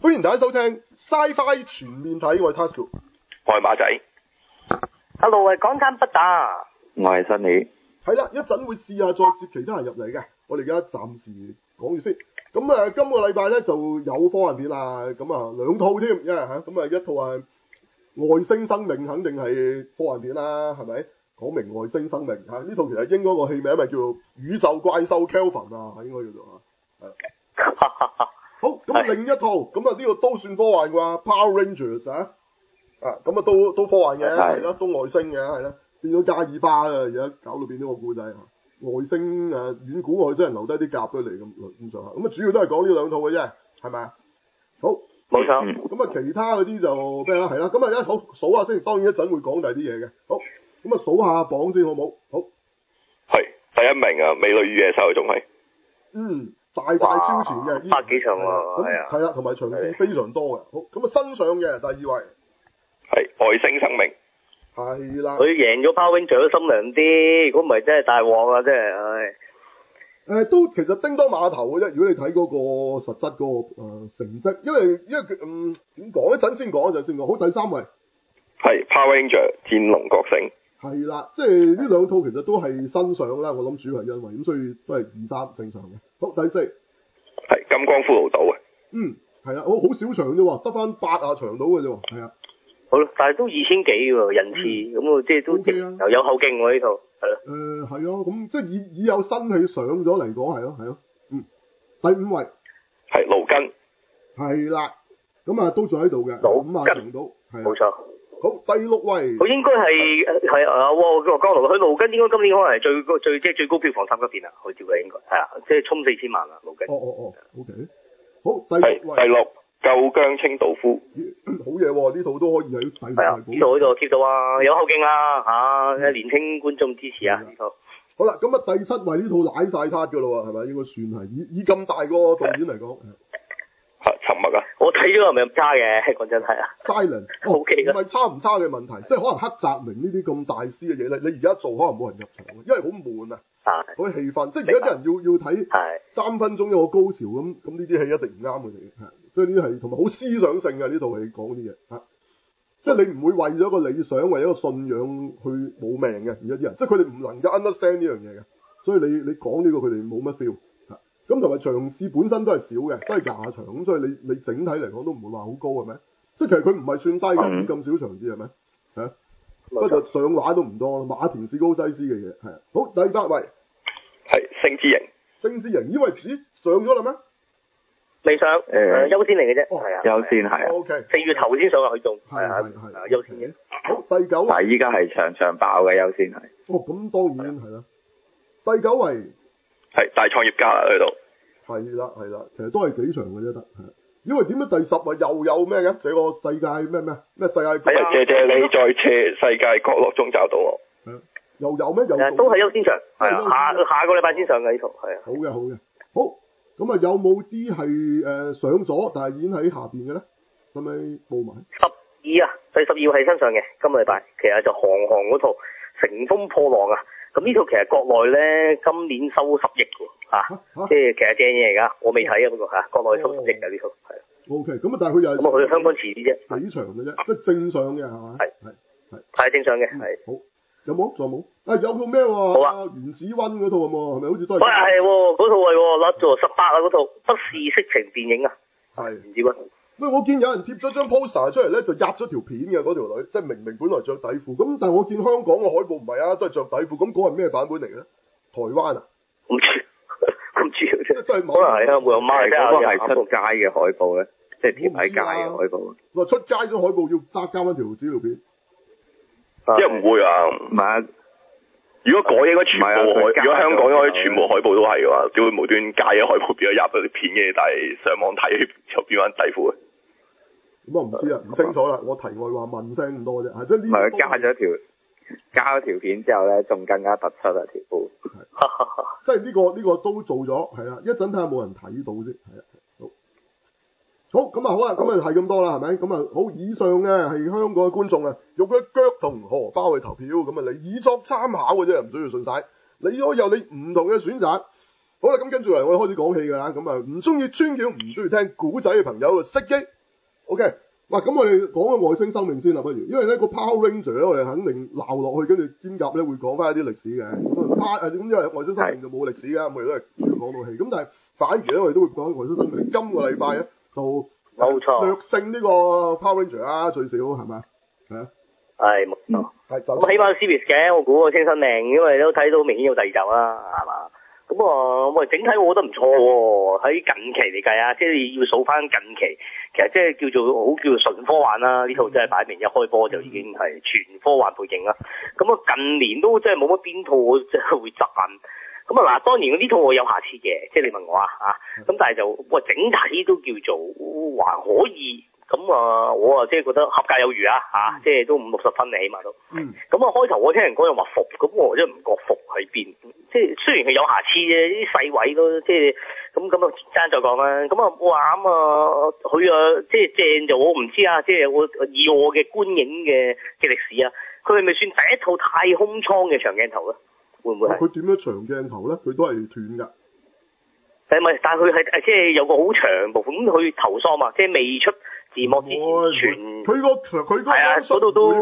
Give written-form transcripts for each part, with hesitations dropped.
歡迎大家收聽 Sci-Fi 全面睇，我係 Tasuku， 我係馬仔。 Hello， 係港產不打。 我係新李。 係啦，一陣會試下再接其他人入嚟嘅，我哋而家暫時講住先。咁啊，今個禮拜咧就有科幻片啦，咁啊兩套添，咁啊一套係外星生命，肯定係科幻片啦，係咪？講明外星生命嚇，呢套其實應該個戲名咪叫做宇宙怪獸 Kelvin 啊，應該叫做啊，係。好，咁另一套，咁啊呢個都算科幻啩 ，Power Rangers 啊，咁啊都科幻嘅，係啦，都外星嘅，係啦，變咗加爾巴啊，而家搞到變咗個故仔啊，外星遠古外星人留低啲甲都嚟咁上下，咁啊主要都係講呢兩套嘅啫，係咪啊？好， 冇錯。 咁啊其他嗰啲就咩啦，係啦，咁啊好數下先，當然一陣會講第啲嘢嘅，好，咁啊數下榜先好唔好？好， 係第一名啊，美女與野獸仲係。 大超前嘅， 百幾場喎，係啊， 係啦，同埋場次非常多嘅。好，咁啊新上嘅第二位係外星生命， 係啦， 佢贏咗 Power Ranger 都心涼啲，如果唔係真係大鑊啊，真係，唉。 都其實叮當碼頭嘅啫。如果你睇嗰個實質嗰個成績，因為佢點講一陣先講，好，第三位係 Power Ranger 戰龍覺醒。 係啦，即係呢兩套其實都係新上啦，我諗主要係因為咁，所以都係2、3正常嘅。好，第四係金光骷髏島啊。 係啦，好少場啫喎，得翻8場到嘅啫喎，係啊。 好啦，但係都2000幾喎人次，咁即係都 OK 又有後勁喎呢套，係咯。 係咯，咁即係以有新戲上咗嚟講係咯。第5位係勞根。 係啦，咁啊都仲喺度嘅，50場到，係冇錯。 好，第6位， 佢應該係江龍，佢勞根應該今年可能係最高票房3級片啦，佢照計應該係啦，即係衝4000萬啦，勞根。 OK， 好，第6位， 第6舊姜清道夫， 好嘢喎，呢套都可以喺第6位。係啊， 呢度 keep 到啊，有後勁啊嚇，年輕觀眾支持啊呢套。 好啦，咁啊第7位呢套瀨晒撻㗎咯喎，係咪？應該算係以咁大個導演嚟講。 沉默啊！ 我睇咗係咪咁差嘅？講真係啊。 Silent OK 唔係差唔差嘅問題，即係可能黑澤明呢啲咁大師嘅嘢咧，你而家做可能冇人入場，因為好悶啊。嗰啲氣氛，即係而家啲人要睇3分鐘一個高潮咁呢啲戲一定唔啱佢哋嘅，所以呢啲係同埋好思想性嘅呢套戲講啲嘢即係你唔會為咗個理想，為咗個信仰去冇命嘅，而家啲人，即係佢哋唔能夠 understand 呢樣嘢嘅，所以你講呢個佢哋冇乜 feel。咁同埋場次本身都係少嘅，都係20場，咁所以你整體嚟講都唔會話好高係咪？即係其實佢唔係算低嘅，咁少場次係咪？不過就上畫都唔多咯，馬田史高西斯嘅嘢係啊。好，第8位係星之形。星之形， 以為上咗啦咩？ 未上，優先嚟嘅啫，係啊， 優先係啊。 OK， 4月頭先上啊，佢仲係優先嘅。 好，第9位， 但係依家係場爆嘅優先係。 咁當然係啦。第9位。 係大創業家啦喺度， 係啦，其實都係幾場嘅啫得，因為點解第10位又有咩嘅？這個世界咩世界？ 係啊，謝你在世界角落中找到我。 又有咩？ 都係優先場，係啊，下個禮拜先上嘅呢套，係啊。 好嘅，好，咁啊有冇啲係上咗，但係已經喺下邊嘅咧？係咪報埋 ？12啊，第12位係新上嘅，今個禮拜其實就韓嗰套《乘風破浪》啊。咁呢套其實國內咧今年收10億喎，即係其實正嘢嚟㗎，我未睇啊，不過國內收10億㗎呢套，係。 O K，咁啊但係佢又係咁去香港遲啲啫， 幾場嘅啫，即係正常嘅係嘛？ 係正常嘅，係。 好，有冇？仲有冇？有套咩喎？ 好啊， 袁子溫嗰套係咪好似都係？ 喂，係喎，嗰套係喎，甩咗18啊嗰套，不是色情電影啊。 係。 袁子溫。 喂，我見有人貼咗張 poster 出嚟咧，就入咗條片嘅嗰條女，即係明明本來着底褲，咁但係我見香港嘅海報唔係啊，都係着底褲，咁嗰係咩版本嚟嘅咧？台灣啊？ 唔知即係都係可能係啊，會有媽嗰個係出街嘅海報咧，即係貼喺街嘅海報。 話出街咗海報要加翻條資料片， 因為唔會啊，唔係。如果改應該全部如果香港應該全部海報都係嘅話，點會無端加嘅海報變咗入咗啲片嘅，但係上網睇就變翻底褲嘅。 咁啊唔知啊，唔清楚啦。我題外話問聲咁多啫，即係呢。唔係加咗條片之後咧，仲更加突出啊條褲。 即係呢個都做咗，係啦。一陣睇下冇人睇到啫，係啊。好咁啊，好啦，咁啊係咁多啦，係咪？咁啊好，以上嘅係香港嘅觀眾啊，用佢腳同荷包去投票，咁啊你以作參考嘅啫，唔需要信晒。你可以有你唔同嘅選擇。好啦，咁跟住嚟我哋開始講戲㗎啦。咁啊唔中意穿橋，唔中意聽古仔嘅朋友，熄機 OK，嗱咁我哋講個外星生命先啦，不如，因為咧個 Power Ranger 咧，我哋肯定鬧落去，跟住兼夾咧會講翻一啲歷史嘅。咁因為外星生命就冇歷史㗎，我哋都係主要講到戲。咁但係反而咧，我哋都會講外星生命。今個禮拜咧就冇錯略勝呢個 Power Ranger 啦，最少係咪？係啊。 係冇錯。 係就咁起碼 series 嘅，我估個清新命，因為都睇到明顯有第二集啦，係嘛？咁喂，整體我覺得唔錯喎。喺近期嚟計啊，即係要數翻近期，其實即係叫做好叫做純科幻啦。呢套真係擺明一開波就已經係全科幻背景啦。咁近年都真係冇乜邊套我真係會讚。咁嗱，當然呢套我有瑕疵嘅，即係你問我咁但係就整體都叫做還可以。咁我即係覺得合格有餘即係都50-60分起碼都。咁開頭我聽人講又話服，咁我真係唔覺服喺邊。即係雖然佢有瑕疵啫，啲細位咯，即係咁爭再講啦。佢即係正就我唔知即係以我嘅觀影嘅歷史佢係咪算第一套太空艙嘅長鏡頭咧？會唔會係？ 佢點樣長鏡頭咧？佢都係斷㗎。 但係佢係即係有個好長部分咁，佢投喪嘛，即係未出字幕之前佢嗰度都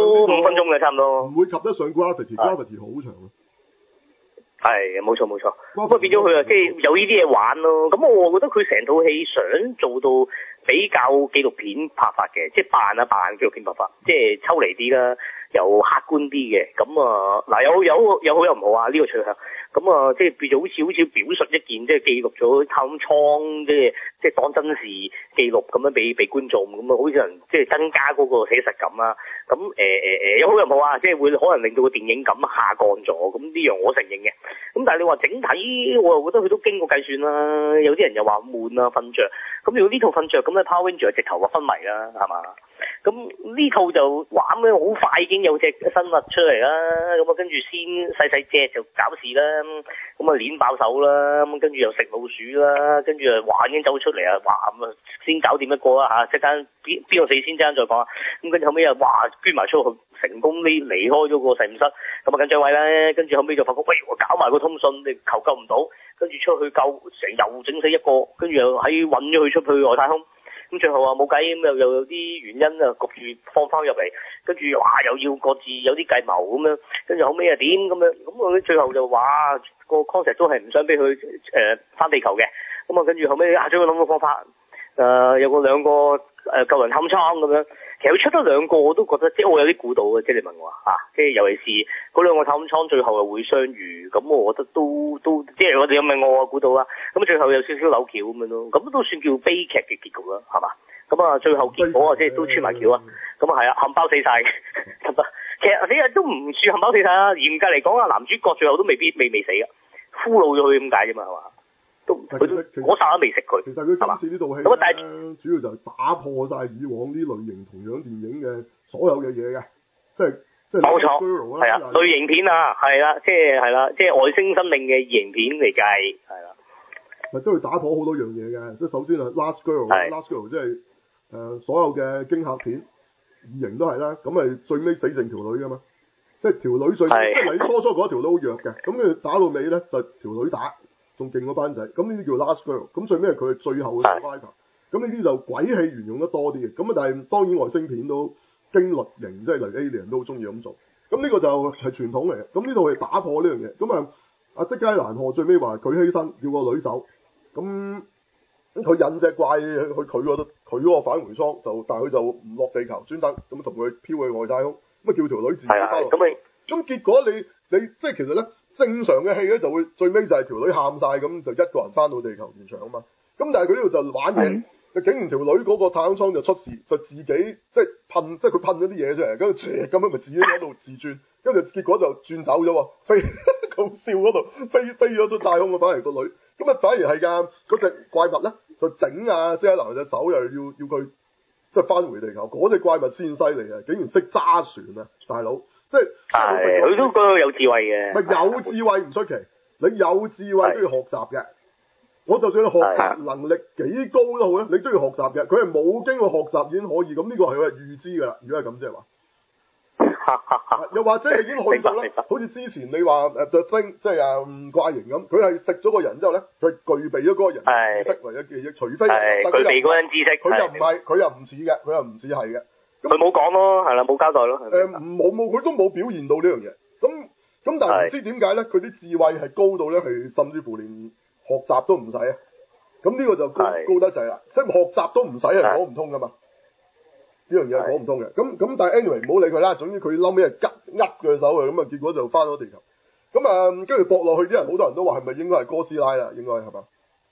5分鐘嘅差唔多， 唔會及得上 Gravity 好長啊。 係冇錯，咁變咗佢即係有呢啲嘢玩咯。咁我覺得佢成套戲想做到比較紀錄片拍法嘅，即係扮紀錄片拍法，即係抽離啲啦，又客觀啲嘅。咁嗱有好有唔好呢個取向。咁即係變咗好似表述一件即係記錄咗太空艙，即係當真事記錄咁樣俾觀眾，咁好似人即係增加嗰個寫實感啦。咁有好有唔好即係會可能令到個電影感下降咗。咁呢樣我承認嘅。咁但係你話整體，我又覺得佢都經過計算啦。有啲人又話悶瞓着。咁如果呢套瞓着，咁咧 Power Ranger 直頭個昏迷啦，係嘛？咁呢套就玩咧，好快已經有隻生物出嚟啦。咁跟住先細隻就搞事啦。咁捏爆手啦。咁跟住又食老鼠啦。跟住已經走出嚟咁先搞掂一個啦即間邊個死先爭再講。咁跟住後尾捐埋出去，成功離開咗個實驗室。咁緊張位咧，跟住後尾就發覺，喂，我搞埋個通訊，你求救唔到，跟住出去救，又整死一個，跟住又喺搵咗佢出去外太空。咁最後冇計，咁又有啲原因焗住放翻入嚟，跟住又要各自有啲計謀咁樣，跟住後尾點咁樣，咁我最後就個 concept 都係唔想俾佢翻地球嘅，咁跟住後尾將佢諗個方法，有兩個救人探倉咁樣，其實佢出咗兩個我都覺得，即係我有啲估到嘅，即係你問我即係尤其是嗰兩個探倉最後又會相遇，咁我覺得都即係我哋有問我估到啦，咁最後有少少扭橋咁樣咯，咁都算叫悲劇嘅結局啦，係嘛？咁最後結果即係都穿埋橋啊，咁係冚包死晒嘅，其實你都唔算冚包死晒啦，嚴格嚟講男主角最後都未死啊，俘虜咗佢咁解啫嘛，係嘛？佢都嗰剎都未食佢。 其實佢今次呢套戲咧，主要就係打破晒以往啲類型同樣電影嘅所有嘅嘢嘅，即係冇錯，係類型片係啦，即係外星生命嘅異形片嚟計，係啦。 咪即係打破好多樣嘢嘅，即係首先係 Last Girl 即係所有嘅驚嚇片異形都係啦，咁咪最尾死剩條女噶嘛，即係條女即係你初嗰條都好弱嘅，咁跟住打到尾咧就條女打。仲勁嗰班仔，咁呢啲叫 Last Girl，咁最尾係佢最後嘅 survivor，咁呢啲就鬼戲沿用得多啲嘅，咁但係當然外星片都驚慄型，即係例如 Alien 都好中意咁做，咁呢個就係傳統嚟嘅，咁呢度係打破呢樣嘢，咁阿即佳蘭賀最尾話佢犧牲，叫個女走，咁佢引隻怪去佢嗰個返回艙，但係佢就唔落地球，專登咁同佢飄去外太空，咁叫條女自己翻落，咁結果你即係其實咧。正常嘅戲咧就會最尾就係條女喊晒咁就一個人翻到地球現場啊嘛，咁但係佢呢度就玩嘢，就竟然條女嗰個太空艙就出事，就自己即係噴，即係佢噴咗啲嘢出嚟，跟住咁樣咪自己喺度自轉，跟住結果就轉走咗喎，飛咁笑嗰度飛咗出太空啊，反而個女，咁啊反而係㗎嗰隻怪物咧就整即係嗱隻手又要佢即係翻回地球，嗰隻怪物先犀利啊，竟然識揸船啊，大佬！即係佢都覺得有智慧嘅。 咪有智慧唔出奇，你有智慧都要學習嘅。我就算你學習能力幾高都好咧，你都要學習嘅。佢係冇經過學習已經可以，咁呢個係佢係預知㗎啦。如果係咁即係話， 又或者係已經去到咧，好似之前你話The Thing 即係怪形咁，佢係食咗個人之後咧，佢具備咗嗰個人嘅知識或者記憶，除非具備嗰種知識， 佢又唔係，佢又唔似嘅，佢又唔似係嘅。 佢冇講咯，係啦，冇交代咯。 冇，佢都冇表現到呢樣嘢。咁但係唔知點解咧？佢啲智慧係高到咧，係甚至乎連學習都唔使啊！咁呢個就高得滯啦，即係學習都唔使係講唔通噶嘛。呢樣嘢係講唔通嘅。咁但係 anyway 唔好理佢啦。總之佢嬲尾係呃佢手啊，咁啊結果就翻咗地球。咁啊跟住駁落去啲人，好多人都話係咪應該係哥斯拉啦？應該係嘛？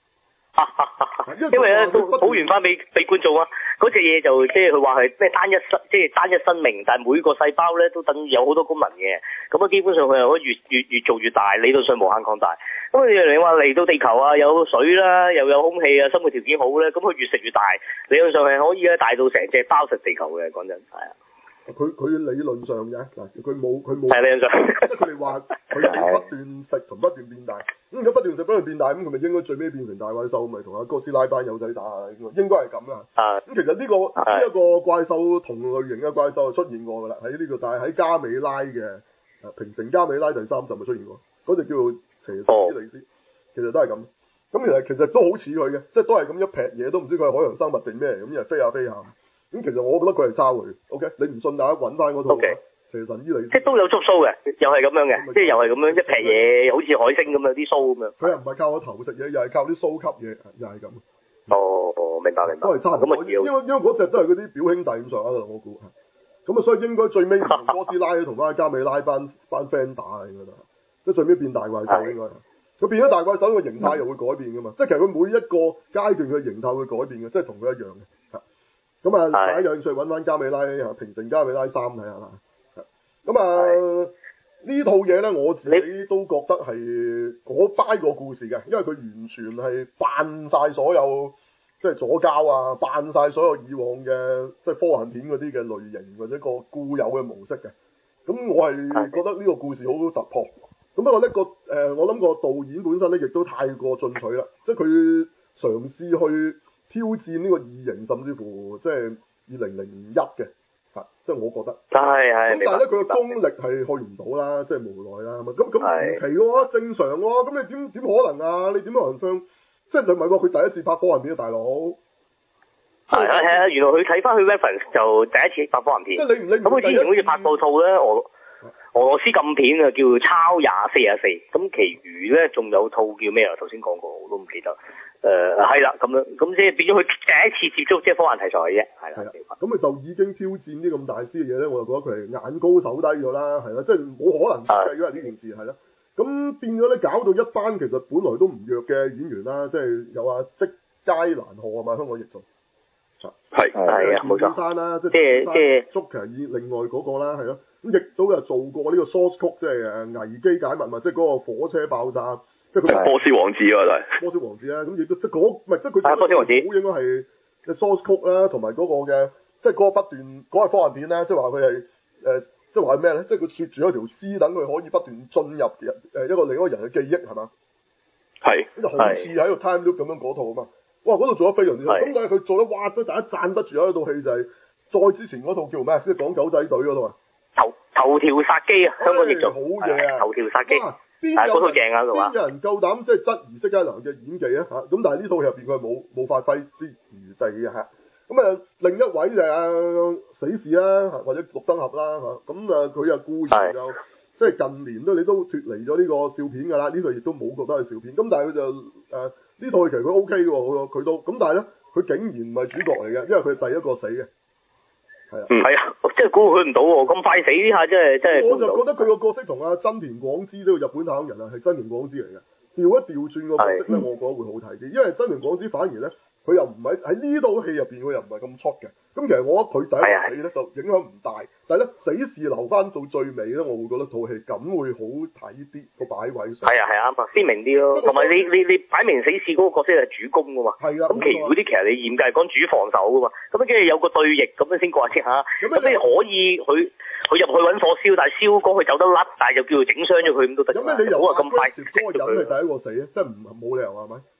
因為咧都補完翻俾觀眾啊，嗰隻嘢就即係佢話係咩單一生命，但係每個細胞咧都等於有好多功能嘅，咁啊基本上佢係可以越做越大，理論上無限擴大。咁你話嚟到地球啊，有水啦，又有空氣啊，生活條件好咧，咁佢越食越大，理論上係可以咧大到成隻包食地球嘅，講真係啊。 佢理論上嘅嗱，佢冇係理論上， 即係佢哋話佢不斷食同不斷變大，咁如果不斷食不斷變大，咁佢咪應該最尾變成大怪獸，咪同阿哥斯拉班友仔打啊？應該係咁啊。咁其實呢個怪獸同類型嘅怪獸就出現過㗎啦，喺呢個但係喺加美拉嘅平成加美拉第3集咪出現過，嗰隻叫做邪神伊利斯，其實都係咁。咁其實都好似佢嘅，即係都係咁一劈嘢，都唔知佢係海洋生物定咩，咁又飛下飛下。咁其實我覺得佢係抄佢 ，OK？ 你唔信大家揾翻嗰套邪神伊利斯， 即係都有觸鬚嘅，又係咁樣嘅，即係又係咁樣一劈嘢，好似海星咁樣啲鬚咁樣。 佢又唔係靠個頭食嘢，又係靠啲鬚吸嘢，又係咁。 明白。 都係差唔多，因為嗰隻都係嗰啲表兄弟咁上下啦，我估。咁啊，所以應該最尾同哥斯拉同翻加美拉班 friend 打應該都，即係最尾變大怪獸應該。佢變咗大怪獸，個形態又會改變噶嘛，即係其實佢每一個階段嘅形態會改變嘅，即係同佢一樣嘅。咁啊，大家有興趣揾翻加美拉平成加美拉3睇下啦。咁啊，呢套嘢咧，我自己都覺得係我 buy 個故事嘅，因為佢完全係扮晒所有即係左膠啊，扮晒所有以往嘅即係科幻片嗰啲嘅類型或者個固有嘅模式嘅。咁我係覺得呢個故事好突破。咁不過呢我諗個導演本身咧亦都太過進取啦，即係佢嘗試去挑戰呢個異形，甚至乎即係2001嘅，即係我覺得。係。咁但係咧，佢嘅功力係去唔到啦，即係無奈啦。咁唔奇嘅話，正常嘅話，咁你點可能啊？你點可能將即係就唔係話佢第一次拍科幻片啊，大佬。 係啊，原來佢睇翻佢 reference 就第一次拍科幻片。 即係你咁佢之前好似拍過套咧，俄羅斯禁片啊，叫超2424。咁其餘咧仲有套叫咩啊？頭先講過，我都唔記得。係啦，咁樣，咁即係變咗佢第一次接觸即係科幻題材嘅啫，係啦。 咁佢就已經挑戰啲咁大師嘅嘢咧，我就覺得佢係眼高手低咗啦，係啦，即係冇可能嘅，因為呢件事係啦。咁變咗咧，搞到一班其實本來都唔弱嘅演員啦，即係有阿即佳蘭賀啊嘛，香港譯做。 係啊，冇錯。 山啦，即係捉其實以另外嗰個啦，係咯。咁亦都有做過呢個 source code，即係危機解密嘛，即係嗰個火車爆炸。即係佢波斯王子啊，就係波斯王子啦，咁亦都即係唔係即係佢波斯王子應該係 source code 啦，同埋嗰個嘅即係嗰個不斷嗰個科幻片啦，即係話佢係即係話係咩咧？即係佢貼住一條絲，等佢可以不斷進入一個另一個人嘅記憶係嘛？ 係， 咁就好似喺度 time loop 咁樣嗰套啊嘛。哇！嗰度做得非常之好，咁但係佢做得哇都大家讚不住有一套戲就係再之前嗰套叫咩？即係講狗仔隊嗰套啊。 頭條殺機啊，香港譯做好嘢啊！ 頭條殺機。 邊有人夠膽即係質疑釋迦良嘅演技啊？咁但係呢套入邊佢係冇發揮之餘地嘅嚇。咁另一位就係死侍啦，或者綠燈俠啦嚇。咁佢又固然就即係近年你都脫離咗呢個笑片㗎啦。呢套亦都冇覺得係笑片。咁但係佢就呢套其實佢 OK 嘅喎，佢都咁但係咧佢竟然唔係主角嚟嘅，因為佢係第一個死嘅。係啊， 係啊，即係估佢唔到喎，咁快死呢下真係。我就覺得佢個角色同阿真田廣之呢個日本太空人啊，係真田廣之嚟嘅。調一調轉個角色咧，我覺得會好睇啲，因為真田廣之反而咧，佢又唔係喺呢套戲入邊，佢又唔係咁出嘅。咁其實我覺得佢第一個死咧就影響唔大，但係咧死侍留翻到最尾咧，我會覺得套戲咁會好睇啲個擺位上。係啊，啱啊，鮮明啲咯。同埋你擺明死侍嗰個角色係主攻噶嘛。係啊。咁其餘嗰啲其實你嚴格嚟講主防守噶嘛。咁跟住有個對翼咁樣先掛車嚇。咁你可以佢入去揾火燒，但係燒過佢走得甩，但係就叫做整傷咗佢咁都得。有咩理由啊咁快？嗰個人係第一個死啊？即係冇理由係咪？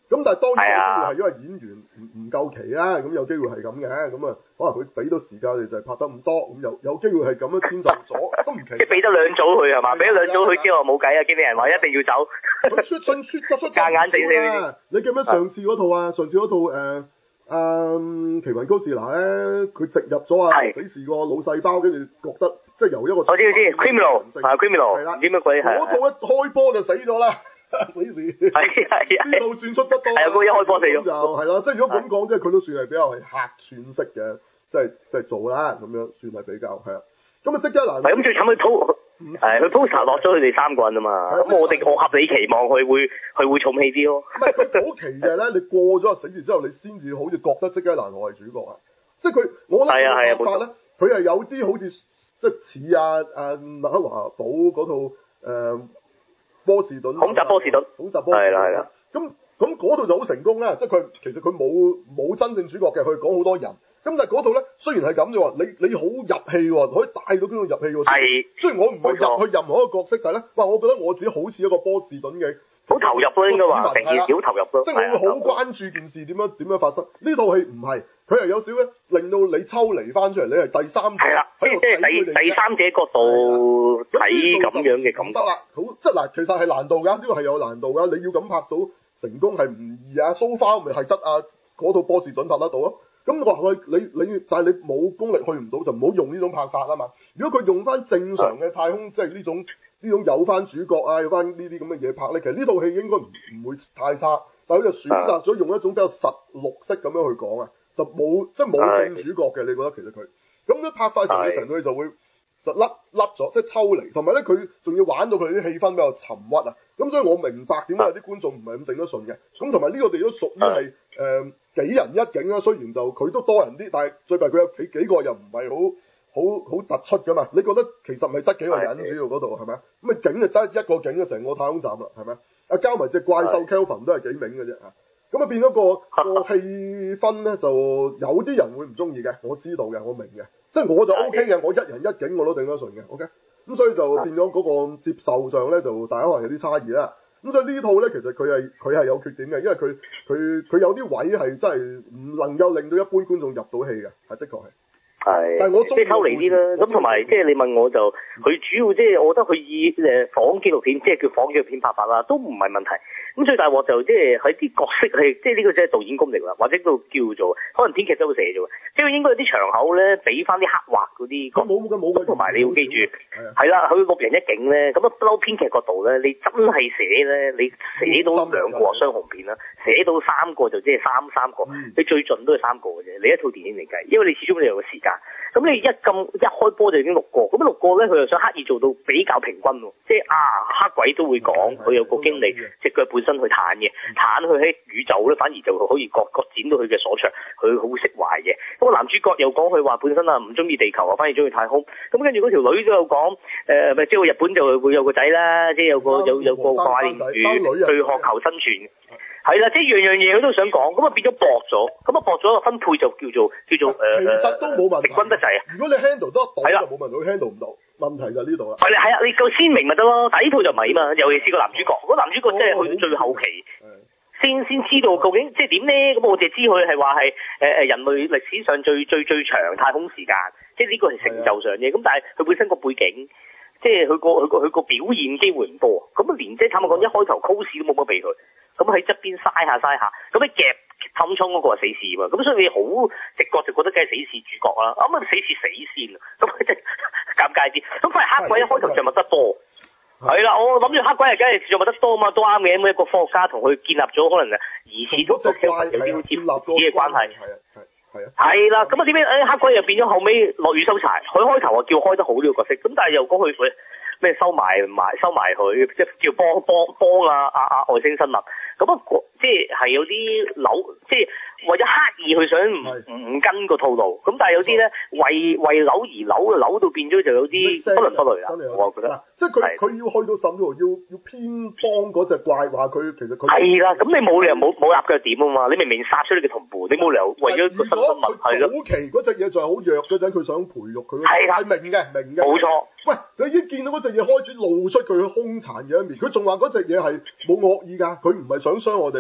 咁但係當然有機會係因為演員唔夠期啦，咁有機會係咁嘅，咁啊可能佢俾到時間你就係拍得咁多，咁有機會係咁樣遷就咗，都唔奇。 即係俾得兩組佢係嘛？俾咗兩組佢之後冇計啊！經理人話一定要走。 佢出夾硬整死你記唔記得上次嗰套啊？上次嗰套奇雲高士拿咧，佢植入咗死侍個腦細胞，跟住覺得即係由一個我知 criminal 係啦， 唔知乜鬼係。 嗰套一開波就死咗啦。死事係呢度算出得多， 係嗰一開波死咗就係啦。即係如果咁講，即係佢都算係比較係客串式嘅，即係做啦咁樣，算係比較係啊。咁啊，即刻嗱， 咁最慘佢 poster 落咗佢哋3個人啊嘛。咁我合理期望佢會重戲啲咯。 唔係佢早期嘅咧，你過咗死事之後，你先至好似覺得即刻蘭我係主角啊。即係佢，我覺得佢嘅拍法咧，佢係有啲好似即係似麥克華堡嗰套波士頓，恐襲波士頓，係啦。咁嗰度就好成功啦，即係佢其實佢冇真正主角嘅，佢講好多人。咁但係嗰度咧，雖然係咁啫喎，你好入戲喎，可以帶到觀眾入戲喎。係。雖然我唔係入去任何一個角色，但係咧，我覺得我自己好似一個波士頓嘅。好投入咯，應該話成件事好投入咯。即係我會好關注件事點樣發生。呢套戲唔係，佢係有少少令到你抽離翻出嚟，你係第三者。係啦，即係第三者角度睇咁樣嘅感覺。得啦，好即係嗱，其實係難度㗎，呢個係有難度㗎。你要咁拍到成功係唔易啊，so far咪係得嗰套波士頓拍得到咯。咁我話你，但係你冇功力去唔到，就唔好用呢種拍法啊嘛。如果佢用翻正常嘅太空，即係呢種有翻主角啊，有翻呢啲咁嘅嘢拍咧，其實呢套戲應該唔會太差。但係佢就選擇咗用一種比較實錄式咁樣去講啊，就冇正主角嘅。你覺得其實佢咁樣拍法上嘅成套戲就會就甩咗，即係抽離。同埋咧，佢仲要玩到佢啲氣氛比較沉鬱啊。咁所以我明白點解有啲觀眾唔係咁頂得順嘅。咁同埋呢個地都屬於係幾人一景啦，雖然就佢都多人啲，但係最弊佢有幾個又唔係好突出噶嘛。你覺得其實咪得幾個人主要嗰度係咪啊？咁啊景就得一個景嘅成個太空站啦，係咪啊？加埋隻怪獸 Kelvin 都係幾名嘅啫嚇。咁啊變咗個氣氛咧，就有啲人會唔中意嘅，我知道嘅，我明嘅。即係我就 OK 嘅，我一人一景我都頂得順嘅 OK。咁所以就變咗嗰個接受上咧，就大家可能有啲差異啦。咁所以呢套咧，其實佢係有缺點嘅，因為佢有啲位係真係唔能夠令到一般觀眾入到戲嘅，係的確係。係。但係我中意抽離啲啦。咁同埋即係你問我就，佢主要即係我覺得佢以仿紀錄片，即係叫仿紀錄片拍法啦，都唔係問題。咁最大鑊就即係喺啲角色係，即係呢個即係導演功力啦，或者都叫做可能編劇都會寫咗，即係應該有啲場口咧俾翻啲刻畫嗰啲。冇。同埋你要記住，係啦，佢6人一景咧，咁啊不嬲編劇角度咧，你真係寫咧，你寫到2個雙雄片啦，寫到3個就即係三個，你最盡都係3個嘅啫。你一套電影嚟計，因為你始終你有個時間，咁你一開波就已經6個，咁6個咧佢又想刻意做到比較平均喎，即係黑鬼都會講，佢有個經理隻腳本身去彈嘅，彈佢喺宇宙咧，反而就可以各展到佢嘅所長，佢好釋懷嘅。咁個男主角又講佢話本身唔中意地球啊，反而中意太空。咁跟住嗰條女都有講，即係日本就會有個仔啦，即係有個掛念住去學求生存。係啦，即係樣嘢佢都想講，咁啊變咗薄咗，咁啊薄咗個分配就叫做其實都冇問題，平均得滯啊。如果你 handle 得到就冇問題，佢 handle 唔到，問題就係呢度啦。係啊，你夠鮮明咪得咯，但係呢套就唔係啊嘛，尤其是個男主角，嗰男主角即係去到最後期先知道究竟即係點咧，咁我哋知佢係話係人類歷史上最長太空時間，即係呢個係成就上嘅，咁但係佢本身個背景。即係佢個表現機會唔多，咁啊連即係坦白講一開頭 cos 都冇乜俾佢，咁喺側邊嘥下，咁你夾氹衝嗰個係死士嘛，咁所以你好直覺就覺得梗係死士主角啦，咁啊死士死先啊，咁即係尷尬啲，咁反而黑鬼一開頭着墨得多，係啦，我諗住黑鬼係梗係着墨得多嘛，都啱嘅，咁一個科學家同佢建立咗可能疑似同個 Kelvin 有啲好似嘅關係。係啦，咁啊點解黑鬼又變咗後尾落雨收柴？佢開頭啊叫開得好呢個角色，咁但係又講佢咩收埋佢，即係叫幫外星生物，咁啊即係有啲扭，即係為咗刻意去想唔跟個套路，咁但係有啲咧為扭而扭到變咗就有啲不倫不類啦，我覺得。即係佢要去到甚至乎要偏幫嗰隻怪，話佢其實佢係啦，咁你冇理由冇立腳點啊嘛，你明明殺出你嘅同伴，你冇理由為咗個新生物係咯。早期嗰隻嘢仲係好弱嗰陣，佢想培育佢，係明嘅，冇錯。喂，你已經見到嗰隻嘢開始露出佢兇殘嘅一面，佢仲話嗰隻嘢係冇惡意㗎，佢唔係想傷我哋。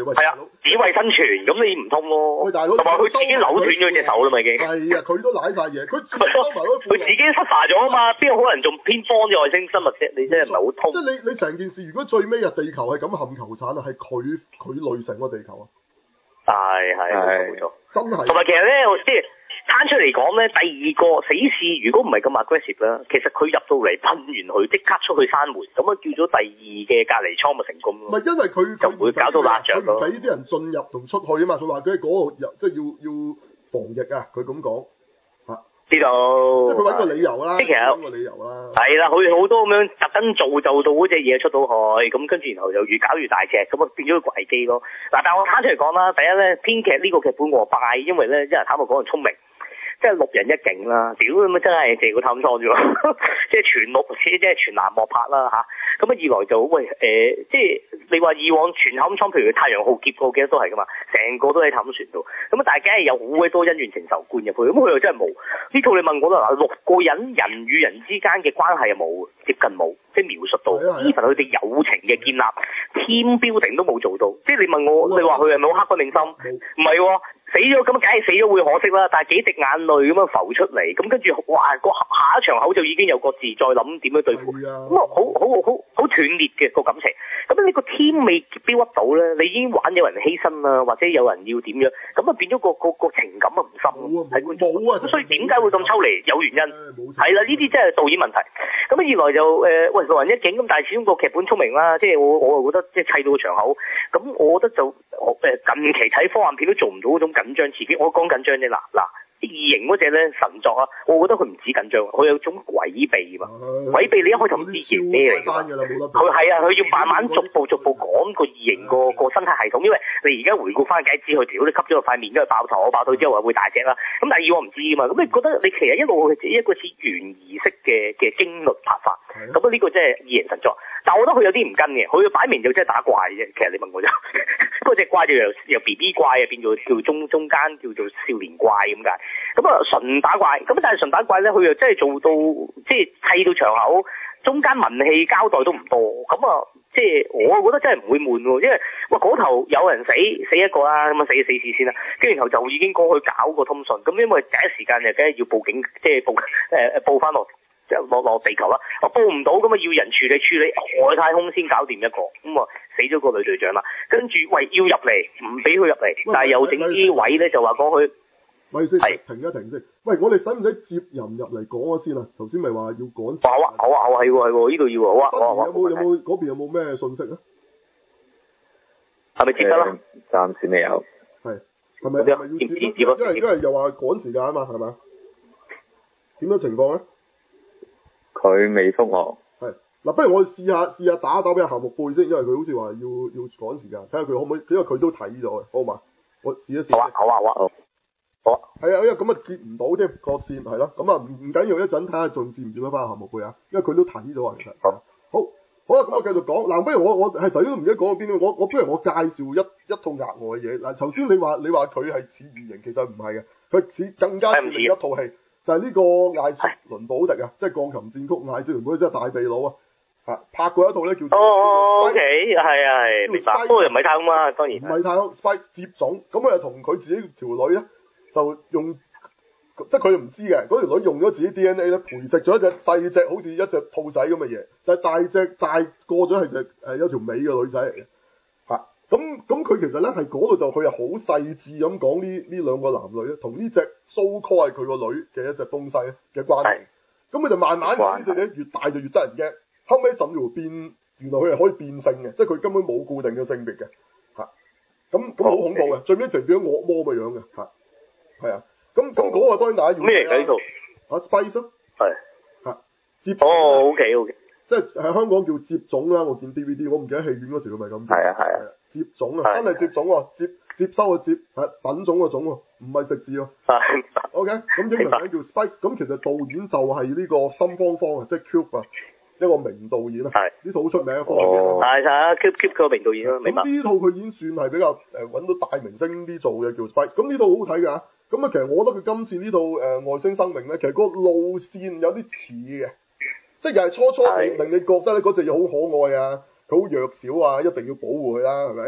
喂， 係啊，只為生存，咁你唔通咯？ 喂，大佬， 同埋佢自己扭斷咗隻手啦嘛已經。 係啊，佢都舐晒嘢，佢收埋嗰佢自己失敗咗啊嘛，邊有可能仲偏幫咗外星生物啫？你真係唔係好通。 即係你成件事，如果最尾啊地球係咁冚球產啊，係佢累成個地球啊！ 係冇錯， 真係。 同埋其實咧，即係攤出嚟講咧，第二個死士如果唔係咁 aggressive 啦，其實佢入到嚟噴完佢，即刻出去閂門，咁啊叫咗第二嘅隔離倉咪成功咯。 唔係因為佢就唔會搞到辣著咯。 佢唔俾啲人進入同出去啊嘛，佢話佢喺嗰度即係要防疫啊，佢咁講嚇。知道。即係佢揾個理由啦。即係其實揾個理由啦。係啦，佢好多咁樣特登造就到嗰隻嘢出到去，咁跟住然後就越搞越大隻，咁啊變咗個危機咯。嗱，但係我攤出嚟講啦，第一咧編劇呢個劇本我拜，因為咧一人坦白講係聰明。即係六人一警啦，屌咁啊真係借個氹錯咗，即係全六，即係全藍幕拍啦嚇。咁啊二來就喂即係你話以往全冚倉，譬如太陽號劫過幾多都係噶嘛，成個都喺氹船度。咁啊大家係有好鬼多恩怨情仇灌入去，咁佢又真係冇。呢套你問我啦，六個人與人之間嘅關係又冇，接近冇，即係描述到，even佢哋友情嘅建立，team building都冇做到。即係你問我，你話佢係咪好刻骨銘心？唔係喎。死咗咁梗係死咗會可惜啦，但係幾滴眼淚咁樣浮出嚟，咁跟住哇個下一場口就已經有個字再諗點樣對付，咁啊好斷裂嘅個感情。咁你個 team 未 build up 到咧，你已經玩有人犧牲啦，或者有人要點樣，咁啊變咗個情感啊唔深喺觀眾。冇啊，所以點解會咁抽離？有原因。係啦，呢啲真係導演問題。咁啊二來就喂六人一警咁，但係始終個劇本聰明啦，即係我又覺得即係砌到個場口，咁我覺得就近期睇科幻片都做唔到嗰種緊張刺激，我講緊張啫。嗱，異形嗰隻咧神作啊，我覺得佢唔止緊張，佢有種詭秘嘛。詭秘你一開頭唔知叫咩嚟㗎，佢係啊，佢要慢慢逐步講個異形個生態系統，因為你而家回顧翻梗係知佢條你吸咗個塊面，跟住爆肚之後會大隻啦。咁但係以往唔知㗎嘛，咁你覺得你其實一路係一個似懸疑式嘅驚慄拍法，咁啊呢個真係異形神作。但我覺得佢有啲唔跟嘅，佢擺明就真係打怪啫。其實你問我就，嗰隻怪就由 BB 怪啊變做叫中間叫做少年怪咁解。咁啊純打怪，咁但係純打怪咧，佢又真係做到即係砌到場口，中間文戲交代都唔多。咁啊，即係我覺得真係唔會悶喎，因為哇嗰頭有人死一個啦，咁啊死4次先啦，跟住然後就已經過去搞個通訊。咁因為第一時間就梗係要報警，即係報翻落。即係落地球啦，我報唔到咁啊，要人處理外太空先搞掂一個，咁啊死咗個女隊長啦，跟住喂要入嚟唔俾佢入嚟，但係又整啲位咧就話講佢，咪先停一停先，喂我哋使唔使接人入嚟講咗先啊？頭先咪話要趕，好啊係喎呢度要啊，好啊，有冇嗰邊有冇咩信息啊？係咪接得啦？暫時未有，係咪要接？因為又話趕時間啊嘛，係咪？點樣情況咧？佢未覆我。係嗱，不如我試下打俾阿夏目貝先，因為佢好似話要趕時間，睇下佢可唔可以，因為佢都睇咗嘅，好嘛？我試一試。好啊。係啊，因為咁啊接唔到啫，個線係咯，咁啊唔緊要，一陣睇下仲接唔接得翻阿夏目貝啊，因為佢都睇咗啊，其實。好啦，咁我繼續講嗱，不如我係頭先都唔記得講到邊度，我不如我介紹一套額外嘅嘢嗱，頭先你話佢係似異形，其實唔係嘅，佢似更加似另一套戲。就係呢個艾哲倫保迪啊，即係鋼琴戰曲艾哲倫保迪，即係大秘佬啊！拍過一套咧叫做 OK 係明白，不過又唔係太空啊，當然唔係太空 Spike 接種，咁佢又同佢自己條女咧就用，即係佢唔知嘅，嗰條女用咗自己 DNA 咧培植咗一隻細隻好似一隻兔仔咁嘅嘢，但係大個咗係隻有條尾嘅女仔嚟嘅嚇。咁佢其實咧係嗰度就佢係好細緻咁講呢兩個男女咧，同呢隻 so call 係佢個女嘅一隻東西嘅關係。咁佢就慢慢呢隻嘢越大就越得人驚，後尾甚至乎變，原來佢係可以變性嘅，即係佢根本冇固定嘅性別嘅嚇。咁好恐怖嘅，最尾就變咗惡魔嘅樣嘅嚇。係啊，咁嗰個當然大家要咩嚟㗎呢套？Spice 係嚇接OK。即係喺香港叫接種啦，我見 DVD，我唔記得戲院嗰時佢咪咁。係啊。接種啊，真係接種喎，接收嘅接係品種嘅種喎，唔係食字喎。OK，咁英文名叫 Spice，咁其實導演就係呢個森芳芳啊，即係 Cube 啊，一個名導演啊。係。呢套好出名嘅科幻片。係啊 ，Cube 個名導演啊，明白。咁呢套佢已經算係比較揾到大明星啲做嘅叫 Spice，咁呢套好好睇㗎。咁啊，其實我覺得佢今次呢套外星生命咧，其實個路線有啲似嘅。即係又係初令你覺得咧嗰隻嘢好可愛啊，佢好弱小啊，一定要保護佢啦，係咪？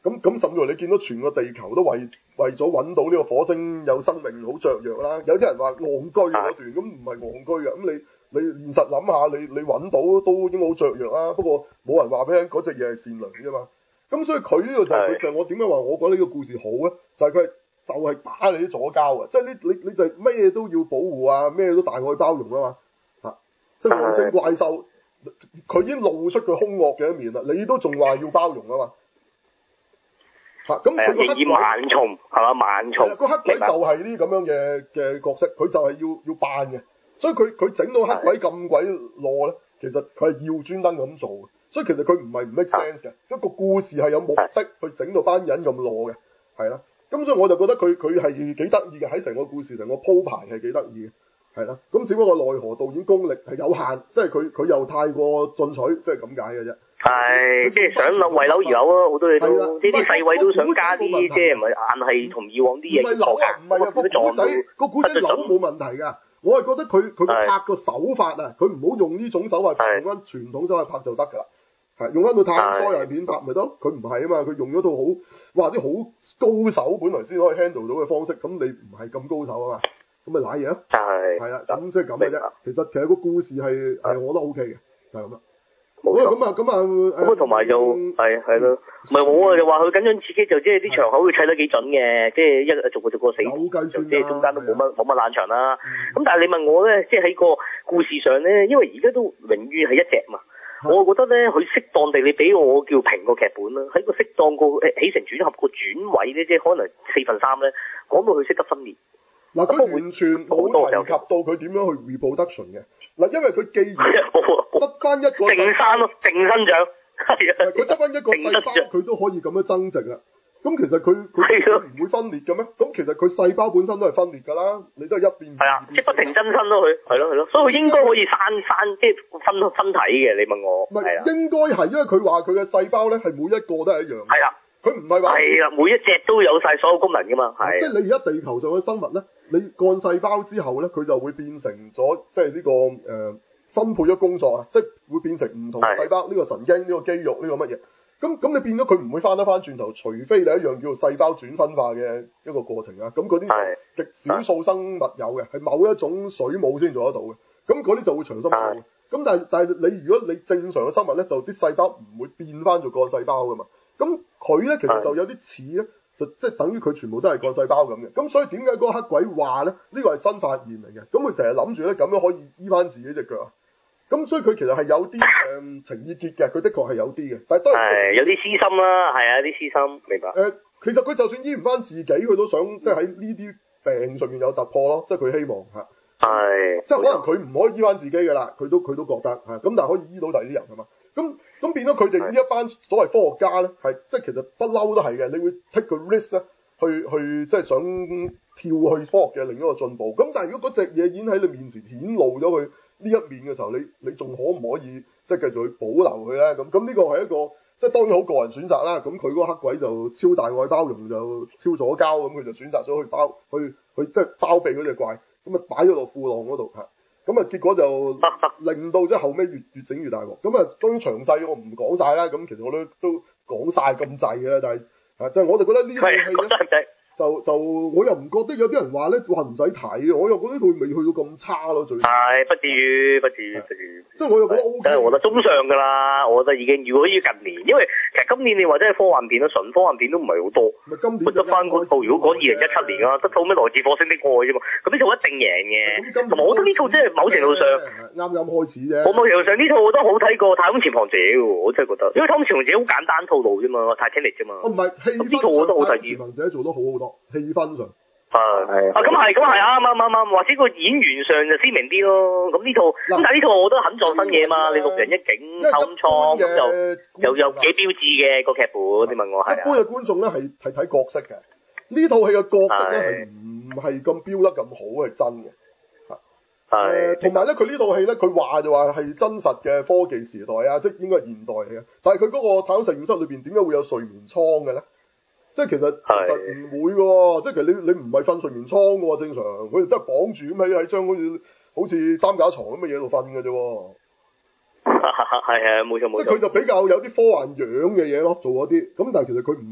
咁甚至乎你見到全個地球都為咗揾到呢個火星有生命好雀躍啦。有啲人話戇居嗰段，咁唔係戇居嘅。咁你現實諗下，你揾到都應該好雀躍啦。不過冇人話俾你嗰隻嘢係善良啫嘛。咁所以佢呢個就係佢就係我點解話我覺得呢個故事好咧？就係佢就係打你啲左膠啊！即係你就係咩都要保護啊，咩都大愛包容啊嘛。即係外星怪獸，佢已經露出佢兇惡嘅一面啦，你都仲話要包容啊嘛？咁佢個黑鬼萬蟲係嘛？萬蟲個黑鬼就係呢啲咁樣嘅角色，佢就係要扮嘅，所以佢整到黑鬼咁鬼懦咧，其實佢係要專登咁做嘅，所以其實佢唔係唔 make sense 嘅，一個故事係有目的去整到班人咁懦嘅，係啦，咁所以我就覺得佢係幾得意嘅，喺成個故事成個鋪排係幾得意嘅。係啦，咁只不過奈何導演功力係有限，即係佢又太過進取，即係咁解嘅啫。係， 即係想為樓而樓咯，好多嘢都，呢啲細位都想加啲，即係唔係硬係同以往啲嘢唔同㗎。 唔係啊，個古仔樓冇問題㗎，我係覺得佢拍個手法啊，佢唔好用呢種手法，用翻傳統手法拍就得㗎啦。係用翻到探科人片拍咪得，佢唔係啊嘛，佢用咗套好啲好高手本來先可以 handle 到嘅方式，咁你唔係咁高手啊嘛。咁咪瀨嘢咯，係啊，咁即係咁嘅啫。其實個故事係我覺得 OK 嘅，就係咁啦。好啦，咁同埋就係咯，唔係我就話佢緊張自己就即係啲場口會砌得幾準嘅，即係一逐個死，即係中間都冇乜冷場啦。咁但係你問我咧，即係喺個故事上咧，因為而家都榮譽係一隻嘛，我覺得咧佢適當地你俾我叫評個劇本啦，喺個適當個起承轉合個轉位咧，即係可能4/3咧，講到佢識得分裂。 嗱，佢完全冇提及到佢點樣去 reproduction 嘅。嗱，因為佢既然得翻一個正生咯，正生長， 佢得翻一個細胞，佢都可以咁樣增值啦。咁其實佢唔會分裂嘅咩？咁其實佢細胞本身都係分裂㗎啦，你都係一變。 係啊，即係不停增生咯，佢係咯，所以佢應該可以生即係分體嘅。你問我， 唔係應該係，因為佢話佢嘅細胞咧係每一個都係一樣。係啊。佢唔係話係啦，每一隻都有晒所有功能㗎嘛，係。 即係你而家地球上嘅生物咧，你幹細胞之後咧，佢就會變成咗即係呢個分配咗工作啊，即係會變成唔同細胞，呢個神經、呢個肌肉、呢個乜嘢。咁你變咗佢唔會翻得翻轉頭，除非你一樣叫做細胞轉分化嘅一個過程啊。咁嗰啲極少數生物有嘅，係某一種水母先做得到嘅。咁嗰啲就會長生不老。咁但係你如果你正常嘅生物咧，就啲細胞唔會變翻做幹細胞㗎嘛。咁佢咧其實就有啲似咧，就即係等於佢全部都係幹細胞咁嘅。咁所以點解嗰個黑鬼話咧？呢個係新發現嚟嘅。咁佢成日諗住咧咁樣可以醫翻自己隻腳啊。咁所以佢其實係有啲情意結嘅，佢的確係有啲嘅。但係當然有啲私心啦，係啊，啲私心明白。 其實佢就算醫唔翻自己，佢都想即係喺呢啲病上面有突破咯。即係佢希望嚇。係。即係可能佢唔可以醫翻自己㗎啦，佢都覺得嚇。咁但係可以醫到第二啲人係嘛？咁變咗佢哋呢一班所謂科學家咧，係即係其實不嬲都係嘅。你會 take 個 risk 咧，去即係想跳去科學嘅另一個進步。咁但係如果嗰隻嘢已經喺你面前顯露咗佢呢一面嘅時候，你仲可唔可以即係繼續去保留佢咧？咁呢個係一個即係當然好個人選擇啦。咁佢嗰個黑鬼就超大愛包容，就超左膠，咁佢就選擇咗去即係包庇嗰隻怪，咁啊擺咗落褲浪嗰度嚇。咁啊，結果就令到即係後尾越整越大鑊。咁啊，當然詳細我唔講晒啦。咁其實我都講晒咁滯嘅啦，但係即係我哋覺得呢套戲咧，就我又唔覺得有啲人話咧話唔使睇，我又覺得佢未去到咁差咯，最係不至於。 即係我又覺得 OK。 我覺得中上㗎啦，我覺得已經。如果要近年，因為其實今年你話真係科幻片啦，純科幻片都唔係好多。 咪今年得翻嗰套，如果講2017年啊，得套咩來自火星的愛啫嘛，咁呢套一定贏嘅。同埋我覺得呢套真係某程度上啱開始啫。 我某程度上呢套我都好睇過《太空潛航者》喎，我真係覺得，因為《太空潛航者》好簡單套路啫嘛，Titanic啫嘛。 唔係氣氛上，《太空潛航者》做得好好多，氣氛上。 咁係啱，或者個演員上就鮮明啲咯。咁呢套，咁但係呢套我覺得肯撞新嘢嘛。你6人一景太空艙咁就有幾標誌嘅個劇本。你問我係一般嘅觀眾咧係睇角色嘅，呢套戲嘅角色咧係唔係咁標得咁好係真嘅。同埋咧佢呢套戲咧佢話就話係真實嘅科技時代啊，即係應該係現代嚟嘅。但係佢嗰個太空實驗室裏邊點解會有睡眠艙嘅咧？即係其實唔會嘅喎，即係其實你唔係瞓睡眠艙嘅喎，正常佢哋都係綁住咁喺張好似擔架床咁嘅嘢度瞓嘅啫喎。係冇錯。 即係佢就比較有啲科幻樣嘅嘢咯，做嗰啲。咁但係其實佢唔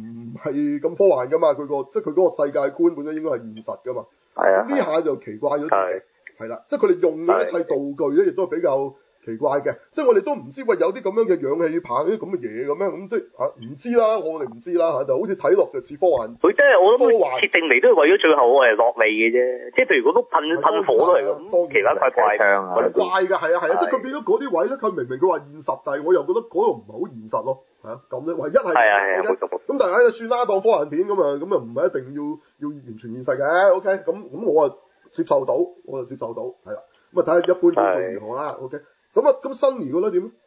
係咁科幻噶嘛，佢個即係佢嗰個世界觀本身應該係現實噶嘛。 係啊。 呢下就奇怪咗啲。係啦，即係佢哋用嘅一切道具咧，亦都係比較奇怪嘅。即係我哋都唔知喂有啲咁樣嘅氧氣棒啲咁嘅嘢咁樣，咁即係唔知啦，我哋唔知啦就好似睇落就似科幻。 佢真係我諗設定嚟都係為咗最後係落味嘅啫。即係譬如嗰碌噴火都係咁，其他怪怪係怪㗎，係啊，即係佢變咗嗰啲位咧，佢明明佢話現實，但係我又覺得嗰度唔係好現實咯，咁咧，唯一係咁，但係算啦，當科幻片咁啊唔係一定要完全現實嘅 ，OK，咁我啊接受到，係啦，咁啊睇下一般觀眾如何啦 ，OK，咁新年覺得點咧？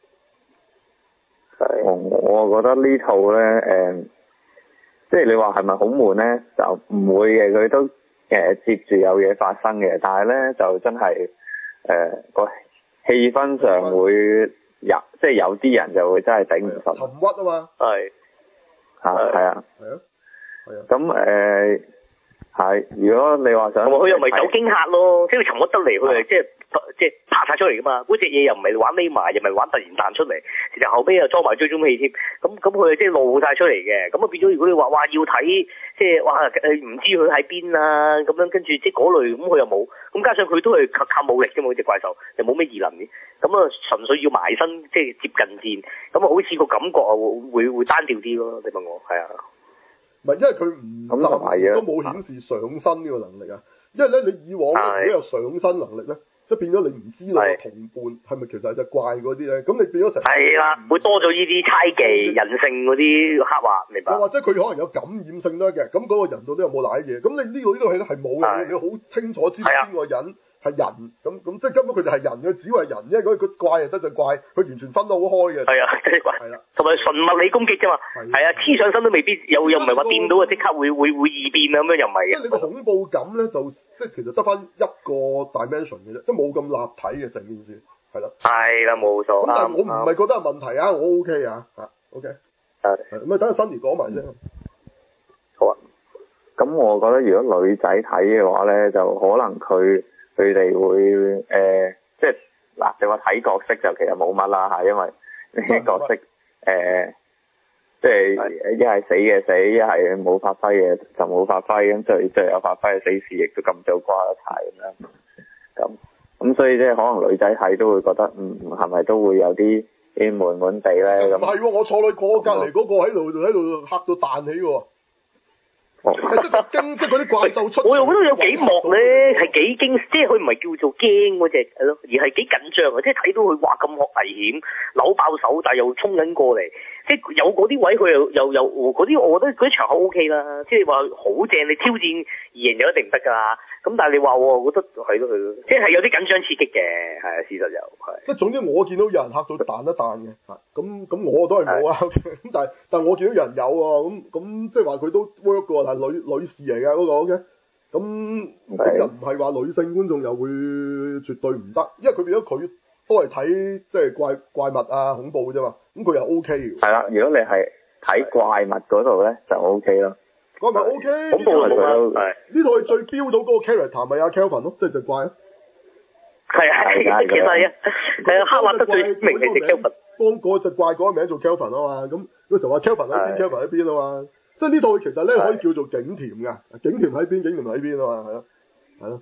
我覺得呢套咧，即係你話係咪好悶咧？就唔會嘅，佢都接住有嘢發生嘅，但係咧就真係個氣氛上會即係有啲人就會真係頂唔順。 沉鬱啊嘛。係。 係啊。咁係，如果你話想， 佢又唔係走驚嚇咯，即係沉鬱得嚟，佢係即係拍晒出嚟噶嘛。嗰隻嘢又唔係玩匿埋，又唔係玩突然彈出嚟，其實後尾又裝埋追蹤器添。咁佢即係露晒出嚟嘅。咁啊變咗，如果你話哇要睇，即係哇唔知佢喺邊啊咁樣，跟住即係嗰類，咁佢又冇。咁加上佢都係靠武力啫嘛，隻怪獸又冇咩異能嘅。咁啊純粹要埋身，即係接近戰。咁啊好似個感覺啊會單調啲咯。你問我係啊。 唔係，因為佢暫時都冇顯示上身呢個能力啊。因為咧，你以往如果有上身能力咧，即係變咗你唔知道個同伴係咪其實係隻怪嗰啲咧，咁你變咗成係啦，會多咗呢啲猜忌、人性嗰啲刻畫，明白？ 或者佢可能有感染性都得嘅，咁嗰個人到底有冇瀨嘢？咁你呢套戲咧係冇嘅，你好清楚知道邊個人係人，咁即係根本佢就係人嘅，只係人啫。嗰個怪就得隻怪，佢完全分得好開嘅。係啊， 隻怪。係啦，同埋純物理攻擊啫嘛。係啊，黐上身都未必，又唔係話掂到啊，即刻會異變啊咁樣，又唔係嘅。即係你個恐怖感咧，就即係其實得翻一個 dimension 嘅啫，即係冇咁立體嘅成件事，係啦。係啦，冇錯。咁但係我唔係覺得係問題啊，我 OK 啊，OK。咁啊，等下 Sunny 講埋先。 好啊。咁我覺得如果女仔睇嘅話咧，就可能佢哋會即係嗱，你話睇角色就其實冇乜啦嚇，因為呢啲角色即係一係死嘅死，一係冇發揮嘅就冇發揮，咁最有發揮嘅死士亦都咁早瓜一齊咁樣，咁所以即係可能女仔睇都會覺得係咪都會有啲悶悶地咧咁。唔係喎， 我坐你過隔離嗰個喺度嚇到彈起喎。即係嗰啲怪獸出， 我又覺得有幾幕咧係幾驚，即係佢唔係叫做驚嗰隻係咯，而係幾緊張啊！即係睇到佢哇咁危險，扭爆手，但係又衝緊過嚟，即係有嗰啲位佢又嗰啲，我覺得嗰啲場口 O K 啦，即係話好正，你挑戰異形就一定唔得㗎啦。咁但係你話我覺得係咯，即係有啲緊張刺激嘅，係啊，事實又係。即係總之我見到有人嚇到彈一彈嘅，咁我都係冇啊。咁但係我見到有人有喎，咁即係話佢都 work 㗎喎，但係女士嚟㗎嗰個 OK。咁又唔係話女性觀眾又會絕對唔得，因為佢變咗佢都係睇即係怪物啊恐怖啫嘛，咁佢又 OK 嘅。 係啦，如果你係睇怪物嗰度咧就 OK 咯。 怪物 OK， 恐怖嚟㗎。 呢套係最標到嗰個 character 咪阿 Kelvin 咯，即係隻怪啊。 係其實係啊，刻畫得最明係隻 Kelvin。 幫嗰隻怪改名做 Kelvin 啊嘛，咁嗰時候話 Kelvin 喺邊 ，Kelvin 喺邊啊嘛。即係呢套其實咧可以叫做景甜㗎，景甜喺邊，景甜喺邊啊嘛，係咯。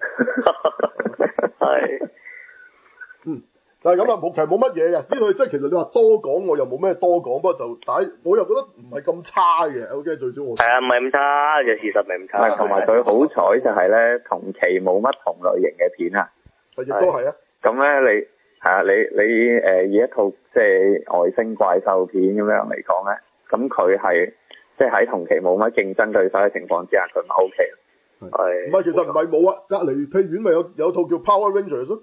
係。但係咁啊，其實冇乜嘢嘅，呢套即係其實你話多講，我又冇咩多講，不過就我又覺得唔係咁差嘅 ，OK 最少我。係啊， 唔係咁差，就事實唔係咁差。 同埋佢好彩就係咧，同期冇乜同類型嘅片啊。 亦都係啊。 咁咧你以一套即係外星怪獸片咁樣嚟講咧，咁佢係即係喺同期冇乜競爭對手嘅情況之下，佢咪 OK 咯。係。唔係，其實唔係冇啊，隔離戲院咪有套叫 Power Rangers 咯。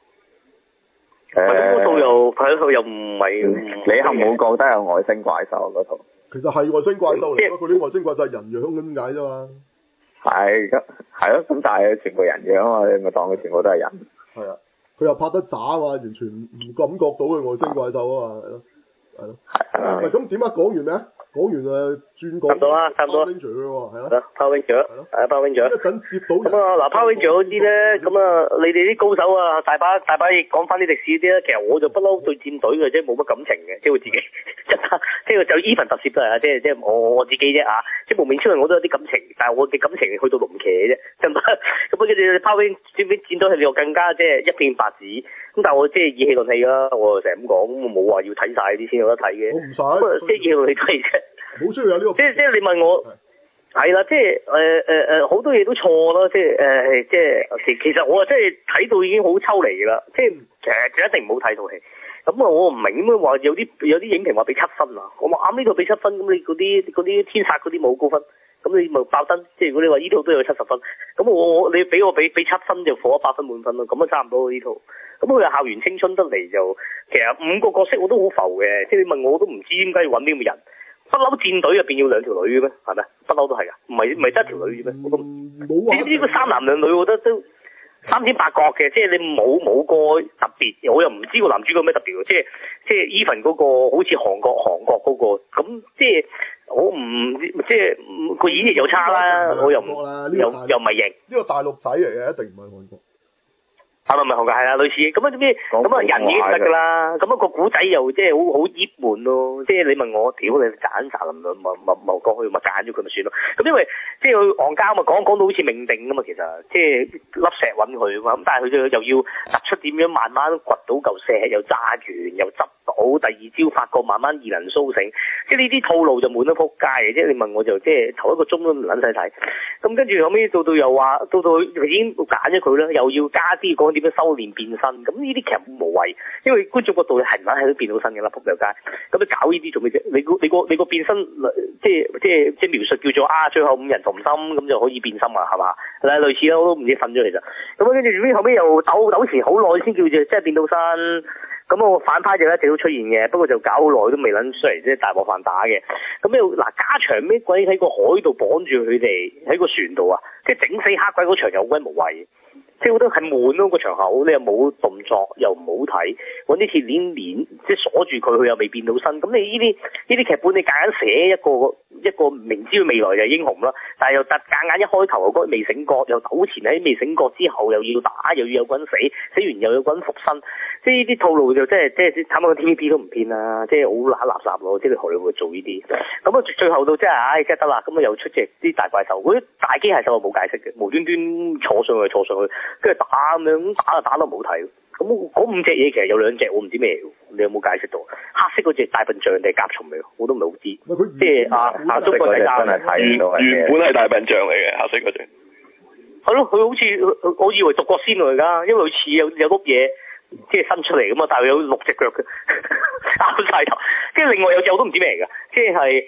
嗰套又唔係， 你係冇覺得有外星怪獸嗰套？ 其實係外星怪獸嚟，佢啲外星怪獸係人樣咁解啫嘛。係咯，咁但係全部人樣啊嘛，你咪當佢全部都係人。 係啊，佢又拍得渣啊嘛，完全唔感覺到佢外星怪獸啊嘛，係咯。 係咯。喂，咁點啊？講完未啊？講完轉講。 差唔多啦，差唔多。 Power Ranger 喎，係咯。 Power Ranger，係啊 Power Ranger。 一陣接到。 咁啊，嗱 Power Ranger 嗰啲咧，咁啊，你哋啲高手啊，大把亦講翻啲歷史啲咧。其實我就不嬲對戰隊嘅，即係冇乜感情嘅，即係我自己，即係就 even 特攝都係啊，即係我自己啫啊，即係無名超人我都有啲感情，但係我嘅感情去到龍騎嘅啫，真係。咁跟住 Power Ranger 戰隊係我更加即係一片白紙。咁但係我即係以氣論氣啦，我成日咁講，咁我冇話要睇晒啲先有得睇嘅。 我唔使。 即係以氣論氣都係啫。 冇需要有呢個。 即係你問我。係啦，即係好多嘢都錯咯，即係其實我真係睇到已經好抽離啦，即係其實一定唔好睇套戲。咁啊，我唔明點解話有啲影評話俾7分啊？我話啱呢套俾7分，咁你嗰啲天煞嗰啲冇高分，咁你咪爆燈。即係如果你話呢套都有70分，咁你俾我俾7分就放100分滿分咯，咁啊差唔多呢套。咁佢係校園青春得嚟就，其實5個角色我都好浮嘅，即係你問我都唔知點解要揾啲咁嘅人。不嬲戰隊入邊要2條女嘅咩？係咪？不嬲都係噶，唔係得一條女嘅咩？ 冇你知唔知個3男2女？我覺得都三尖八角嘅，即係你冇個特別，我又唔知個男主角有咩特別喎。即係 even 嗰個好似韓國嗰個，咁即係我唔即係個演繹又差啦，我又唔又唔係型。 呢個大陸仔嚟嘅，一定唔係韓國。 係咪韓國係啦，類似咁啊？咩咁啊？人已經得噶啦，咁啊個古仔又即係好熱門咯。即係你問我，屌你斬殺咁樣，咪過去咪揀咗佢咪算咯。咁因為即係佢戇交嘛，講到好似命定噶嘛，其實即係粒石揾佢嘛。咁但係佢又要突出點樣慢慢掘到嚿石，又炸完又執到，第二朝發覺慢慢異能甦醒。即係呢啲套路就滿得撲街嘅。即係你問我就即係頭1個鐘都唔撚使睇。咁跟住後尾到又話到已經揀咗佢啦，又要加啲講點樣修煉變身，咁呢啲其實無謂，因為觀眾角度你係唔係都變到身嘅啦，仆你街，咁你搞呢啲做咩啫？你個變身即係描述叫做最後5人同心咁就可以變身啊，係嘛？類似啦，我都唔知瞓咗其實。咁跟住後尾又抖時好耐先叫做即係變到身。咁我反派就一直都出現嘅，不過就搞好耐都未撚出嚟，即係大鑊飯打嘅。咁又嗱加長咩鬼喺個海度綁住佢哋喺個船度啊？即係整死黑鬼嗰場又好鬼無謂。即係我覺得係悶咯，個場口你又冇動作，又唔好睇，揾啲鐵鏈即係鎖住佢又未變到身。咁你呢啲劇本你夾硬寫一個明知佢未來就係英雄啦，但係又夾硬一開頭又未醒覺，又糾纏喺未醒覺之後又要打，又要有個人死完又有個人復生，即係呢啲套路就即係慘過 TVB 都唔騙啦，即係好垃圾咯，即係佢會做呢啲。咁啊最後到即係即係得啦，咁啊又出隻啲大怪獸，嗰啲大機械獸我冇解釋嘅，無端端坐上去。跟住打咁樣打得唔好睇，咁嗰5隻嘢其實有2隻我唔知咩嚟，你有冇解釋到？黑色嗰隻大笨象定係甲蟲嚟？我都唔係好知。即係中國仔教原本係大笨象嚟嘅，黑色嗰隻。 係咯，佢好似我以為獨角仙嚟㗎，因為佢似有碌嘢即係伸出嚟㗎嘛，但係有6隻腳嘅，拗晒頭。跟住另外有隻我都唔知咩嚟㗎，即係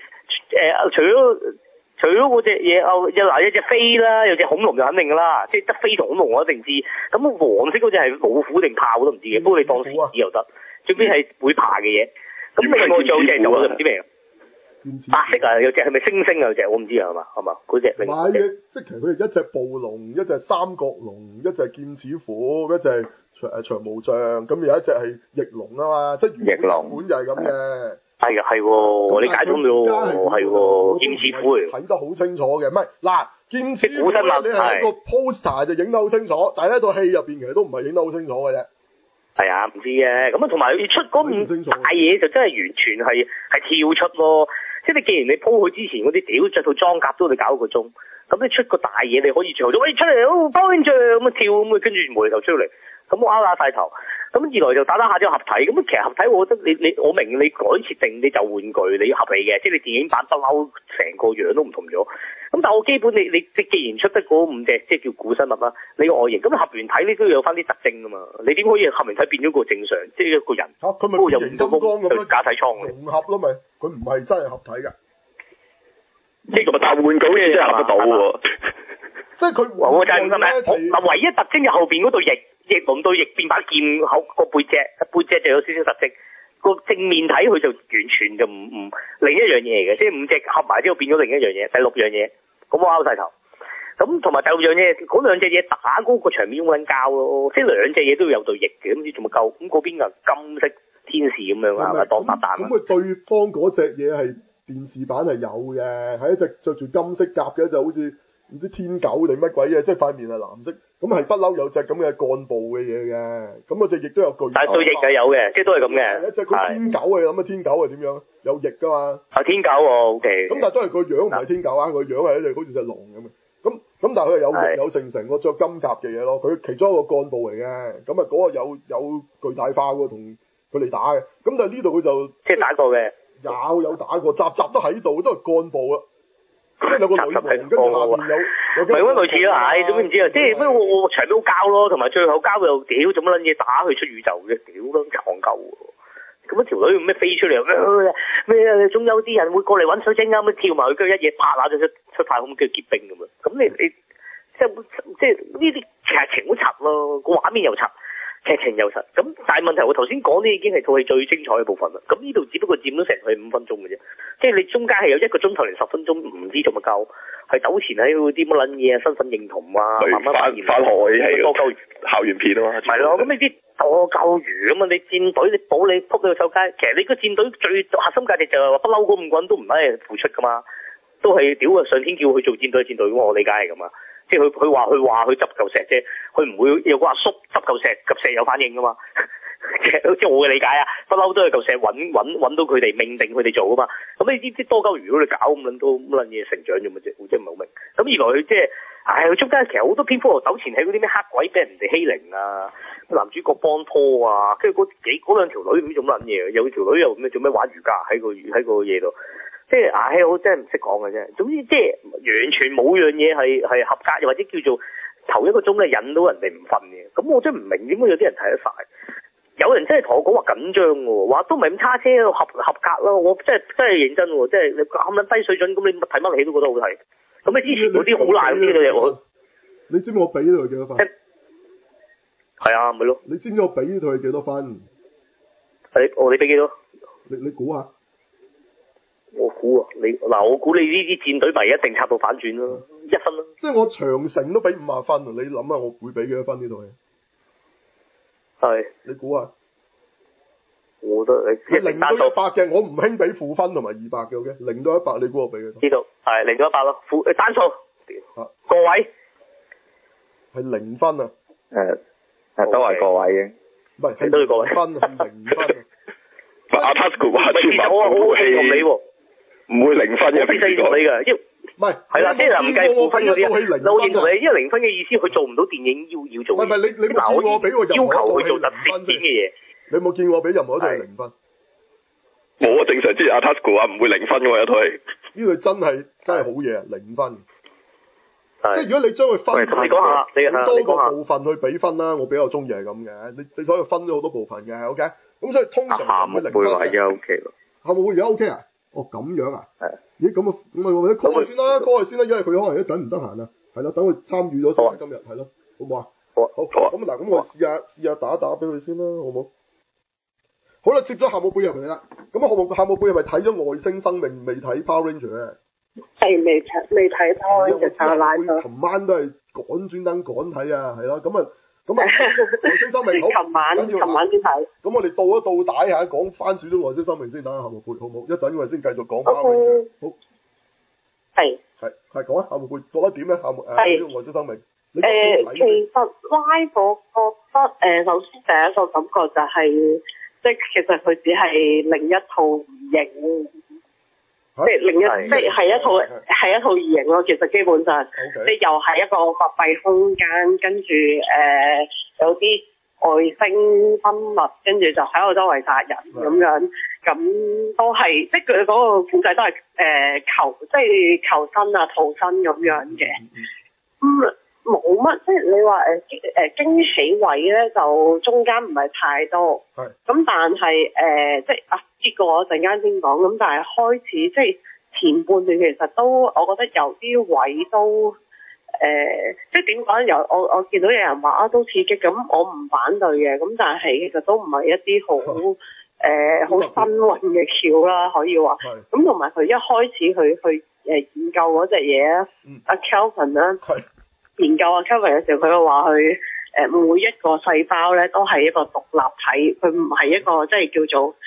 除咗嗰隻嘢，有隻飛啦，有隻恐龍就肯定㗎啦，即係得飛同恐龍我一定知。咁黃色嗰隻係老虎定豹我都唔知嘅，不過你當獅子又得，最尾係會爬嘅嘢。咁另外仲有隻就我就唔知咩。白色啊，有隻係咪猩猩啊？有隻我唔知啊，係嘛？嗰隻。唔係嘅， 即係其實佢哋一隻暴龍，一隻三角龍，一隻劍齒虎，一隻長毛象，咁有一隻係翼龍啊嘛，即係原本就係咁嘅。 係喎，你解通咗係喎，劍齒虎睇得好清楚嘅，唔係嗱，劍齒虎你係一個 poster 就影得好清楚，但係喺套戲入邊其實都唔係影得好清楚嘅啫。 係啊，唔知嘅，咁啊同埋出嗰5大嘢就真係完全係跳出咯，即係你既然你鋪佢之前嗰啲屌着套裝甲都你搞1個鐘，咁你出個大嘢你可以最後喂出嚟包緊象咁啊跳咁啊跟住無厘頭出嚟，咁我拗晒頭。咁二來就打下之後合體，咁其實合體我覺得我明你改設定你就玩具你要合理嘅，即係你電影版不嬲成個樣都唔同咗。咁但係我基本你即既然出得嗰5隻即係叫古生物啦，你個外形咁合完體你都要有翻啲特徵㗎嘛，你點可以合完體變咗個正常即係一個人？ 佢咪有5個窿就假體倉融合咯咪？佢唔係真係合體㗎。 即係但係玩具嘅真係合得到喎。即係佢我就係咁樣，唯一特徵就後邊嗰對翼龍對翼變把劍個背脊就有少少特徵，個正面睇佢就完全就唔另一樣嘢嚟嘅，即係5隻合埋之後變咗另一樣嘢，第6樣嘢，咁我拗晒頭。咁同埋第6樣嘢，嗰2隻嘢打嗰個場面好撚交咯，即係2隻嘢都要有對翼嘅，咁唔知做乜鳩，咁嗰邊啊金色天使咁樣啊，當撒旦。 咁佢對方嗰隻嘢係電視版係有嘅，係一隻着住金色甲嘅，就好似唔知天狗定乜鬼嘅，即係塊面係藍色，咁係不嬲有隻咁嘅幹部嘅嘢嘅，咁嗰隻亦都有巨。 但係對翼係有嘅，即係都係咁嘅。 一隻佢天狗啊，諗下天狗係點樣？有翼噶嘛？ 啊天狗喎 ，OK。 咁但係都係個樣唔係天狗啊，個樣係一隻好似隻龍咁嘅。咁但係佢係有翼有成個着金甲嘅嘢咯，佢其中一個幹部嚟嘅，咁啊嗰個有巨大化喎，同佢哋打嘅，咁但係呢度佢就即係打過嘅， 有打過，集都喺度，都係幹部啦，即係有個女王，跟住下邊有係咁類似啦，唉，總之唔知啊，即係咩我場都交咯，同埋最後交又屌做乜撚嘢打佢出宇宙嘅，屌都戇鳩喎。咁一條女咩飛出嚟咩？總有啲人會過嚟揾水晶啊，咁跳埋去，跟住一嘢拍下就出太空，跟住結冰咁啊！咁你即係呢啲劇情好柒咯，個畫面又柒，劇情又柒。咁但係問題我頭先講啲已經係套戲最精彩嘅部分啦。咁呢度只不過佔咗成佢5分鐘嘅啫，即係你中間係有1個鐘頭零10分鐘唔知做乜鳩，係糾纏喺嗰啲乜撚嘢啊，身份認同啊，慢慢發現翻學嗰啲係多鳩校園片啊嘛。 係咯，咁呢啲多鳩魚咁啊！你戰隊你保你撲到臭街，其實你個戰隊最核心價值就係話不嬲嗰5個人都唔係付出噶嘛，都係屌啊上天叫佢做戰隊咁，我理解係咁啊。即係佢話佢執嚿石啫，佢唔會有個阿叔執嚿石及石有反應噶嘛。即係我嘅理解啊，不嬲都係嚿石揾到佢哋命定佢哋做啊嘛。咁呢啲多鳩魚，如果你搞咁撚多乜撚嘢成長咗乜啫？我真係唔係好明。咁二來佢即係，佢中間其實好多篇幅糾纏喺嗰啲咩黑鬼俾人哋欺凌啊，男主角幫拖啊，跟住嗰兩條女唔知做乜撚嘢，有條女又咩做咩玩瑜伽喺個嘢度。即係我真係唔識講嘅啫。總之即係完全冇樣嘢係合格，又或者叫做頭1個鐘咧引到人哋唔瞓嘅。咁我真係唔明點解有啲人睇得晒。有人真係同我講話緊張喎，話都唔係咁差車合格啦。我真係認真喎，即係你咁撚低水準，咁你睇乜戲都覺得好睇。咁你之前嗰啲好爛啲嘅嘢， 你知唔知我俾咗佢幾多分？ 係啊，咪咯。 你知唔知我俾咗佢幾多分？ 你俾幾多？ 你估下？ 我估啊，我估你呢啲戰隊迷一定插到反轉咯，1分咯。 即係我長城都俾50分，你諗下我會俾幾多分呢套戲？ 係。你估啊？ 我覺得你 0到100嘅，我唔興俾負分同埋200嘅，OK？ 0到100，你估我俾幾多？ 知道，係0到100咯，單數。個位係0分啊！ 都係個位嘅， 唔係都係個位分係0分。 阿 Tasuku 話其實我好認同你喎， 唔會0分嘅， 我認同你㗎，因為唔係係啦，即係唔計負分嗰啲啊。我認同你，因為0分嘅意思，佢做唔到電影要做嘅。 唔係你冇見我俾過任何要求佢做特攝片嘅嘢。 你冇見我俾任何一套係0分？ 冇啊，正常之前阿 Tasuku 話唔會0分嘅喎，一套戲。 呢個真係好嘢，0分。 即係如果你將佢分你講下， 你多個部分去比分啦，我比較中意係咁嘅。你可以分咗好多部分嘅 ，OK？咁所以通常夏目會話而家 OK 咯。 夏目會而家 OK 啊？哦咁樣啊？ 係。 咦咁啊或者 call 佢先啦，call 佢先啦，因為佢可能一陣唔得閒啊。係啦，等佢參與咗先今日係咯，好唔好啊？好。咁嗱，咁我試下打一打俾佢先啦，好唔好？好啦，接咗夏目會入嚟啦。咁啊，夏目會係咪睇咗外星生命未睇 Power Ranger 咧？ 係未睇 Power Ranger， 琴晚都係專登趕睇啊，係咯，咁啊，外星生命好。 琴晚先睇。 咁我哋倒帶下，講翻少少外星生命先，等下夏目會好唔好？一陣我哋先繼續講 Power Ranger。好。係講啊，夏目會覺得點咧？夏目呢個外星生命。 其實拉我覺得首先第一個感覺就係，即係其實佢只係另一套異形。即係係一套異形咯，其實基本上，即係又係一個密閉空間，跟住有啲外星生物，跟住就喺度周圍殺人咁樣，咁都係即係佢嗰個故仔都係求生啊逃生咁樣嘅，冇乜，即係你話驚喜位咧就中間唔係太多，咁但係即係結果我陣間先講，咁但係開始即係前半段其實都我覺得有啲位都即係點講，我見到有人話都刺激，咁我唔反對嘅，咁但係其實都唔係一啲好好新穎嘅橋啦，可以話，咁同埋佢一開始去研究嗰隻嘢啊，阿 Kelvin 啦。研究阿 Kevin 嘅時候，佢又話佢每一個細胞咧都係一個獨立體，佢唔係一個即係叫做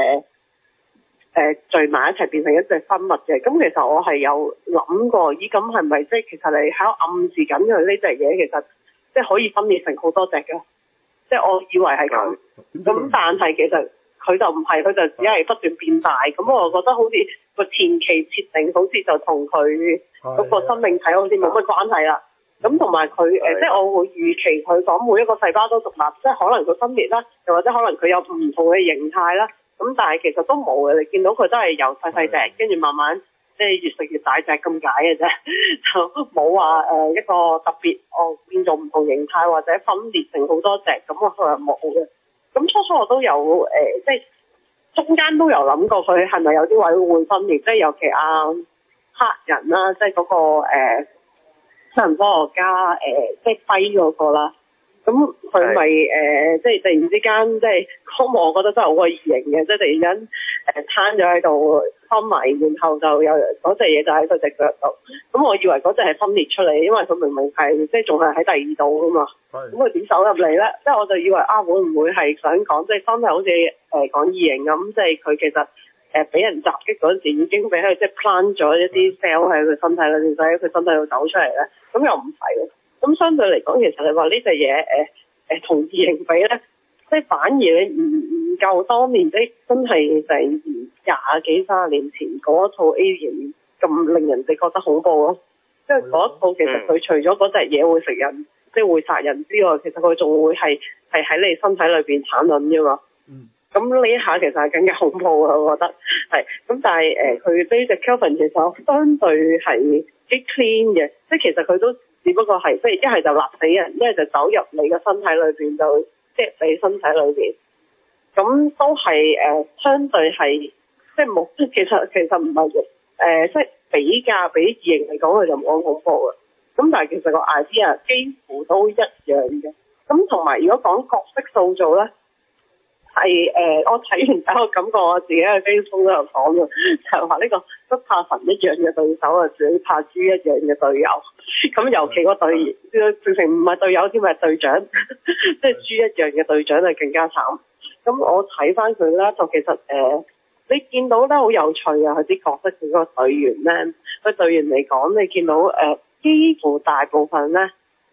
聚埋一齊變成一隻生物嘅。咁其實我係有諗過，咦咁係咪即係其實你喺度暗示緊佢呢隻嘢其實即係可以分裂成好多隻嘅？即係我以為係咁，咁但係其實佢就唔係，佢就只係不斷變大。咁我覺得好似個前期設定好似就同佢嗰個生命體好似冇乜關係啦。咁同埋佢即係我會預期佢講每一個細胞都獨立，即係可能佢分裂啦，又或者可能佢有唔同嘅形態啦。咁但係其實都冇嘅，你見到佢都係由細細隻，跟住慢慢即係越食越大隻咁解嘅啫，就冇話一個特別變做唔同形態或者分裂成好多隻，咁我係冇嘅。咁初我都有即係中間都有諗過佢係咪有啲位會分裂，即係尤其黑人啦，即係嗰個新聞科學家即係輝嗰個啦。咁佢咪即係突然之間即係嗰幕，我覺得真係好鬼異形嘅，即係突然間攤咗喺度昏迷，然後就有嗰隻嘢就喺佢隻腳度。咁我以為嗰隻係分裂出嚟，因為佢明明係即係仲係喺第二度噶嘛。咁佢點走入嚟咧？即係我就以為會唔會係想講即係真係好似講異形咁，即係佢其實俾人襲擊嗰陣時已經俾佢即係 plant 咗一啲 cell 喺佢身體裏面，就喺佢身體度走出嚟咧。咁又唔係喎。咁相對嚟講，其實你話呢隻嘢同異形比咧，即係反而你唔夠當年即真係成20幾30年前嗰一套 Alien 咁令人哋覺得恐怖咯。即係嗰一套其實佢除咗嗰隻嘢會食人，即係會殺人之外，其實佢仲會係喺你身體裏邊產卵啫嘛。咁呢一下其實係更加恐怖啊，我覺得係。咁但係佢呢隻 Kelvin 其實相對係幾 clean 嘅，即係其實佢都。只不過係即係一係就勒死人，一係就走入你嘅身體裏邊就即係你身體裏邊，咁都係相對係即係冇，其實唔係即係比較比異形嚟講，佢就冇咁恐怖嘅。咁但係其實個 idea 幾乎都一樣嘅。咁同埋如果講角色塑造咧，係我睇完之後感覺我自己嘅 Facebook 都有講嘅，就係話呢個不怕神一樣嘅對手啊，只怕豬一樣嘅隊友。咁尤其個隊直情唔係隊友添，係隊長，即係豬一樣嘅隊長就更加慘。咁我睇翻佢咧，就其實你見到咧好有趣啊！佢啲角色佢嗰個隊員咧，佢隊員嚟講，你見到幾乎大部分咧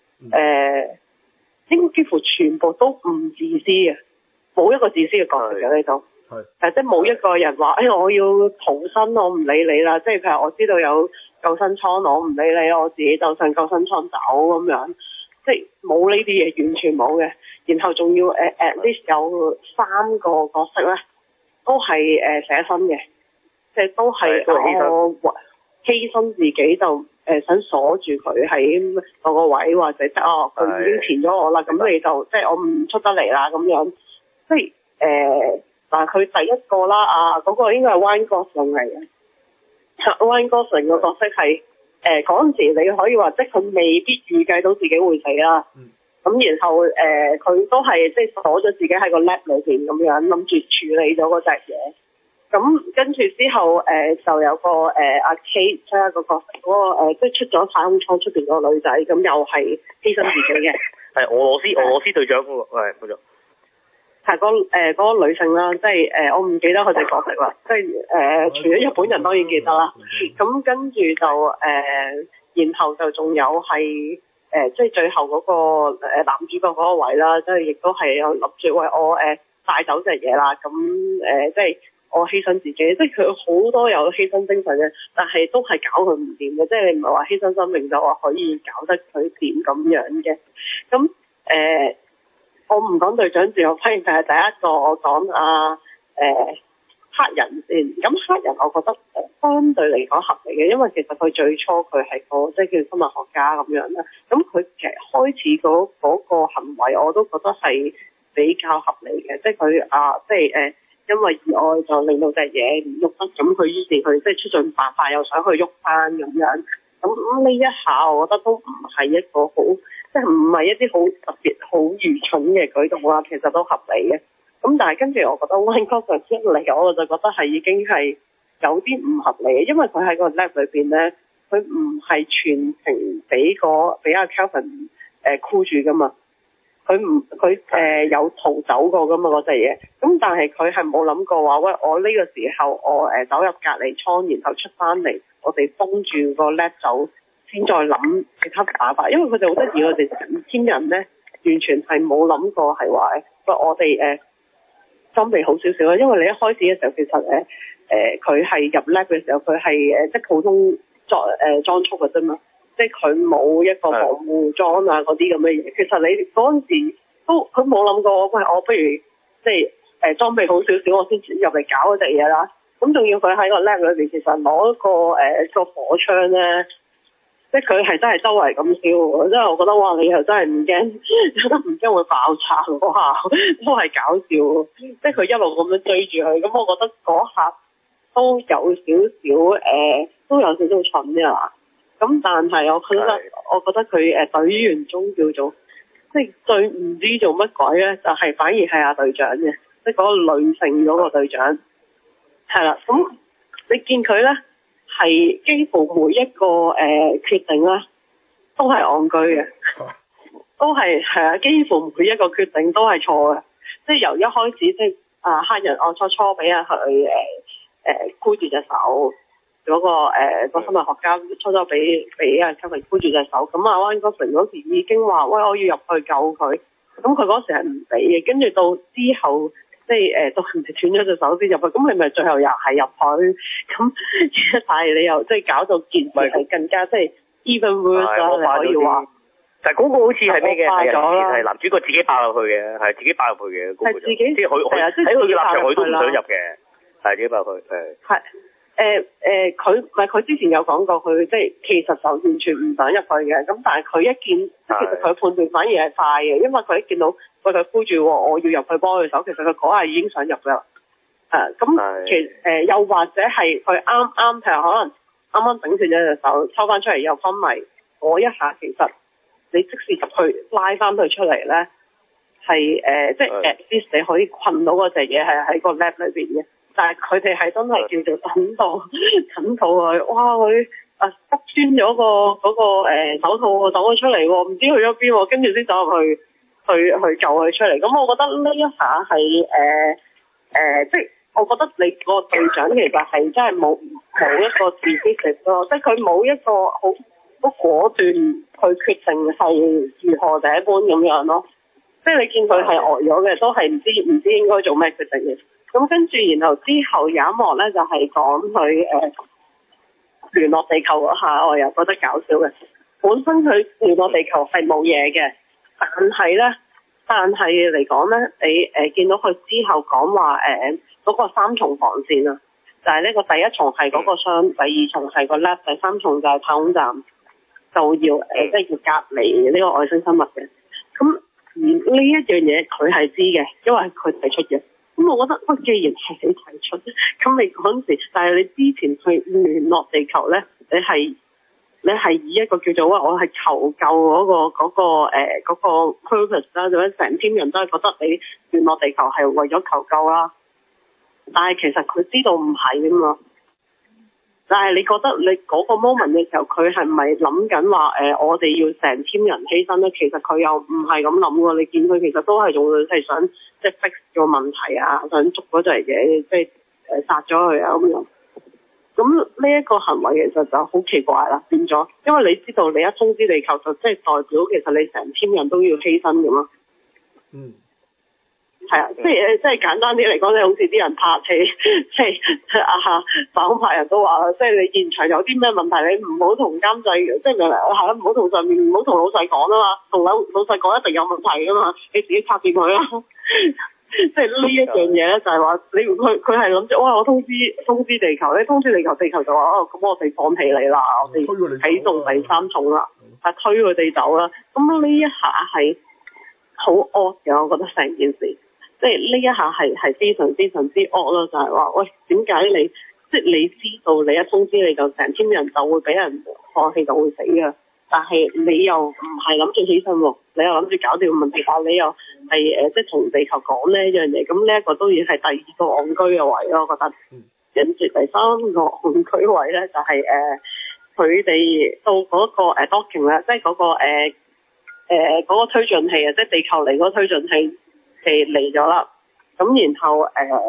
應該幾乎全部都唔自私嘅。冇一個自私嘅角色嘅呢度，即係冇一個人話，我要逃生，我唔理你啦。即係譬如我知道有救生艙，我唔理你，我自己就上救生艙走咁樣。即係冇呢啲嘢，完全冇嘅。然後仲要at least 有3個角色咧，都係捨身嘅，即係都係犧牲自己就想鎖住佢喺嗰個位，或者佢已經填咗我啦，咁你就即係我唔出得嚟啦咁樣。即係但係佢第一個啦，嗰個應該係 Ryan Gosling 嚟嘅。Ryan Gosling 個角色係嗰陣時你可以話，即係佢未必預計到自己會死啦。咁然後佢都係即係鎖咗自己喺個 lab 裏邊咁樣，諗住處理咗嗰隻嘢。咁跟住之後就有個阿 Kate 即係個角色嗰個即係出咗太空艙出邊嗰個女仔，咁又係犧牲自己嘅。 係俄羅斯隊長嗰個，冇錯。 係嗰個女性啦，即係我唔記得佢哋角色啦，即係除咗日本人當然記得啦。咁跟住就然後就仲有係即係最後嗰個男主角嗰個位啦，即係亦都係有諗住為我帶走隻嘢啦。咁即係我犧牲自己，即係佢好多有犧牲精神嘅，但係都係搞佢唔掂嘅，即係你唔係話犧牲生命就話可以搞得佢掂咁樣嘅。咁我唔講隊長住，我反而就係第一個我講黑人先。咁黑人我覺得相對嚟講合理嘅，因為其實佢最初佢係個即係叫生物學家咁樣啦。咁佢其實開始嗰個行為我都覺得係比較合理嘅，即係佢即係因為意外就令到隻嘢唔喐得，咁佢於是佢即係出盡辦法又想去喐翻咁樣。咁呢一下我覺得都唔係一個好，即係唔係一啲好特別好愚蠢嘅舉動啦，其實都合理嘅。咁但係跟住我覺得 Ryan Gosling 一嚟，我就覺得係已經係有啲唔合理嘅，因為佢喺個 lab 裏邊咧，佢唔係全程俾阿 Kelvin 箍住噶嘛。 佢有逃走過噶嘛嗰隻嘢，咁但係佢係冇諗過話，喂，我呢個時候我走入隔離倉，然後出翻嚟，我哋封住個 lab 走，先再諗其他打法，因為佢哋好得意，我哋成千人咧完全係冇諗過係話，喂，我哋裝備好少少啦，因為你一開始嘅時候其實佢係入 lab 嘅時候，佢係即係普通裝束嘅啫嘛。即係佢冇一個防護裝啊嗰啲咁嘅嘢，其實你嗰陣時都佢冇諗過，喂，我不如即係裝備好少少，我先入嚟搞嗰隻嘢啦。咁仲要佢喺個 lab 裏邊，其實攞個火槍咧，即係佢係真係周圍咁燒喎，即係我覺得哇，你又真係唔驚，都唔驚會爆炸嗰下，都係搞笑喎。即係佢一路咁樣追住佢，咁我覺得嗰下都有少少蠢嘅啦。咁但係我覺得佢隊員中叫做即係最唔知做乜鬼咧，就係反而係阿隊長嘅，即係嗰個女性嗰個隊長係啦。咁你見佢咧係幾乎每一個決定咧都係戇居嘅，都係啊，幾乎每一個決定都係錯嘅。即係由一開始即係黑人我初俾佢箍住隻手。嗰個生物學家初俾阿 Kevin 箍住隻手，咁阿溫哥成嗰時已經話，喂，我要入去救佢，咁佢嗰時係唔俾嘅，跟住到之後即係到人哋斷咗隻手先入去，咁你咪最後又係入去，咁但係你又即係搞到件事係更加即係 even worse 啦，你可以話。 但係嗰個好似係咩嘅？係男主角自己爆入去嘅，係自己爆入去嘅。係自己，即係佢喺佢嘅立場，佢都唔想入嘅，係自己爆入去。係。佢之前有講過，佢即係其實就完全唔想入去嘅。咁但係佢一見，其實佢判斷反而係快嘅，因為佢一見到喂佢箍住我要入去幫佢手，其實佢嗰下已經想入㗎啦。咁又或者係佢啱譬如可能啱頂住咗隻手，抽翻出嚟又昏迷，嗰一下其實你即使入去拉翻佢出嚟咧，係即係 at least 你可以困到嗰隻嘢係喺個 lab 裏邊嘅。但係佢哋係真係叫做等到佢，哇！佢塞穿咗嗰個手套走咗出嚟喎，唔知去咗邊喎，跟住先走入去救佢出嚟。咁我覺得呢一下係即係我覺得你個隊長其實係真係冇一個自知力咯，即係佢冇一個好果斷去決定係如何第一般咁樣咯。即係你見佢係呆咗嘅，都係唔知應該做咩決定嘅。咁跟住，然後之後有一幕咧，就係講佢聯絡地球嗰下，我又覺得搞笑嘅。本身佢聯絡地球係冇嘢嘅，但係嚟講咧，你見到佢之後講話嗰個3重防線啊，就係呢個第一重係嗰個箱，第二重係個 lab， 第3重就係太空站，就要即係要隔離呢個外星生物嘅。咁而呢一樣嘢佢係知嘅，因為佢提出嘅。咁我覺得，喂，既然係你提出，咁你嗰陣時，但係你之前去聯絡地球咧，你係以一個叫做我係求救嗰個 purpose 啦，咁樣成 team 人都係覺得你聯絡地球係為咗求救啦。但係其實佢知道唔係㗎嘛。但係你覺得你嗰個 moment 嘅時候，佢係咪諗緊話我哋要成 team 人犧牲咧？其實佢又唔係咁諗喎。你見佢其實都係仲係想即係 fix 個問題啊，想捉嗰隻嘢，即係殺咗佢啊咁樣。咁呢一個行為其實就好奇怪啦，變咗，因為你知道你一通知地球就即係代表其實你成 team 人都要犧牲㗎嘛。嗯。係啊，即係簡單啲嚟講，你好似啲人拍戲，即係反派人都話啦，即係你現場有啲咩問題，你唔好同監製，即係唔好同上面，唔好同老細講啊嘛，同老細講一定有問題噶嘛，你自己拆掂佢啦。即係呢一樣嘢咧，就係話你佢係諗住，哇！我通知地球，你通知地球，地球就話咁我哋放棄你啦，我哋啟動第3重啦，推佢哋走啦。咁呢一下係好惡嘅，我覺得成件事。即係呢一下係非常非常之惡咯，就係話喂，點解你即係你知道你一通知你就成 team 人就會俾人放棄就會死嘅，但係你又唔係諗住起身喎，你又諗住搞掂問題，但係你又係即係同地球講呢一樣嘢，咁呢一個都已經係第二個戇居嘅位咯，我覺得。跟住第3個戇居位咧，就係佢哋到嗰個docking啦，即係嗰個嗰個推進器啊，即係地球嚟嗰個推進器係嚟咗啦。咁然後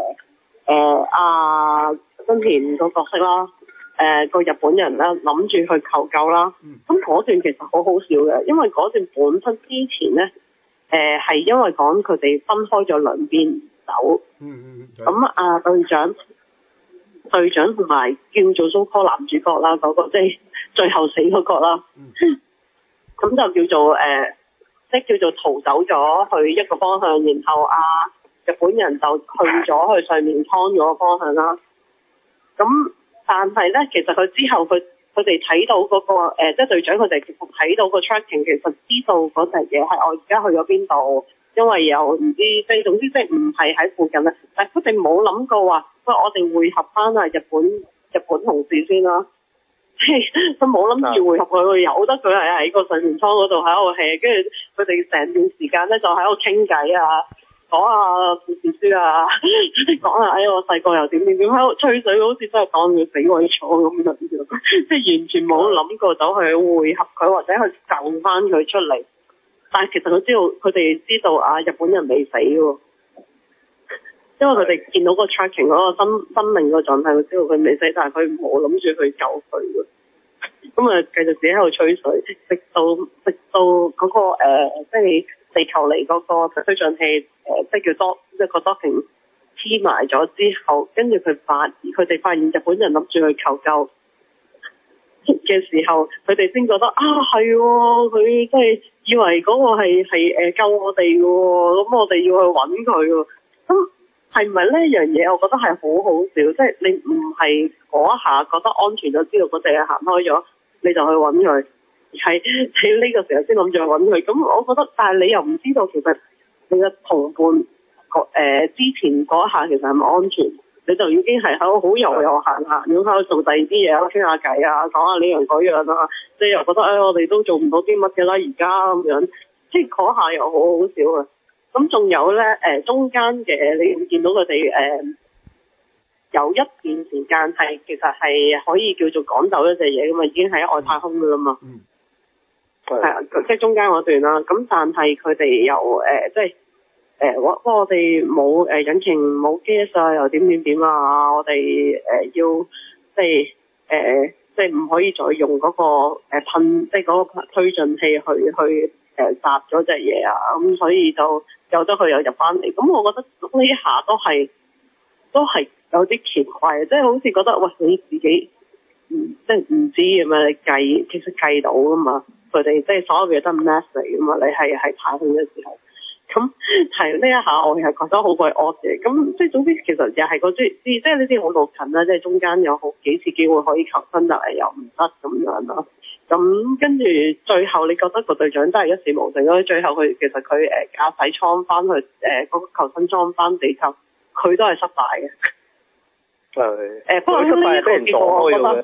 新田個角色啦，個日本人啦諗住去求救啦。咁嗰段其實好好笑嘅，因為嗰段本身之前咧，係因為講佢哋分開咗兩邊走。咁隊長同埋叫做蘇科男主角啦，嗰個即係最後死嗰個啦。咁就叫做即係叫做逃走咗去一個方向，然後日本人就去咗去上面湯咗個方向啦。咁但係咧，其實佢之後佢哋睇到嗰個即係隊長佢哋其實睇到個 tracking， 其實知道嗰隻嘢係我而家去咗邊度，因為又唔知即係總之即係唔係喺附近啦。但係佢哋冇諗過話，喂，我哋匯合翻日本同事先啦。佢冇諗住匯合佢，由得佢係喺個上面艙嗰度喺度 hea， 跟住佢哋成段時間咧就喺度傾偈啊，講下故事書啊，講下我細個又點喺度吹水，好似真係當佢死鬼咗咁樣，即係完全冇諗過走去匯合佢或者去救翻佢出嚟。但係其實佢哋知道日本人未死喎，因為佢哋見到個 tracking 嗰個生命個狀態，佢知道佢未死，但係佢冇諗住去救佢喎。咁繼續自己喺度吹水，直到嗰個即係地球嚟嗰個推進器即係叫個 docking 黐埋咗之後，跟住佢哋發現日本人諗住去求救嘅時候，佢哋先覺得係喎，佢即係以為嗰個係救我哋嘅喎，咁我哋要去揾佢喎。咁係咪呢樣嘢？我覺得係好好笑，即係你唔係嗰一下覺得安全咗，知道嗰隻嘢行開咗，你就去揾佢，而係喺呢個時候先諗住去揾佢。咁我覺得，但係你又唔知道其實你嘅同伴之前嗰一下其實係咪安全？你就已經係喺度好悠悠閒閒咁喺度做第二啲嘢，傾下偈啊，講下呢樣嗰樣啊，你又覺得我哋都做唔到啲乜嘅啦，而家咁樣，即係嗰下又好好笑啊！咁仲有咧中間嘅你會見到佢哋有一段時間係其實係可以叫做趕走一隻嘢噶嘛，已經喺外太空噶啦嘛。係啊，即係中間嗰段啦。咁但係佢哋又即係我哋冇引擎冇 gas 啊，又點啊，我哋要即係唔可以再用嗰個噴，即係嗰個推進器去殺咗隻嘢啊。咁所以就由得佢又入翻嚟。咁我覺得呢一下都係有啲奇怪，即係好似覺得喂，你自己即係唔知咁嘛，你其實計到噶嘛，佢哋即係所有嘢都係 math 嚟噶嘛，你係太空嘅時候，咁係呢一下我係覺得好鬼惡嘅。咁即係總之其實又係嗰啲即係呢啲好老近啦，即係中間有好幾次機會可以求生，但係又唔得咁樣啦。咁跟住最後你覺得個隊長都係一事無成咯，最後其實佢駕駛艙翻去嗰個求生艙翻地球，佢都係失敗嘅。不過呢個結果我覺得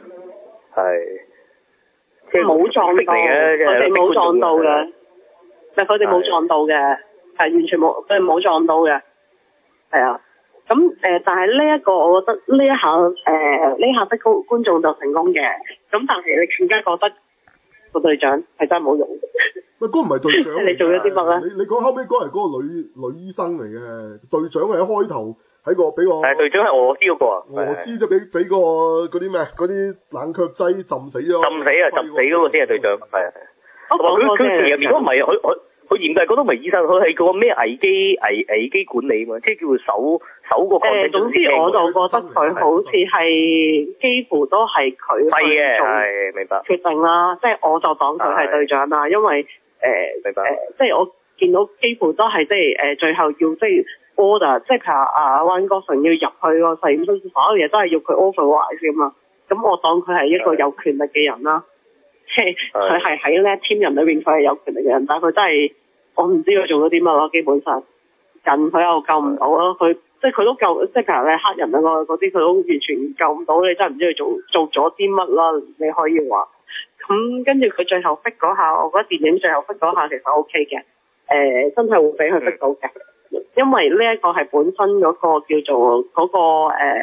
係冇撞到，佢哋冇撞到嘅，佢哋冇撞到嘅，係完全冇，佢哋冇撞到嘅，係啊。咁但係呢一個我覺得呢一下呢下的觀眾就成功嘅，咁但係你更加覺得個隊長係真係冇用。 喂，嗰唔係隊長， 你做咗啲乜咧？ 你講後尾嗰係嗰個女醫生嚟嘅，隊長係一開頭喺個俾個係隊長係俄羅斯嗰個啊， 俄羅斯就俾個嗰啲咩嗰啲冷卻劑浸死咗，浸死嗰個先係隊長，係啊。 佢其入面如果唔係佢嚴格嚟講都唔係醫生，佢係個咩危機管理嘛，即係叫佢守個。 總之我就覺得佢好似係幾乎都係佢去做明白決定啦，即係我就當佢係隊長啦，因為明白即係我見到幾乎都係即係最後要即係 order， 即係譬如溫國成要入去個實驗室，所有嘢都係要佢 override 㗎嘛，咁我當佢係一個有權力嘅人啦。即係佢係喺呢 team 人裏邊，佢係有權力嘅人，但係佢真係我唔知佢做咗啲乜咯。基本上人佢又救唔到咯，佢即係佢都救，即係譬如你黑人啊嗰啲，佢都完全救唔到。你真係唔知佢做咗啲乜啦。你可以話咁跟住佢最後逼嗰下，我覺得電影最後逼嗰下其實 OK 嘅，真係會俾佢逼到嘅，因為呢一個係本身嗰個叫做嗰個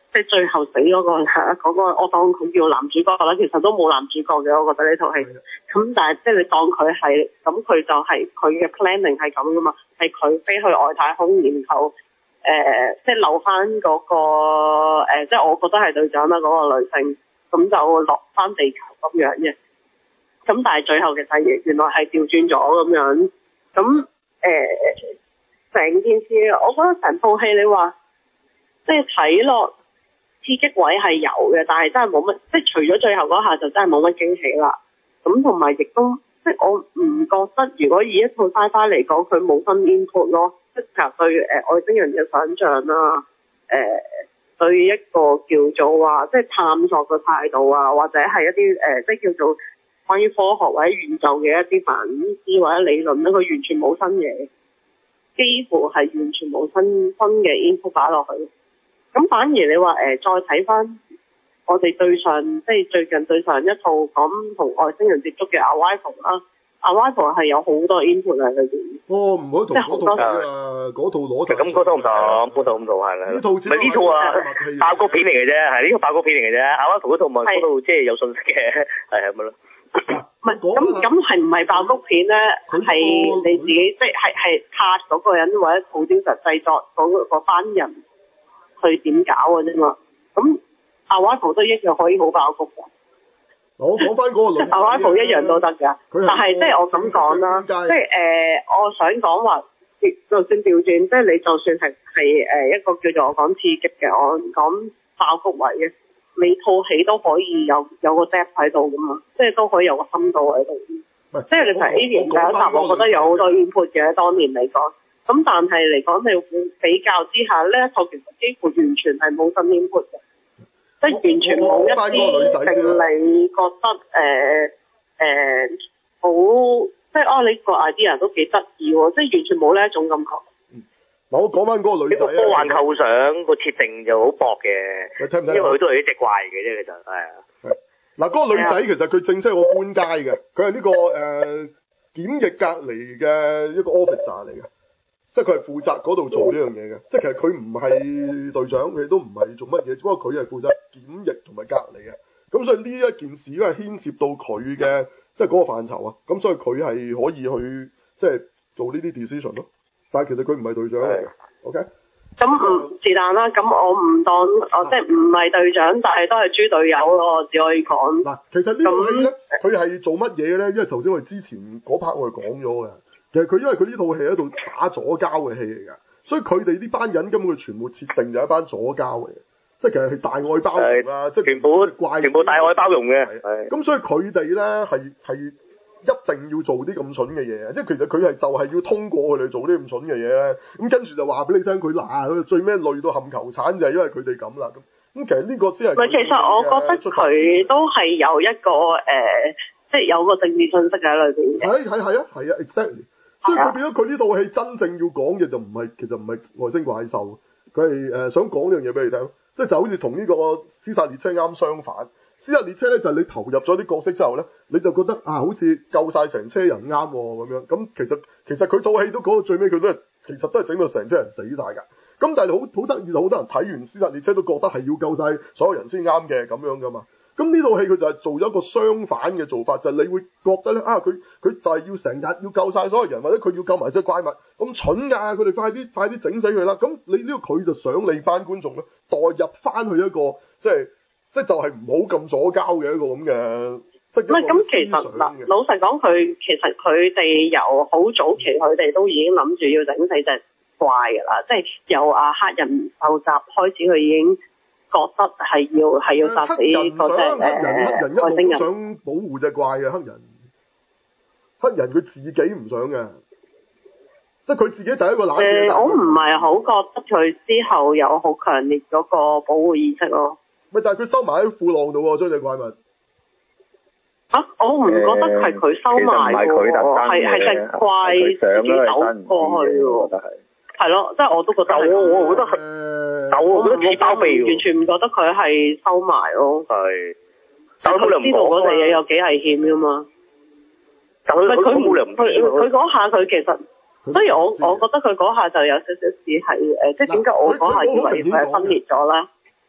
即係最後死嗰個我當佢叫男主角啦，其實都冇男主角嘅，我覺得呢套戲。咁但係即係你當佢係，咁佢就係佢嘅 planning 係咁噶嘛，係佢飛去外太空，然後即係留翻嗰個即係我覺得係隊長啦嗰個女性，咁就落翻地球咁樣嘅。咁但係最後其實原來係調轉咗咁樣。咁成件事，我覺得成套戲你話即係睇落刺激位係有嘅，但係真係冇乜，即係除咗最後嗰下就真係冇乜驚喜啦。咁同埋亦都即係我唔覺得，如果以一套 sci-fi 嚟講，佢冇新 input 咯，即係對外星人嘅想像啦，對一個叫做話即係探索嘅態度啊，或者係一啲即係叫做關於科學或者宇宙嘅一啲反思或者理論咧，佢完全冇新嘢，幾乎係完全冇新嘅 input 擺落去。咁反而你話再睇翻我哋對上即係最近對上一套講同外星人接觸嘅 Arrival 啦，Arrival 係有好多 input 喺裏邊。 唔可以同嗰套嗰套攞咁嗰套唔同，嗰套唔同係啦。呢套啊爆谷片嚟嘅啫，係呢個爆谷片嚟嘅啫。Arrival 嗰套咪嗰套即係有信息嘅，係咁咯。 唔係咁係唔係爆谷片咧？係你自己即係拍嗰個人或者好精實製作嗰班人去點搞嘅啫嘛。咁Arrival都一樣可以好爆谷㗎。 我講翻嗰個女 ，Arrival一樣都得㗎。但係即係我咁講啦，即係我想講話，就算調轉，即係你就算係一個叫做我講刺激嘅，我講爆谷位嘅。你套戲都可以有個 depth 喺度噶嘛，即係都可以有個深度喺度。即係你睇 Alien 第一集，我覺得有好多 input 嘅，當年嚟講。咁但係嚟講，你比較之下，呢一套其實幾乎完全係冇新 input 嘅，即係完全冇一啲令你覺得好，即係你個 idea 都幾得意喎，即係完全冇呢一種感覺。 我講翻嗰個女仔， 呢個科幻構想個設定就好薄嘅，因為佢都係一隻怪嘅啫，其實係。 嗱，嗰個女仔其實佢正式係個官階嘅，佢係呢個檢疫隔離嘅一個 officer 嚟嘅，即係佢係負責嗰度做呢樣嘢嘅，即係其實佢唔係隊長，佢都唔係做乜嘢，只不過佢係負責檢疫同埋隔離嘅。咁所以呢一件事因為牽涉到佢嘅即係嗰個範疇啊，咁所以佢係可以去即係做呢啲 decision 咯。但係其實佢唔係隊長嚟嘅 ，OK？ 咁是但啦，咁我唔當我即係唔係隊長，但係都係豬隊友咯，我只可以講。 嗱，其實呢套戲咧，佢係做乜嘢咧？因為頭先我哋之前嗰 part 我哋講咗嘅，其實佢因為佢呢套戲係一度打左膠嘅戲嚟㗎，所以佢哋呢班人根本佢全部設定就係一班左膠嚟嘅，即係其實係大愛包容啊，即係全部大愛包容嘅。咁所以佢哋咧係一定要做啲咁蠢嘅嘢，即係其實佢係就係要通過佢哋做啲咁蠢嘅嘢咧。咁跟住就話俾你聽，佢嗱最尾累到冚球鏟就係因為佢哋咁啦。咁其實呢個先係。唔係，其實我覺得佢都係有一個即係有個政治信息喺裏邊嘅。係啊 ，exactly。所以佢變咗佢呢套戲真正要講嘅就唔係，其實唔係外星怪獸，佢係想講呢樣嘢俾你聽，即係就好似同呢個屍殺列車啱相反。屍殺列車咧就係你投入咗啲角色之後咧，你就覺得好似救晒成車人啱咁樣。咁其實佢套戲都講到最尾，佢都係其實都係整到成車人死晒㗎。咁但係好得意，好多人睇完屍殺列車都覺得係要救晒所有人先啱嘅咁樣㗎嘛。咁呢套戲佢就係做咗一個相反嘅做法，就係你會覺得咧佢就係要成日要救晒所有人，或者佢要救埋隻怪物咁蠢㗎，佢哋快啲整死佢啦。咁你呢個佢就想你班觀眾咧代入翻去一個即係就係唔好咁左膠嘅一個咁嘅。唔係咁，其實嗱，老實講，其實佢哋由好早期佢哋都已經諗住要整死隻怪㗎啦，即係由黑人受襲開始，佢已經覺得係要殺死嗰隻外星人。想保護隻怪嘅黑人佢自己唔想嘅，即係佢自己第一個攬嘢。我唔係好覺得佢之後有好強烈嗰個保護意識咯。咪但係佢收埋喺褲浪度喎，將隻怪物。我唔覺得係佢收埋喎，係隻怪自己走過去喎。係咯，即係我都覺得係。我覺得係，我覺得似包庇，完全唔覺得佢係收埋咯。係，但佢知道嗰隻嘢有幾危險噶嘛。但佢冇理由唔知。佢嗰下佢其實，所以我覺得佢嗰下就有少少似係即係點解我嗰下以為佢係分裂咗啦？佢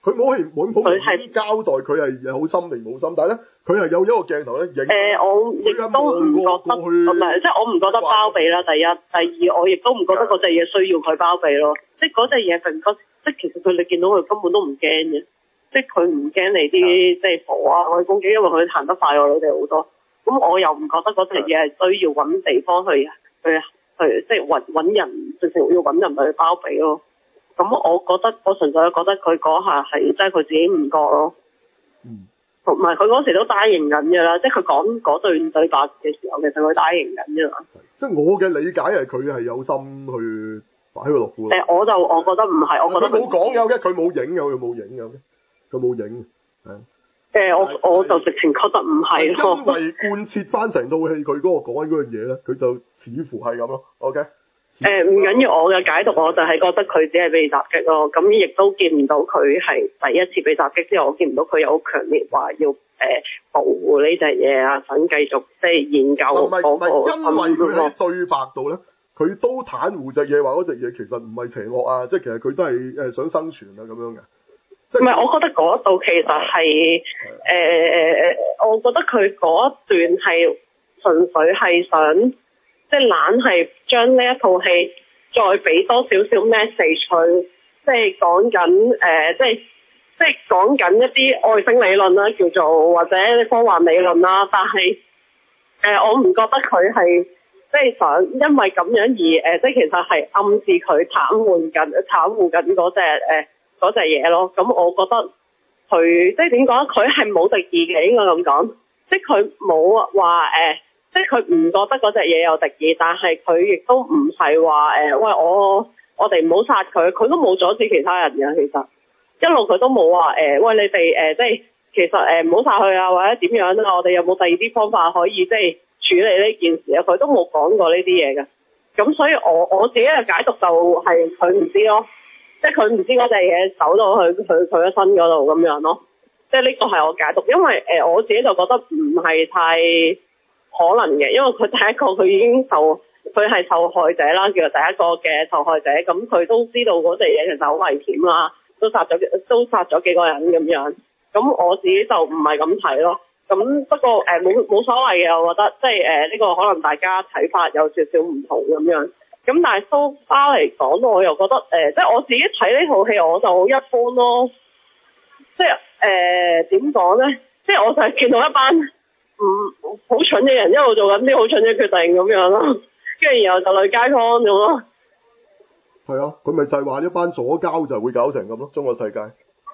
佢冇係交代佢係好心定冇心，但係咧佢係有一個鏡頭咧影。 我亦都唔覺得，唔係，即係我唔覺得包庇啦。第一，第二，我亦都唔覺得嗰隻嘢需要佢包庇咯。即係嗰隻嘢即係其實你見到佢根本都唔驚嘅，即係佢唔驚你啲即係火啊去攻擊，因為佢行得快過你哋好多。咁我又唔覺得嗰隻嘢係需要揾地方去即係揾人，直情要揾人去包庇咯。咁我純粹覺得佢嗰下係即係佢自己唔覺咯。同埋佢嗰時都打贏緊㗎啦，即係佢講嗰段對白嘅時候，其實佢打贏緊㗎啦。即係我嘅理解係佢係有心去擺佢落庫。 我覺得唔係，我覺得佢冇講有嘅，佢冇影嘅，佢冇影嘅，佢冇影嘅。 我就直情覺得唔係咯。 因為貫徹翻成套戲，佢嗰個講緊嗰樣嘢咧，佢就似乎係咁咯。OK。 唔緊要，我嘅解讀我就係覺得佢只係被襲擊咯，咁亦都見唔到佢係第一次被襲擊之後，我見唔到佢有好強烈話要保護呢隻嘢啊，想繼續即係研究嗰個。 因為佢喺對白度咧，佢都袒護隻嘢，話嗰隻嘢其實唔係邪惡啊，即係其實佢都係想生存啊咁樣嘅。 唔係，我覺得嗰度其實係我覺得佢嗰一段係純粹係想。即係懶係將呢一套戲再俾多少少 message 去，即係講緊即係講緊一啲外星理論啦，叫做或者科幻理論啦。但係我唔覺得佢係即係想因為咁樣而即係其實係暗示佢袒護緊嗰隻嘢咯。咁我覺得佢即係點講？佢係冇敵意嘅，應該咁講。即係佢冇話即係佢唔覺得嗰隻嘢有敵意，但係佢亦都唔係話喂，我哋唔好殺佢，佢都冇阻止其他人嘅。其實一路佢都冇話喂，你哋即係其實唔好殺佢啊，或者點樣啊，我哋有冇第二啲方法可以即係處理呢件事啊？佢都冇講過呢啲嘢嘅。咁所以我自己嘅解讀就係佢唔知咯，即係佢唔知嗰隻嘢走到佢嘅身嗰度咁樣咯。即係呢個係我解讀，因為我自己就覺得唔係太可能嘅，因為佢第一個佢已經佢係受害者啦，叫做第一個嘅受害者，咁佢都知道嗰隻嘢其實好危險啦，都殺咗幾個人咁樣，咁我自己就唔係咁睇咯。咁不過冇所謂嘅，我覺得即係呢個可能大家睇法有少少唔同咁樣。咁但係so far嚟講，我又覺得即係我自己睇呢套戲我就一般咯。即係點講咧？即係我就係見到一班好蠢嘅人一路做緊啲好蠢嘅決定咁樣咯，跟住然後就累街坊咁咯。 係啊，佢咪就係話一班左膠就會搞成咁咯，中國世界。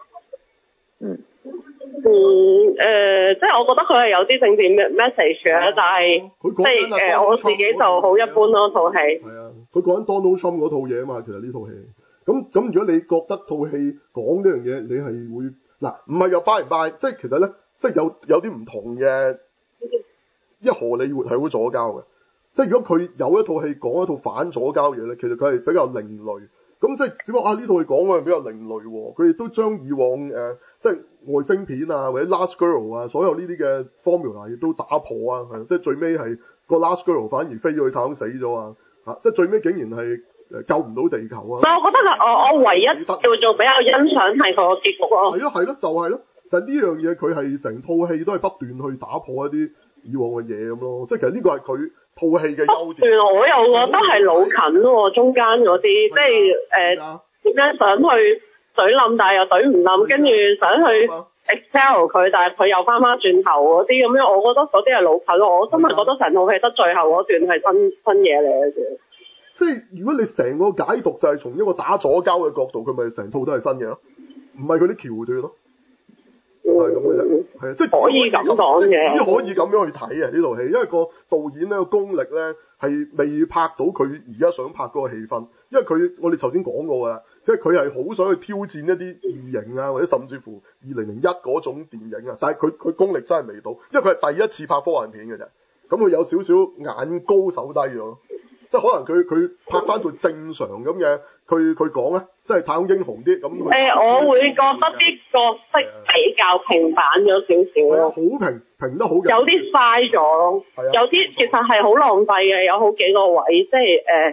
即係我覺得佢係有啲政治 message 嘅，但係即係我自己就好一般咯套戲。 係啊，佢講緊 Donald Trump 嗰套嘢啊嘛，其實呢套戲。咁如果你覺得套戲講呢樣嘢，你係會嗱唔係又 buy 唔 buy，即係其實咧，即係有啲唔同嘅。因為荷里活係好左膠嘅，即係如果佢有一套戲講一套反左膠嘢咧，其實佢係比較另類。咁即係只不過呢套戲講嘅比較另類喎，佢亦都將以往即係外星片啊或者 Last Girl 啊所有呢啲嘅 formula 亦都打破啊，即係最尾係個 Last Girl 反而飛咗去太空死咗啊，即係最尾竟然係救唔到地球啊！ 但我覺得我唯一叫做比較欣賞係個結局咯。 係咯，就係咯，就係呢樣嘢佢係成套戲都係不斷去打破一啲以往嘅嘢咁咯，即係其實呢個係佢套戲嘅優點。我又覺得係老近喎，中間嗰啲即係點樣想去懟冧，但係又懟唔冧，跟住想去 expel 佢，但係佢又翻轉頭嗰啲咁樣，我覺得嗰啲係老近咯。我真係覺得成套戲得最後嗰段係新嘢嚟嘅啫。即係如果你成個解讀就係從一個打左膠嘅角度，佢咪成套都係新嘢咯，唔係佢啲橋段咯。係咁嘅啫，係啊，即係可以咁講嘅，只可以咁樣去睇啊呢套戲，因為個導演咧個功力咧係未拍到佢而家想拍嗰個氣氛，因為我哋頭先講過㗎啦，即係佢係好想去挑戰一啲異形啊，或者甚至乎2001嗰種電影啊，但係佢功力真係未到，因為佢係第一次拍科幻片嘅啫，咁佢有少少眼高手低咗。即係可能佢拍翻到正常咁嘅，佢講咧，即係太空英雄啲咁。我會覺得啲角色比較平板咗少少咯。好平得好。有啲嘥咗咯。有啲其實係好浪費嘅，有好幾個位，即係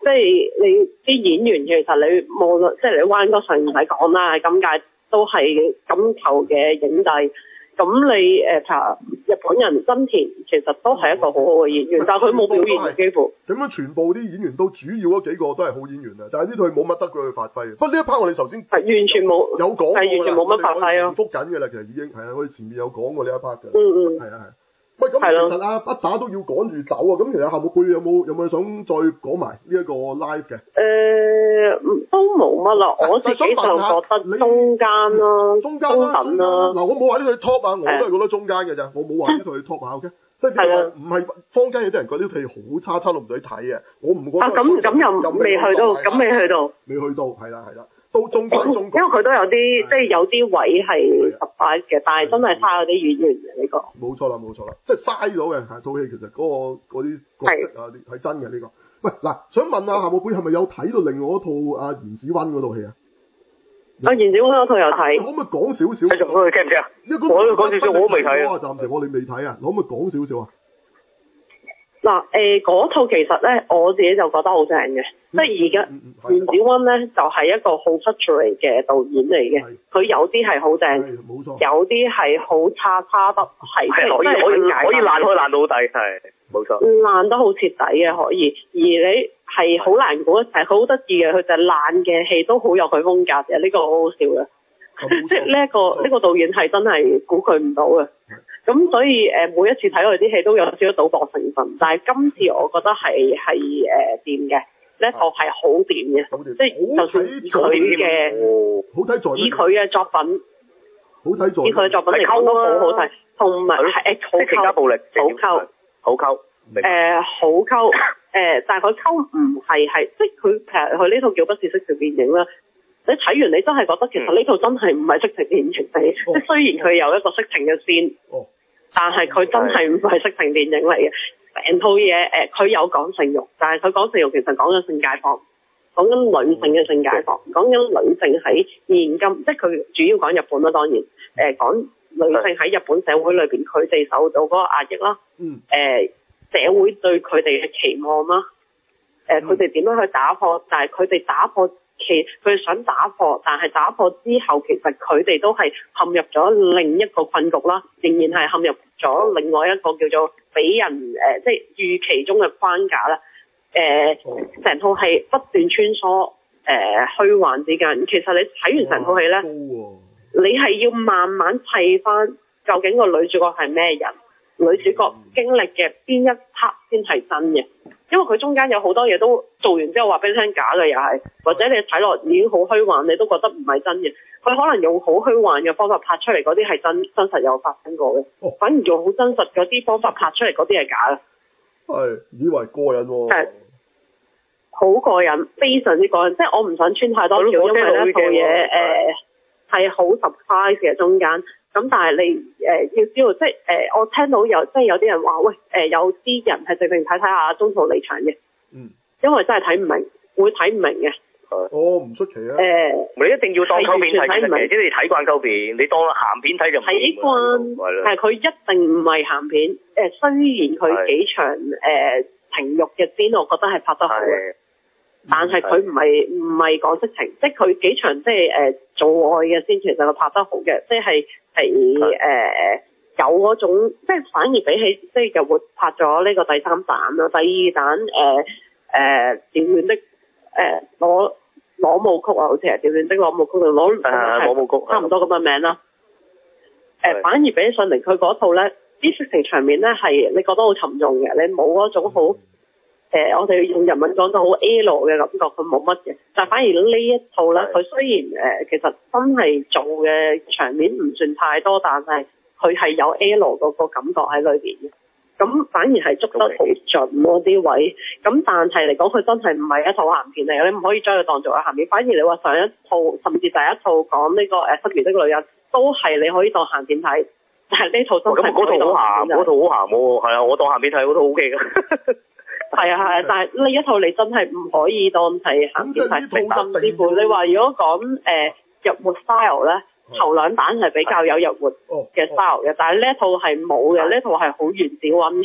即係你啲演員其實你無論即係你灣哥上唔使講啦，今屆都係金球嘅影帝。咁你譬如日本人真田其實都係一個好好嘅演員，但係佢冇表現嘅幾乎。 咁樣全部啲演員都主要嗰幾個都係好演員啊，但係呢套冇乜得佢去發揮。不過呢一 part 我哋頭先係完全冇有講過啦， 係完全冇乜發揮咯。 重複緊嘅啦，其實已經係啊，我哋前面有講過呢一 part 嘅。係啊係。喂，咁其實啊，不打都要趕住走啊！咁其實夏目貝有冇想再講埋呢一個 live 嘅？ 都冇乜啦，我自己就覺得中間啦，中等啦。 嗱，我冇話呢套 top 啊，我都係覺得中間嘅咋，我冇話呢套 top 啊，OK？即係唔係坊間有啲人覺得呢套戲好差到唔使睇啊，我唔覺得。 咁又未去到， 未去到，係啦。都中間，因為佢都有啲即係有啲位係失敗嘅，但係真係嘥咗啲演員嘅呢個。 冇錯啦，即係嘥咗嘅套戲，其實嗰啲角色啊係真嘅呢個。喂，嗱，想問下夏目貝係咪有睇到另外一套阿原子溫嗰套戲啊？ 原子溫嗰套有睇。 可唔可以講少少？ 繼續，我哋驚唔驚啊？我講少少，我都未睇啊。 暫時我哋未睇啊，可唔可以講少少啊？ 嗱，嗰套其實咧，我自己就覺得好正嘅，即係而家原子溫咧就係一個好 touchy 嘅導演嚟嘅，佢有啲係好正， 冇錯， 有啲係好差得係， 可以爛到好底，係冇錯， 爛得好徹底嘅可以，而你係好難估，係好得意嘅，佢就係爛嘅戲都好有佢風格嘅，呢個好好笑嘅，即係呢個導演係真係估佢唔到嘅。咁所以每一次睇佢啲戲都有少少賭博成分，但係今次我覺得係掂嘅，呢套係好掂嘅，即係就算佢嘅好睇在以佢嘅作品， 好睇在以佢嘅作品嚟講都好好睇，同埋係好溝暴力， 好溝， 好溝， 好溝，但係佢溝唔係即係佢其實佢呢套叫不是色情電影啦。你睇完你真係覺得其實呢套真係唔係色情電影嚟，即係雖然佢有一個色情嘅線，但係佢真係唔係色情電影嚟嘅。成套嘢佢有講性慾，但係佢講性慾其實講緊性解放，講緊女性嘅性解放，講緊女性喺現今，即係佢主要講日本啦，當然講女性喺日本社會裏邊佢哋受到嗰個壓抑啦，社會對佢哋嘅期望啦，佢哋點樣去打破，但係佢哋打破。佢想打破，但係打破之後，其實佢哋都係陷入咗另一個困局啦，仍然係陷入咗另外一個叫做俾人即係預期中嘅框架啦。成套戲不斷穿梭虛幻之間，其實你睇完成套戲咧，你係要慢慢砌翻究竟個女主角係咩人，女主角經歷嘅邊一 part 先係真嘅。因為佢中間有好多嘢都做完之後話俾你聽假嘅又係，或者你睇落已經好虛幻，你都覺得唔係真嘅。佢可能用好虛幻嘅方法拍出嚟嗰啲係真實有發生過嘅，反而用好真實嗰啲方法拍出嚟嗰啲係假嘅。係以為過癮喎。係好過癮，非常之過癮。即係我唔想穿太多橋，因為呢套嘢係好 surprise 嘅中間。咁但係你要知道，即係我聽到有啲人話，喂有啲人係直情睇下中途離場嘅，因為真係睇唔明，會睇唔明嘅。 唔出奇啊！ 你一定要當溝片睇嘅，即係你睇慣溝片，你當鹹片睇就唔明。睇慣，但係佢一定唔係鹹片。雖然佢幾場情慾嘅先，我覺得係拍得好嘅。但係佢唔係講色情，即係佢幾場即係做愛嘅先，其實佢拍得好嘅，即係有嗰種，即係反而比起即係就會拍咗呢個第三彈啦，第二彈調亂的攞舞曲啊，好似係調亂的攞舞曲定攞舞曲差唔多咁嘅名啦。反而比起上嚟佢嗰套咧，啲色情場面咧係你覺得好沉重嘅，你冇嗰種好。我哋用日文講到好 L 嘅感覺，佢冇乜嘅。但係反而呢一套咧，佢雖然其實真係做嘅場面唔算太多，但係佢係有 L 嗰個感覺喺裏邊嘅。咁反而係捉得好盡嗰啲位。咁但係嚟講，佢真係唔係一套鹹片嚟嘅，你唔可以將佢當做係鹹片。反而你話上一套甚至第一套講呢個失業的女人，都係你可以當鹹片睇。但係呢套真係嗰套好鹹，嗰套好鹹喎。係啊，我當鹹片睇，嗰套 OK 㗎。 係啊，但係呢一套你真係唔可以當係鹹片睇，甚至乎你話如果講日活 style 咧，頭兩彈係比較有日活嘅 style 嘅，但係呢一套係冇嘅，呢一套係好原子溫嘅。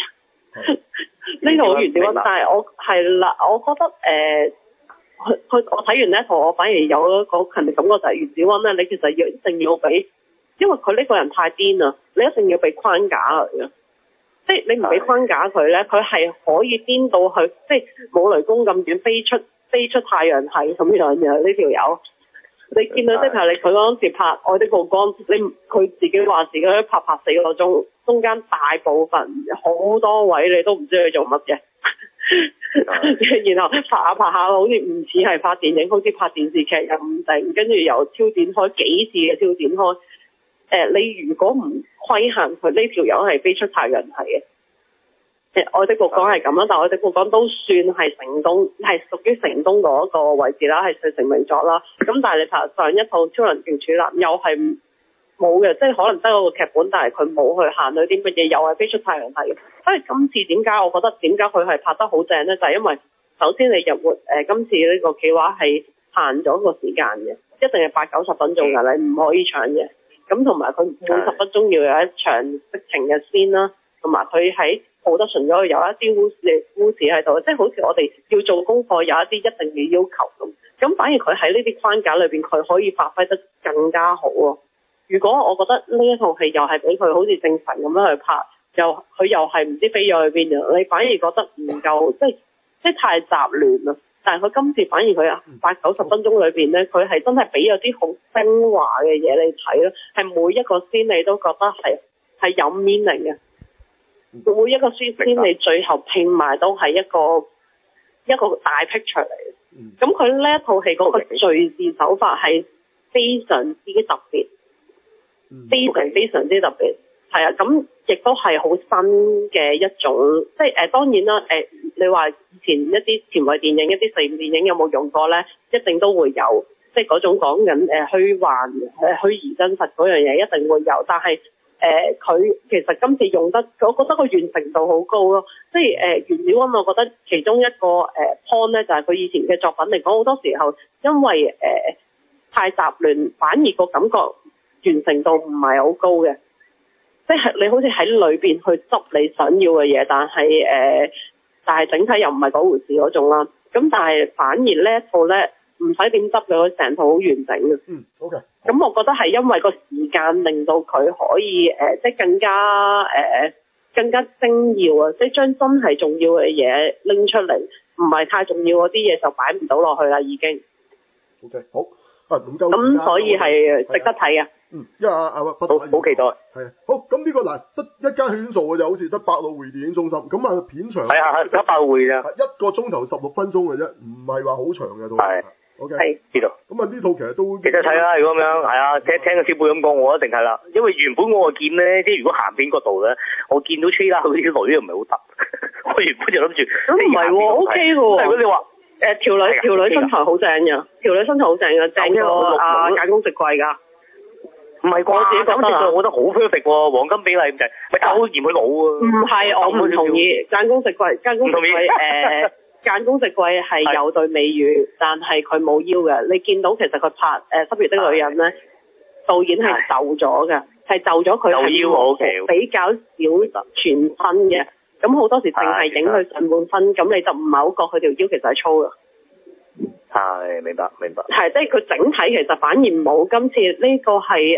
呢套好原子溫，但係我係啦，我覺得我睇完呢一套，我反而有一個強烈感覺就係原子溫咧，你其實一定要俾，因為佢呢個人太癲啦，你一定要俾框架佢嘅。即係你唔俾框架佢咧，佢係可以顛到去，即係冇雷公咁遠飛出太陽系咁樣嘅呢條友。你見到即係佢嗰陣時拍《愛的曝光》，佢自己話自己拍4個鐘，中間大部分好多位你都唔知佢做乜嘅。然後拍下好似唔似係拍電影，好似拍電視劇又唔定，跟住又超展開幾次嘅超展開。你如果唔規限佢，呢條友係飛出太陽系嘅。愛的曝光係咁啦，但愛的曝光都算係成功，係屬於成功嗰個位置啦，係最成名作啦。咁但係你拍上一套超能勁處男又係冇嘅，即係可能得嗰個劇本，但係佢冇去限到啲乜嘢，又係飛出太陽系嘅。所以今次點解我覺得點解佢係拍得好正咧？就係因為首先你日活今次呢個企劃係限咗個時間嘅，一定係80-90分鐘㗎，你唔可以搶嘅。咁同埋佢每10分鐘要有一場色情嘅先啦，同埋佢喺production嗰度有一啲故事喺度，即係好似我哋要做功課有一啲一定嘅要求咁。咁反而佢喺呢啲框架裏邊，佢可以發揮得更加好喎。如果我覺得呢一套戲又係俾佢好似正神咁樣去拍，佢又係唔知飛咗去邊啊，你反而覺得唔夠，即係太雜亂啦。但係佢今次反而佢80-90分鐘裏邊咧，佢係真係俾咗啲好精華嘅嘢你睇咯，係每一個先你都覺得係有 meaning 嘅，每一個先你最後拼埋都係一個大 picture 嚟嘅。咁佢呢一套戲嗰個敘事手法係非常之特別，非常之特別。係啊，咁亦都係好新嘅一種，即係當然啦，你話以前一啲前衛電影、一啲實驗電影有冇用過咧？一定都會有，即係嗰種講緊虛幻、虛擬真實嗰樣嘢一定會有，但係佢其實今次用得，我覺得個完成度好高咯。即係原子溫，我覺得其中一個point 咧，就係佢以前嘅作品嚟講，好多時候因為太雜亂，反而個感覺完成度唔係好高嘅。即係你好似喺裏邊去執你想要嘅嘢，但係整體又唔係嗰回事嗰種啦。咁但係反而呢一套咧唔使點執嘅，佢成套好完整嘅。 OK。 咁我覺得係因為個時間令到佢可以即係更加精要啊！即係將真係重要嘅嘢拎出嚟，唔係太重要嗰啲嘢就擺唔到落去啦，已經。 OK， 好。咁所以係值得睇嘅。 因為好期待。 係啊，好，咁呢個嗱得一間戲院做嘅，就好似得百老匯電影中心，咁啊片長係得百老匯咋 ，1個鐘頭16分鐘嘅啫，唔係話好長嘅都係。OK。係知道。 咁啊呢套其實都值得睇啦，如果咁樣係啊，聽個師傅咁講，我一定係啦，因為原本我見咧，即係如果鹹片嗰度咧，我見到 trailer 嗰啲女又唔係好得，我原本就諗住。咁唔係喎 ，OK 嘅喎。如果你話條女身材好正㗎，條女身材好正㗎，正過間公食貴㗎。唔係啩？我自己覺得我覺得好 perfect 喎，黃金比例咁滯，咪但係好嫌佢老啊。唔係，我唔同意。間公食貴，間公食貴係有對美語，但係佢冇腰嘅。你見到其實佢拍《濕月的女人》咧，導演係就咗嘅，係就咗佢係比較少全身嘅。咁好多時淨係影佢上半身，咁你就唔係好覺佢條腰其實係粗㗎。係，明白。係，即係佢整體其實反而冇今次呢個係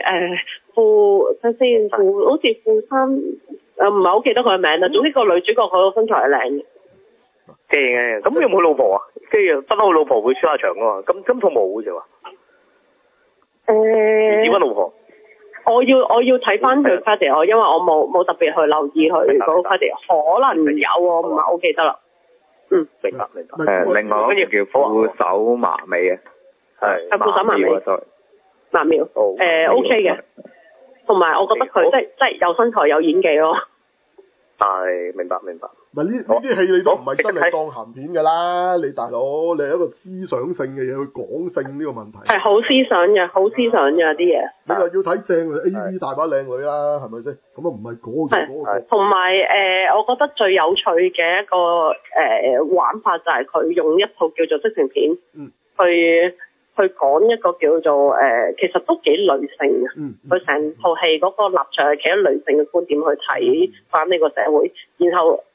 好似富三，唔係好記得佢嘅名啦。總之個女主角佢個身材係靚嘅。正嘅，咁有冇老婆啊？跟住不嬲老婆會出下場噶嘛？今套冇好似話。點解老婆？我要睇翻佢 credit，因為我冇特別去留意佢嗰個 credit，可能有我唔係好記得啦。明白。 另外一個叫副手麻美嘅，係副手麻美麻妙，OK 嘅，同埋我覺得佢即係有身材有演技咯。係，明白。 嗱呢啲戲你都唔係真係當鹹片㗎啦，你大佬，你係一個思想性嘅嘢去講性呢個問題。係好思想嘅啲嘢。你話要睇正 AV 大把靚女啦，係咪先？咁啊唔係嗰個。 同埋我覺得最有趣嘅一個玩法就係佢用一套叫做色情片，去講一個叫做其實都幾女性嘅。佢成套戲嗰個立場係企喺女性嘅觀點去睇翻呢個社會，然後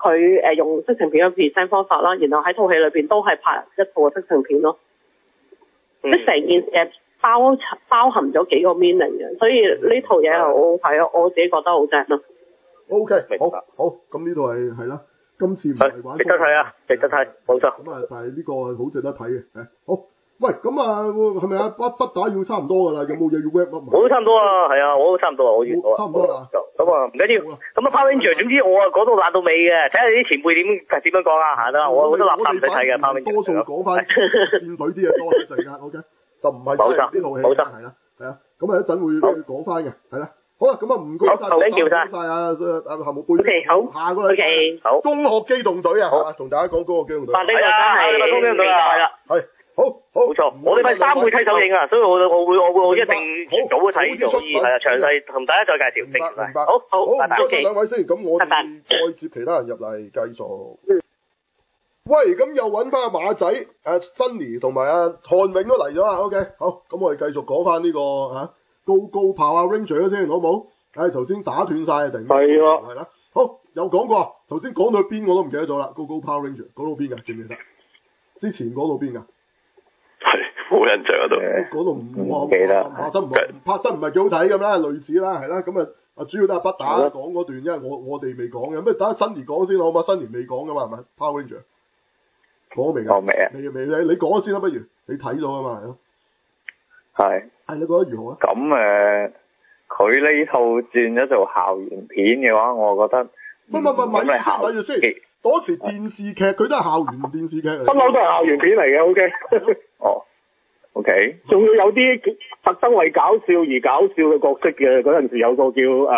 佢用色情片嘅 present 方法啦，然後喺套戲裏邊都係拍一套嘅色情片咯。即係成件事包含咗幾個 meaning 嘅，所以呢套嘢係好好睇咯，我自己覺得好正咯。 O K，好，咁呢度係啦，今次唔係玩值得睇啊，值得睇，冇錯。 咁啊，但係呢個係好值得睇嘅，好。喂，咁啊，係咪啊？不打要差唔多噶啦，有冇嘢要 wrap up 埋？ 我都差唔多啊，係啊，我都差唔多啊，我完差唔多啦。 咁啊，唔緊要。咁啊 ，Power Ranger，總之我啊講到爛到尾嘅，睇下啲前輩點樣講啊，得啦，我覺得垃圾唔使睇嘅 Power Ranger。 多數講翻戰隊啲嘢多啲陣間 ，OK， 就唔係呢套戲， 冇錯， 係啦，咁啊一陣會講翻嘅，係啦。好啦，咁啊唔該晒， 好，謝晒啊夏目貝。 OK，好， 下個禮拜好， 攻殼機動隊啊，同大家講攻殼機動隊。 呢個真係攻殼機動隊啊，係啦， 係。好， 冇錯，我禮拜三會睇首映啊，所以我一定早睇，所以係啊，詳細同大家再介紹。 明白。 好，拜拜。 唔該晒兩位先，咁我哋再接其他人入嚟繼續。喂，咁又揾翻阿馬仔、Sunny 同埋阿漢永都嚟咗啦。OK， 好，咁我哋繼續講翻呢個高炮啊 Ranger 先，好唔好？頭先打斷晒定係啊，係啦。好，有講過，頭先講到邊我都唔記得咗啦。高炮 Ranger 講到邊㗎？記唔記得？之前講到邊㗎？ 冇印象嗰度， 嗰度唔記得，拍得唔係幾好睇咁啦，類似啦，係啦，咁啊主要都係不打講嗰段，因為我哋未講嘅，咁等下新年講先好嘛，新年未講噶嘛，係咪 ？Power Ranger 講未㗎？ 未啊？ 未你講先啦，不如你睇咗啊嘛，係咯。係你覺得如何啊？ 咁佢呢套轉咗做校園片嘅話，我覺得咪住先，嗰時電視劇佢都係校園電視劇嚟， 不嬲都係校園片嚟嘅 ，OK。 哦。OK， 仲要有啲特登為搞笑而搞笑嘅角色嘅，嗰陣時有個叫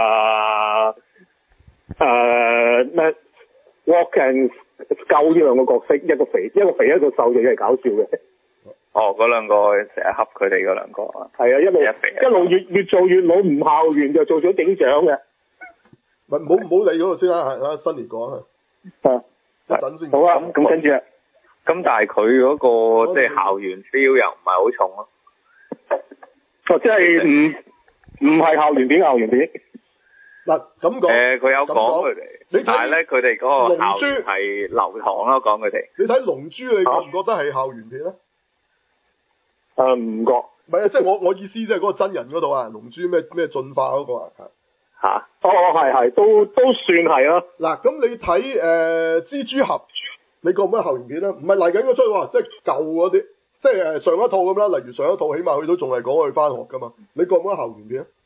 咩 Walk and 救呢兩個角色，一個肥一個瘦就係搞笑嘅。 哦，嗰兩個成日恰佢哋嗰兩個啊。 係啊，一路越做越老，唔校園就做咗警長嘅。 唔好理嗰個先啦，係新年講啊。一陣先。 好啊，咁跟住啊。 咁但係佢嗰個即係校園 feel 又唔係好重咯。 哦，即係唔係校園片。 嗱咁講。 佢有講佢哋，但係咧佢哋嗰個校園係流堂咯，講佢哋。 你睇龍珠，你覺唔覺得係校園片咧？ 唔覺。 唔係啊，即係我意思即係嗰個真人嗰度啊，龍珠咩進化嗰個啊。 嚇！ 係，都算係咯。 嗱，咁你睇蜘蛛俠。你覺唔覺得校園片咧？唔係嚟緊嗰出喎，即係舊嗰啲，即係上一套咁啦。例如上一套，起碼佢都仲係講佢翻學噶嘛。你覺唔覺得校園片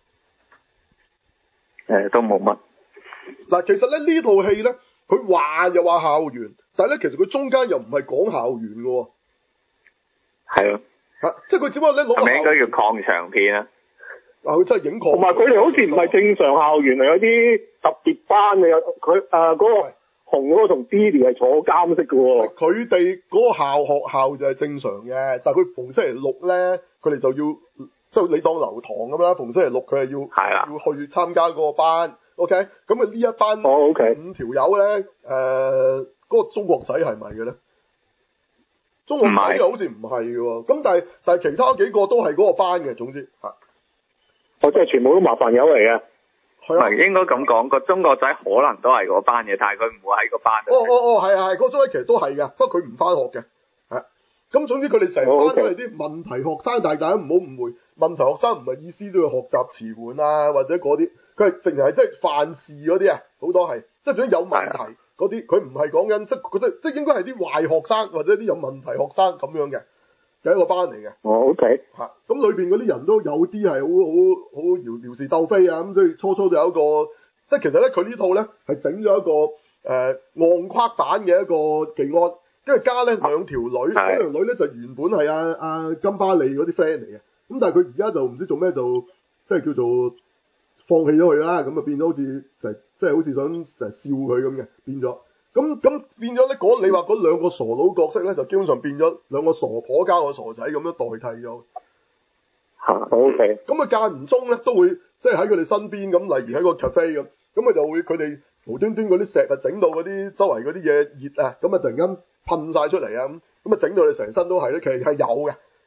啊？ 都冇乜。 嗱，其實咧呢套戲咧，佢話又話校園，但係咧其實佢中間又唔係講校園嘅喎。 係咯。 即係佢只不過咧攞個。係咪應該叫抗場片啊？ 佢真係影抗。 同埋佢哋好似唔係正常校園嚟，有啲特別班嘅，佢嗰個。紅嗰個同 Billy 係坐監式嘅喎， 佢哋嗰個學校就係正常嘅，但係佢逢星期六咧，佢哋就要即係你當留堂咁啦。逢星期六佢係要去參加嗰個班 ，OK？咁啊呢一班5條友咧，嗰個中國仔係咪嘅咧？中國仔又好似唔係嘅喎，咁但係其他幾個都係嗰個班嘅，總之即係全部都麻煩友嚟嘅。 唔係應該咁講，個中國仔可能都係嗰班嘅，但係佢唔會喺個班度。 係，個中仔其實都係㗎，不過佢唔翻學嘅。咁總之佢哋成班都係啲問題學生，但係大家唔好誤會，問題學生唔係意思都要學習遲緩啊，或者嗰啲，佢係淨係即係犯事嗰啲啊，好多係，即係總之有問題嗰啲，佢唔係講緊即係應該係啲壞學生或者啲有問題學生咁樣嘅。有一個班嚟嘅。 OK。 咁裏邊嗰啲人都有啲係好搖是鬥非啊，咁所以初就有一個，即係其實咧佢呢套咧係整咗一個暗框版嘅一個技安，跟住加咧兩條女，嗰條女咧就原本係阿金巴利嗰啲 friend 嚟嘅，咁但係佢而家就唔知做咩就即係叫做放棄咗佢啦，咁啊變咗好似即係好似想成日笑佢咁嘅變咗。咁變咗咧，你話嗰兩個傻佬角色咧，就基本上變咗兩個傻婆加個傻仔咁樣代替咗。 OK。 咁啊間唔中咧都會即係喺佢哋身邊咁，例如喺個 cafe 咁，咁啊就會佢哋無端端嗰啲石啊整到嗰啲周圍嗰啲嘢熱啊，咁啊突然間噴晒出嚟啊咁啊整到你成身都係咧，其實係有嘅。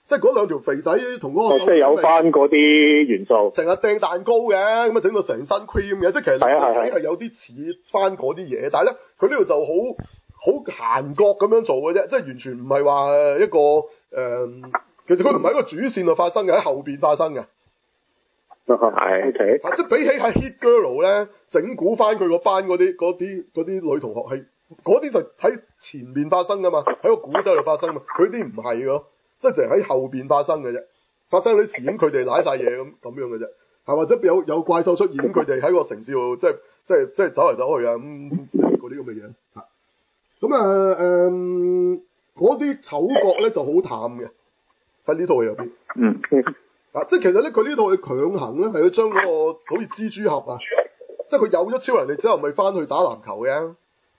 即係嗰兩條肥仔同嗰個即係有翻嗰啲元素， 成日掟蛋糕嘅，咁啊整到成身 cream 嘅，即係其實係有啲似翻嗰啲嘢，但係咧佢呢度就好閒角咁樣做嘅啫，即係完全唔係話一個其實佢唔係一個主線度發生嘅，喺後邊發生嘅。 係 OK。 即係比起係 Hit Girl 咧，整蠱翻佢個班嗰啲女同學係嗰啲就喺前面發生噶嘛，喺個古仔度發生嘛，佢啲唔係咯，即係淨係喺後邊發生嘅啫，發生啲事咁佢哋瀨晒嘢咁樣嘅啫，係或者有怪獸出現咁佢哋喺個城市度即係走嚟走去啊咁嗰啲咁嘅嘢。咁嗰啲丑角咧就好淡嘅喺呢套戲入邊。即係其實咧，佢呢套嘅強行咧，係要將嗰個好似蜘蛛俠啊，即係佢有咗超能力之後，咪翻去打籃球嘅。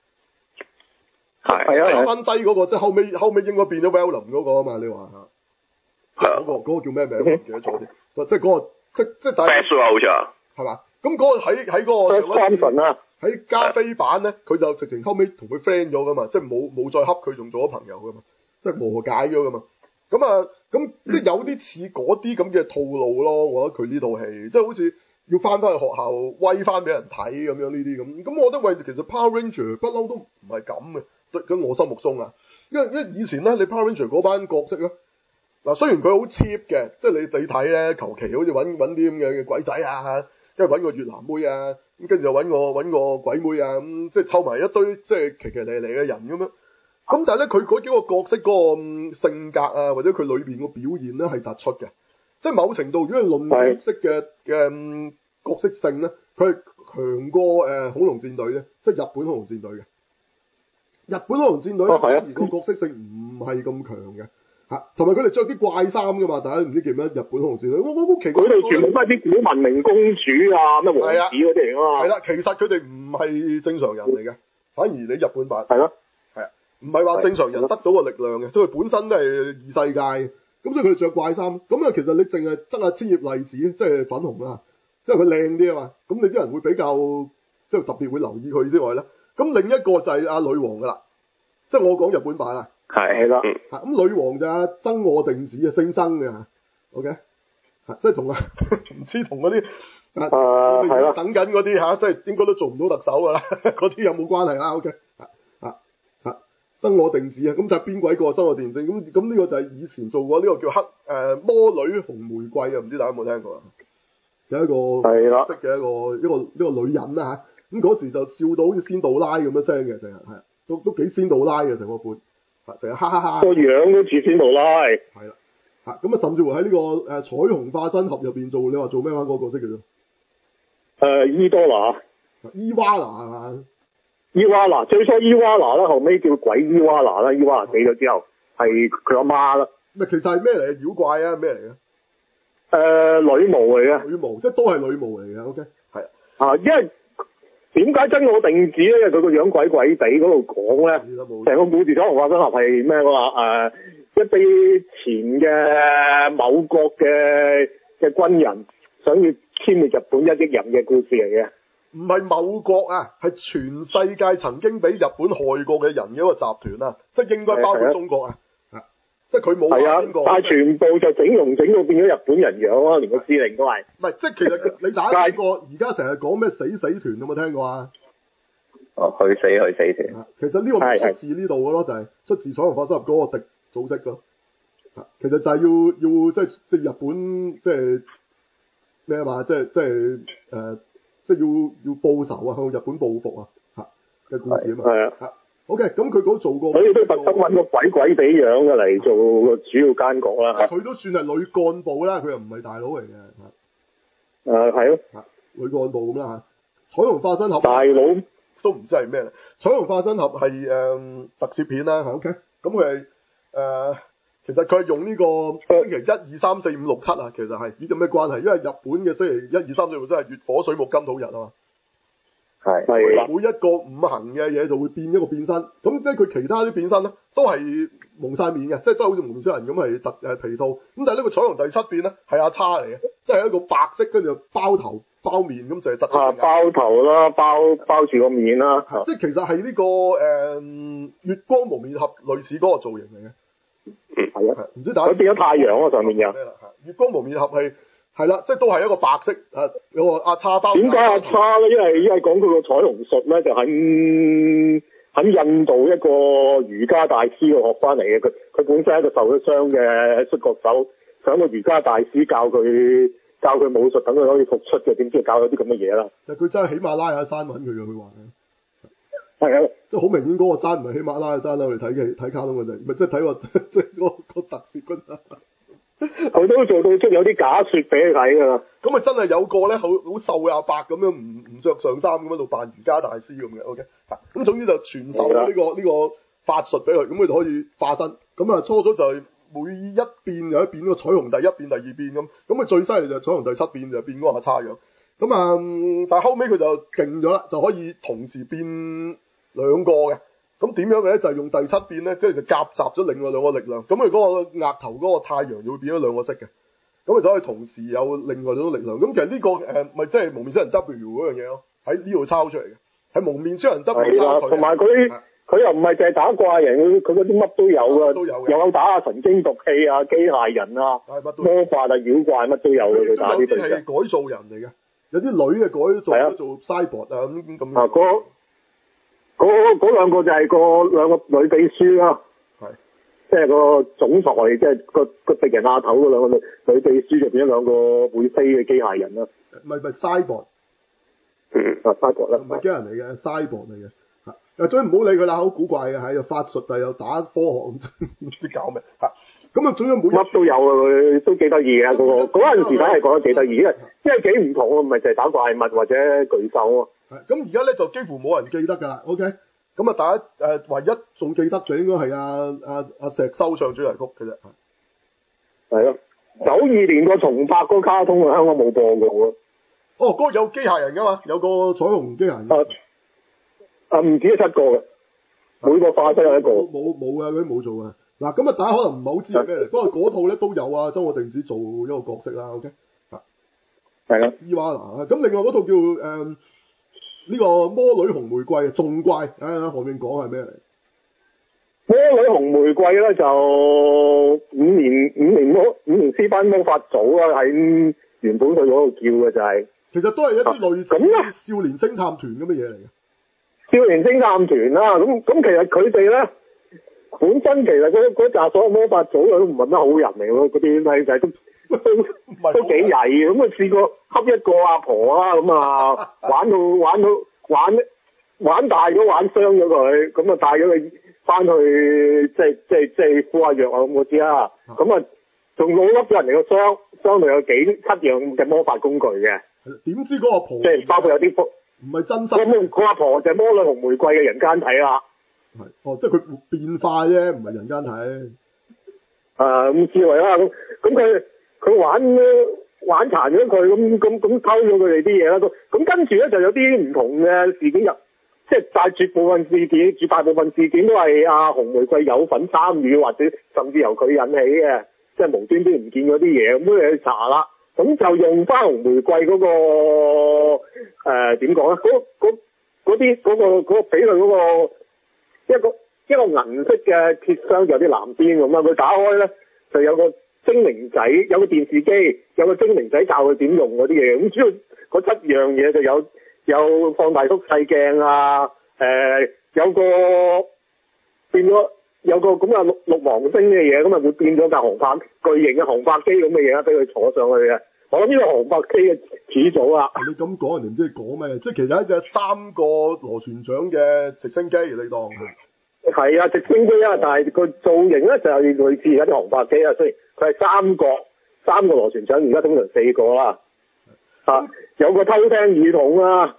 係翻低嗰個，即係後尾應該變咗 Venom 嗰個啊嘛？你話嗰個叫咩名？唔記得咗添。即係嗰個，即係但係。好似啊。係嘛？咁嗰個喺嗰個喺加菲版咧，佢就直情後尾同佢 friend 咗噶嘛，即係冇再恰佢，仲做咗朋友噶嘛，即係和解咗噶嘛。咁即係有啲似嗰啲咁嘅套路咯，我覺得佢呢套戲即係好似要翻去學校威翻俾人睇咁樣呢啲咁。咁我覺得喂，其實 Power Ranger 不嬲都唔係咁嘅，喺我心目中啊，因為以前咧你 Power Ranger 嗰班角色咧，嗱雖然佢好 cheap 嘅，即係你睇咧求其好似揾啲咁嘅鬼仔啊，跟住揾個越南妹啊，咁跟住就揾個鬼妹啊，咁即係湊埋一堆即係奇奇離離嘅人咁樣。咁但係咧，佢嗰幾個角色嗰個性格啊，或者佢裏邊個表現咧係突出嘅，即係某程度如果係論角色嘅角色性咧，佢係強過恐龍戰隊咧，即係日本恐龍戰隊嘅。日本恐龍戰隊反而個角色性唔係咁強嘅嚇，同埋佢哋着啲怪衫噶嘛，大家唔知記唔記得日本恐龍戰隊？我好奇怪， 佢哋全部都係啲古文明公主啊，咩王子嗰啲嚟噶嘛。 係啦，其實佢哋唔係正常人嚟嘅，反而你日本版係咯。 唔係話正常人得到個力量嘅，即係佢本身都係異世界，咁所以佢哋着怪衫。咁啊，其實你淨係得千葉麗子，即係粉紅啦，因為佢靚啲啊嘛。咁你啲人會比較即係特別會留意佢之外咧，咁另一個就係阿女王噶啦，即係我講日本版啊。 係啦。 咁女王就係真我定子啊，姓曾嘅 ，OK，即係同啊唔知同嗰啲係啦， 等緊嗰啲即係應該都做唔到特首噶啦，嗰啲有冇關係啦 ？OK。真我定子啊，咁就係邊鬼個真我定子？咁呢個就係以前做過呢個叫魔女紅玫瑰啊，唔知大家有冇聽過啊？有一個角色嘅一個女人啦嚇，咁嗰時就笑到好似仙杜拉咁樣聲嘅，成日係都幾仙杜拉嘅成個款，成日哈哈哈。個樣都似仙杜拉。 係啦，咁啊甚至乎喺呢個彩虹化身盒入邊做，你話做咩話嗰個角色叫做？ 伊多娜。 伊娃娜係嘛？ 伊娃娜最初伊娃娜啦，後尾叫鬼伊娃娜啦。伊娃娜死咗之後，係佢阿媽啦。 咪其實係咩嚟嘅？妖怪啊？咩嚟嘅？ 女巫嚟嘅。 女巫即係都係女巫嚟嘅。OK，係。 因為點解真我定子咧？因為佢個樣鬼鬼地嗰度講咧，成個故事彩虹化身盒係咩話？一啲前嘅某國嘅軍人想要殲滅日本1億人嘅故事嚟嘅。 唔係某國啊，係全世界曾經俾日本害過嘅人嘅一個集團啊，即係應該包括中國啊，即係佢冇邊個， 但係全部就整容整到變咗日本人樣啊，連個司令都係。唔係，即係其實你打睇過而家成日講咩死團有冇聽過啊？ 去死團。 其實呢個出自呢度嘅咯，就係出自彩虹化身盒嗰個敵組織咯。其實就係要即係日本即係咩啊嘛，即係要報仇啊，向日本報復啊，嘅故事啊嘛。 係啊。 OK，咁佢嗰做過， 所以都特登揾個鬼鬼地樣嘅嚟做個主要奸角啦。 佢都算係女幹部啦，佢又唔係大佬嚟嘅。 係咯。 女幹部咁啦嚇。彩虹化身盒大佬都唔知係咩啦。彩虹化身盒係特攝片啦，OK。咁佢係其實佢係用呢個星期1、2、3、4、5、6、7啊，其實係咦有咩關係？因為日本嘅星期1、2、3、4、5、7係月火水木金土日啊嘛。係。每一個五行嘅嘢就會變一個變身，咁即係佢其他啲變身咧都係蒙晒面嘅，即係都係好似蒙面超人咁係皮套。咁但係呢個彩虹第7變咧係阿叉嚟嘅，即係一個白色跟住包頭包面咁就係特。 包頭啦，包住個面啦。即係其實係呢個月光蒙面俠類似嗰個造型嚟嘅。 係啊， 唔知大家佢變咗太陽啊上面有。 月光蒙面俠係啦，即係都係一個白色有個阿叉包。 點解阿叉咧？因為講佢個彩虹術咧，就喺印度一個瑜伽大師度學翻嚟嘅。佢本身係一個受咗傷嘅摔角手，想個瑜伽大師教佢武術，等佢可以復出嘅。點知教咗啲咁嘅嘢啦？ 就佢真係喜馬拉雅山揾佢嘅，佢話係啊， 即係好明顯嗰個山唔係喜馬拉雅山啦，我哋睇卡通嘅啫，咪即係睇個即係個特攝嗰陣。 佢都做到出有啲假雪俾你睇㗎啦。 咁啊真係有個咧好瘦嘅阿伯咁樣唔着上衫咁喺度扮瑜伽大師咁嘅 ，OK。咁總之就傳授呢個法術俾佢，咁佢就可以化身。咁啊初咗就係每一變有一變個彩虹第一變第二變咁，咁佢最犀利就係彩虹第七變就變嗰個阿叉樣。咁但係後尾佢就勁咗啦，就可以同時變兩個嘅。咁點樣嘅咧？就係用第七變咧，跟住就夾雜咗另外兩個力量。咁佢嗰個額頭嗰個太陽就會變咗兩個色嘅。咁佢就可以同時有另外兩種力量。咁其實呢個咪即係蒙面超人 W 嗰樣嘢咯，喺呢度抄出嚟嘅，係蒙面超人 W 抄佢。 同埋佢又唔係淨係打怪人，佢嗰啲乜都有㗎， 都有嘅， 又有打下神經毒氣啊、機械人啊、魔法啊、妖怪乜都有嘅。佢打啲對象。 有啲係改造人嚟嘅，有啲女嘅改造做 cyborg 啊咁。 啊嗰兩個就係兩個女秘書啦，即係個總裁，即係個敵人阿頭嗰兩個女秘書就變咗兩個會飛嘅機械人啦。 唔係 cyborg， cyborg 啦， 唔係機人嚟嘅 cyborg 嚟嘅。啊，總之唔好理佢啦，好古怪嘅，係又法術但又打科學，唔知搞咩嚇。咁啊，總之乜都有啊，佢都幾得意嘅嗰陣時睇係講得幾得意，因為幾唔同啊，唔係就係打怪物或者巨獸啊。 咁而家咧就幾乎冇人記得㗎啦 ，OK？咁啊，大家唯一仲記得就應該係阿石修唱主題曲嘅啫。 係咯，92年個重拍嗰個卡通啊，香港冇播過喎。 哦，嗰個有機械人㗎嘛，有個彩虹機械人。 唔止7個嘅，每個化身有一個。 冇嘅，嗰啲冇做嘅。嗱，咁啊，大家可能唔係好知係咩嚟，不過嗰套咧都有啊，周我定子做一個角色啦 ，OK？ 係啦。 伊娃娜，咁另外嗰套叫呢個魔女紅玫瑰仲怪，何面講係咩嚟？ 魔女紅玫瑰咧就5年師班魔法組啊，喺原本佢嗰度叫嘅就係。 其實都係一啲類似少年偵探團咁嘅嘢嚟嘅。 少年偵探團啦，咁其實佢哋咧本身其實嗰紮所有魔法組都唔係乜好人嚟喎，嗰啲僆仔都幾曳嘅，咁啊試過恰一個阿婆啦，咁啊玩大咗，玩傷咗佢，咁啊帶咗佢翻去即係敷下藥啊咁嗰啲啦，咁啊仲老笠咗人哋個箱度有7樣嘅魔法工具嘅， 點知嗰個阿婆即係包括有啲唔係真心。 嗰阿婆就係魔女紅玫瑰嘅人間體啦。 係，即係佢變化啫，唔係人間體。 咁之類啦，咁佢玩殘咗佢，咁偷咗佢哋啲嘢啦，咁跟住咧就有啲唔同嘅事件入，即係絕大部分事件都係阿紅玫瑰有份參與，或者甚至由佢引起嘅，即係無端端唔見咗啲嘢，咁你去查啦。咁就用翻紅玫瑰嗰個點講咧？嗰個比佢嗰個一個銀色嘅鐵箱，有啲藍邊咁啦。佢打開咧就有個精靈仔，有個電視機，有個精靈仔教佢點用嗰啲嘢。咁主要嗰7樣嘢就有放大縮細鏡啊，有個變咗有個咁嘅六芒星嘅嘢，咁啊會變咗架巨型嘅航拍機咁嘅嘢啦，俾佢坐上去嘅。我諗呢個航拍機嘅始祖啊！ 你咁講，人哋唔知你講咩？即係其實一隻3個螺旋槳嘅直升機，你當係啊，直升機啊，但係個造型咧就係類似而家啲航拍機啊，雖然佢係3個螺旋槳，而家通常4個啦。有個偷聽耳筒啦，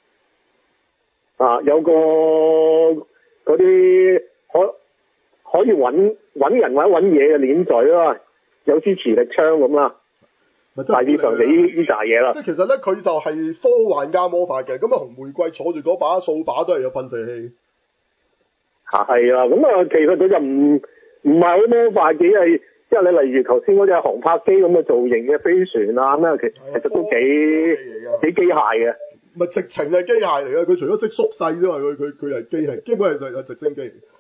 有個嗰啲可以揾人或者揾嘢嘅鏈嘴啦，有支磁力槍咁啦。大致上就呢扎嘢啦。 即係其實咧，佢就係科幻加魔法嘅。咁啊，紅玫瑰坐住嗰把掃把都係有噴射器。 係啦，咁啊，其實佢就唔係好魔法嘅，因為你例如頭先嗰隻航拍機咁嘅造型嘅飛船啊，咁其實都幾機械嘅。 唔係直情係機械嚟嘅，佢除咗識縮細之外，佢係機械，基本係就係直升機。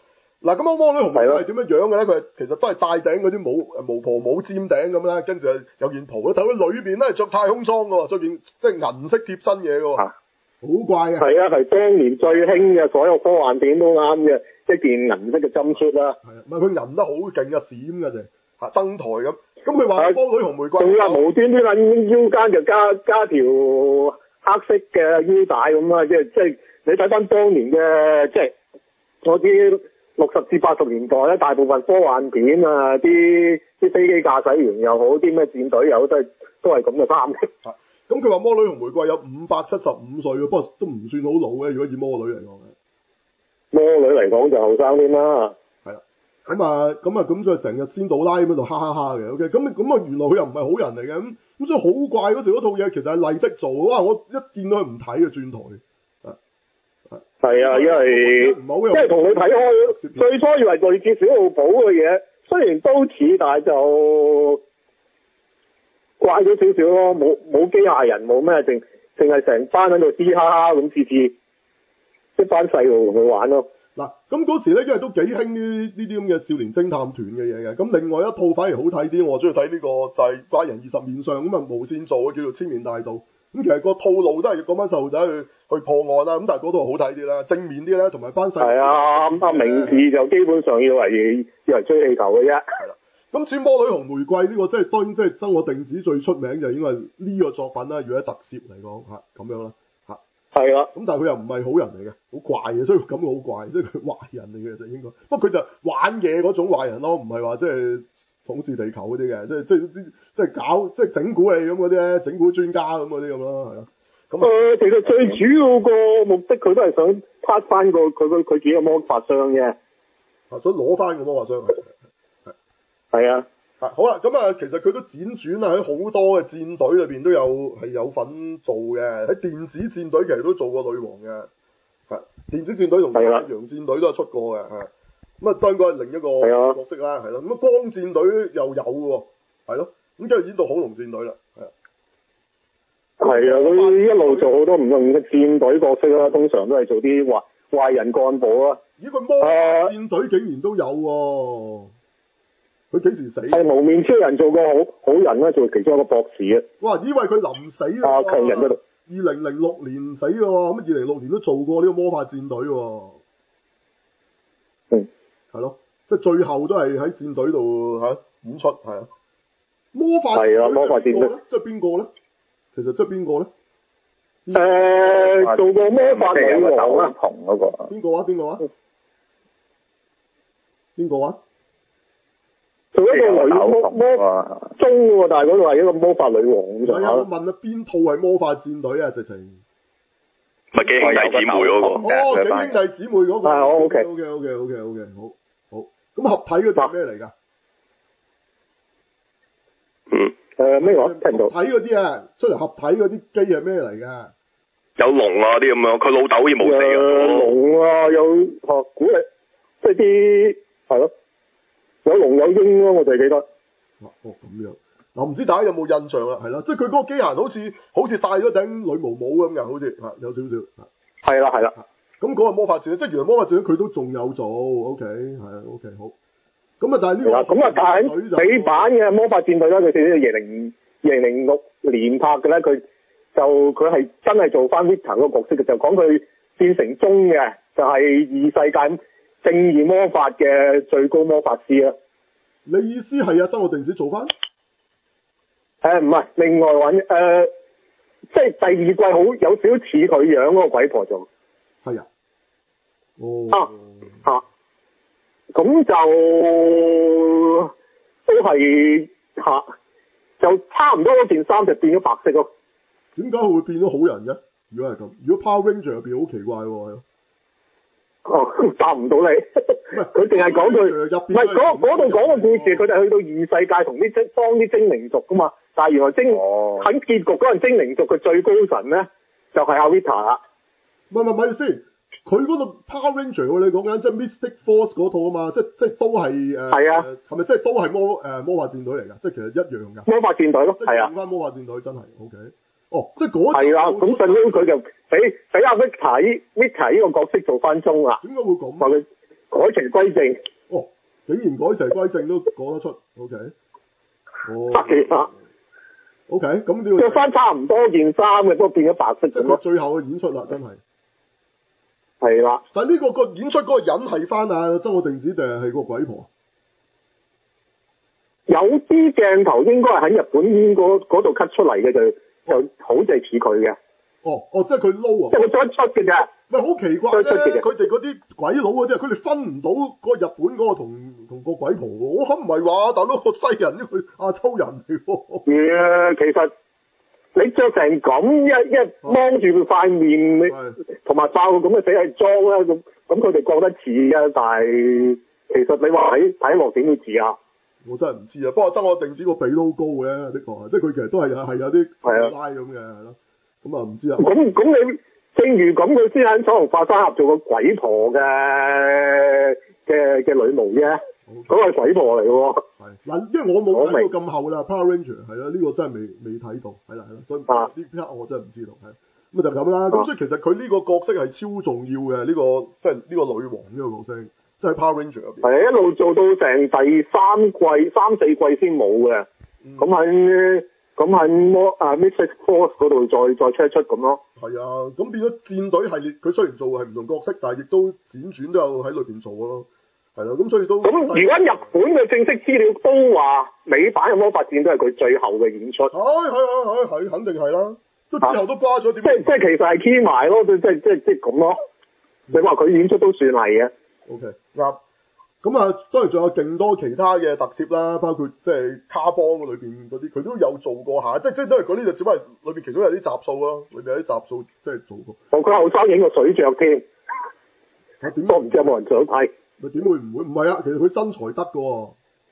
嗱，咁魔女紅玫瑰係點樣樣嘅咧？佢其實都係戴頂嗰啲巫婆帽尖頂咁啦，跟住有件袍啦，睇到裏邊咧着太空裝嘅喎，着件即係銀色貼身嘢嘅喎，好怪嘅。 係啊，係當年最興嘅，所有科幻片都啱嘅，一件銀色嘅針恤啦。 係啊，唔係佢銀得好勁啊，閃嘅就嚇登台咁。咁佢話魔女紅玫瑰， 仲有無端端喺腰間就加條黑色嘅腰帶咁啊！即係你睇翻當年嘅即係嗰啲60至80年代咧，大部分科幻片啊，啲飛機駕駛員又好，啲咩戰隊又好，都係咁嘅衫。 咁佢話魔女紅玫瑰有575歲嘅，不過都唔算好老嘅，如果以魔女嚟講。 魔女嚟講就後生啲啦。 係啦，咁就成日仙杜拉咁喺度哈哈哈嘅 ，OK，咁原來佢又唔係好人嚟嘅，咁所以好怪嗰時嗰套嘢其實係麗的做，哇！我一見到佢唔睇嘅轉台。 係啊，因為同你睇開，最初以為類似小號寶嘅嘢，雖然都似，但係就怪咗少少咯，冇機械人，冇咩，淨係成班喺度嘻哈哈咁，次一班細路同佢玩咯。 嗱，咁嗰時咧，因為都幾興呢啲咁嘅少年偵探團嘅嘢嘅，咁另外一套反而好睇啲，我中意睇呢個就係《怪人20面相》咁啊，無線做嘅叫做《千面大盜》。咁其實個套路都係嗰班細路仔去破案啦，咁但係嗰套好睇啲啦，正面啲啦，同埋班細路。係啊， 名字就基本上要嚟追氣球嘅啫。 係啦，咁似魔女紅玫瑰呢個即係當然即係真我定子最出名就應該係呢個作品啦，如果喺特攝嚟講咁樣啦嚇。係啦。咁但係佢又唔係好人嚟嘅，好怪嘅，所以感覺好怪，即係佢壞人嚟嘅就應該。不過佢就玩嘢嗰種壞人咯，唔係話即係統治地球嗰啲嘅，即係搞即係整蠱你咁嗰啲咧，整蠱專家咁嗰啲咁咯，係咯。咁其實最主要個目的佢都係想拍翻佢自己個魔法箱啫。 想攞翻個魔法箱。 係啊。 好啦，咁其實佢都輾轉喺好多嘅戰隊裏邊都有份做嘅，喺電子戰隊其實都做過女王嘅。電子戰隊同太陽戰隊都係出過嘅。咁啊，當然係另一個角色啦，係咯。咁光戰隊又有嘅，係咯。咁跟住演到恐龍戰隊啦，係啊。 係啊，佢一路做好多唔同嘅戰隊角色啦，通常都係做啲壞人幹部啊。 咦，個魔法戰隊竟然都有喎？佢幾時死？ 係無面超人做過好人啦，做其中一個博士啊。 哇！以為佢臨死啊！ 強人嗰度。 2006年死嘅喎，咁2006年都做過呢個魔法戰隊喎。係咯，即係最後都係喺戰隊度演出，係啊。魔法戰隊即係邊個咧？其實即係邊個咧？ 做過魔法女王啊， 同嗰個。 邊個啊？ 做一個女魔中喎，但係嗰度係一個魔法女王咁就。 係啊，我問啊，邊套係魔法戰隊啊？直情。 咪幾兄弟姊妹嗰個。 幾兄弟姊妹嗰個。 係，OK， 好。咁合體嗰啲係咩嚟㗎？ 咩話？聽唔到。 合體嗰啲啊，出嚟合體嗰啲機係咩嚟㗎？ 有龍啊啲咁樣，佢老豆好似冇死啊。 龍啊，有鼓勵，即係啲係咯，有龍有鷹咯，我哋記得。 咁樣。嗱，唔知大家有冇印象啦？係啦，即係佢嗰個機械人好似戴咗頂女巫帽咁嘅，好似有少少。係啦。咁嗰個魔法戰隊，即係原來魔法戰隊佢都仲有做 ，OK， 係啊 ，OK， 好。咁但係呢個咁但係美版嘅魔法戰隊咧，佢哋2006年拍嘅咧，佢係真係做翻 Vita 嗰個角色嘅，就講佢變成中嘅，就係異世界正義魔法嘅最高魔法師啊。 你意思係真我定子做翻？ 唔係，另外揾即係第二季好有少少似佢樣嗰個鬼婆做。 係啊。 咁就都係就差唔多嗰件衫就變咗白色咯。 點解會變咗好人嘅？如果係咁，如果 Power Ranger 入邊好奇怪喎。 答唔到你。佢淨係講佢，唔係嗰度講個故事，佢哋去到異世界同幫啲精靈族噶嘛。但係原來喺結局嗰陣精靈族嘅最高神咧，就係阿 Vita 啦。 咪先，佢嗰度 Power Ranger 你講緊即係 Mystic Force 嗰套啊嘛，即係都係係啊，係咪即係都係魔法戰隊嚟㗎？即係其實一樣㗎。魔法戰隊咯，係啊。翻魔法戰隊真係 OK。即係嗰係啦，咁陣佢就俾阿 Vita 呢個角色做翻中啦。點解會咁？ 改邪歸正。 哦，竟然改邪歸正都講得出 ，OK。哦。 係啊。 OK， 咁呢個着翻差唔多件衫嘅，不過變咗白色即係佢最後嘅演出啦，真係。 係啦。 但係呢個演出嗰個人係翻啊周我定子定係個鬼婆？ 有啲鏡頭應該係喺日本嗰度 cut 出嚟嘅，就好似係似佢嘅。 哦，即係佢撈啊！ 即係佢得出嘅啫。 唔係好奇怪咧，佢哋嗰啲鬼佬嗰啲，佢哋分唔到嗰個日本嗰個同個鬼婆喎。我唔係話大佬個西人，佢亞洲人嚟喎。 其實你着成咁一掹住塊面，同埋爆個咁嘅死係裝啦，咁佢哋覺得似啊，但係其實你話睇落點會似啊？ 我真係唔知啊。不過真我定子個鼻都好高嘅，的確即係佢其實都係有啲拉咁嘅，係咯。咁啊唔知啊。咁你正如咁，佢先喺彩虹化山俠做個鬼婆嘅女巫啫。嗰個係鬼婆嚟喎。係嗱，因為我冇睇到咁後啦 ，Power Ranger 係啦，呢個真係未睇到，係啦，所以呢刻我真係唔知道，係咁就咁啦。咁所以其實佢呢個角色係超重要嘅，呢個即係呢個女王呢個角色，即係 Power Ranger 入邊。係一路做到成第三四季先冇嘅。咁喺Mystic Force 嗰度再出一出咁咯。 係啊，咁變咗戰隊系列，佢雖然做係唔同角色，但係亦都輾轉都有喺裏邊做咯。係咯，咁所以都咁而家日本嘅正式資料都話美版嘅魔法戰都係佢最後嘅演出。 係，肯定係啦。都之後都瓜咗點？ 即係其實係 key 埋咯，即係咁咯。你話佢演出都算係嘅。 OK，啱。咁啊，當然仲有勁多其他嘅特攝啦，包括即係卡邦裏邊嗰啲，佢都有做過下，即係都係嗰啲就只不過裏邊其中有啲集數咯，裏邊有啲集數即係做過。 佢後生影個水著添。點都唔知有冇人想睇？ 咪點會唔會？唔係啊，其實佢身材得㗎喎。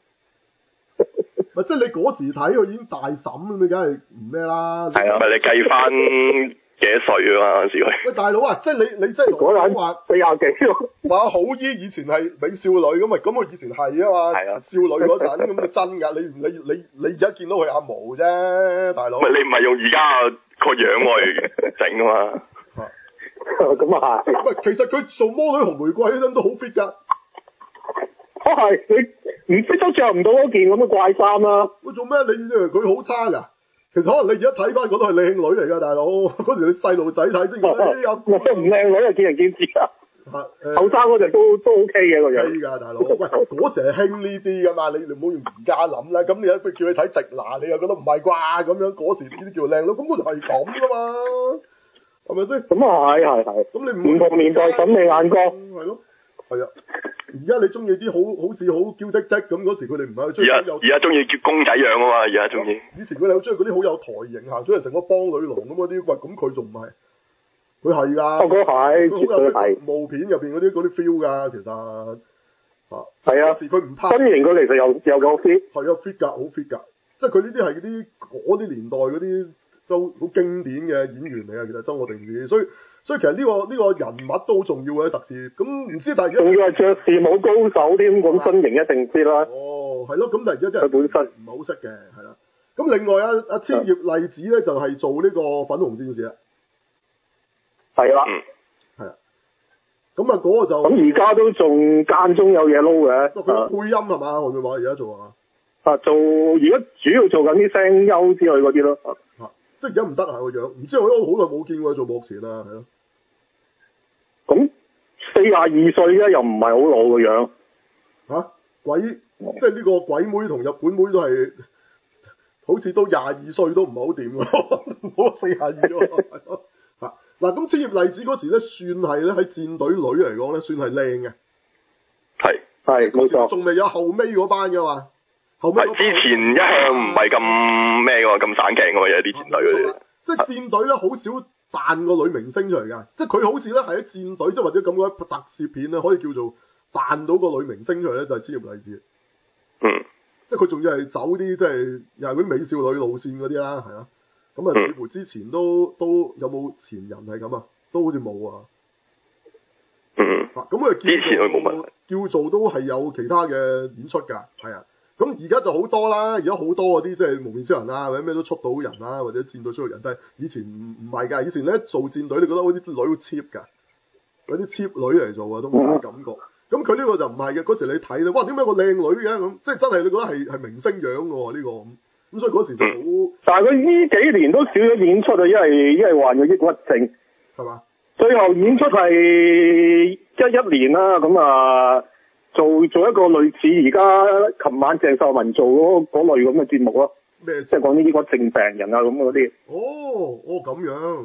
咪即係你嗰時睇佢已經大嬸咁，你梗係唔咩啦？ 係啊，咪你計翻幾多歲啊嘛？嗰時佢。 喂，大佬啊，即係你即係嗰陣話40幾咯。 話好姨以前係美少女咁嘛，咁佢以前係啊嘛。係啊。少女嗰陣咁就真㗎，你而家見到佢阿毛啫，大佬。 喂，你唔係用而家個樣嚟整㗎嘛？ 咁啊係。 喂，其實佢做魔女紅玫瑰嗰陣都好 fit 㗎。 係你唔 fit 都着唔到嗰件咁嘅怪衫啦。 喂，做咩？你以為佢好差㗎？其實可能你而家睇翻嗰度係靚女嚟㗎，大佬。嗰時你細路仔睇先，有唔靚女啊，見仁見智啊。後生嗰陣都 OK 嘅個樣。OK 㗎，大佬。喂，嗰時係興呢啲㗎嘛，你唔好用而家諗啦。咁你一佢叫你睇直拿，你又覺得唔係啩咁樣？嗰時呢啲叫靚女，咁嗰時係咁㗎嘛，係咪先？咁啊係。咁你唔同年代審美眼光。 係咯。係啊。而家你中意啲好似好嬌滴滴咁，嗰時佢哋唔係中意。 而家中意叫公仔樣啊嘛，而家中意。 以前佢哋好中意嗰啲好有台型行出嚟成個幫女郎咁嗰啲，喂咁佢仲唔係？佢係㗎。佢係。佢好有啲冒片入邊嗰啲 feel 㗎，其實。係啊。有時佢唔怕。 身形佢其實有個 fit。 係啊 fit 㗎，好 fit 㗎。即係佢呢啲係嗰啲年代嗰啲都好經典嘅演員嚟啊，其實周我定子，所以其實呢個人物都好重要嘅特攝，咁唔知但係仲要係爵士舞高手添，咁身形一定知啦。 哦，係咯，咁但係而家真係佢本身唔係好識嘅，係啦。咁另外阿千葉麗子咧就係做呢個粉紅戰士啦。 係啦。 係啊。咁啊嗰個就咁而家都仲間中有嘢撈嘅。 佢配音係嘛？我咪話而家做啊。 做而家主要做緊啲聲優之類嗰啲咯。 即係而家唔得啊個樣，唔知我都好耐冇見過佢做幕前啦，係咯。 咁42歲咧，又唔係好老個樣。 鬼，即係呢個鬼妹同日本妹都係，好似都22歲都唔係好掂㗎，冇42喎。嗱咁千葉麗子嗰時咧，算係咧喺戰隊女嚟講咧，算係靚嘅。係冇錯。仲未有後尾嗰班㗎嘛？後尾之前一向唔係咁咩㗎嘛，咁散鏡㗎嘛，有啲戰隊嗰啲。 即係戰隊咧，好少扮個女明星出嚟㗎。即係佢好似咧係喺戰隊，即係或者咁嘅特攝片咧，可以叫做扮到個女明星出嚟咧，就係千葉麗子。即係佢仲要係走啲即係又係嗰啲美少女路線嗰啲啦，係啊。咁啊，似乎之前都有冇前人係咁啊？都好似冇啊。咁佢之前佢冇乜叫做都係有其他嘅演出㗎，係啊。咁而家就好多啦，而家好多嗰啲即係無面超人啊，或者咩都出到人啦，或者戰隊出到人，但係以前唔係㗎，以前咧做戰隊你覺得好似啲女好 cheap 㗎，嗰啲 cheap 女嚟做啊都冇乜感覺。 咁佢呢個就唔係嘅，嗰時你睇咧，哇點解個靚女嘅咁，即係真係你覺得係明星樣嘅喎呢個咁所以嗰時就好。 但係佢呢幾年都少咗演出啊，因為患咗抑鬱症。 係嘛？ 最後演出係11年啦，咁啊做一個類似而家琴晚鄭秀文做嗰類咁嘅節目咯。 咩？ 即係講啲抑鬱症病人啊咁嗰啲。 哦咁樣。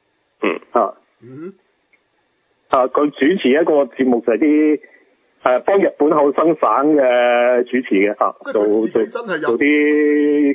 佢主持一個節目就係啲幫日本厚生省嘅主持嘅即係佢自己真係有做啲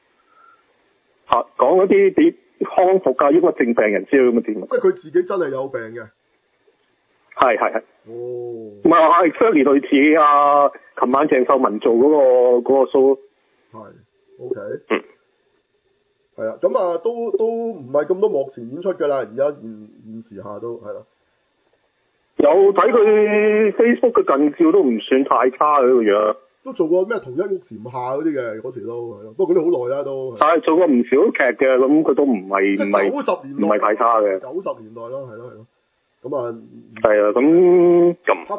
講嗰啲啲康復啊抑鬱症病人之類咁嘅節目。 即係佢自己真係有病嘅。 係。 哦。 唔係exactly類似琴晚鄭秀文做嗰個 show。 係。OK。係啊，咁啊都唔係咁多幕前演出㗎啦，而家現時下都係啦。 有睇佢 Facebook 嘅近照都唔算太差嘅個樣。 都做過咩同一屋檐下嗰啲嘅嗰時都係咯，不過嗰啲好耐啦都。 係做過唔少劇嘅，咁佢都唔係 90年代唔係太差嘅。 90年代咯，係咯。咁啊。 係啊，咁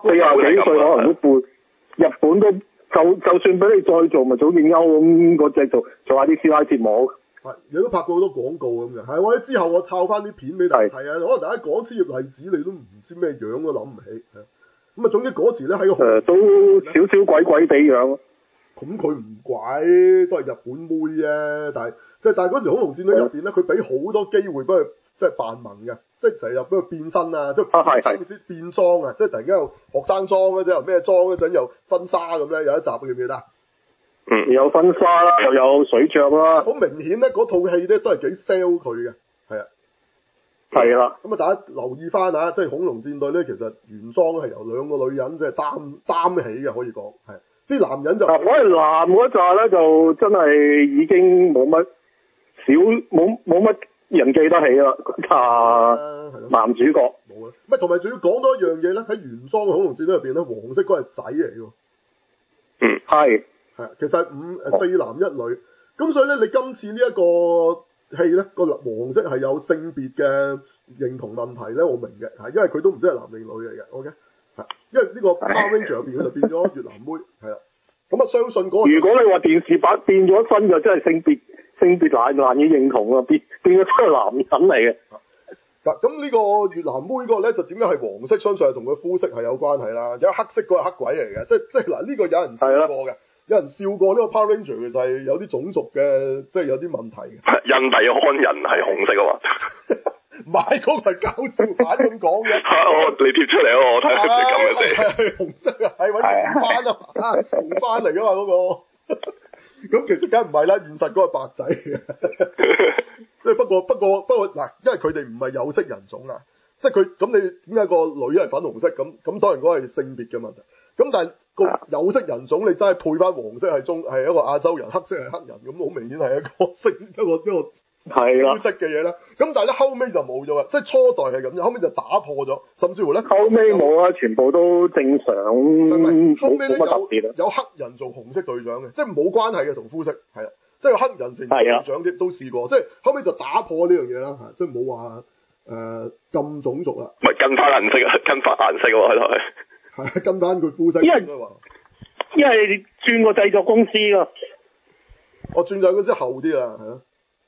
40幾歲可能都背日本都就算俾你再做，咪早見優咁嗰隻做下啲師奶節目。 係，亦都拍過好多廣告咁嘅。係，或者之後我抄翻啲片俾大家睇啊。可能大家講千葉麗子，你都唔知咩樣都諗唔起。咁啊，總之嗰時咧喺個都少少鬼鬼地樣。 咁佢唔鬼，都係日本妹啫。但係嗰時《恐龍戰隊》入邊咧，佢俾好多機會俾佢即係扮萌嘅，即係成日俾佢變身啊，即係變裝啊，即係突然間又學生裝嗰陣，又咩裝嗰陣，又婚紗咁咧，有一集記唔記得？ 有婚紗啦，又有水著啦。 好明顯咧，嗰套戲咧都係幾 sell 佢嘅，係啊。 係啦。 咁啊，大家留意翻啊，即係《恐龍戰隊》咧，其實原裝係由兩個女人即係擔起嘅，可以講係。啲男人就我係男嗰紮咧，就真係已經冇乜人記得起啦。男主角冇啦。唔係，同埋仲要講多一樣嘢咧，喺原裝嘅《恐龍戰隊》入邊咧，黃色嗰係仔嚟嘅。 係。 其實係4男1女，咁所以咧，你今次呢一個戲咧，個黃色係有性別嘅認同問題咧，我明嘅，係因為佢都唔知係男定女嚟嘅 ，OK， 係，因為呢個 Power Ranger 入邊佢就變咗越南妹，係啦，咁啊相信嗰個，如果你話電視版變咗身就真係性別難以認同啊，變咗真係男人嚟嘅。嗱，咁呢個越南妹嗰個咧就點解係黃色？相信係同佢膚色係有關係啦，有黑色嗰個係黑鬼嚟嘅，即係嗱呢個有人試過嘅。有人笑過呢個 Power Ranger 就係有啲種族嘅，即係有啲問題嘅。印第安人係紅色啊嘛，唔係嗰個係搞笑版咁講嘅。你貼出嚟啊，我睇係咁嘅啫。係紅色啊，係揾紅番啊，紅番嚟噶嘛嗰個。咁其實梗唔係啦，現實嗰個白仔嘅。即係不過嗱，因為佢哋唔係有色人種啊，即係佢咁你點解個女係粉紅色咁當然嗰個係性別嘅問題。咁但係個有色人種你真係配翻黃色係一個亞洲人，黑色係黑人，咁好明顯係一個膚色嘅嘢啦。咁但係咧後尾就冇咗啦，即係初代係咁樣，後尾就打破咗，甚至乎咧後尾冇啦，全部都正常。後尾咧有黑人做紅色隊長嘅，即係冇關係嘅同膚色，係啦，即係黑人成隊長啲都試過，即係後尾就打破呢樣嘢啦，即係冇話禁種族啦。唔係跟翻顏色啊，跟翻顏色喎喺度係。係跟翻佢膚色，因為轉個製作公司㗎。我轉製公司後啲啦，係咯。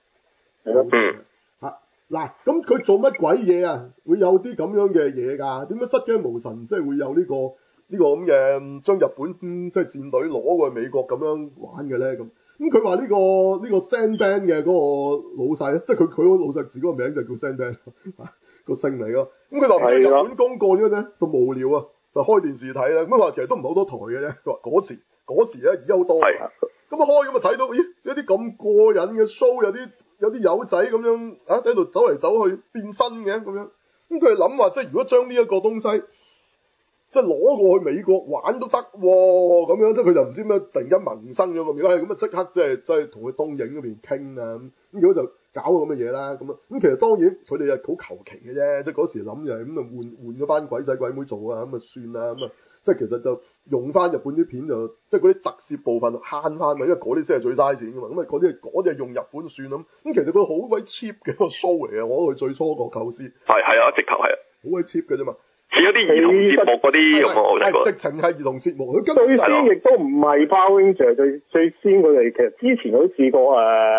嗱，咁佢做乜鬼嘢啊？會有啲咁樣嘅嘢㗎？點解失驚無神？即係會有呢個咁嘅將日本即係戰隊攞過去美國咁樣玩嘅咧？咁佢話呢個 Sandman 嘅嗰個老細咧，即係佢個老細自己個名就叫 Sandman 個姓嚟咯。咁佢話日本公幹嗰陣就無聊啊。就開電視睇啦，咁佢話其實都唔係好多台嘅啫。佢話嗰時咧而家好多，咁開咁啊睇到，咦有啲咁過癮嘅 show，有啲友仔咁樣喺度走嚟走去變身嘅咁樣，咁佢哋諗話即係如果將呢一個東西即係攞過去美國玩都得喎，咁樣即係佢就唔知咩突然間萌生咗咁，如果係咁啊即刻即係同佢東映嗰邊傾啊咁如果就搞個咁嘅嘢啦，咁其實當然佢哋係好求其嘅啫，即係嗰時諗就係咁啊換咗班鬼仔鬼妹做啊，咁啊算啦，咁啊即係其實就用翻日本啲片就即係嗰啲特攝部分慳翻嘛，因為嗰啲先係最嘥錢噶嘛，咁啊嗰啲係用日本算啦，咁其實佢好鬼 cheap 嘅一個 show 嚟嘅，我覺得佢最初個構思係啊，直頭係好鬼 cheap 嘅啫嘛， 似嗰啲兒童節目嗰啲咁我睇過。 直情係兒童節目，佢最先亦都唔係 Power Ranger，最先佢哋其實之前都試過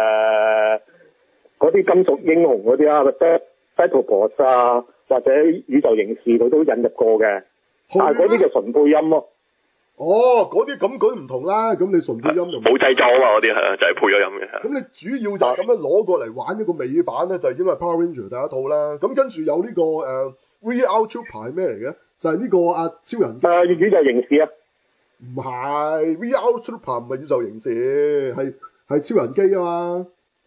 嗰啲金屬英雄嗰啲啊 ，Battlebords 啊，或者宇宙刑事佢都引入過嘅，但係嗰啲就純配音咯。 哦，嗰啲咁佢唔同啦，咁你純配音就冇製作啊嘛，嗰啲係就係配咗音嘅。 咁你主要就係咁樣攞過嚟玩一個美版咧，就係因為 Power Ranger 第一套啦。咁跟住有呢個VR Trooper 係咩嚟嘅？就係呢個超人。 宇宙刑事啊？ 唔係 VR Trooper 唔係宇宙刑事，係超人機啊嘛。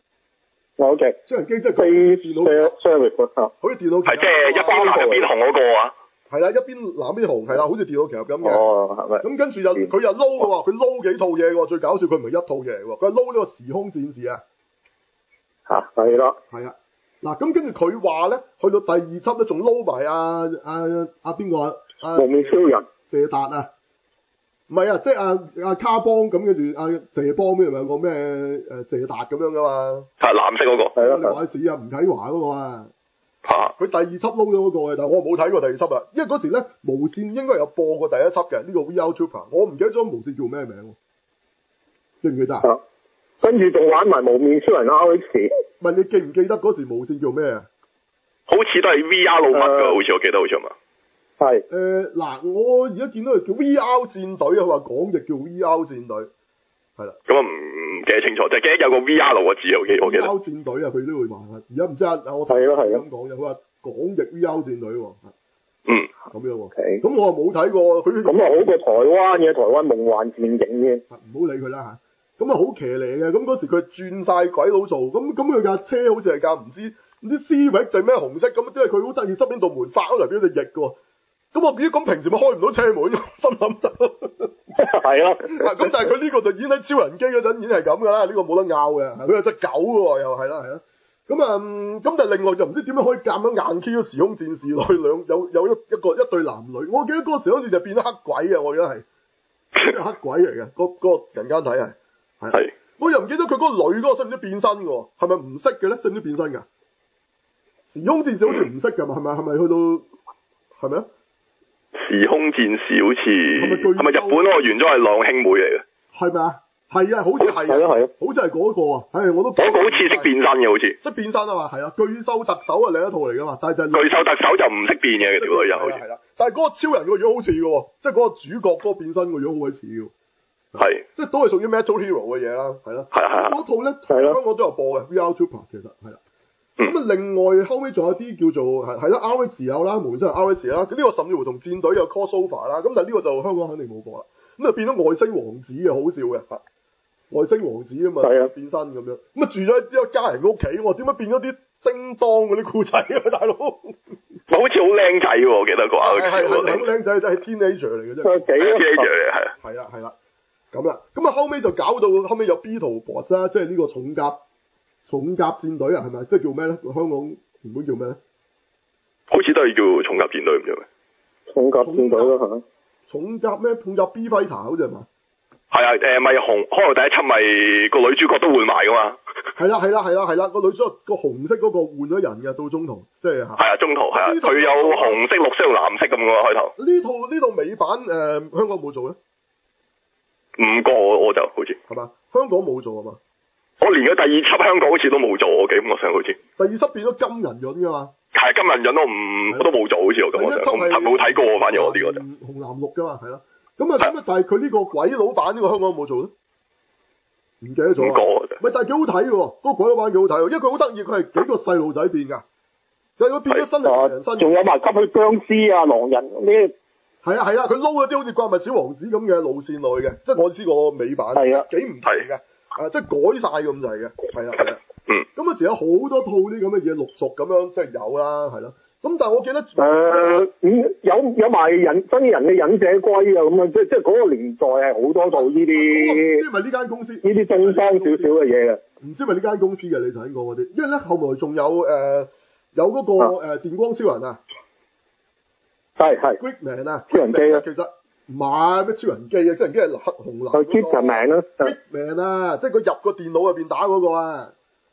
OK。超人機即係佢電腦 service 好似電腦。 係即係一邊藍一邊紅嗰個啊。 係啦，一邊藍一邊紅，係啦，好似電腦劇咁嘅。 哦，係咪？ 咁跟住佢又撈嘅喎，佢撈幾套嘢嘅喎，最搞笑佢唔係一套嘢嚟喎，佢係撈呢個時空戰士啊。 係啦。 係啊。嗱，咁跟住佢話咧，去到第二輯咧，仲撈埋阿邊個啊？ 幪面超人。 謝達啊。唔係啊，即係阿卡邦咁，跟住阿謝邦咩咪有個咩謝達咁樣噶嘛。 係藍色嗰個。 係啦。你話事啊，吳啟華嗰個啊。佢第二輯撈咗嗰個嘅，但係我冇睇過第二輯啊，因為嗰時咧無線應該有播過第一輯嘅呢個 VR Trooper，我唔記得咗無線叫咩名，記唔記得啊？ 跟住仲玩埋幪面超人 RX。 問你記唔記得嗰時無線叫咩啊？ 好似都係 VR 老乜㗎，好似我記得好似嘛。 係。 嗱，我而家見到佢叫 VR 戰隊啊，佢話港譯叫 VR 戰隊，係啦。咁啊唔記得清楚，就記得有個 VR 個字，我記得。 VR 戰隊啊，佢都會話啊，而家唔知我睇咁講嘅，佢話港譯 VR 戰隊喎。咁樣喎。咁我冇睇過佢。咁好過台灣嘅台灣夢幻戰警嘅。 唔好理佢啦嚇。咁啊好騎呢嘅，咁嗰時佢轉晒鬼佬做，咁佢架車好似係架唔知Civic定咩紅色咁，因為佢好得意側邊道門發咗嚟俾隻翼嘅喎。咁我咦咁平時咪開唔到車門，心諗就係咯。咁但係佢呢個就演喺超人機嗰陣演係咁噶啦，呢個冇得拗嘅。佢有隻狗喎，又係啦。咁但係另外就唔知點樣可以夾硬硬 Q 咗時空戰士落去有一對男女。我記得嗰時好似就變咗黑鬼啊，我記得係黑鬼嚟嘅，嗰個人間體係。我又唔記得佢嗰個女嗰個識唔識變身嘅，係咪唔識嘅咧？識唔識變身㗎？時空戰士好似唔識㗎嘛，係咪去到係咪啊？ 時空戰士好似係咪日本嗰個原裝係兩兄妹嚟嘅？係咪啊？係啊，好似係啊，好似係嗰個啊。我都嗰個好似識變身嘅，好似識變身啊嘛，係啊。巨獸特首係另一套嚟㗎嘛，但係就巨獸特首就唔識變嘅條女又好似係啦。但係嗰個超人個樣好似嘅喎，即係嗰個主角嗰個變身個樣好鬼似嘅。係，即係都係屬於 Metal Hero 嘅嘢啦，係啦。係。嗰套咧，香港都有播嘅 VR Trooper 其實係啦。咁另外後尾仲有啲叫做係啦 RX 有啦，無線係 RX 啦，呢個甚至乎同戰隊有 crossover 啦，咁但係呢個就香港肯定冇播啦。咁就變咗外星王子嘅，好笑嘅，外星王子啊嘛，變身咁樣，咁啊住咗一家人屋企喎，點解變咗啲叮當嗰啲故仔啊，大佬？好似好靚仔喎，我記得個係好靚仔，就係 teenager 嚟嘅啫，teenager 嚟係。係啦，咁啦，咁啊後尾就搞到後尾有 Beetleborgs 啦，即係呢個重甲戰隊啊，係咪？即係叫咩咧？香港原本叫咩咧？好似都係叫重甲戰隊唔知咩？重甲戰隊咯嚇。重甲咩？重甲 B Fighter 好似係嘛？係啊，咪開頭第一輯咪個女主角都換埋噶嘛？係啦，個女主角個紅色嗰個換咗人嘅，到中途即係嚇。係啊，中途係啊，佢有紅色、綠色同藍色咁嘅開頭。呢套美版香港冇做咧？唔過我就好似係嘛？香港冇做啊嘛？我連個第二輯香港好似都冇做，我記得上好似。第二輯變咗金人潤噶嘛？係金人潤我都冇做，好似我咁上。冇睇過，反而我呢個就紅藍綠噶嘛，係咯。咁啊，但係佢呢個鬼佬版呢個香港有冇做咧？唔記得咗。唔過。但係幾好睇嘅喎，嗰個鬼佬版幾好睇，因為佢好得意，佢係幾個細路仔變㗎。就係佢變咗新嚟人身。仲有埋吸血僵屍啊、狼人呢？係啊，佢撈嗰啲好似怪物小王子咁嘅路線落去嘅，即係我知個美版。係啊。幾唔同嘅。即係改晒咁滯嘅，係啊。咁嗰時有好多套啲咁嘅嘢陸續咁樣即係有啦，係咯。咁但係我記得有埋真人嘅忍者龜啊咁啊，即係嗰個年代係好多套呢啲。唔知係咪呢間公司？呢啲中方少少嘅嘢嘅。唔知係咪呢間公司嘅？你睇過嗰啲？因為咧後來仲有嗰個電光超人啊。係。Grigman 啊，超人機啊，其實。唔係咩超人機啊？超人機係黑紅藍嗰個。Grigman 啊，即係佢入個電腦入邊打嗰個啊。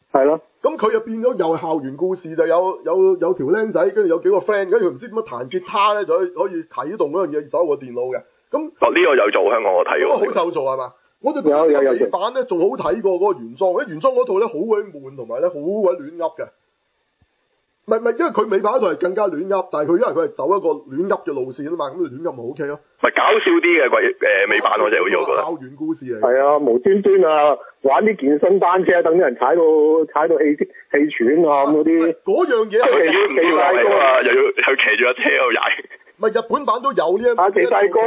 係咯。 咁佢又變咗又係校園故事，就有條僆仔，跟住有幾個 friend，跟住佢唔知點樣彈吉他咧，就可以啟動嗰樣嘢，手個電腦嘅。咁呢個有做香港我睇喎。 好受做係嘛？我哋覺得美版咧仲好睇過嗰個原裝，原裝嗰套咧好鬼悶，同埋咧好鬼亂噏嘅。唔係，因為佢美版嗰套係更加亂噏，但係佢因為佢係走一個亂噏嘅路線啊嘛，咁亂噏咪 OK 咯。 咪搞笑啲嘅美版我就好似我覺得。 校園故事嚟。 係啊，無端端啊玩啲健身單車，等啲人踩到氣喘啊咁嗰啲。嗰樣嘢係奇大哥啊，又要騎住架車喺度踩。 咪日本版都有呢一。 奇大哥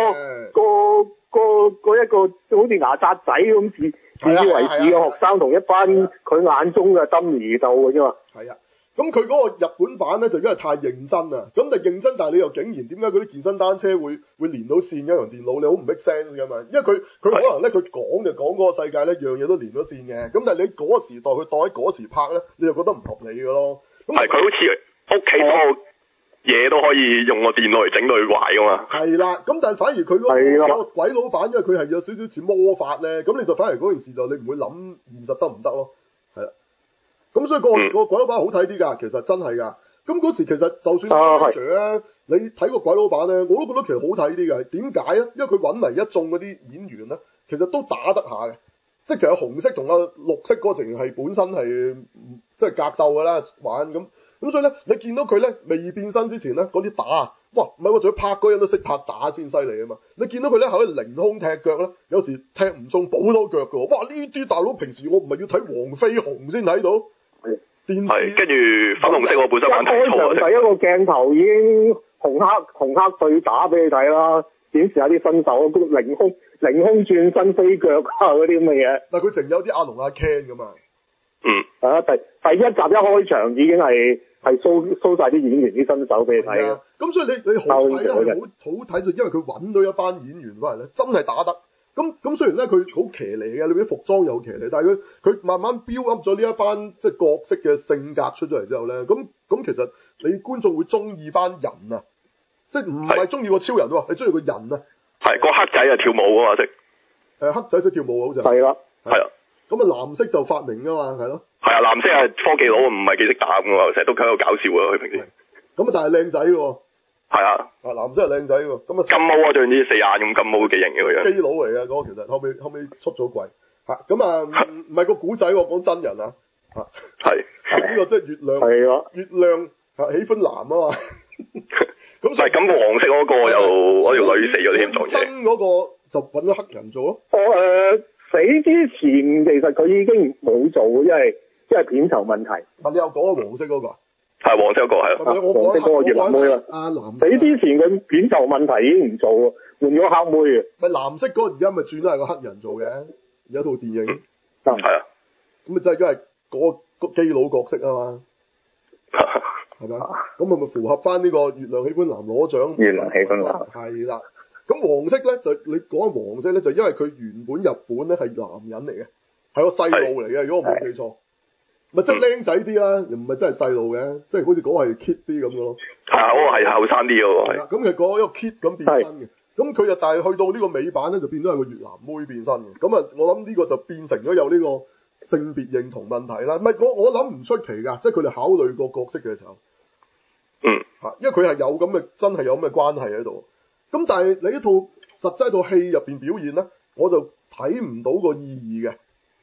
個一個好似牙刷仔咁自以為是嘅學生，同一班佢眼中嘅dummy鬥嘅啫嘛。 係啊。咁佢嗰個日本版咧就因為太認真啊，咁就認真，但係你又竟然點解嗰啲健身單車會連到線嘅同電腦，你好唔 make sense 㗎嘛？因為佢可能咧佢講就講嗰個世界咧樣嘢都連咗線嘅，咁但係你嗰個時代佢當喺嗰時拍咧，你就覺得唔合理嘅咯。咁係佢好似屋企所有嘢都可以用個電腦嚟整到佢壞㗎嘛。係啦，咁但係反而佢嗰個鬼佬版，因為佢係有少少似魔法咧，咁你就反而嗰件事就你唔會諗現實得唔得咯。係啦。咁所以個鬼佬版好睇啲㗎，其實真係㗎。咁嗰時其實就算 Avenger 咧，你睇個鬼佬版咧，我都覺得其實好睇啲㗎。點解咧？因為佢揾嚟一眾嗰啲演員咧，其實都打得下嘅。即係其實紅色同阿綠色嗰個情係本身係即係格鬥㗎啦，玩咁。咁所以咧，你見到佢咧未變身之前咧，嗰啲打哇唔係喎，仲要拍嗰人都識拍打先犀利啊嘛！你見到佢咧可以凌空踢腳咧，有時踢唔中補多腳㗎喎。哇！呢啲大佬平時我唔係要睇黃飛鴻先睇到。 係，跟住粉紅色我本身玩開場第一個鏡頭已經紅黑對打俾你睇啦，顯示下啲新手凌空轉身飛腳啊嗰啲咁嘅嘢。 但佢淨有啲阿龍阿 Ken 㗎嘛。 第一集一開場已經係 show 晒啲演員啲新手俾你睇嘅。 咁所以你好睇咧，好睇就因為佢揾到一班演員翻嚟咧，真係打得。咁雖然咧佢好騎呢嘅，裏邊啲服裝又騎呢，但係佢慢慢 build up 咗呢一班即係角色嘅性格出咗嚟之後咧，咁其實你觀眾會中意班人啊，即係唔係中意個超人喎，係中意個人啊。係個黑仔啊跳舞啊嘛識。 黑仔識跳舞好似。 係啦。 係啊。 咁啊藍色就發明㗎嘛，係咯。 係啊，藍色係科技佬，唔係幾識打咁喎，成日都喺度搞笑啊佢平時。 咁啊，但係靚仔喎。係啊，藍色係靚仔喎，咁啊金毛啊，仲有四眼咁金毛幾型嘅個樣。 基佬嚟嘅嗰個其實後尾出咗櫃嚇，咁啊唔係個古仔喎，講真人啊嚇。係。呢個即係月亮。係啊。月亮喜歡藍啊嘛。咁所以咁黃色嗰個又我條女死咗添撞嘢。 新嗰個就揾咗黑人做咯。 死之前其實佢已經冇做，因為片酬問題。 你又講黃色嗰個？ 係黃色嗰個係啊。 黃色嗰個越南妹啦。死之前佢片酬問題已經唔做喎，換咗黑妹嘅。 咪藍色嗰個而家咪轉咗係個黑人做嘅，有套電影。 係啊。 咁咪就係因為嗰個基佬角色啊嘛。係咪？咁咪符合翻呢個月亮喜歡藍攞獎？ 月亮喜歡藍。 係啦。咁黃色咧就你講黃色咧就因為佢原本日本咧係男人嚟嘅，係個細路嚟嘅，如果我冇記錯，咪即係僆仔啲啦，又唔係真係細路嘅，即係好似講係 kid 啲咁嘅咯。 係啊，我係後生啲嘅喎。 咁係講一個 kid 咁變身嘅，咁佢就但係去到呢個美版咧就變咗係個越南妹變身嘅，咁啊我諗呢個就變成咗有呢個性別認同問題啦。唔係我諗唔出奇㗎，即係佢哋考慮個角色嘅時候，因為佢係有咁嘅真係有咁嘅關係喺度。咁但係你一套實際套戲入邊表現咧，我就睇唔到個意義嘅。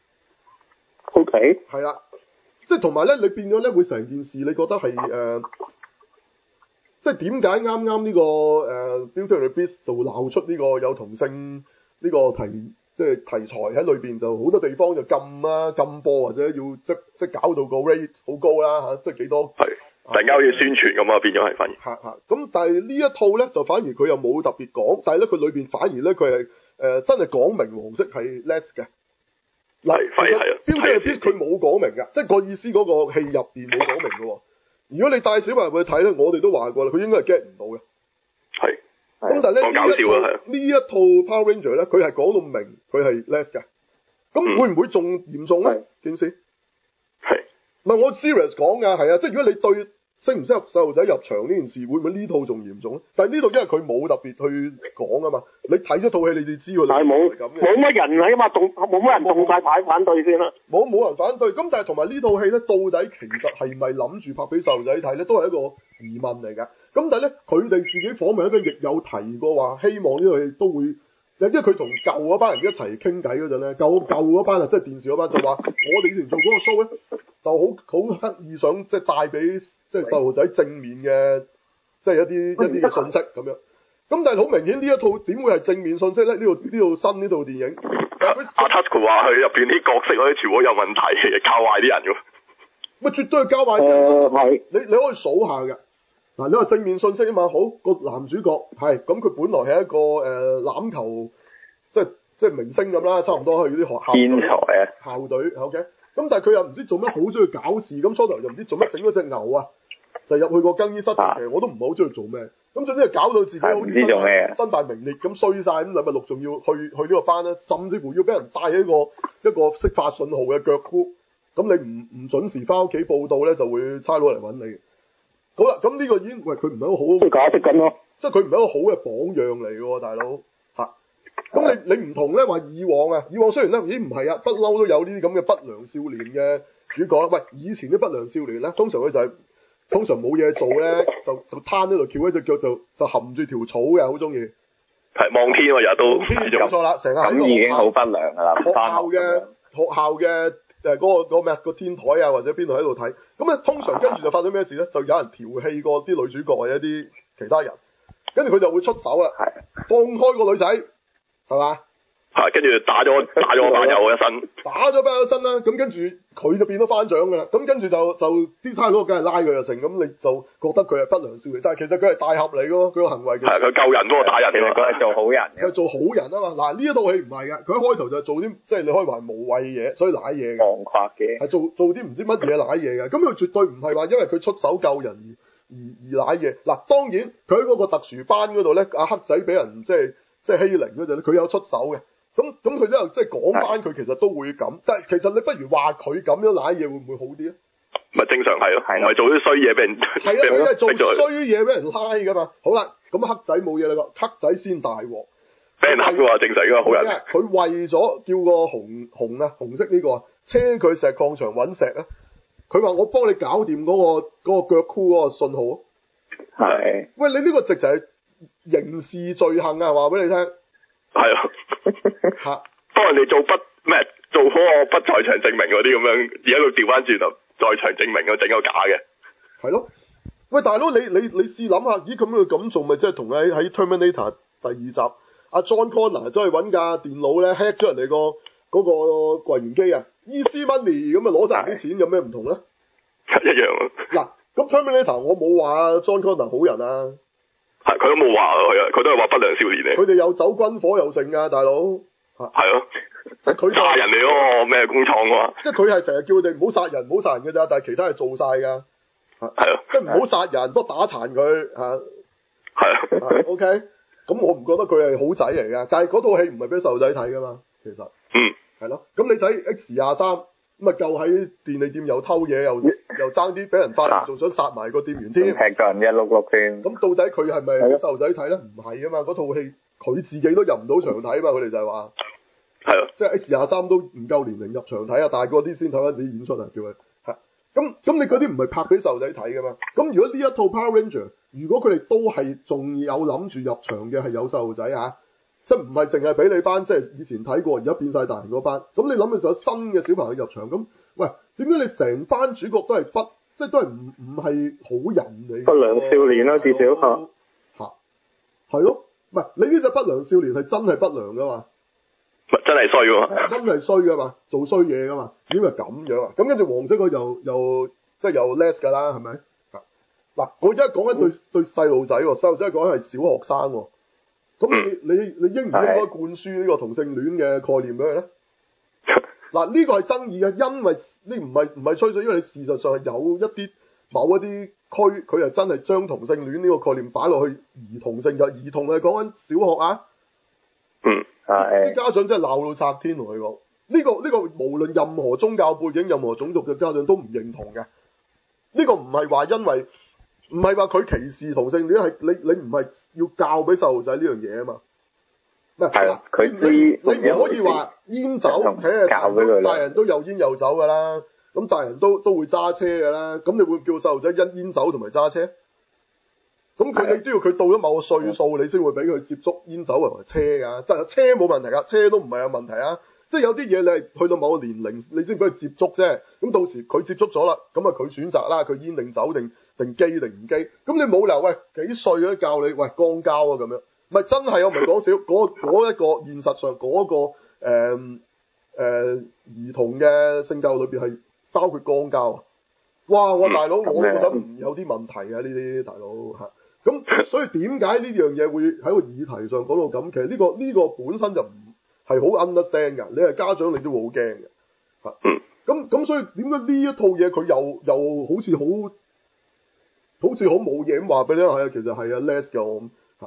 OK。 係啦，即係同埋咧，你變咗咧會成件事，你覺得係即係點解啱啱呢個Beauty and the Beast 就鬧出呢個有同性呢個即係題材喺裏邊，就好多地方就禁播或者要即係搞到個 rate 好高啦嚇，即係幾多？係。 突然間好似宣傳咁啊，變咗係反而。 咁但係呢一套咧就反而佢又冇特別講，但係咧佢裏邊反而咧佢係真係講明黃色係 less 嘅。嗱，其實 Beauty and the Beast 佢冇講明㗎，即係個意思嗰個戲入邊冇講明㗎喎。如果你帶小朋友去睇咧，我哋都話過啦，佢應該係 get 唔到嘅。係。咁但係咧呢一套 Power Ranger 咧，佢係講到明佢係 less 嘅。咁會唔會仲嚴重咧？件事？係。唔係我 serious 講㗎，係啊，即係如果你對適唔適合細路仔入場呢件事，會唔會呢套仲嚴重咧？但係呢套因為佢冇特別去講啊嘛，你睇咗套戲你哋知喎。 係冇乜人啊嘛，冇乜人動晒牌反對先啦。 冇人反對，咁但係同埋呢套戲咧，到底其實係咪諗住拍俾細路仔睇咧，都係一個疑問嚟㗎。咁但係咧，佢哋自己訪問嗰陣亦有提過話，希望呢套戲都會，因為佢同舊嗰班人一齊傾偈嗰陣咧，舊嗰班啊，即係電視嗰班就話，我哋以前做嗰個 show 咧，就好刻意想即係帶俾即係細路仔正面嘅，即係一啲嘅信息咁樣。咁但係好明顯呢一套點會係正面信息咧？呢套電影， 阿 Tasuku 話佢入邊啲角色嗰啲全部有問題，教壞啲人㗎。 咪絕對係教壞啲人。你可以數下㗎。嗱，你話正面信息啊嘛，好，個男主角係咁，佢本來係一個欖球即係明星咁啦，差唔多去啲學校天才啊校隊 OK，咁但係佢又唔知做乜好中意搞事，咁初頭又唔知做乜整咗隻牛啊，就入去個更衣室，其實我都唔係好中意做咩，咁總之係搞到自己好似身敗名裂咁衰晒，咁禮拜六仲要去呢個班咧，甚至乎要俾人帶起一個識發信號嘅腳箍，咁你唔準時翻屋企報到咧，就會差佬嚟揾你。好啦，咁呢個已經佢唔係一個好即係解釋緊咯， 即係佢唔係一個好嘅榜樣嚟嘅喎，大佬嚇。咁你唔同咧，話以往雖然咧，唔係啊，不嬲都有呢啲咁嘅不良少年嘅主角啦。喂，以前啲不良少年咧，通常佢就係通常冇嘢做咧，就攤喺度翹一隻腳就含住條草嘅，好中意。 係望天喎，日日都。 冇錯啦，成日喺個已經好不良㗎啦。 學校嘅嗰個咩個天台啊，或者邊度喺度睇，咁咧通常跟住就發生咩事咧？就有人調戲過啲女主角或者啲其他人，跟住佢就會出手啦，放開個女仔，係嘛？ 係，跟住打咗班友一身， 打咗班友一身啦，咁跟住佢就變咗班長㗎啦，咁跟住就啲差佬梗係拉佢就成，咁你就覺得佢係不良少年，但係其實佢係大俠嚟㗎喎，佢個行為係佢救人嗰個打人， 其實佢係做好人嘅， 佢做好人啊嘛。嗱，呢一套戲唔係㗎，佢一開頭就係做啲即係你可以話無謂嘢，所以舐嘢嘅， 狂誇嘅， 係做啲唔知乜嘢舐嘢嘅，咁佢絕對唔係話因為佢出手救人而舐嘢。嗱，當然佢喺嗰個特殊班嗰度咧，阿黑仔俾人即係欺凌嗰陣咧，佢有出手嘅。咁佢之後即係講翻佢其實都會咁，但係其實你不如話佢咁樣舐嘢會唔會好啲咧？ 咪正常係咯，唔係做啲衰嘢俾人係啊，佢係做衰嘢俾人拉㗎嘛。好啦，咁黑仔冇嘢啦，黑仔先大鑊， 俾人蝦嘅話，正常嘅好人。 佢為咗叫個紅色呢個車佢石礦場揾石啊，佢話我幫你搞掂嗰個腳箍嗰個信號。 係。 喂，你呢個直就係刑事罪行啊！話俾你聽。 係啊。嚇！幫人哋做嗰個不在場證明嗰啲咁樣，而家佢調翻轉頭在場證明，佢整個假嘅。係咯。喂，大佬，你試諗下，咦咁佢咁做，咪即係同喺 Terminator 第2集阿 John Connor 走去揾架電腦咧 hack 咗人哋嗰個櫃員機啊 ，Easy Money 咁啊攞晒啲錢，有咩唔同咧？ 一樣啊。嗱， 咁 Terminator 我冇話 John Connor 好人啊。 係，佢都冇話佢啊，佢都係話不良少年嚟。 佢哋有走軍火又剩㗎，大佬。 係咯。 佢殺人哋嗰個咩工廠㗎？ 即係佢係成日叫佢哋唔好殺人㗎咋，但係其他係做晒㗎。係啊。即係唔好殺人，不過打殘佢嚇。係啊。OK，咁我唔覺得佢係好仔嚟㗎，但係嗰套戲唔係俾細路仔睇㗎嘛，其實。係咯，咁你睇 X23。咁啊，夠喺便利店又偷嘢，又爭啲俾人發現，仲想殺埋個店員添， 劈個人一碌碌添。 咁到底佢係咪俾細路仔睇咧？唔係啊嘛，嗰套戲佢自己都入唔到場睇嘛，佢哋就係話，係啊，即係 X23都唔夠年齡入場睇啊，大個啲先睇翻自己演出啊，叫佢嚇。咁你嗰啲唔係拍俾細路仔睇噶嘛？咁如果呢一套 Power Ranger，如果佢哋都係仲有諗住入場嘅係有細路仔嚇。即係唔係淨係俾你班即係以前睇過而家變晒大人嗰班，咁你諗嘅時候新嘅小朋友入場，咁喂點解你成班主角都係即係都係唔係好人嚟？ 不良少年啦，至少嚇係咯，唔係你呢隻不良少年係真係不良噶嘛？ 真係衰㗎嘛？ 真係衰噶嘛？做衰嘢噶嘛？點解咁樣啊？咁跟住黃色佢又即係又 less 㗎啦，係咪？嗱，我而家講緊對細路仔喎，細路仔講緊係小學生喎。咁你應唔應該灌輸呢個同性戀嘅概念俾佢咧？嗱，呢個係爭議嘅，因為呢唔係吹水，因為你事實上係有某一啲區，佢係真係將同性戀呢個概念擺落去兒童性嘅，兒童係講緊小學啊。啲家長真係鬧到拆天同佢講，呢個無論任何宗教背景、任何種族嘅家長都唔認同嘅。呢個唔係話因為唔係話佢歧視同性戀，係你唔係要教俾細路仔呢樣嘢啊嘛。 係啦，佢你唔可以話煙酒，大人都有煙有酒㗎啦。咁大人都會揸車㗎啦。咁你會叫細路仔因煙酒同埋揸車？咁你都要佢到咗某個歲數，你先會俾佢接觸煙酒同埋車㗎。即係車冇問題㗎，車都唔係有問題啊。即係有啲嘢你係去到某個年齡，你先俾佢接觸啫。咁到時佢接觸咗啦，咁啊佢選擇啦，佢煙定酒定基定唔基。咁你冇理由喂幾歲都教你喂肛交啊咁樣。唔係真係，我唔係講笑，嗰一個現實上嗰個兒童嘅性教育裏邊係包括肛交啊！哇！我大佬，我覺得唔有啲問題啊！呢啲大佬嚇，咁所以點解呢樣嘢會喺個議題上講到咁？其實呢個本身就唔係好 understand 㗎，你係家長你都會好驚嘅嚇。咁所以點解呢一套嘢佢又好似好冇嘢咁話俾你聽？係啊，其實係啊 less 㗎我。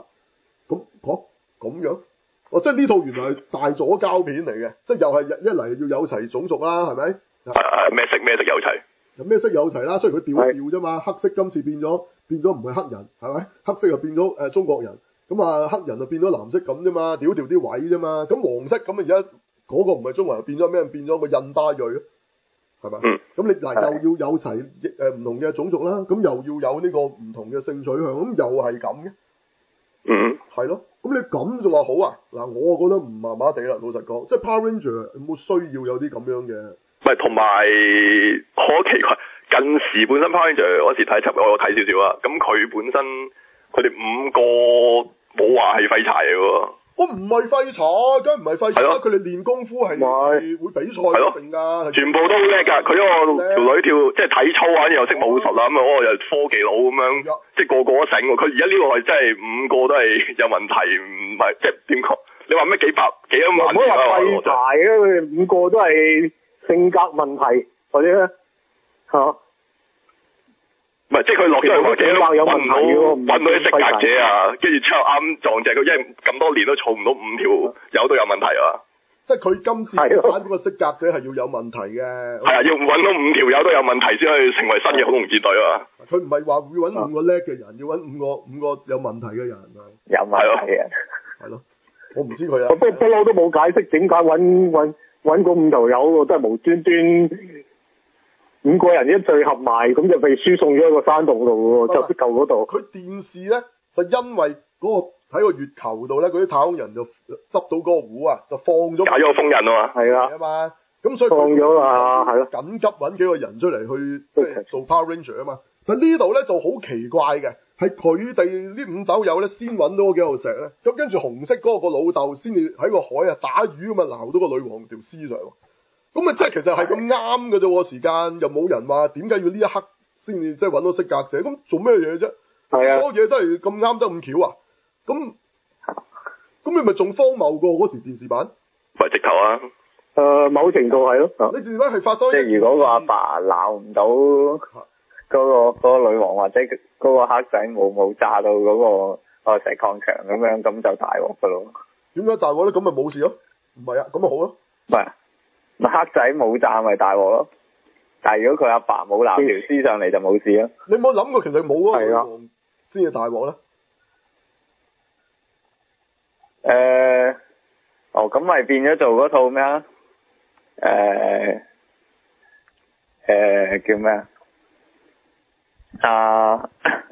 咁樣，即係呢套原來係大左膠片嚟嘅，即係又係一嚟要有齊種族啦，係咪？ 咩色有齊？ 有咩色有齊啦？雖然佢調一調啫嘛，黑色今次變咗唔係黑人，係咪？黑色又變咗中國人，咁啊黑人就變咗藍色咁啫嘛，調啲位啫嘛。咁黃色咁而家嗰個唔係中國人變咗咩？變咗個印巴裔咯，係咪？咁你嗱又要有齊唔同嘅種族啦，咁又要有呢個唔同嘅性取向，咁又係咁嘅。係咯，咁你咁仲話好啊？嗱，我覺得唔麻麻地啦，老實講，即係 Power Ranger 有冇需要有啲咁樣嘅？ 唔係，同埋好奇怪，近時本身 Power Ranger 嗰時睇輯，我睇少少啊。咁佢本身佢哋5個冇話係廢柴嚟喎。 我唔係廢柴，梗係唔係廢柴啦！佢哋練功夫係會比賽成㗎， 全部都好叻㗎。佢嗰個條女跳即係體操啊，又識武術啊，咁啊嗰個又科技佬咁樣，即係個個都醒喎。佢而家呢個係真係5個都係有問題，唔係即係點講？你話咩幾多萬？ 唔好話廢柴啊！佢哋5個都係性格問題嗰啲咧嚇。 唔係，即係佢落咗去或者揾到啲色格者啊，跟住之後啱撞正佢，因為咁多年都儲唔到5條友都有問題啊！ 即係佢今次玩嗰個色格者係要有問題嘅。 係啊，要揾到5條友都有問題先可以成為新嘅恐龍戰隊啊！ 佢唔係話會揾5個叻嘅人，要揾5個有問題嘅人啊！ 有問題嘅， 係咯，我唔知佢啊。 不嬲都冇解釋點解揾嗰5條友，都係無端端。5個人一聚合埋，咁就被輸送咗喺個山洞度喎，就舊嗰度。佢電視咧就因為嗰個喺個月球度咧，嗰啲太空人就執到嗰個壺啊，就放咗解咗個封印啊嘛， 係啦嘛，咁所以放咗啦，係咯， 緊急揾幾個人出嚟去即係做 Power Ranger 啊嘛。但呢度咧就好奇怪嘅，係佢哋呢5斗友咧先揾到嗰幾嚿石咧，咁跟住紅色嗰個老豆先至喺個海啊打魚咁啊撈到個女王條屍上。咁啊，即係其實係咁啱嘅啫喎，時間又冇人話點解要呢一刻先至即係揾到色格者，咁做咩嘢啫？係啊，所有嘢都係咁啱得咁巧啊！咁你咪仲荒謬過嗰時電視版？ 咪直頭啊！ 某程度係咯。 你電視版係發生即係如果個阿爸鬧唔到嗰個女王或者嗰個黑仔冇炸到嗰個石礦場咁樣，咁就大鑊噶咯。 點解大鑊咧？咁咪冇事咯？唔係啊，咁咪好咯。 唔係。黑仔冇炸咪大鑊咯，但係如果佢阿爸冇攬條屍上嚟就冇事咯。 你有冇諗過其實冇啊？係啊，先至大鑊咧。 咁咪變咗做嗰套咩啊？叫咩啊？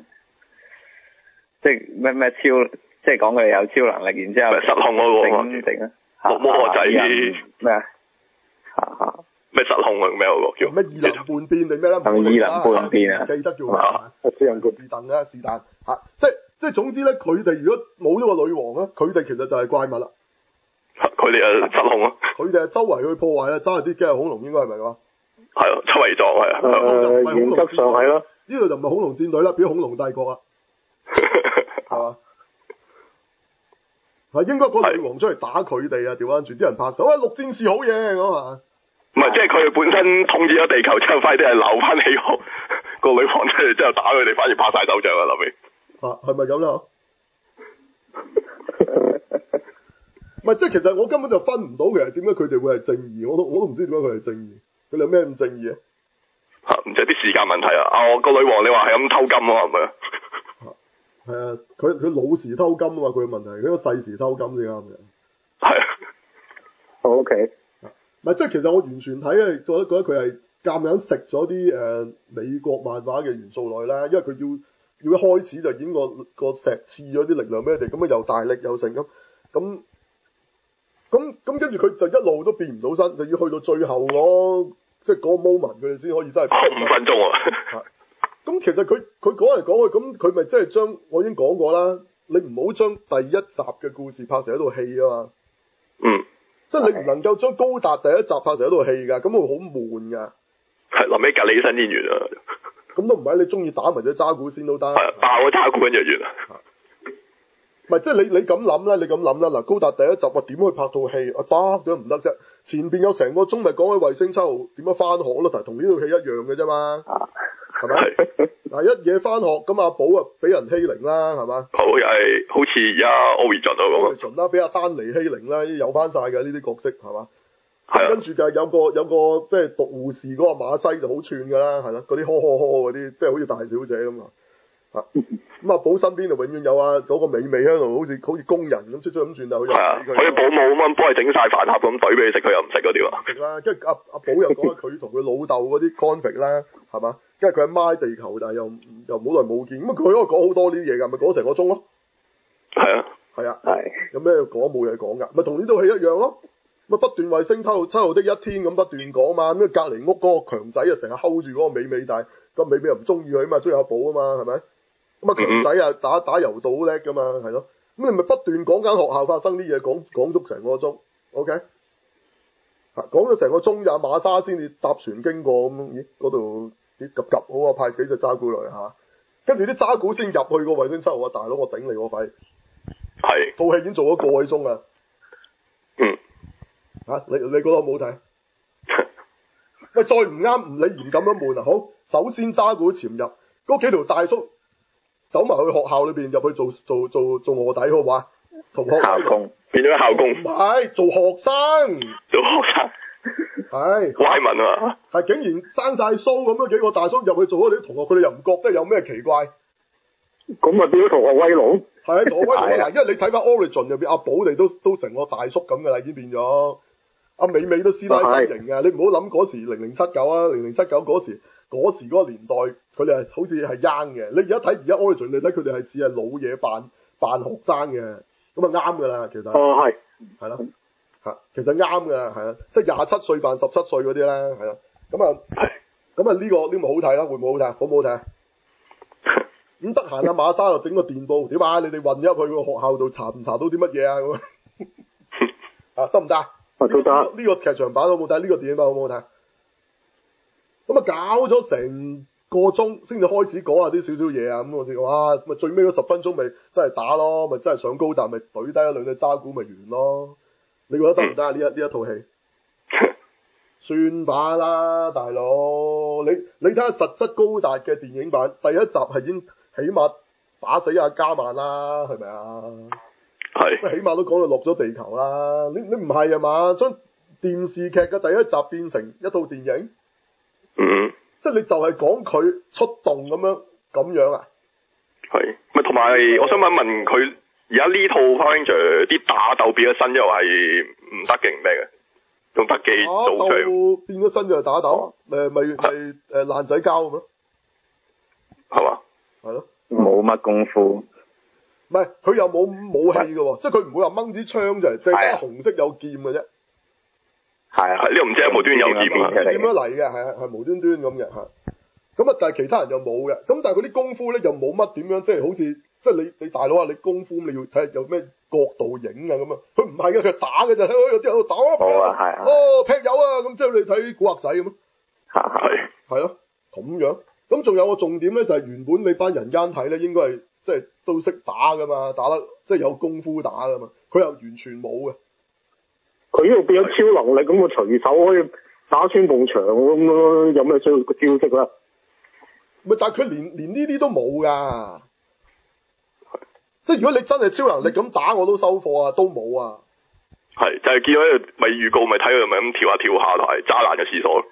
即係咩超？即係講佢有超能力，然之後失控嗰個定啊？ 魔仔咩啊？ 咩失控啊？咩嗰個叫咩異能叛變定咩啦？ 係咪異能叛變啊？ 記得叫咩？是但啦，是但嚇，即係總之咧，佢哋如果冇咗個女王咧，佢哋其實就係怪物啦。 佢哋啊失控啊！ 佢哋係周圍去破壞啦，揸啲機械恐龍應該係咪㗎？ 係啊，周圍撞係啊。 原則上係咯。 呢度就唔係恐龍戰隊啦，變咗恐龍帝國啊，係嘛？係應該嗰女王出嚟打佢哋啊！調翻轉啲人拍手啊！綠戰士好嘢咁啊！ 唔係，即係佢哋本身統治咗地球之後，快啲係留翻起個女王出嚟之後打佢哋，反而拍晒手掌啊！諗起係咪咁啦？唔係，即係其實我根本就分唔到其實點解佢哋會係正義，我都唔知點解佢係正義，佢哋有咩咁正義啊？ 唔知係啲時間問題啊！我個女王你話係咁偷金啊，係咪啊？ 係啊，佢老時偷金啊嘛，佢嘅問題，佢個細時偷金先啱嘅。 係啊。 O K。 唔係，即係其實我完全睇咧，覺得佢係夾硬食咗啲美國漫畫嘅元素落去啦，因為佢要一開始就已經個石賜咗啲力量俾佢哋，咁啊又大力又成咁跟住佢就一路都變唔到身，就要去到最後即係嗰個 moment 佢哋先可以真係 5分鐘啊！ 咁其實佢講嚟講去，咁佢咪即係將我已經講過啦，你唔好將第一集嘅故事拍成一套戲啊嘛。 嗯。 即係你唔能夠將高達第一集拍成一套戲㗎，咁會好悶㗎。 係臨尾隔離新演員啊！ 咁都唔係，你中意打埋隻渣古先都得。 爆咗渣古跟住完啊！ 唔係，即係你咁諗啦，嗱，高達第一集點去拍套戲？得都唔得啫？前邊有成個鐘咪講起衛星7號點樣翻學咯，但係同呢套戲一樣嘅啫嘛。係咪？嗱，一嘢翻學咁阿寶啊俾人欺凌啦，係嘛？ 好又係好似而家 Origin 咁。 Origin 啦，俾阿丹尼欺凌啦，有翻晒嘅呢啲角色係嘛？ 係啊。跟住就有個即係讀護士嗰個馬西就好串㗎啦，係啦，嗰啲呵嗰啲，即係好似大小姐咁啊。咁阿寶身邊就永遠有嗰個美美喺度，好似工人咁出咁轉頭，好似保姆咁樣幫佢整晒飯盒咁懟俾你食，佢又唔食嗰啲喎。 食啦，跟住阿寶又講佢同佢老豆嗰啲 conflict 啦，係嘛？跟住佢阿媽喺地球，但係又冇耐冇見，咁佢可以講好多呢啲嘢㗎，咪講成個鐘咯。 係啊。 係啊。係。有咩講冇嘢講㗎？咪同呢套戲一樣咯。咪不斷衛星7號的一天咁不斷講嘛，咁隔離屋嗰個強仔啊成日 hold 住嗰個美美，但係個美美又唔中意佢啊嘛，中意阿寶啊嘛，係咪？咁啊強仔啊打柔道好叻㗎嘛，係咯。咁你咪不斷講間學校發生啲嘢，講足成個鐘 ，OK？ 講咗成個鐘，阿馬莎先至搭船經過咁，咦嗰度啲及好啊，派幾隻渣古嚟嚇，跟住啲渣古先入去個衛星7號啊，大佬我頂你個肺！係。套戲已經做咗個幾鐘啦。 嗯。 你覺得好唔好睇？喂，再唔啱唔理嫌咁樣悶啊！好，首先渣古潛入嗰幾條大叔走埋去學校裏邊入去做卧底好唔好啊？同學校工變咗校工， 唔係做學生，係歪文啊！ 係竟然生晒鬚咁樣幾個大叔入去做咗你啲同學，佢哋又唔覺得有咩奇怪？ 咁咪變咗同學威龍？ 係啊，同學威龍嗱，因為你睇翻 Origin 入邊阿寶哋都成個大叔咁噶啦，已經變咗。阿美美都師奶身形啊！你唔好諗嗰時0079啊，0079嗰時嗰個年代，佢哋係好似係 young 嘅。你而家Origin，你睇佢哋係似係老嘢扮學生嘅，咁啊啱噶啦，其實。係啦，其實啱噶，係啊，即係27歲扮17歲嗰啲啦，係啦，咁啊呢個咪好睇啦，會唔會好睇？好唔好睇？咁得閒阿馬莎就整個電報，點啊？你哋混咗入去個學校度查唔查到啲乜嘢啊？咁啊得唔得？呢個劇場版好唔好睇？呢個電影版好唔好睇？咁啊搞咗成個鐘先至開始講下啲少少嘢啊！咁我哋哇，咪最尾嗰10分鐘咪真係打咯，咪真係上高達咪懟低一兩隻渣古咪完咯？你覺得得唔得啊？呢一套戲算吧啦，大佬！你睇下實質高達嘅電影版第一集係已經起碼打死阿加曼啦，係咪啊？係，起碼都講到落咗地球啦。你唔係啊嘛？將電視劇嘅第一集變成一套電影，即係你就係講佢出動咁樣啊？係， 咪同埋我想問佢而家呢套 Power Ranger 啲打鬥變咗身又係唔得勁咩嘅？用特技做出嚟， 變咗身就係打鬥，咪爛仔交咁咯， 係嘛？ 係咯， 冇乜功夫。 唔係，佢又冇武器嘅喎，即係佢唔會話掹支槍就係，即係紅色有劍嘅啫。 係啊， 呢個唔知係無端有劍啊？ 點樣嚟嘅？係無端端咁嘅嚇。咁啊，但係其他人又冇嘅。咁但係佢啲功夫咧又冇乜點樣，即係好似即係你大佬啊，你功夫你要睇下有咩角度影啊咁啊。佢唔係嘅，佢打嘅就睇有啲喺度打啊，劈友啊咁，即係你睇古惑仔咁咯。係咯，咁樣。咁仲有個重點咧，就係原本你班人間睇咧，應該係即係都識打噶嘛，打得即係有功夫打噶嘛。佢又完全冇嘅。 佢呢度變咗超能力，咁我隨手可以打穿埲牆咁咯，有咩需要個招式啦？ 咪但係佢連呢啲都冇噶，即係如果你真係超能力咁打，我都收貨啊，都冇啊。係就係見到咪預告咪睇佢咪咁跳下跳下，同埋揸爛嘅廁所。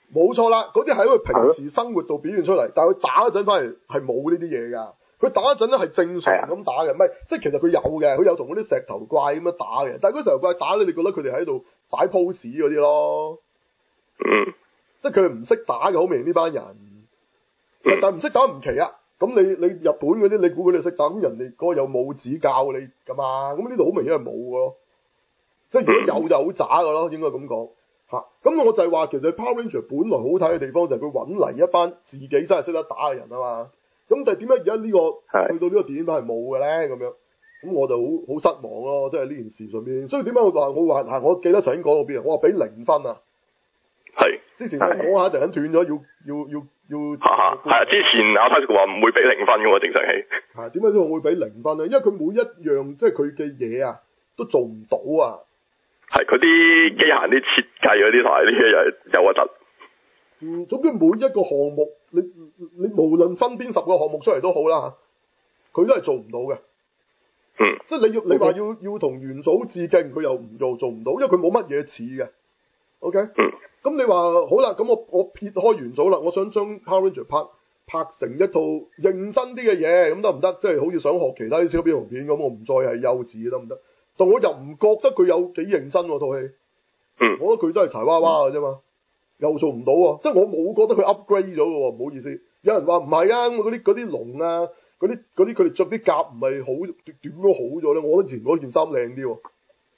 冇錯啦，嗰啲喺佢平時生活度表現出嚟，但係佢打嗰陣翻嚟係冇呢啲嘢㗎。佢打嗰陣咧係正常咁打嘅，唔係即係其實佢有嘅，佢有同嗰啲石頭怪咁樣打嘅。但係嗰石頭怪打咧，你覺得佢哋喺度擺 pose 嗰啲咯？即係佢哋唔識打嘅，好明顯呢班人。但係唔識打唔奇啊！咁你日本嗰啲，你估佢哋識打，咁人哋嗰個有武指教你㗎嘛？咁呢度好明顯係冇㗎咯。即係如果有就好渣㗎咯，應該咁講。咁我就係話，其實 Power Ranger 本來好睇嘅地方就係佢揾嚟一班自己真係識得打嘅人啊嘛。咁但係點解而家呢個去到呢個電影版係冇嘅咧？咁樣，咁我就好失望咯，即係呢件事上邊。所以點解我話我記得曾經講過邊啊？我話俾0分啊。係。之前我講下突然間斷咗，要。係啊，之前阿 Patrick 話唔會俾0分嘅喎，正常戲。係點解呢個會俾0分咧？因為佢每一樣即係佢嘅嘢啊，都做唔到啊。係佢啲機械啲設計嗰啲同埋呢啲又核突。總之每一個項目，你無論分邊10個項目出嚟都好啦，佢都係做唔到嘅。即係你話要同元祖致敬，佢又唔做唔到，因為佢冇乜嘢似嘅。OK。咁你話好啦，咁我撇開元祖啦，我想將 Power Ranger 拍成一套認真啲嘅嘢，咁得唔得？即係好似想學其他啲超級英雄片咁，我唔再係幼稚得唔得？但我又唔覺得佢有幾認真喎套戲。我覺得佢都係柴娃娃嘅啫嘛，又做唔到喎。即係我冇覺得佢 upgrade 咗嘅喎，唔好意思。有人話唔係啊，嗰啲龍啊，嗰啲佢哋着啲甲唔係好點都好咗咧。我覺得以前嗰件衫靚啲喎。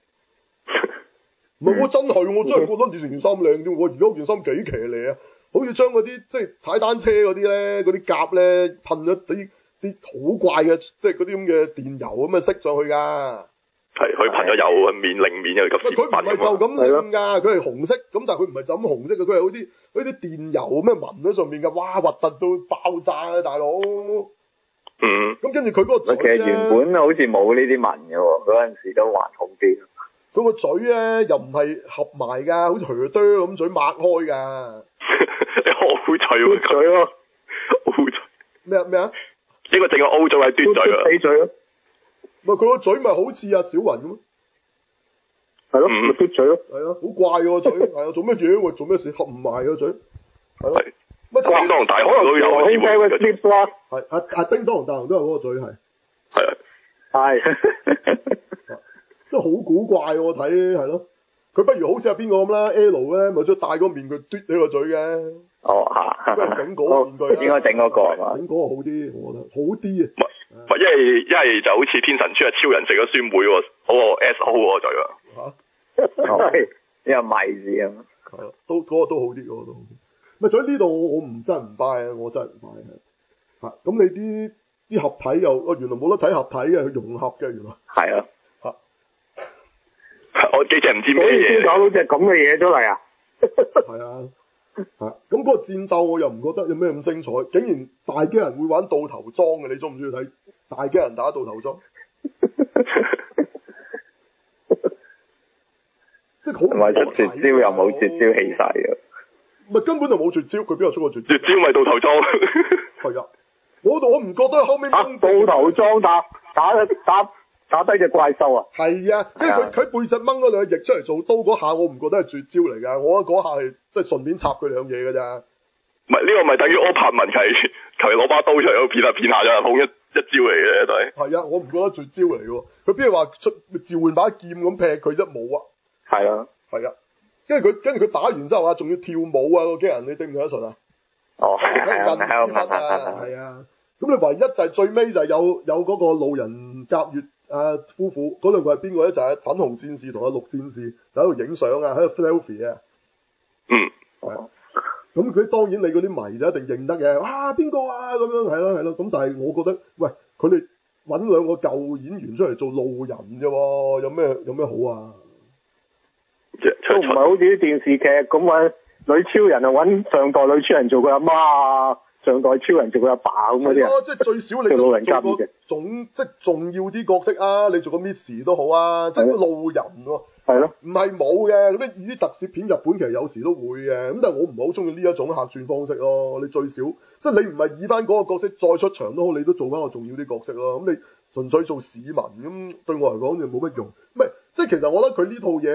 唔係我真係覺得以前件衫靚啲。我而家件衫幾騎呢啊！好似將嗰啲即係踩單車嗰啲咧，嗰啲甲咧噴咗啲好怪嘅，即係嗰啲咁嘅電油咁啊，熄上去㗎。係，佢噴咗油令面又咁。佢唔係就咁令㗎，佢係紅色咁，但係佢唔係就咁紅色嘅，佢係好似啲電油咩紋喺上面㗎，哇核突到爆炸啊大佬！咁跟住佢嗰個嘴其實原本好似冇呢啲紋嘅喎，嗰陣時都還好啲。佢個嘴咧又唔係合埋㗎，好似噠噠咁嘴擘開㗎。你好嘴喎，嘴咯，O嘴。咩啊？呢個淨係 O 嘴係嘟嘴啊！嘴咯。咪佢個嘴咪好似阿小雲咁咯。係咯，咪嘟嘴咯。係啊，好怪個嘴。係啊，做咩嘢喎？做咩事合唔埋個嘴？係咯。乜叮當同大雄都有啊？係阿叮當同大雄都有嗰個嘴係。係啊。係。真係好古怪喎！我睇係咯，佢不如好似阿邊個咁啦 ，L 咧咪再戴個面具嘟起個嘴嘅。哦嚇，不如整嗰個面具。應該整嗰個係嘛？整嗰個好啲，我覺得好啲啊。唔係，一係就好似天神村啊，超人食咗酸梅喎，嗰個 S O 嗰個嘴啊。嚇，係你又迷字啊？係咯，嗰個都好啲，嗰個都好啲。咪所以呢度我真係唔 buy 啊！我真係唔 buy 啊！咁你啲合體又原來冇得睇合體嘅，佢融合嘅原來。係啊。我幾隻唔知咩嘢，先搞到隻咁嘅嘢出嚟啊！係啊，咁嗰個戰鬥我又唔覺得有咩咁精彩，竟然大機人會玩倒頭裝嘅，你中唔中意睇大機人打倒頭裝？即係好唔係出絕招又冇絕招起晒嘅，咪根本就冇絕招，佢邊有出過絕招？絕招咪倒頭裝。係啊，我唔覺得後尾倒頭裝打低隻怪獸啊！係啊，因為佢背脊掹嗰兩隻翼出嚟做刀嗰下，我唔覺得係絕招嚟㗎，我覺得嗰下係即係順便插佢兩嘢㗎咋。唔係呢個咪等於柯柏文求其攞把刀出嚟片下就碰一招嚟嘅都係。係啊，我唔覺得絕招嚟喎，佢邊係話召喚把劍咁劈佢啫冇啊。係啊，係啊，跟住佢打完之後啊，仲要跳舞啊個機人，你頂唔頂得順啊？哦，係啊，咁你唯一就係最尾就係有嗰個路人甲乙夫婦嗰兩個係邊個咧？就係粉紅戰士同阿綠戰士就喺度影相啊，喺度 selfie 啊。係。咁佢當然你嗰啲迷就一定認得嘅，哇邊個啊咁樣係咯。咁但係我覺得，喂佢哋揾兩個舊演員出嚟做路人啫喎，有咩好啊？都唔係好似啲電視劇咁揾女超人啊，揾上代女超人做佢阿媽啊。上代超人做佢阿爸咁嗰啲啊，即係最少你做個即係重要啲角色啊，你做個 Miss 都好啊，即係路人喎。係咯，唔係冇嘅，咁啲特攝片日本其實有時都會嘅，咁但係我唔係好中意呢一種客串方式咯。你最少即係你唔係以翻嗰個角色再出場都好，你都做翻個重要啲角色咯。咁你純粹做市民咁對我嚟講就冇乜用。唔係，即係其實我覺得佢呢套嘢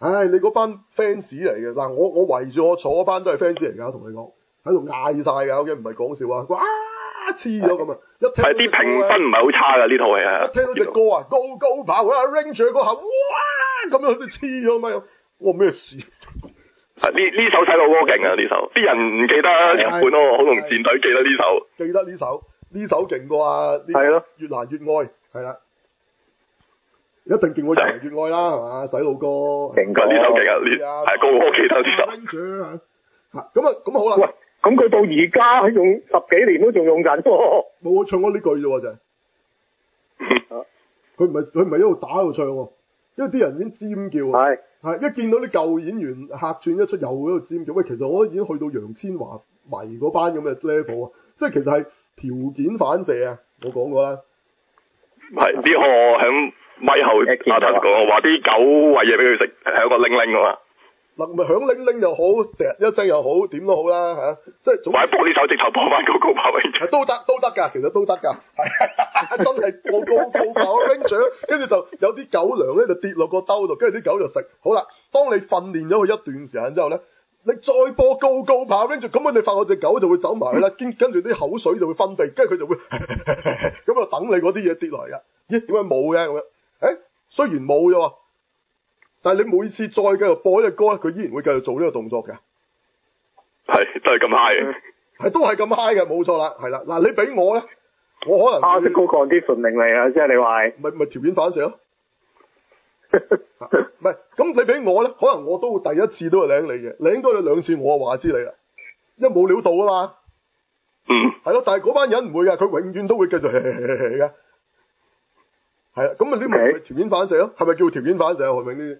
唉，你嗰班 fans 嚟嘅嗱，我圍住我坐嗰班都係 fans 嚟㗎，同你講喺度嗌晒㗎，OK，唔係講笑啊！哇，黐咗咁啊！一聽係啲評分唔係好差㗎呢套戲啊！ 一聽到隻歌啊，高高跑啊 ，Ranger 嗰下，哇咁樣好似黐咗咁樣，我咩事？ 呢首細路歌勁啊！呢首啲人唔記得日本咯，恐龍戰隊記得呢首。 記得呢首勁過啊！ 係咯， 越難越愛係啦，一定勁過越難越愛啦，係嘛？洗腦歌勁過呢首勁啊！呢係個個記得呢首。 咁好啦。 喂，咁佢到而家用10幾年都仲用緊喎。 冇我唱咗呢句啫喎，就係佢唔係一路打喺度唱喎，因為啲人已經尖叫啊。係一見到啲舊演員客串一出又喺度尖叫，喂，其實我已經去到楊千嬅迷嗰班咁嘅 level 啊，即係其實係條件反射啊，我講過啦。 係呢個響咪後阿陳講話啲狗餵嘢俾佢食，係一個鈴鈴㗎嘛。 嗱，咪響鈴鈴又好，滴一聲又好，點都好啦嚇，即係總之。或者播呢首直頭播翻高高跑 Ranger。都得㗎，其實都得㗎，係真係播高高跑 Ranger，跟住就有啲狗糧咧就跌落個兜度，跟住啲狗就食。好啦，當你訓練咗佢一段時間之後咧，你再播高高跑 Ranger，咁你發覺隻狗就會走埋去啦，跟住啲口水就會分泌，跟住佢就會咁啊等你嗰啲嘢跌落嚟㗎。咦？點解冇嘅咁樣？雖然冇啫喎。但係你每次再繼續播呢隻歌咧，佢依然會繼續做呢個動作嘅。 係都係咁 high 嘅。 係都係咁 high 嘅，冇錯啦，係啦。嗱，你俾我咧，我可能 Particle conditioning嚟啊，即係你話咪條件反射咯。唔係，咁你俾我咧，可能我都會第一次都係領你嘅，領多你2次我就話知你啦，因為冇料到啊嘛。係咯，但係嗰班人唔會㗎，佢永遠都會繼續嘅。係啦，咁啊呢咪條件反射咯，係咪叫條件反射啊？何永呢啲？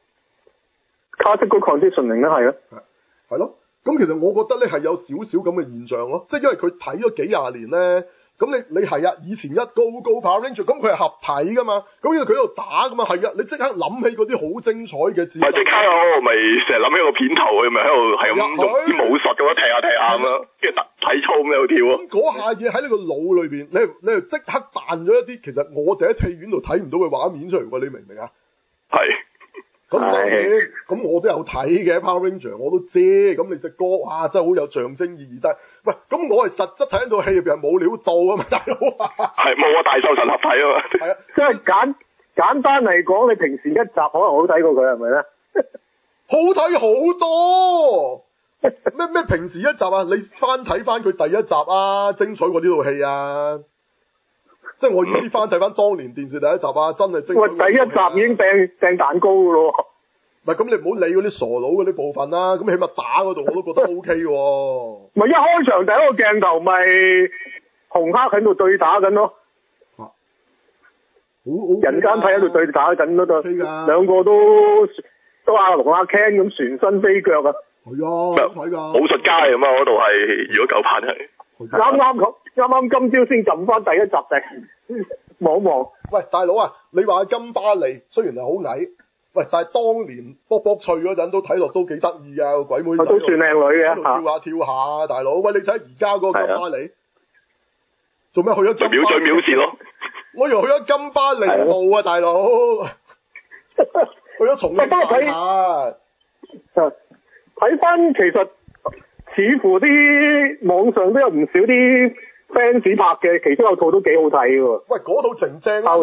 Particle conditioning 咧係啊， 係咯，咁其實我覺得咧係有少少咁嘅現象咯，即係因為佢睇咗幾廿年咧，咁你係啊，以前一高高跑 Ranger，咁佢係合體噶嘛，咁因為佢喺度打噶嘛，係啊，你即刻諗起嗰啲好精彩嘅字， 咪即刻我咪成日諗起個片頭，佢咪喺度係咁用啲武術咁樣踢下咁樣，跟住體操咁喺度跳啊，咁嗰下嘢喺你個腦裏邊，你又即刻彈咗一啲其實我哋喺戲院度睇唔到嘅畫面出嚟喎，你明唔明啊？係。咁當然，咁我都有睇嘅 Power Ranger，我都知。咁你隻歌哇，真係好有象徵意義。但係喂，咁我係實質睇到戲入邊係冇料到啊嘛，大佬。係冇啊，大獸神合體啊嘛。係啊， 即係簡單嚟講，你平時一集可能好睇過佢係咪咧？ 好睇好多。咩平時一集啊？你翻睇翻佢第一集啊，精彩過呢套戲啊！即係我意思翻睇翻當年電視第一集啊，真係精彩。喂， 第一集已經掟蛋糕噶咯。 唔係，咁你唔好理嗰啲傻佬嗰啲部分啦，咁起碼打嗰度我都覺得 OK 喎。 唔係一開場第一個鏡頭咪紅黑喺度對打緊咯。好人間體喺度對打緊嗰度，兩個都阿龍阿 Ken 咁全身飛腳啊。 係啊，好睇㗎。 武術家嚟㗎嘛，嗰度係如果舊版係。 啱今朝先撳翻第一集定望一望。 喂，大佬啊，你話金巴利雖然係好矮，喂，但係當年卜卜脆嗰陣都睇落都幾得意啊，個鬼妹仔都算靚女嘅， 跳下大佬。喂，你睇而家嗰個金巴利，做咩去咗金巴利？ 秒嘴秒舌咯。 我以為去咗金巴利路啊，大佬。去咗重慶大廈。 睇翻其實。似乎啲網上都有唔少啲 fans 拍嘅，其中有套都幾好睇喎。 喂，嗰套正正啊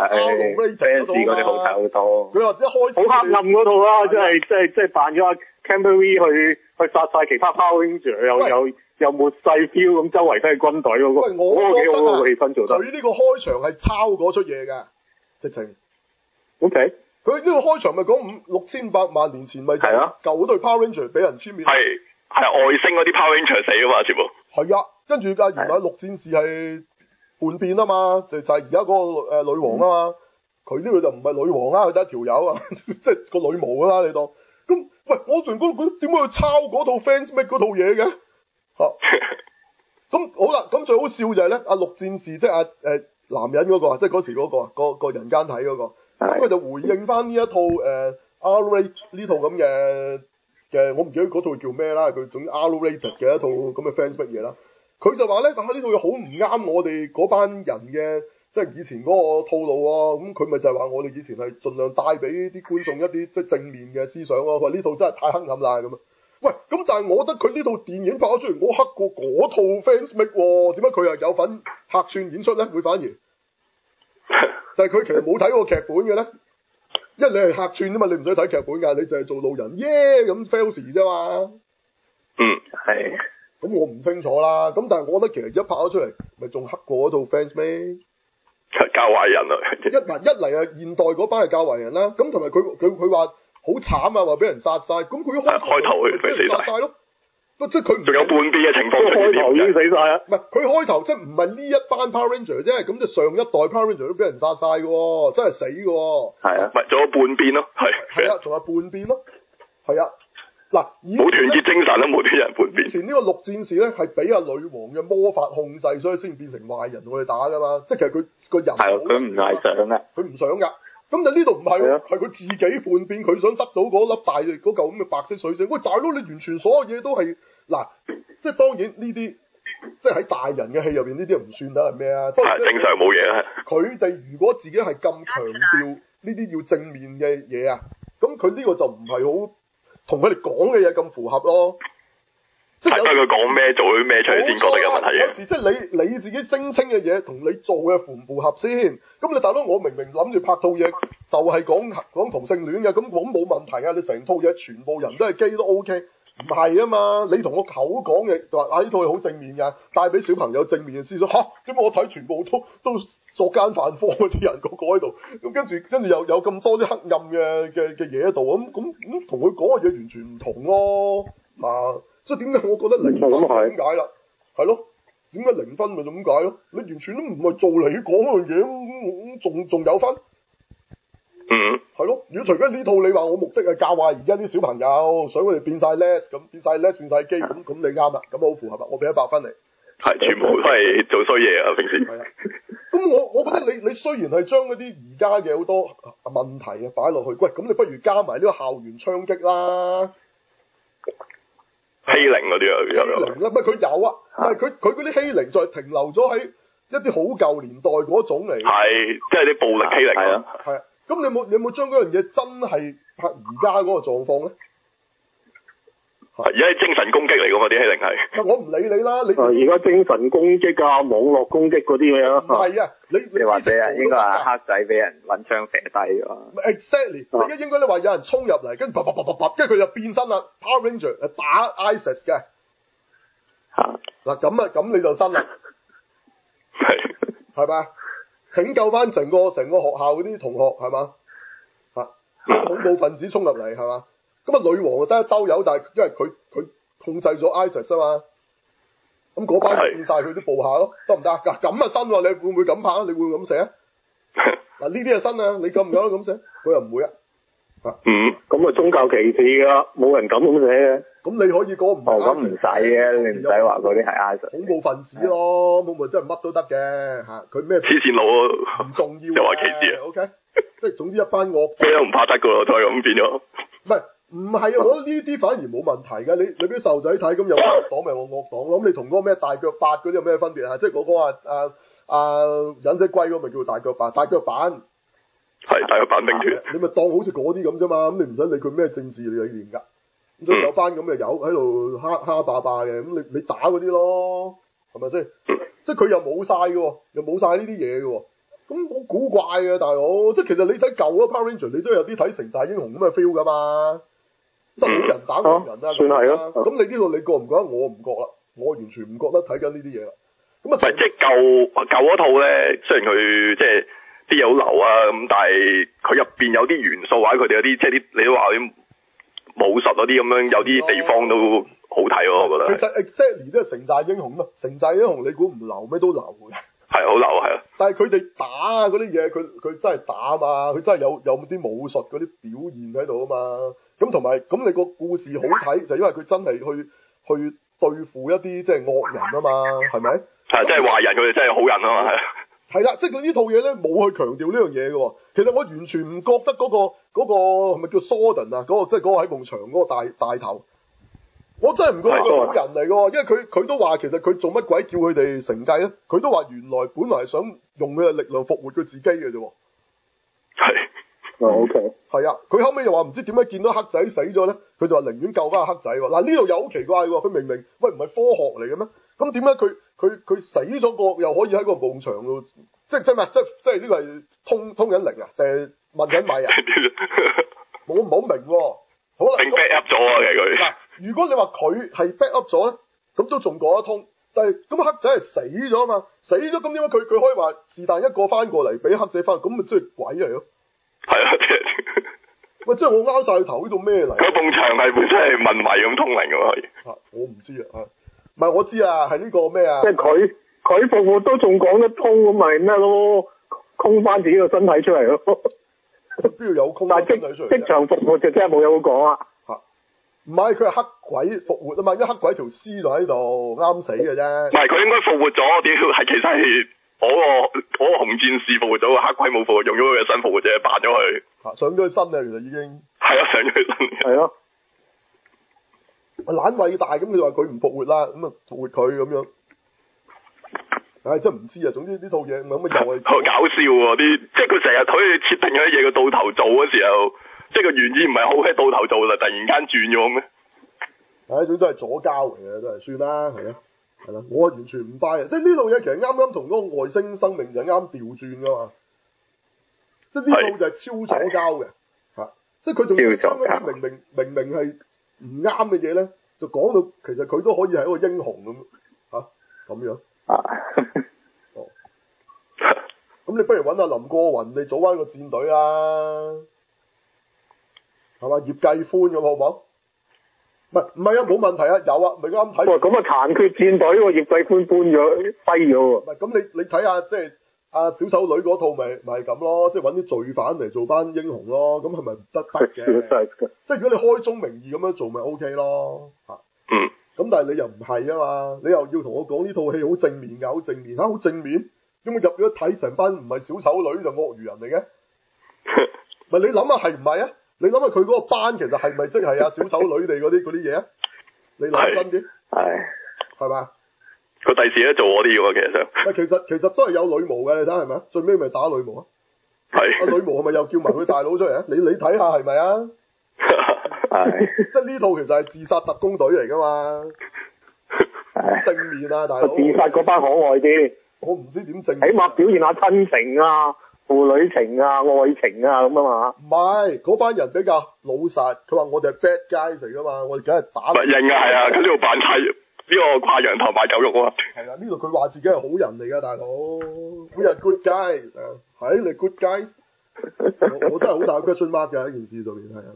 ，fans 嗰啲好睇好多。 佢話一開始好黑暗嗰套啦，即係扮咗阿 Camberwell 去殺晒其他 Power Ranger，又末世 feel 咁，周圍都係軍隊嗰個，嗰個幾好喎，個氣氛做得。 佢呢個開場係抄嗰出嘢㗎，直情。 OK。 佢呢個開場咪講6800萬年前咪就舊嗰對 Power Ranger 俾人殲滅。 係外星嗰啲 Power Ranger 死啊嘛，全部。係啊，跟住原來綠戰士係叛變啊嘛，就係而家嗰個女王啊嘛，佢呢個就唔係女王啦，佢得一條友啊，即係個女巫啦，你當。咁喂，我仲覺得點解要抄嗰套 Fans Make 嗰套嘢嘅？咁好啦，咁最好笑就係咧，阿綠戰士即係男人嗰個，即係嗰時嗰個個人間體嗰個，咁佢就回應翻呢一套R-Rated 呢套咁嘅。我唔記得嗰套叫咩啦，佢總之 R-Rated 嘅一套咁嘅 fans 乜嘢啦。佢就話咧，呢套嘢好唔啱我哋嗰班人嘅即係以前嗰個套路喎。咁佢咪就係話我哋以前係盡量帶俾啲觀眾一啲即係正面嘅思想咯。佢話呢套真係太黑暗啦咁啊！喂，咁但係我覺得佢呢套電影拍咗出嚟，我黑過嗰套 Fans Make 喎，點解佢又有份客串演出咧？會反而，但係佢其實冇睇過劇本嘅咧，因為你係客串啫嘛，你唔使睇劇本㗎，你就係做路人耶咁 fails 啫嘛。 係。 咁我唔清楚啦，咁但係我覺得其實一拍咗出嚟，咪仲黑過嗰套 Fans Make。 教壞人啊！ 一嚟啊，現代嗰班係教壞人啦，咁同埋佢話好慘啊，話俾人殺晒，咁佢開頭佢俾人殺晒咯，即係佢仲有半邊嘅情況， 開頭已經死晒啦。 唔係佢開頭即係唔係呢一班 Power Ranger 啫，咁就上一代 Power Ranger 都俾人殺晒嘅，真係死嘅。 係啊， 唔係仲有半邊咯， 係啊，仲有半邊咯，係啊。嗱， 冇團結精神都冇啲人半邊。 以前呢個綠戰士咧係俾阿女王嘅魔法控制，所以先變成壞人同我哋打噶嘛，即係其實佢個人係佢唔係想嘅， 佢唔想噶。咁但呢度唔係喎，係佢自己叛變，佢想得到嗰粒大嗰嚿咁嘅白色水晶。喂，大佬，你完全所有嘢都係嗱，即係當然呢啲，即係喺大人嘅戲入邊呢啲唔算得係咩啊？ 正常冇嘢啊。 佢哋如果自己係咁強調呢啲要正面嘅嘢啊，咁佢呢個就唔係好同佢哋講嘅嘢咁符合咯。即係佢講咩做啲咩出嚟先覺得有問題嘅。 有時即係你自己聲稱嘅嘢同你做嘅符唔符合先？咁你大佬我明明諗住拍套嘢就係講同性戀嘅，咁我冇問題啊！你成套嘢全部人都係基都 OK，唔係啊嘛？你同我口講嘅話呢套嘢好正面㗎，帶俾小朋友正面嘅思想嚇。點解我睇全部都作奸犯科嗰啲人個喺度，咁跟住又有咁多啲黑暗嘅嘢喺度，咁同佢講嘅嘢完全唔同咯啊！所以點解我覺得零分點解啦？係咯，點解零分咪就咁解咯？你完全都唔係做你講嗰樣嘢，仲有分？係咯。如果除非呢套你話我目的係教壞而家啲小朋友，想佢哋變晒 les 咁，變晒 les 變晒基，咁你啱啦，咁好符合啦，我俾100分你。 係，全部都係做衰嘢啊！平時。 係啊。咁我覺得你雖然係將嗰啲而家嘅好多問題啊擺落去，喂，咁你不如加埋呢個校園槍擊啦。 欺凌嗰啲啊， 欺凌啦，唔係佢有啊，但係佢嗰啲欺凌就係停留咗喺一啲好舊年代嗰種嚟。 係，即係啲暴力欺凌啊。 係啊，咁你有冇將嗰樣嘢真係拍而家嗰個狀況咧？ 而家係精神攻擊嚟㗎嘛，啲欺凌係。 我唔理你啦，你而家精神攻擊啊，網絡攻擊嗰啲嘢啊。 係啊，你或者啊，應該係黑仔俾人揾槍射低咗。 Exactly，你應該咧話有人衝入嚟，跟住跟住佢就變身啦 ，Power Ranger 打 ISIS 嘅。嗱咁你就新啦。係咪？拯救翻成個學校嗰啲同學係嘛？恐怖分子衝入嚟係嘛？咁女王就得一兜友，但係因為佢控制咗 ISIS 啊嘛，咁嗰班就變晒佢啲部下咯，得唔得？咁新喎，你會唔會咁拍啊？你會唔會咁寫啊？嗱呢啲係新啊，你敢唔敢咁寫？佢又唔會啊。 咁啊宗教歧視㗎，冇人敢咁寫嘅。 咁你可以講唔係？ 咁唔使嘅，你唔使話嗰啲係 ISIS。 恐怖分子咯，冇咪真係乜都得嘅嚇，佢咩？ 黐線佬啊！ 唔重要又話歧視啊 ？OK，即係總之一班惡。 咩都唔怕得㗎咯，再咁變咗。 唔係啊！我覺得呢啲反而冇問題㗎。你俾細路仔睇咁有惡黨咪我惡黨咯。咁你同嗰個咩大腳八嗰啲有咩分別啊？即係嗰個忍者龜嗰咪叫大腳八，大腳板。 係大腳板兵團。 你咪當好似嗰啲咁啫嘛。咁你唔使理佢咩政治理念㗎。咁所以有班咁嘅友喺度蝦霸霸嘅，咁你打嗰啲咯，係咪先？即係佢又冇晒嘅喎，又冇晒呢啲嘢嘅喎。咁好古怪嘅大佬，即係其實你睇舊嗰 Power Ranger，你都有啲睇城寨英雄咁嘅 feel 㗎嘛。即係好人打好人啊， 算係咯。 咁你呢度你覺唔覺得？我唔覺啦，我完全唔覺得睇緊呢啲嘢啦。咁啊， 即係舊嗰套咧，雖然佢即係啲嘢好流啊，咁但係佢入邊有啲元素或者佢哋有啲即係啲你都話啲武術嗰啲咁樣，有啲地方都好睇咯，我覺得。 其實 exactly 即係城寨英雄嘛，城寨英雄你估唔流咩都流嘅。 係好流係啊！ 但係佢哋打啊嗰啲嘢，佢真係打嘛，佢真係有啲武術嗰啲表現喺度啊嘛。咁同埋咁你個故事好睇，就因為佢真係去對付一啲即係惡人啊嘛，係咪？ 係即係壞人，佢哋真係好人啊嘛，係。 係啦，即係佢呢套嘢咧冇去強調呢樣嘢嘅。其實我完全唔覺得嗰個係咪叫 Sordon 啊？嗰個即係嗰個喺埲牆嗰個大頭。 我真係唔覺得佢好人嚟㗎，因為佢都話其實佢做乜鬼叫佢哋承繼咧？佢都話原來本來係想用佢嘅力量復活佢自己嘅啫。 OK。 係啊，佢後尾又話唔知點解見到黑仔死咗咧，佢就話寧願救翻個黑仔喎。嗱呢度又好奇怪喎，佢明明喂唔係科學嚟嘅咩？咁點解佢死咗個又可以喺個夢場度？即係呢個係通緊靈啊？定係問緊米啊？我唔好明喎。好啦， 定 back up 咗啊！其實佢嗱，如果你話佢係 back up 咗咧，咁都仲講得通。但係咁黑仔係死咗啊嘛，死咗咁點解佢可以話是但一個翻過嚟俾黑仔翻？咁咪即係鬼嚟咯？ 係啊，即係喂，即係我拗晒佢頭呢度咩嚟？ 嗰埲牆係本身係問米咁通靈㗎嘛？可以。 我唔知啊，唔係我知啊，係呢個咩啊？ 即係佢復活都仲講得通咁咪咩咯？空翻自己個身體出嚟咯。 邊度有空但係即場復活就真係冇嘢好講啊！ 唔係佢係黑鬼復活啊嘛，因為黑鬼條屍就喺度啱死嘅啫。 唔係佢應該復活咗，屌係其實係嗰個紅戰士復活咗，黑鬼冇復活，用咗佢嘅身復活啫，扮咗佢。 上咗佢身啊，其實已經。 係啊，上咗佢身。係咯。 懶偉大咁，佢話佢唔復活啦，咁啊復活佢咁樣。唉，真唔知啊！總之呢套嘢咁又係好搞笑喎啲，即係佢成日可以設定咗啲嘢，佢到頭做嗰時候，即係個原意唔係好喺到頭做啦，突然間轉咗咩？ 唉，總之係左膠嚟嘅，都係算啦，係啦，我完全唔 buy 啊！即係呢套嘢其實啱啱同嗰個外星生命就啱調轉噶嘛，即係呢套就係超左膠嘅，即係佢仲要將一啲明明係唔啱嘅嘢咧，就講到其實佢都可以係一個英雄咁咁樣。咁你不如揾阿林過雲，你組翻個戰隊啦，係嘛？葉繼歡咁好唔好？唔係啊，冇問題啊，有啊，咪啱睇。 咁啊殘缺戰隊喎，葉繼歡搬咗低咗喎。 唔係咁你睇下，即係阿小丑女嗰套咪係咁咯，即係揾啲罪犯嚟做班英雄咯，咁係咪唔得嘅？即係如果你開宗明義咁樣做咪 OK 咯，咁但係你又唔係啊嘛，你又要同我講呢套戲好正面㗎，好正面好正面。咁我入咗睇成班唔係小丑女就鱷魚人嚟嘅，咪你諗下係唔係啊？你諗下佢嗰個班其實係咪即係啊小丑女哋嗰啲嘢啊？你諗真啲，係嘛？ 佢第時咧做嗰啲嘅其實。 其實都係有女巫嘅，你睇係咪啊？最尾咪打女巫啊？係。女巫係咪又叫埋佢大佬出嚟啊？你睇下係咪啊？即係呢套其實係自殺特工隊嚟噶嘛？正面啊，大佬！ 自殺嗰班可愛啲。 我唔知點正面。 起碼表現下親情啊、父女情啊、愛情啊咁啊嘛。 唔係，嗰班人比較老實。佢話我哋係 bad guys 嚟噶嘛，我哋梗係打。 唔認啊，係啊，佢呢度扮晒呢個掛羊頭賣狗肉啊。 係啊，呢度佢話自己係好人嚟噶，大佬。佢係 good guy，係你 good guy。我真係好大 question mark 嘅一件事上面係啊。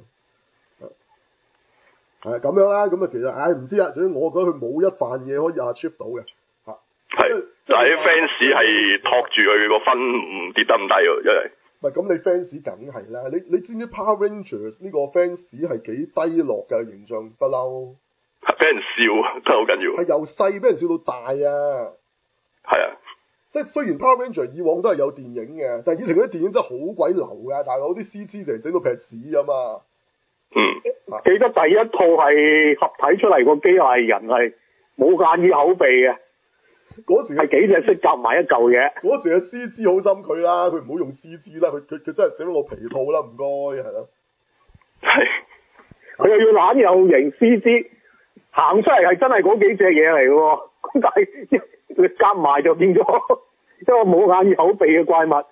係咁樣啦，咁啊其實唔知啊，總之我覺得佢冇一份嘢可以achieve到嘅， 係，但係啲 fans 係托住佢個分唔跌得咁低喎，真係。唔係咁你 fans 梗係啦，你知唔知 Power Rangers 呢個 fans 係幾低落嘅形象不嬲？ 俾人笑真係好緊要。 係由細俾人笑到大啊！係啊，即係雖然 Power Rangers 以往都係有電影嘅，但係以前嗰啲電影真係好鬼流㗎，大佬啲 CG 成整到劈屎啊嘛！ 記得第一套係合體出嚟個機械人係冇眼耳口鼻嘅， 嗰時係幾隻色夾埋一嚿嘢。 嗰時嘅 CG 好心佢啦，佢唔好用 CG 啦，佢真係整到個皮套啦，唔該係咯。係， 佢又要懶又型 CG，行出嚟係真係嗰幾隻嘢嚟嘅，咁但係夾埋就變咗一個冇眼耳口鼻嘅怪物。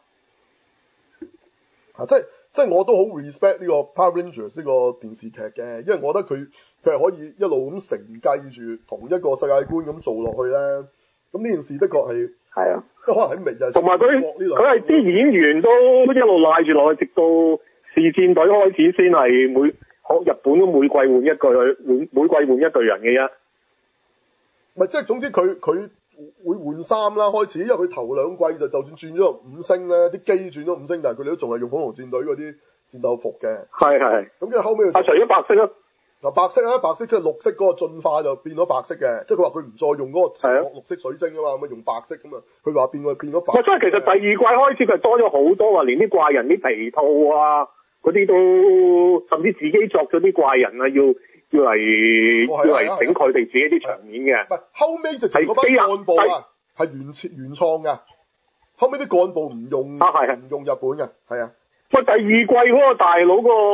即係我都好 respect 呢個 Power Rangers 呢個電視劇嘅，因為我覺得佢係可以一路咁承繼住同一個世界觀咁做落去咧。咁呢件事的確係啊，即係可能喺明日同埋佢係啲演員都一路賴住落去，直到視戰隊開始先係日本都每季換一個，每季換一隊人嘅啫。 唔係即係總之佢會換衫啦，開始，因為佢頭兩季就算轉咗5星咧，啲機轉咗5星，但係佢哋都仲係用恐龍戰隊嗰啲戰鬥服嘅。係。咁跟住後尾除咗白色啦， 嗱白色即係綠色嗰個進化就變咗白色嘅，即係佢話佢唔再用嗰個綠色水晶啊嘛，咁啊用白色咁啊，佢話變咗白色。 所以其實第二季開始佢多咗好多啊，連啲怪人啲皮套啊嗰啲都，甚至自己作咗啲怪人啊，要要嚟整佢哋自己啲場面嘅。 唔係後尾直情嗰班幹部啊係原創㗎，後尾啲幹部唔用日本嘅，係啊。 喂，第二季嗰個大佬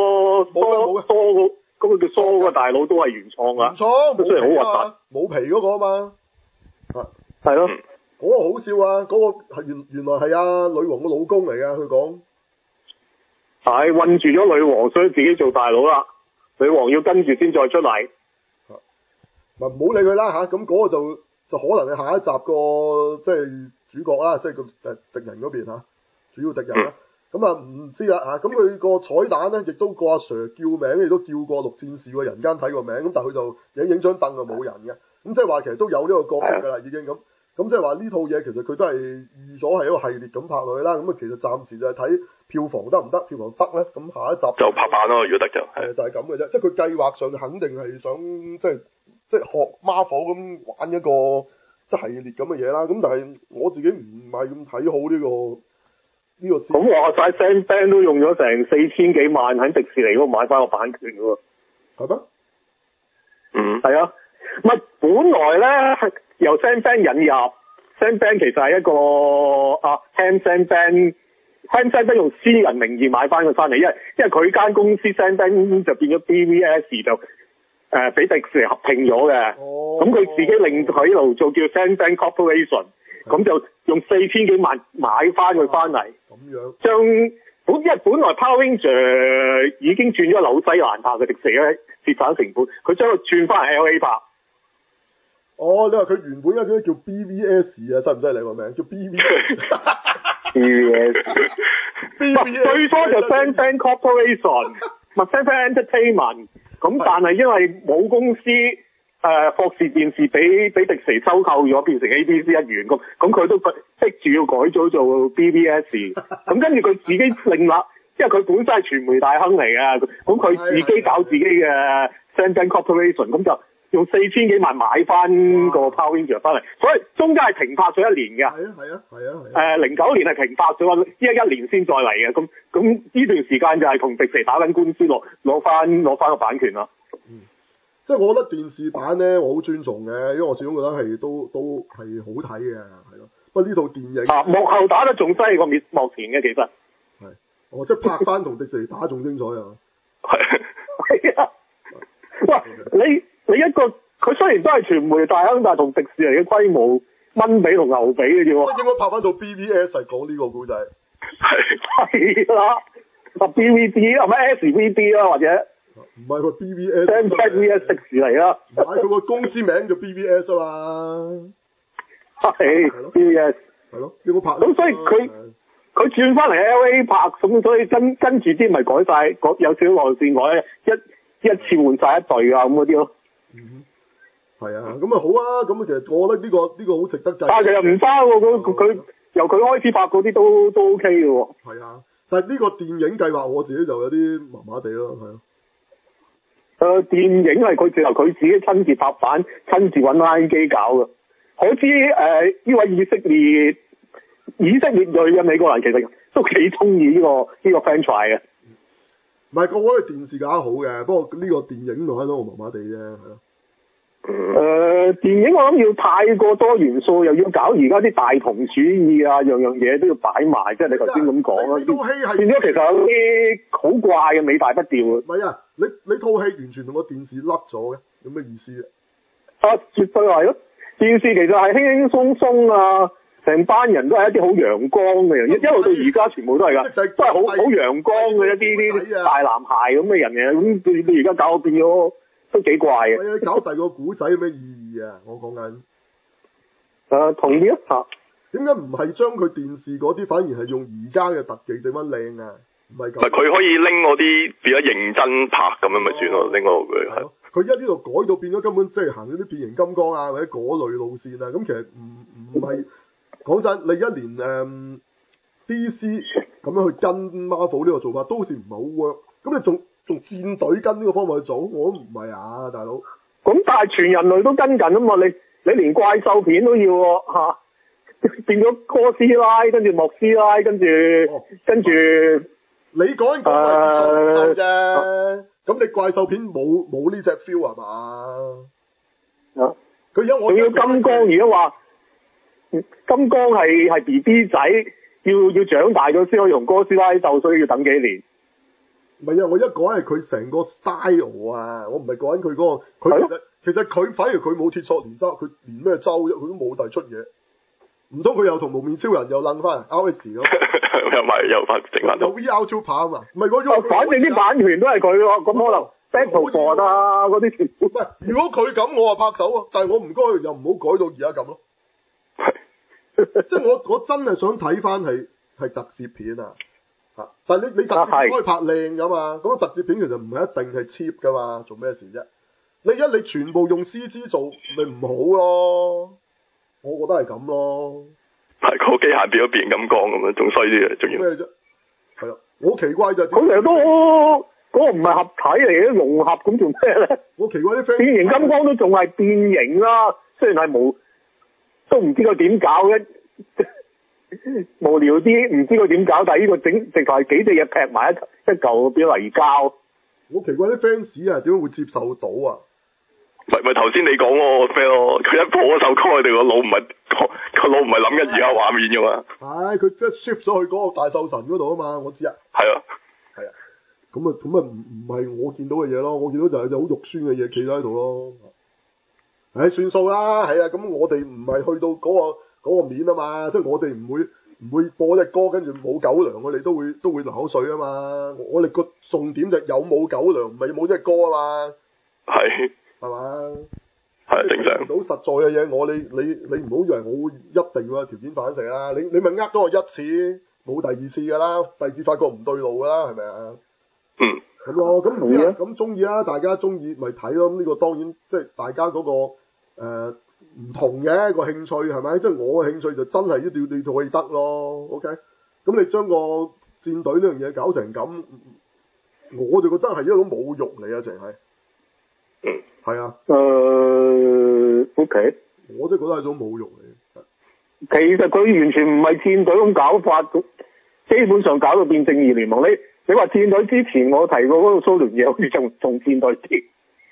嗰個叫蘇嗰個大佬都係原創㗎。 原創， 雖然好核突， 冇皮嗰個啊嘛。 係咯。 嗰個好笑啊！嗰個係原來係阿女王個老公嚟㗎，佢講。 係韞住咗女王，所以自己做大佬啦。女王要跟住先再出嚟。 唔好理佢啦嚇，咁嗰個就可能係下一集個即係主角啦，即係個敵人嗰邊嚇，主要敵人啦。咁啊唔知啦嚇，咁佢個彩蛋咧，亦都個阿 Sir 叫名，亦都叫過陸戰士個人間睇個名，咁但係佢就影張凳就冇人嘅，咁即係話其實都有呢個角色㗎啦，已經咁。咁即係話呢套嘢其實佢都係預咗係一個系列咁拍落去啦，咁啊其實暫時就係睇票房得唔得，票房得咧，咁下一集就拍板咯，如果得就係就係咁嘅啫，即係佢計劃上肯定係想即係學 Marvel 咁玩一個即係系列咁嘅嘢啦，咁但係我自己唔係咁睇好呢個咁話晒 Sam Band 都用咗成4000幾萬喺迪士尼嗰度買翻個版權喎。 係咩？ 係啊，唔係本來咧由 Sam Band 引入 ，Sam Band 其實係一個Ham Sam Band 用私人名義買翻佢翻嚟，因為佢間公司 Sam Band 就變咗 BVS 就俾迪士尼合併咗嘅，咁佢自己令佢喺度做叫 Sam Band Corporation， 咁就用4000幾萬買翻佢翻嚟， 咁樣因為本來 Power Ranger 已經轉咗紐西蘭拍嘅，迪士尼咧節省成本，佢將佢轉翻嚟 LA 拍。 哦，你話佢原本嗰啲叫 BVS 啊，犀唔犀利個名？叫 BVS。 最初就 Sam Band Corporation， 咪 Sam Band Entertainment， 咁但係因為冇公司霍士電視俾迪士尼收購咗，變成 ABC 一員咁佢都逼住要改咗做 BVS， 咁跟住佢自己另立，因為佢本身係傳媒大亨嚟嘅，咁佢自己搞自己嘅 Sam Band Corporation， 咁就用4000幾萬買翻個 Power Ranger 翻嚟，所以中間係停拍咗1年㗎。係啊。09年係停拍咗，11年先再嚟嘅，咁呢段時間就係同迪士尼打緊官司攞翻個版權啦。 即係我覺得電視版咧，我好尊重嘅，因為我始終覺得係都係好睇嘅，係咯。不過呢套電影幕後打得仲犀利過幕前嘅，其實係，即係拍翻同迪士尼打仲精彩啊！ 係啊，喂，你一個佢雖然都係傳媒大亨，但係同迪士尼嘅規模蚊比同牛比嘅啫喎。 應該拍翻到 BVS 係講呢個故仔。 係啦，BVD 係咪 SVD 啦，或者？ 唔係個 BVS。 Sam Band VS 迪士尼啦。 唔係佢個公司名叫 BVS 啊嘛。 係 BVS。係咯，有冇拍？ 咁所以佢轉翻嚟 LA 拍，咁所以跟住啲咪改晒，有少少內線改一次換晒一隊啊咁嗰啲咯。 係啊，咁啊好啊，咁其實我覺得呢個好值得計。 但係其實唔差喎，佢由佢開始拍嗰啲都 OK 嘅喎。 係啊，但係呢個電影計劃我自己就有啲麻麻地咯，係啊。 電影係佢自己親自拍板，親自揾拉機搞嘅。我知呢位以色列裔嘅美國人其實都幾中意呢個 franchise 嘅。 唔係，我覺得電視搞得好嘅，不過呢個電影我睇到我麻麻地啫，係咯。 電影我諗要太過多元素，又要搞而家啲大同主義啊，樣嘢都要擺埋，即係你頭先咁講啦。 呢套戲係變咗其實有啲好怪嘅尾大不掉啊！ 唔係啊，你套戲完全同個電視甩咗嘅，有咩意思啊？絕對係咯，電視其實係輕輕鬆鬆啊，成班人都係一啲好陽光嘅人，一路到而家全部都係㗎，都係好陽光嘅一啲大男孩咁嘅人嘅，咁你而家搞到變咗。都幾怪嘅。 係啊，搞第二個古仔有咩意義啊？我講緊。 同意啊嚇。 點解唔係將佢電視嗰啲，反而係用而家嘅特技整翻靚啊？唔係咁。 佢可以拎嗰啲變咗認真拍咁樣咪算咯，拎嗰個佢係。佢而家呢度改到變咗根本即係行嗰啲變形金剛啊，或者嗰類路線啊，咁其實唔係講真，你一年DC 咁樣去跟 Marvel 呢個做法，都好似唔係好 work。咁你仲戰隊跟呢個方法去做，我都唔係啊，大佬。 咁但係全人類都跟緊啊嘛，你連怪獸片都要喎，變咗哥斯拉，跟住莫斯拉，跟住你講係啫， 咁你怪獸片冇呢隻 feel 係嘛？ 啊！ 佢而家我仲要金剛，而家話金剛係 B B 仔，要長大咗先可以同哥斯拉鬥，所以要等幾年。 唔係啊！我一講係佢成個 style 啊，我唔係講緊佢嗰個，佢其實佢反而佢冇鐵索連州，佢連咩州啫，佢都冇第出嘢。唔通佢又同幪面超人又撚翻 RX 咁？ 又翻整翻。 有 VR Super 啊嘛，唔係嗰種。 反正啲版權都係佢喎，咁可能 Battlefront 啊嗰啲全部。 唔係，如果佢咁，我話拍手啊！但係我唔該，又唔好改到而家咁咯。即係我真係想睇翻係特攝片啊！嚇！但係你特攝片可以拍靚噶嘛？咁特攝片其實唔係一定係 cheap 噶嘛，做咩事啫？你全部用 CG 做，咪唔好咯？我覺得係咁咯。 係個機械變咗變金剛咁樣，仲衰啲嘅，仲要咩啫？係啊！我奇怪就係佢成日都嗰個唔係合體嚟嘅，融合咁做咩咧？ 我奇怪啲 friend 變形金剛都仲係變形啦，雖然係冇，都唔知佢點搞嘅。無聊啲，唔知佢點搞，但係呢個直頭係幾隻嘢劈埋一嚿變泥膠。 我奇怪啲 fans 啊，點解會接受到啊？ 咪頭先你講嗰個 friend 咯，佢一播嗰首歌，佢哋個腦唔係諗緊而家畫面噶嘛。 係佢一 shift 咗去嗰個大獸神嗰度啊嘛，我知啊。 係啊。 係啊。咁唔係我見到嘅嘢咯，我見到就係隻好肉酸嘅嘢企咗喺度咯。唉，算數啦，係啊，咁我哋唔係去到嗰個面啊嘛，即係我哋唔會播隻歌跟住冇狗糧，我哋都會流口水啊嘛。我哋個重點就係有冇狗糧，唔係冇隻歌啊嘛。 係。 係嘛？ 係正常。 到實在嘅嘢，你唔好以為我會一定要有條件反射啦。你咪呃咗我一次，冇第二次㗎啦，第二次發覺唔對路㗎啦，係咪啊？ 嗯。 咁咯，咁唔知啊，咁中意啦，大家中意咪睇咯。咁呢個當然即係大家嗰個唔同嘅個興趣係咪？即係我嘅興趣就真係一定要可以得咯。OK，咁你將個戰隊呢樣嘢搞成咁，我就覺得係一種侮辱嚟啊！淨係。 嗯。 係啊。 OK。 我真係覺得係一種侮辱嚟。 其實佢完全唔係戰隊咁搞法，基本上搞到變正義聯盟。你話戰隊之前我提過嗰個蘇聯嘢，好似仲戰隊啲。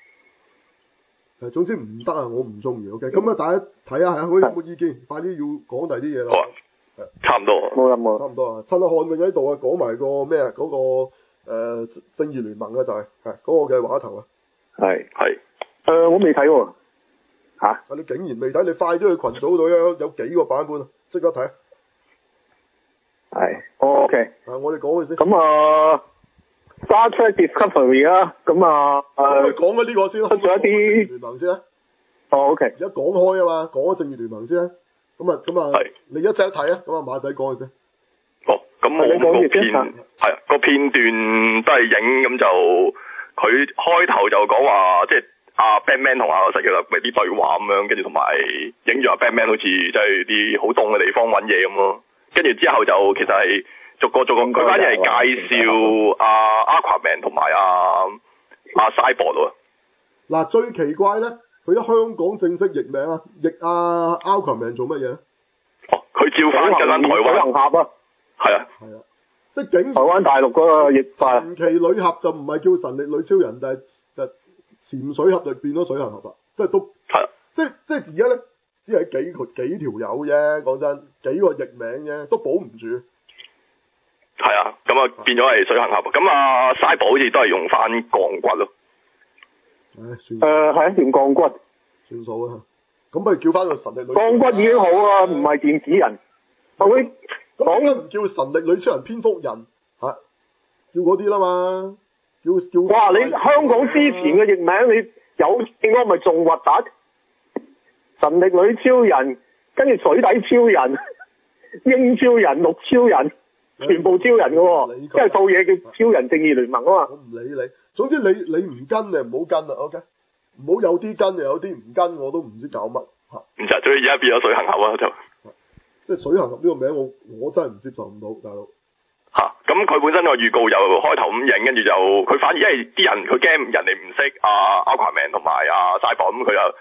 總之唔得啊！我唔中意。OK，咁啊，大家睇下有冇意見，快啲要講第啲嘢啦。 差唔多。 冇。 差唔多啊！趁阿漢永喺度啊，講埋個咩啊？嗰個正義聯盟啊，就係嗰個嘅話頭啊。 係。我未睇喎。嚇？ 你竟然未睇？你快啲去群組度有幾個版本啊！即刻睇。 係。OK。 我哋講佢先。 咁Star Trek Discovery 啦，咁講咗呢個先啦， 出咗一啲聯盟先啦。 OK。 而家講開啊嘛，講咗正義聯盟先啦。咁啊，你一齊睇啊，咁啊馬仔講佢先。 咁我個片段都係影咁就，佢開頭就講話，即係阿 Batman 同阿神奇女俠啲對話咁樣，跟住同埋影住阿 Batman 好似即係啲好凍嘅地方揾嘢咁咯。跟住之後就其實係逐個，佢反而係介紹阿 Aquaman 同埋阿 Cyborg 咯。 嗱，最奇怪咧，佢喺香港正式譯名啊，譯阿 Aquaman 做乜嘢？ 佢照翻跟翻台灣。 水行俠啊。係啊。 即係竟然台灣大陸嗰個譯法。 神奇女俠就唔係叫神力女超人，但係就潛水俠就變咗水行俠啦，即係都。 係。 即係而家咧，只係幾條友啫，講真，幾個譯名啫，都保唔住。 係啊，咁啊變咗係水行俠，咁啊 Cyborg 好似都係用翻鋼骨咯。 係啊，用鋼骨。 算數啊！咁不如叫翻個神力女。 鋼骨已經好啊，唔係電子人。佢講緊唔叫神力女超人蝙蝠人嚇，叫嗰啲啦嘛，叫。 哇！你香港之前嘅譯名你有應該咪仲核突？神力女超人，跟住水底超人、鷹超人、陸超人，全部超人嘅喎，即係套嘢叫超人正義聯盟啊嘛。 我唔理你，總之你唔跟你唔好跟啦 ，OK？ 唔好有啲跟又有啲唔跟，我都唔知搞乜嚇。 唔就所以而家變咗水行俠啊就。 即係水行俠呢個名我真係唔接受唔到，大佬。 咁佢本身個預告又開頭咁影，跟住就佢反而因為啲人佢驚人哋唔識Aquaman 同埋阿 Cyborg， 咁佢就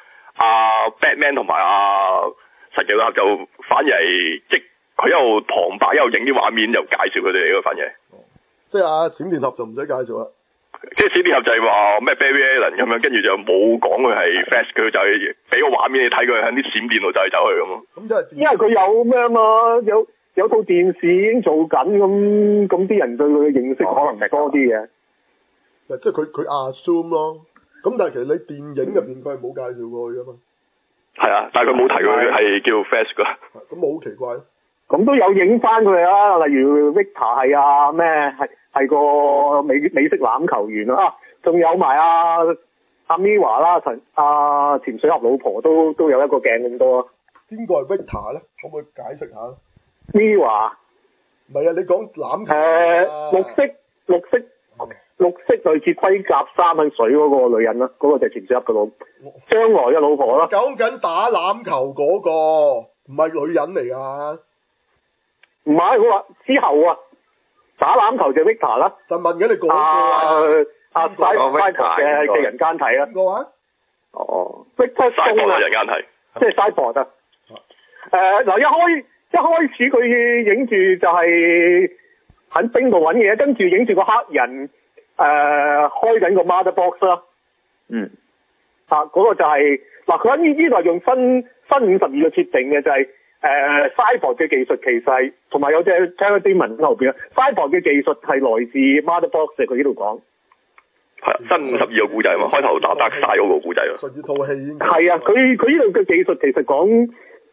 Batman 同埋神奇女俠就反而係即佢一路旁白一路影啲畫面就介紹佢哋嚟咯，反而。 即係閃電俠就唔使介紹啦。 即係閃電俠就係話咩 Barry Allen 咁樣，跟住就冇講佢係 Flash，佢就係俾個畫面你睇佢喺啲閃電度走嚟走去咁咯。 咁即係因為佢有咩啊嘛，有套電視已經做緊咁啲人對佢嘅認識可能多啲嘅。 即係佢 assume 咯。咁但係其實你電影入邊佢係冇介紹過佢噶嘛。 係啊，但係佢冇提佢係叫 Flash 噶。 咁冇好奇怪咯。 咁都有影翻佢啊，例如 Victor 係啊咩係個美式欖球員啊，仲有埋阿 Mira 啦，潛水俠老婆都有一個鏡咁多啊。 邊個係 Victor 咧？可唔可以解釋下咧 Mira 唔係啊，你講欖球綠色類似盔甲衫喺水嗰個女人啦，嗰、個就係潛水俠嘅將來嘅老婆啦。 講緊打欖球嗰個，唔係女人嚟㗎。 唔係，佢話之後啊，打欖球就 Victor 啦。 就問緊你講過 Cyborg 嘅人間體啦。 邊個話？ 哦 ，Victor Cyborg人間體， 即係 Cyborg 啊。嗱，一開始佢影住就係喺冰度揾嘢，跟住影住個黑人開緊個 Mother Box 啦。嗯。嗰個就係佢喺呢度係用新52嘅設定嘅，就係Cyborg 嘅技術其實係同埋有隻 Parademon 喺後邊啊。Cyborg 嘅技術係來自 Mother Box 嘅，佢呢度講。 係新52個故仔嘛，開頭打得晒嗰個故仔啊。 順住套戲已經。 係啊，佢呢度嘅技術其實講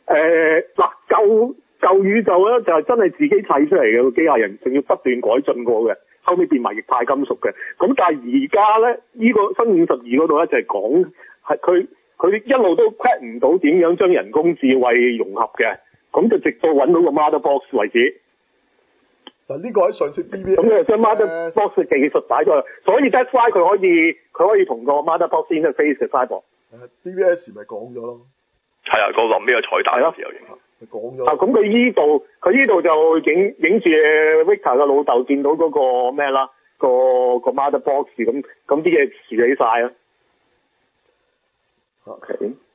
舊宇宙咧就係真係自己砌出嚟嘅個機械人，仲要不斷改進過嘅，後尾變埋液態金屬嘅。咁但係而家咧呢個新52嗰度咧就係講係佢一路都 crack 唔到點樣將人工智慧融合嘅，咁就直到揾到個 Mother Box 為止。 嗱，呢個喺上次 BBS 咁就將 Mother Box 嘅技術擺咗去，所以 that's why 佢可以同個 Mother Box interface 嘅 Cyborg。 BBS 咪講咗咯。 係啊，個臨尾個彩蛋嘅時候影。 咪講咗。 咁佢呢度就影住 Victor 嘅老豆見到嗰個咩啦，個 Mother Box 咁啲嘢處理晒啊。OK。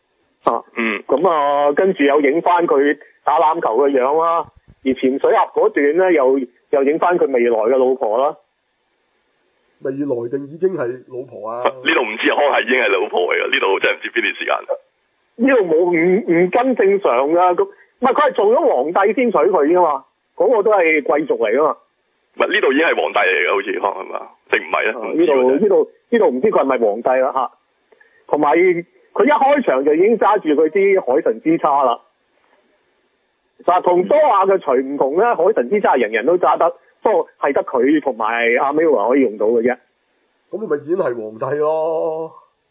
咁跟住又影翻佢打欖球嘅樣啦，而潛水俠嗰段咧又影翻佢未來嘅老婆啦。 未來定已經係老婆啊？ 呢度唔知可能係已經係老婆嚟㗎，呢度真係唔知邊段時間。 呢度冇唔跟正常㗎，咁唔係佢係做咗皇帝先娶佢㗎嘛，嗰個都係貴族嚟㗎嘛。 唔係呢度已經係皇帝嚟㗎，好似可能係嘛？定唔係咧？ 呢度唔知佢係咪皇帝啦嚇。同埋佢一開場就已經揸住佢啲海神之叉啦。嗱，同多亞嘅錘唔同咧，海神之叉人人都揸得，不過係得佢同埋阿 Mira 可以用到嘅啫。 咁佢咪已經係皇帝咯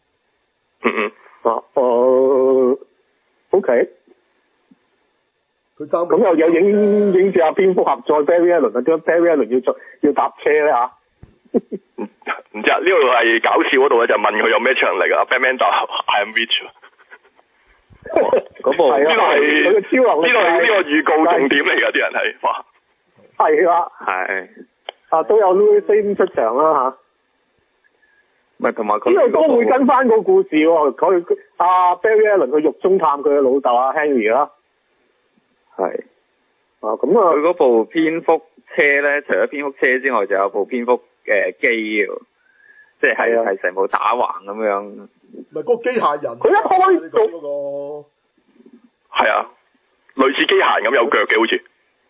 ？OK。 佢爭咁又有影住阿蝙蝠俠再 Barry Allen 啊？點解 Barry Allen 要搭車咧嚇？ 唔知啊，呢度係搞笑嗰度咧，就問佢有咩長力啊 ？Batman 就 I am rich。嗰部呢個係佢嘅超能力，呢個預告重點嚟㗎，啲人係哇。 係啦，係。都有 Louis Lane 出場啦嚇。 唔係同埋佢呢度都會跟翻個故事喎，佢Barry Allen 去獄中探佢嘅老豆Henry 啦。 係。 咁佢嗰部蝙蝠車咧，除咗蝙蝠車之外，就有部蝙蝠機喎，即係成部打橫咁樣。 唔係嗰個機械人。 佢一開到嗰個。 係啊，類似機械人咁有腳嘅好似。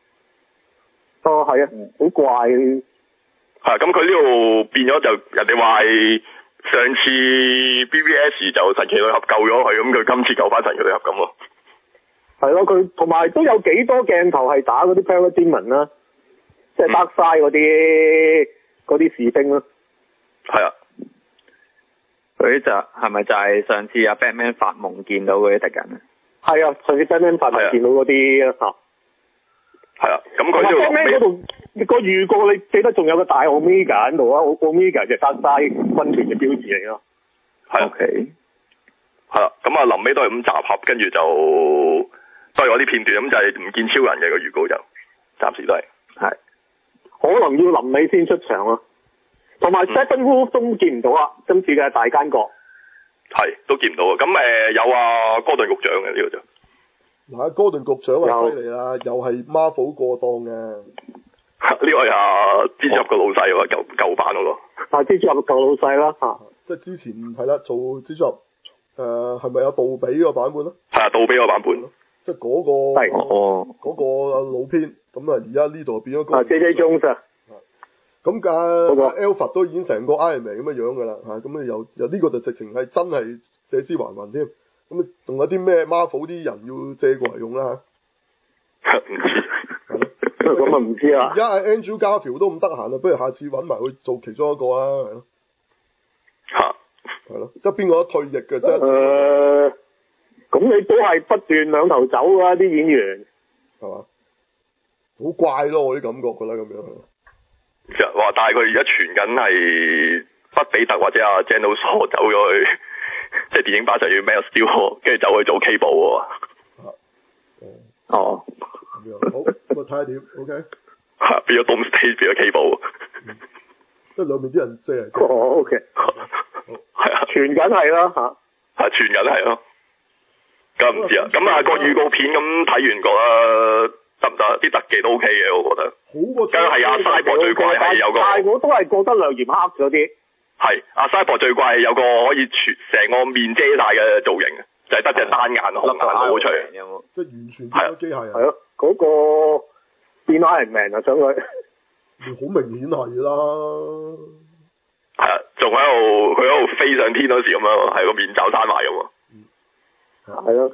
係啊，好怪。 係咁佢呢度變咗就人哋話係上次 BBS 就神奇女俠救咗佢，咁佢今次救翻神奇女俠咁咯。 係咯，佢同埋都有幾多鏡頭係打嗰啲 Parademon 啦，即係得晒嗰啲士兵啦。 係啊， 佢就係咪就係上次阿 Batman 發夢見到嗰啲敵人啊？ 係啊，上次 Batman 發夢見到嗰啲啊。係啊，咁佢嗰度個預告你記得仲有個大 Omega 喺度啊，Omega 就得晒軍團嘅標誌嚟咯。 係 OK。 係啦，咁啊臨尾都係咁集合，跟住就都係嗰啲片段，咁就係唔見超人嘅個預告就暫時都係。係。可能要臨尾先出場咯。同埋 Steppenwolf 都見唔到啊，今次嘅大奸角。係，都見唔到啊。咁有啊哥頓局長嘅呢個就。 嗱，哥頓局長啊犀利啦，又係 Marvel 過檔嘅。 呢個係蜘蛛俠個老細喎，舊版嗰個。 蜘蛛俠個舊老細啦嚇。 即係之前係啦，做蜘蛛俠係咪有杜比個版本咧？ 係啊，杜比個版本。 即係嗰個係嗰個老編，咁啊而家呢度變咗個。 J.J. Jones 啊。 咁嗰個 Alfred 都已經成個 Iron Man 咁嘅樣㗎啦，咁啊又呢個就直情係真係借屍還魂添。咁啊仲有啲咩 Marvel 啲人要借過嚟用啦嚇？ 唔知。 咁啊唔知啦。 而家Andrew Garfield 都咁得閒啦，不如下次揾埋佢做其中一個啦，係咯。 嚇。係咯，即係邊個退役嘅啫？ 咁你都係不斷兩頭走啊！啲演員係嘛？好怪咯，我啲感覺覺得咁樣。 話，但係佢而家傳緊係畢比特或者阿 Jane Russo 走咗去，即係電影版就要 Man of Steel，跟住走去做 Cable 喎。 哦。 咁樣好，咁啊睇下點 ，OK。 變咗 Doomsday 變咗 Cable。 即係兩邊啲人即係。 哦 ，OK。 係啊。 傳緊係啦嚇。 傳緊係咯。咁唔知啊，咁啊個預告片咁睇完覺得得唔得？啲特技都 OK 嘅，我覺得。 好過。 梗係阿 Cyborg 最怪係有個。 但係我都係覺得亮鹽黑咗啲。 係阿 Cyborg 最怪係有個可以成個面遮晒嘅造型，就係得隻單眼紅眼佬出嚟。 即係完全變咗機械人。 係咯，嗰個變 Iron Man 啊，想佢。 好明顯係啦。 係啊，仲佢喺度飛上天嗰時咁樣，係個面罩閂埋咁。 係咯，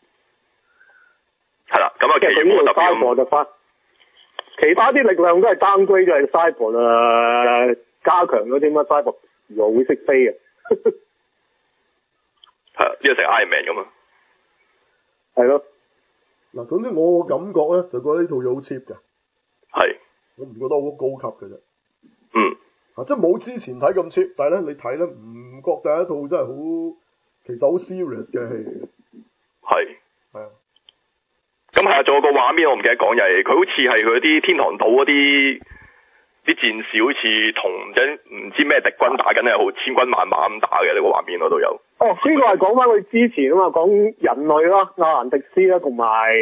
係啦，咁啊，其實冇特別就翻，其他啲力量都係 downgrade 就係 Cyborg 啊，加強咗啲乜 Cyborg 又會識飛嘅， 係呢個成 Iron Man 咁啊， 係咯， 嗱，總之我個感覺咧就覺得呢套嘢好 cheap 嘅， 係， 我唔覺得好高級嘅啫，即係冇之前睇咁 cheap，但係咧你睇咧唔覺得一套真係好，其實好 serious 嘅戲嚟嘅。係啊， 咁係啊，仲有個畫面我唔記得講，就係佢好似係佢啲天堂島嗰啲戰士，好似同唔知咩敵軍打緊，係好千軍萬馬咁打嘅，呢個畫面我都有。 哦，呢個係講翻佢之前啊嘛，講人類啦，亞蘭迪斯啦，同埋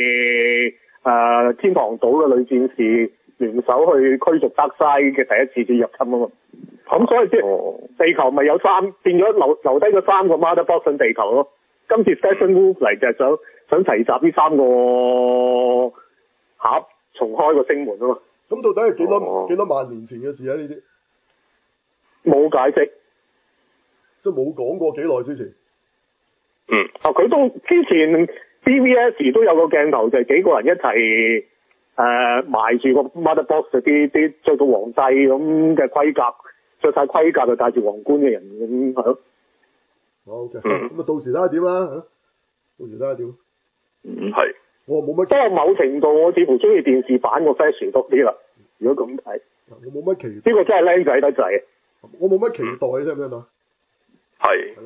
天堂島嘅女戰士聯手去驅逐德西嘅第一次入侵啊嘛。咁所以即係地球咪有變咗留低咗3個 Mother Box 上地球咯。今次 Stephen Wolf 嚟就係想齊集呢3個盒，重開個星門啊嘛。 咁到底係幾多萬年前嘅事啊？呢啲冇解釋， 即係冇講過幾耐之前。 佢都之前 BVS 都有個鏡頭，就係幾個人一齊埋住個 Mother Box 啲着到皇帝咁嘅盔甲，着晒盔甲就戴住皇冠嘅人咁係咯。 OK，咁啊到時睇下點啦，到時睇下點。 係。 我冇乜。 不過某程度我似乎中意電視版個 Flash 多啲啦。如果咁睇， 我冇乜期待。 呢個真係靚仔得滯。 我冇乜期待，聽唔聽到？ 係。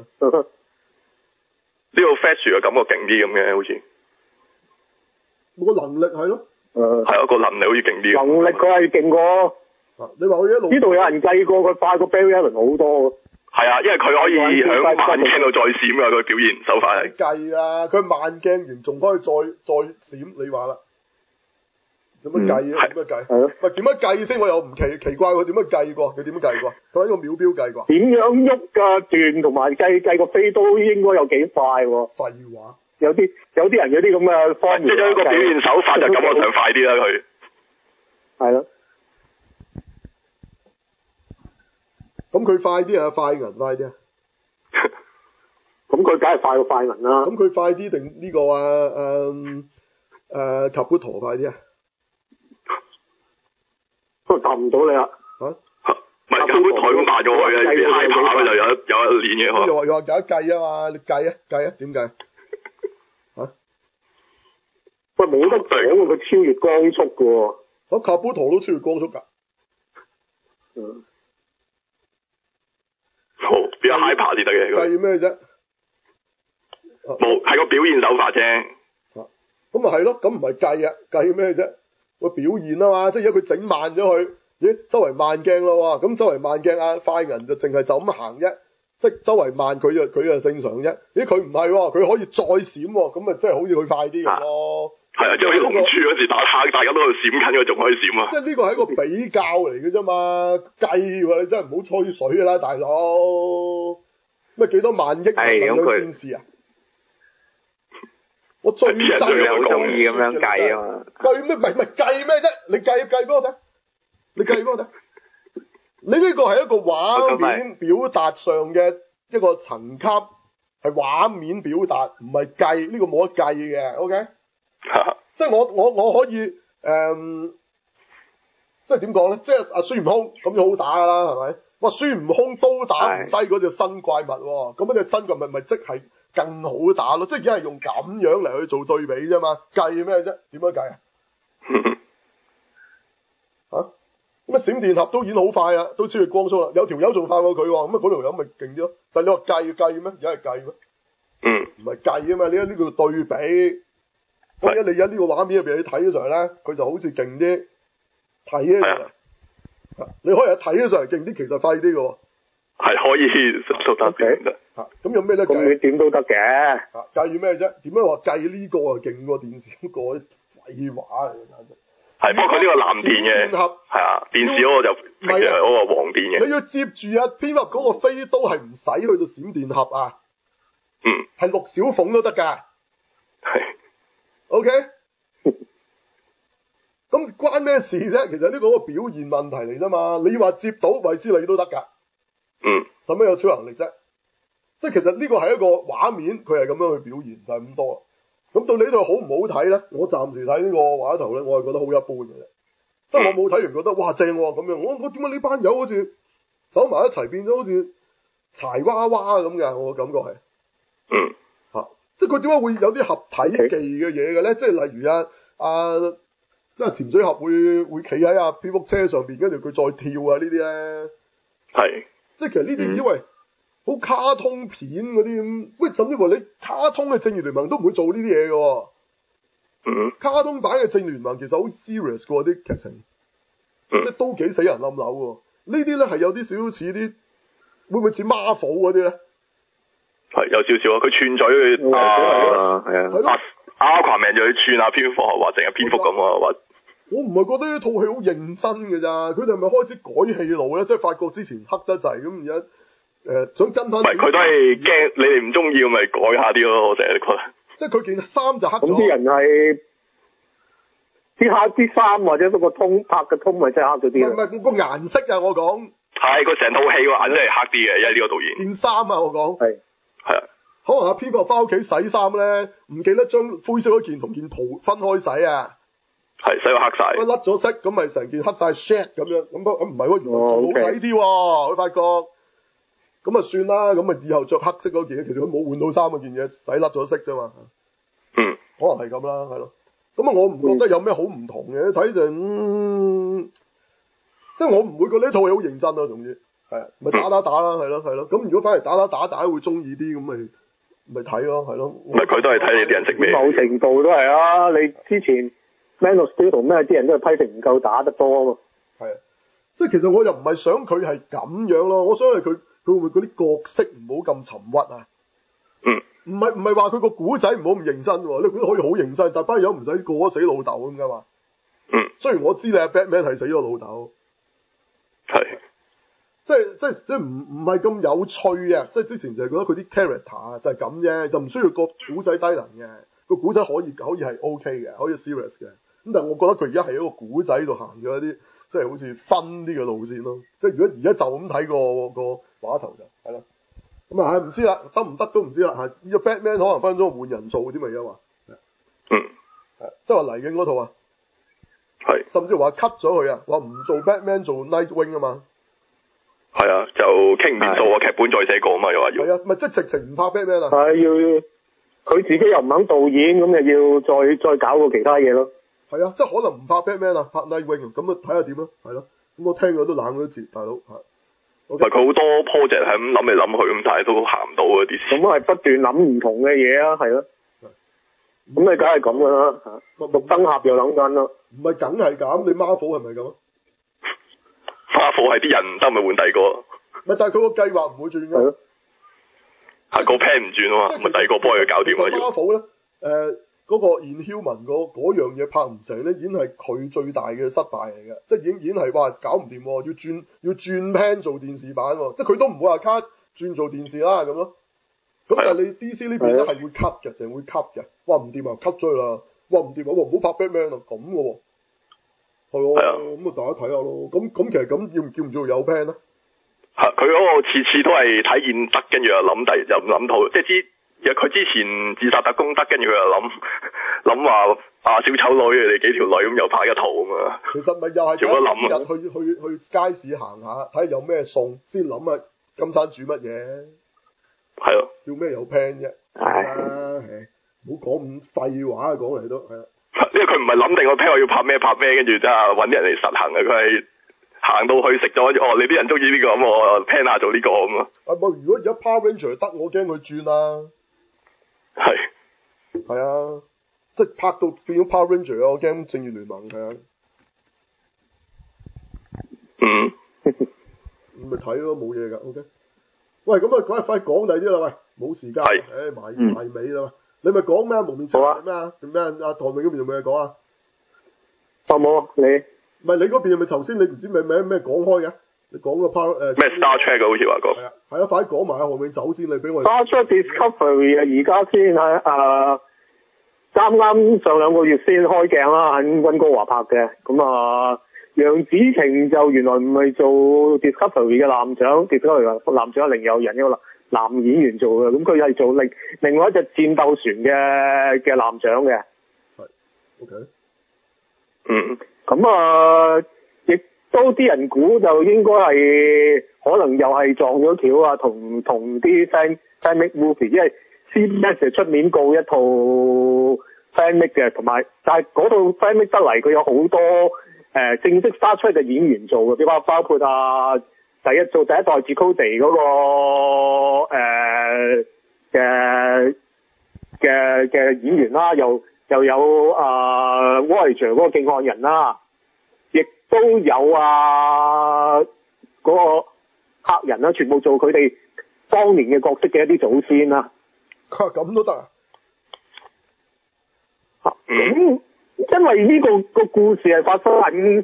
呢個 Flash 嘅感覺勁啲咁嘅，好似。 個能力係咯。 係啊，個能力好似勁啲。 能力佢係勁過。 你話佢一路。 呢度有人計過佢快過 Barry Allen 好多。 係啊，因為佢可以喺慢鏡度再閃啊，佢表現手法係。 計啊，佢慢鏡完仲可以再閃，你話啦？點樣計啊？點樣計？係咯。喂，點樣計先？我又唔奇怪佢點樣計過？佢點樣計過？佢喺個秒錶計過。 點樣喐㗎段同埋計個飛都應該有幾快喎？ 廢話。 有啲人有啲咁嘅方面。 即係個表現手法就感覺上快啲啦，佢。 係咯。 咁佢快啲啊，快銀快啲啊！ 咁佢梗係快過快銀啦。 咁佢快啲定呢個Kabuto 快啲啊？ 佢答唔到你啊！ 唔係Kabuto咁慢咗佢嘅，變 high 跑就有一練嘅。 又話有得計啊嘛？你計啊？點計？ 喂，冇得講喎，佢超越光速嘅喎。 Kabuto都超越光速㗎。 好，比較 high 爬先得嘅。 計咩啫？ 冇，係個表現手法啫。 咁咪係咯，咁唔係計啊，計咩啫？個表現啊嘛，即係而家佢整慢咗佢，咦，周圍慢鏡咯喎，咁周圍慢鏡啊，快銀就淨係就咁行啫， 即係周圍慢佢就正常啫。咦，佢唔係喎，佢可以再閃喎，咁咪即係好似佢快啲咁咯。 係啊，即係好似龍珠嗰時打塔，大家都喺度閃緊，佢仲可以閃啊。 即係呢個係一個比較嚟嘅啫嘛，計喎，你真係唔好吹水㗎啦，大佬。咩幾多萬億能量戰士啊？我最憎好中意咁樣計啊嘛。 計咩？唔係計咩啫？你計俾我睇。你計俾我睇。你呢個係一個畫面表達上嘅一個層級，係畫面表達，唔係計，呢個冇得計嘅 ，OK？ 即係我可以即係點講咧？即係阿孫悟空咁就好打㗎啦，係咪？哇！孫悟空都打唔低嗰隻新怪物喎，咁嗰隻新怪物咪即係更好打咯？即係而家係用咁樣嚟去做對比啫嘛，計咩啫？點樣計啊？嚇？咁啊閃電俠都演好快啊，都超越光速啦，有條友仲快過佢喎，咁啊嗰條友咪勁啲咯。但係你話計咩？而家係計咩？唔係計啊嘛，你而家呢個對比。咁而家你而家呢個畫面入邊你睇咗上嚟咧，佢就好似勁啲，睇起上嚟，你可以睇咗上嚟勁啲，其實快啲嘅喎。係可以數得嘅。咁有咩咧？ 咁你點都得嘅。 計咩啫？點樣話計呢個啊勁過電視嗰個？廢話嚟嘅。 係，不過佢呢個藍電嘅，係啊，電視嗰個就平時係嗰個黃電嘅。 你要接住啊，蝙蝠嗰個飛刀係唔使去到閃電俠啊。係陸小鳳都得㗎。係。OK。咁關咩事啫？其實呢個個表現問題嚟啫嘛。你話接到衛斯理都得㗎。使乜有超能力啫？即係其實呢個係一個畫面，佢係咁樣去表現，就係咁多啦。咁到你呢度好唔好睇咧？我暫時睇呢個畫頭咧，我係覺得好一般嘅啫。即係我冇睇完覺得哇正喎咁樣。我點解呢班友好似走埋一齊變咗好似柴娃娃咁嘅？我感覺係。即係佢點解會有啲合體技嘅嘢嘅咧？即係例如即係潛水俠會企喺阿蝙蝠車上邊，跟住佢再跳啊呢啲咧。係。即係其實呢啲因為好卡通片嗰啲咁，喂，甚至乎你卡通嘅正義聯盟都唔會做呢啲嘢嘅喎。卡通版嘅正義聯盟其實好 serious 嘅喎啲劇情，即係都幾死人冧樓喎。呢啲咧係有啲少少似啲，會唔會似 Marvel 嗰啲咧？係有少少啊！佢串嘴Aquaman 就去串蝙蝠俠，話淨係蝙蝠咁啊！話我唔係覺得呢套戲好認真嘅咋，佢哋係咪開始改戲路咧？即係發覺之前黑得滯咁，而家想跟翻。唔係佢都係驚你哋唔中意，咁咪改下啲咯。我成日覺得，即係佢件衫就黑咗。 咁啲人係啲黑啲衫或者嗰個通拍嘅通咪真係黑咗啲。唔係個顏色啊！我講係佢成套戲個顏色係黑啲嘅，因為呢個導演件衫啊！我講係啊，可能阿蝙蝠翻屋企洗衫咧，唔記得將灰色嗰件同件袍分開洗啊。係洗到黑晒，甩咗色，咁咪成件黑晒 shed 咁樣，咁唔係喎，原來仲好睇啲喎，佢發覺，咁啊算啦，咁啊以後着黑色嗰件，其實佢冇換到衫嗰件嘢，洗甩咗色啫嘛。可能係咁啦，係咯。咁啊，我唔覺得有咩好唔同嘅，睇就即係我唔會覺得呢套戲好認真咯，總之係咪打啦，係咯。咁如果反而打大家會中意啲，咁咪睇咯，係咯。唔係佢都係睇你啲人食咩？ 某程度都係啊，你之前。Man of Steel 同咩啲人都係批評唔夠打得多啊嘛， 係啊，即係其實我又唔係想佢係咁樣咯，我想係佢會唔會嗰啲角色唔好咁沉鬱啊？唔係話佢個古仔唔好咁認真喎，你估可以好認真，但班友唔使過死老豆咁噶嘛。雖然我知你阿 Batman 係死咗老豆，係，即係唔係咁有趣啊！即係之前就係覺得佢啲 character 就係咁啫，就唔需要個古仔低能嘅，個古仔可以係 OK 嘅，可以 serious 嘅。咁但係我覺得佢而家係一個古仔度行咗一啲，即係好似分啲嘅路線咯。即係如果而家就咁睇個畫頭就係咯。咁啊唔知啦，得唔得都唔知啦嚇。呢個 Batman 可能分鐘換人做啲咪而家話。即係話嚟緊嗰套啊。係。甚至話 cut 咗佢啊，話唔做 Batman 做 Nightwing 啊嘛。係啊，就傾唔掂數啊，劇本再寫過啊嘛，又話要。係啊，咪即係直情唔拍 Batman 啊。 係要佢自己又唔肯導演，咁又要再搞個其他嘢咯。 係啊，即係可能唔拍 Batman 啊，拍 Nightwing 咁啊，睇下點咯，係咯。咁我聽咗都冷咗一截，大佬係。佢好多 project 係咁諗嚟諗去咁，但係都行唔到嗰啲。咁係不斷諗唔同嘅嘢啊，係咯。咁你梗係咁噶啦嚇，綠燈俠又諗緊咯。唔係梗係咁，你 Marvel 係咪咁啊？Marvel 係啲人唔得咪換第二個。咪但係佢個計劃唔會轉㗎。係咯。 係個 plan 唔轉啊嘛，咪第二個幫佢搞掂啊要。 Marvel 咧，嗰個 Inhuman 嗰樣嘢拍唔成咧，已經係佢最大嘅失敗嚟嘅，即係已經係話搞唔掂喎，要轉 plan 做電視版喎，即係佢都唔會話 cut 轉做電視啦咁咯。咁但係你 DC 呢邊咧係會 cut 嘅，淨係會 cut 嘅。哇唔掂啊 cut 咗啦，哇唔掂啊，唔好拍 Batman 啊咁嘅喎。係啊，咁啊大家睇下咯。咁其實咁叫唔叫有 plan 咧？ 佢嗰個次次都係睇見得，跟住又諗套，即係佢之前自殺特攻得，跟住佢又諗話小丑女佢哋幾條女咁又拍一套咁啊。 其實咪又係做乜諗啊？ 去街市行下，睇下有咩餸先諗啊。金山煮乜嘢？ 係咯。 叫咩有 plan 啫？唔好講咁廢話啊！講嚟都係啦。 因為佢唔係諗定個 plan 我要拍咩，跟住真係揾啲人嚟實行嘅，佢係行到去食咗，你啲人中意呢個咁，我 plan 下做呢個咁啊。 如果而家 Power Ranger 得，我驚佢轉啦。係啊，即係拍到變咗 Power Ranger 啊！我驚正義聯盟係啊。 嗯。 咁咪睇咯，冇嘢噶。OK。喂，咁啊，快講第啲啦，喂，冇時間。埋尾啦。你咪講咩啊？蒙面超人咩啊？做咩啊？阿唐永嗰邊有冇嘢講啊？ 冇你。 唔係你嗰邊係咪頭先你唔知咩講開嘅？你講個 Power 咩 Star Trek 嘅好似話講。 係啊，快啲講埋啊！何永走先，你俾我。 Star Trek Discovery 而家先喺啱上2個月先開鏡啦，喺溫哥華拍嘅。咁楊紫瓊就原來唔係做 Discovery 嘅艦長，Discovery 艦長另有人一個男演員做嘅，咁佢係做另外一隻戰鬥船嘅艦長嘅。 係 ，OK。 咁亦都啲人估就應該係可能又係撞咗橋啊，同啲 fan make movie，因為 CBS 就出面告一套 fan make 嘅，但係嗰套 fan make 得嚟，佢有好多正式 Star Trek 嘅演員做嘅，包括第一代 Chakotay 嗰個嘅演員啦，又有Voyager 嗰個勁漢人啦，亦都有嗰個黑人啦，全部做佢哋當年嘅角色嘅一啲祖先啦。 咁都得啊？ 咁因為呢個故事係發生喺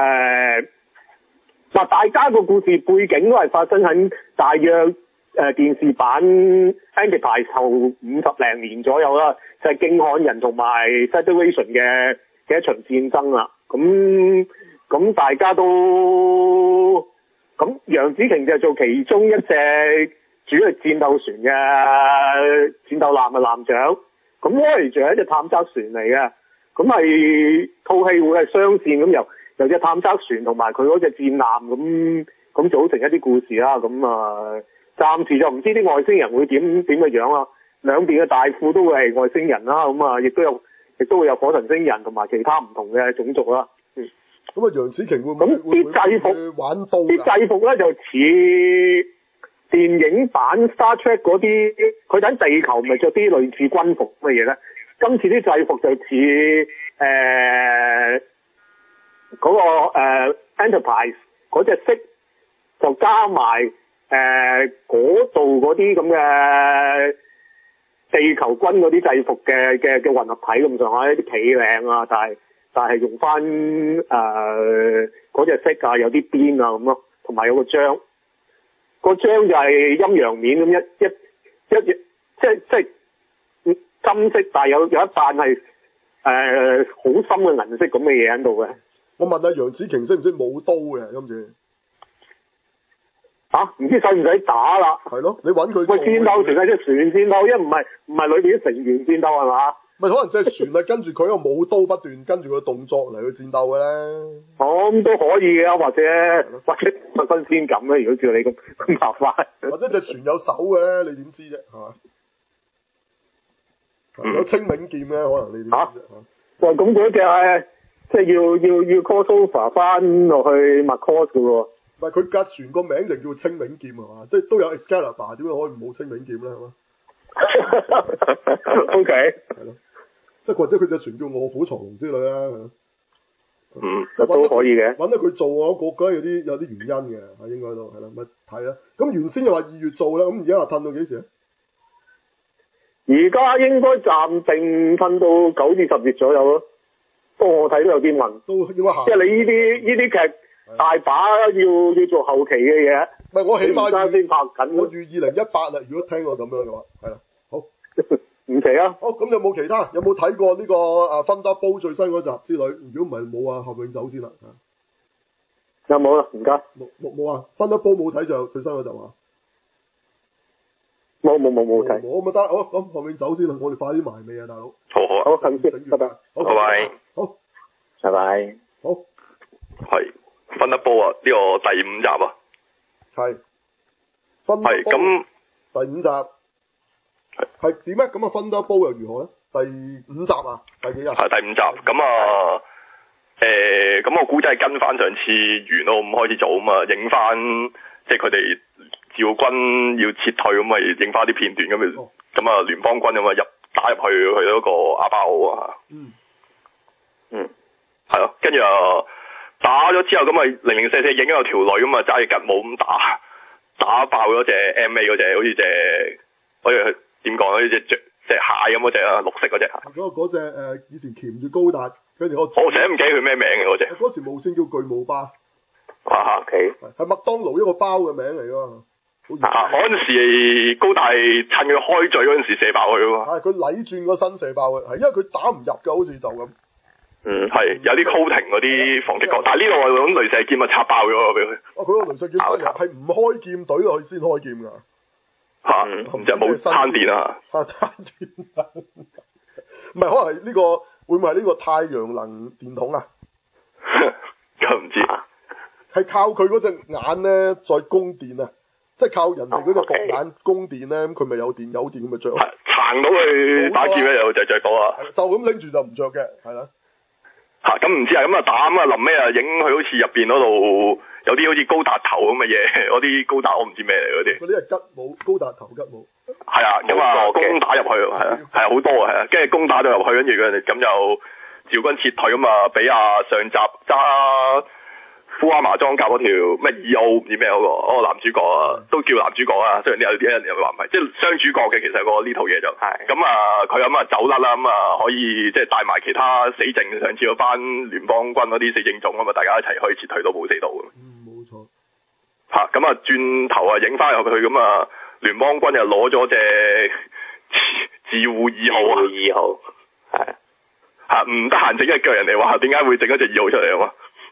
大家個故事背景都係發生喺大約電視版 Enterprise 後50零年左右啦，就係勁漢人同埋 Federation 嘅一場戰爭啦。咁大家都咁楊紫瓊就做其中一隻主要戰鬥船嘅戰鬥艦嘅艦長。咁 Voyager 係一隻探測船嚟嘅，咁係套戲會係雙線咁由隻探測船同埋佢嗰隻戰艦咁組成一啲故事啦。咁暫時就唔知啲外星人會點嘅樣啦。兩邊嘅大副都會係外星人啦，咁亦都會有火神星人同埋其他唔同嘅種族啦。 咁楊紫瓊會唔會咁啲制服玩刀？ 啲制服咧就似電影版 Star Trek 嗰啲，佢喺地球咪着啲類似軍服嘅嘢咧。今次啲制服就似嗰個Enterprise 嗰隻色，就加埋嗰度嗰啲咁嘅地球軍嗰啲制服嘅混合體咁上下，一啲皮領啊，但係用翻嗰隻色啊，有啲邊啊咁咯，同埋有個章，個章就係陰陽面咁一即係金色，但係有一瓣係好深嘅銀色咁嘅嘢喺度嘅。 我問下楊紫瓊識唔識舞刀嘅今次？ 唔知使唔使打啦？ 係咯，你揾佢。 喂，戰鬥船係隻船戰鬥，因為唔係裏邊啲成員戰鬥係嘛？ 咪可能隻船係跟住佢個舞刀不斷跟住佢動作嚟去戰鬥嘅咧。 咁都可以嘅，或者新鮮感咧。如果照你咁麻煩， 或者隻船有手嘅咧，你點知啫？係嘛？有清明劍咧，可能你點知啫？ 喂，咁嗰隻係即係要 cross over 翻落去 Macross 嘅喎。 唔係佢架船個名就叫清明劍係嘛？即係都有 Excalibur，點解可以冇清明劍咧？係嘛 ？O K。 係咯，即係或者佢隻船叫臥虎藏龍之類啦。 都可以嘅。 揾得佢做我覺得有啲原因嘅，應該都係啦。咪睇啦。咁原先又話2月做啦，咁而家又褪到幾時啊？ 而家應該暫定瞓到9至10月左右咯。不過我睇都有啲問， 都應該行。 即係你呢啲劇大把要做後期嘅嘢。 唔係我起碼先拍緊。 我預2018啦，如果聽我咁樣嘅話，係啦，好唔奇啊。 好，咁有冇其他？有冇睇過呢個Thunderbolt最新嗰集之類？如果唔係冇啊，後永走先啦。 有冇啊？唔該。 冇啊，Thunderbolt冇睇就最新嗰集啊。 冇睇。 我咪得，好咁後面走先啦，我哋快啲埋尾啊，大佬。 好， 好，先，拜拜。 好， 拜拜。 好， 拜拜。 好， 係Thunderbolt啊，呢個第5集啊。 係。 係咁。 第5集。係點咧？咁啊Thunderbolt又如何咧？第5集啊？第幾集？ 係第5集，咁啊。咁我估真係跟翻上次完咯，咁開始做啊嘛，影翻即係佢哋趙軍要撤退咁咪影翻啲片段咁咪，咁啊聯邦軍咁啊打入去嗰個阿巴奧啊，係咯，跟住啊打咗之後咁咪零零四四影咗有條女咁啊揸住吉姆咁打爆咗隻 MA 嗰隻，好似點講咧？隻蟹咁嗰隻啊，綠色嗰隻。 嗰隻以前鉗住高達，跟住我成日唔記得佢咩名嘅嗰隻。 嗰時無線叫巨無霸。 OK。 係麥當勞一個包嘅名嚟㗎。 嗰陣時高達趁佢開嘴嗰陣時射爆佢㗎嘛。 係佢禮轉個身射爆佢，係因為佢打唔入㗎，好似就咁。 係有啲 coating 嗰啲防擊角，但係呢度我用雷射劍啊插爆咗俾佢。 佢個雷射劍係唔開劍懟落去先開劍㗎。 唔知冇慳電啊！ 慳電唔係可能係呢個會唔會係呢個太陽能電筒啊？ 咁唔知係靠佢嗰隻眼咧再供電啊！即係靠人哋嗰隻獨眼供電咧，咁佢咪有電咁咪着。 撐到佢打劍咧又就着到啊！ 就咁拎住就唔着嘅，係啦。 咁唔知啊，咁啊打咁啊臨尾啊影佢好似入邊嗰度有啲好似高達頭咁嘅嘢，嗰啲高達我唔知咩嚟嗰啲。 嗰啲係吉姆高達頭吉姆。 係啊，咁啊攻打入去係好多啊，係啊，跟住攻打咗入去，跟住佢哋咁就趙軍撤退咁啊，俾上集揸富阿麻裝甲嗰條咩2號唔知咩嗰個男主角啊，都叫男主角啊，雖然有啲人又話唔係，即係雙主角嘅其實呢套嘢就係咁啊，佢咁啊走甩啦，咁啊可以即係帶埋其他死剩上次嗰班聯邦軍嗰啲死剩種啊嘛，大家一齊可以撤退都冇死到嘅。 冇錯。 咁啊轉頭啊影翻入去咁啊，聯邦軍又攞咗隻自護2號啊。2號係唔得閒整一腳，人哋話點解會整一隻2號出嚟啊嘛？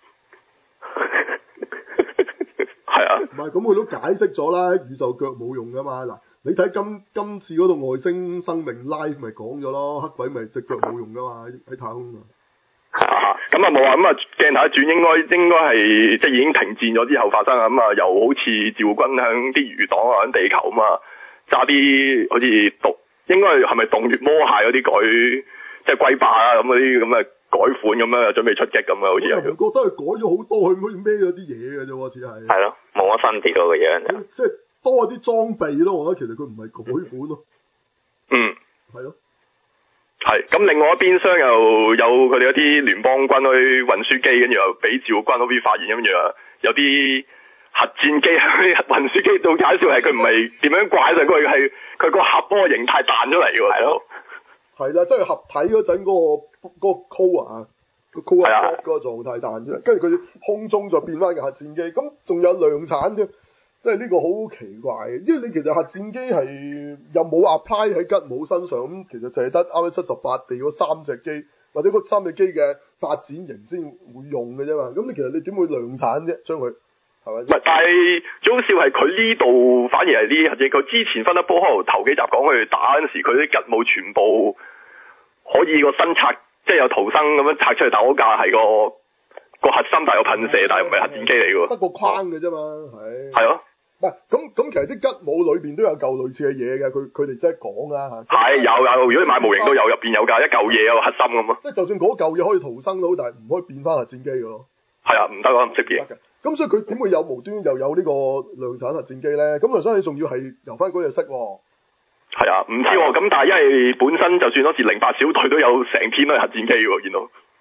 係啊， 唔係咁佢都解釋咗啦，宇宙腳冇用噶嘛。嗱，你睇今次嗰度外星生命 live 咪講咗咯，黑鬼咪隻腳冇用噶嘛，喺太空啊。 咁啊冇啊，咁啊鏡頭一轉應該係即係已經停戰咗之後發生啊，咁啊又好似趙軍響啲餘黨啊響地球啊嘛，揸啲好似應該係咪洞穴魔蟹嗰啲改即係龜霸啊咁嗰啲咁嘅改款咁樣，準備出擊咁啊，好似係。我覺得佢改咗好多，佢好似孭咗啲嘢嘅啫喎，似係。 係咯，冇乜分別咯個樣。 即係多啲裝備咯，我覺得其實佢唔係改款咯。係咯。 係，咁另外一邊廂又有佢哋一啲聯邦軍去運輸機，跟住又俾趙軍嗰邊發現，跟住有啲核戰機喺運輸機度，搞笑係佢唔係點樣掛上去，係佢個盒嗰個形態彈出嚟嘅喎。係咯。係啦，即係合體嗰陣嗰個 core 啊，個 core 嗰個狀態彈出嚟，跟住佢空中就變翻個核戰機，咁仲有量產啫，即係呢個好奇怪嘅，因為你其實核戰機係又冇 apply 喺吉姆身上，咁其實就係得 RX-78地嗰3隻機或者嗰3隻機嘅發展型先會用嘅啫嘛，咁你其實你點會量產啫？將佢係咪？唔係，但係最好笑係佢呢度反而係啲核戰機，佢之前分得波開頭幾集講佢打嗰陣時，佢啲吉姆全部可以個身拆，即係有逃生咁樣拆出嚟，但嗰架係個核心但有噴射，但係唔係核戰機嚟嘅喎，得個框嘅啫嘛，係咯。唔係咁其實啲吉姆裏邊都有嚿類似嘅嘢嘅，佢哋即係講啊嚇。係有，如果你買模型都有，入邊有㗎，一嚿嘢有個核心咁咯。即係就算嗰嚿嘢可以逃生到，但係唔可以變翻核戰機嘅咯。係啊，唔得啊，唔識變。咁所以佢點會有無端又有呢個量產核戰機咧？咁所以仲要係由翻嗰隻色喎。係啊，唔知喎，咁但係因為本身就算嗰時08小隊都有成天都係核戰機喎，見到。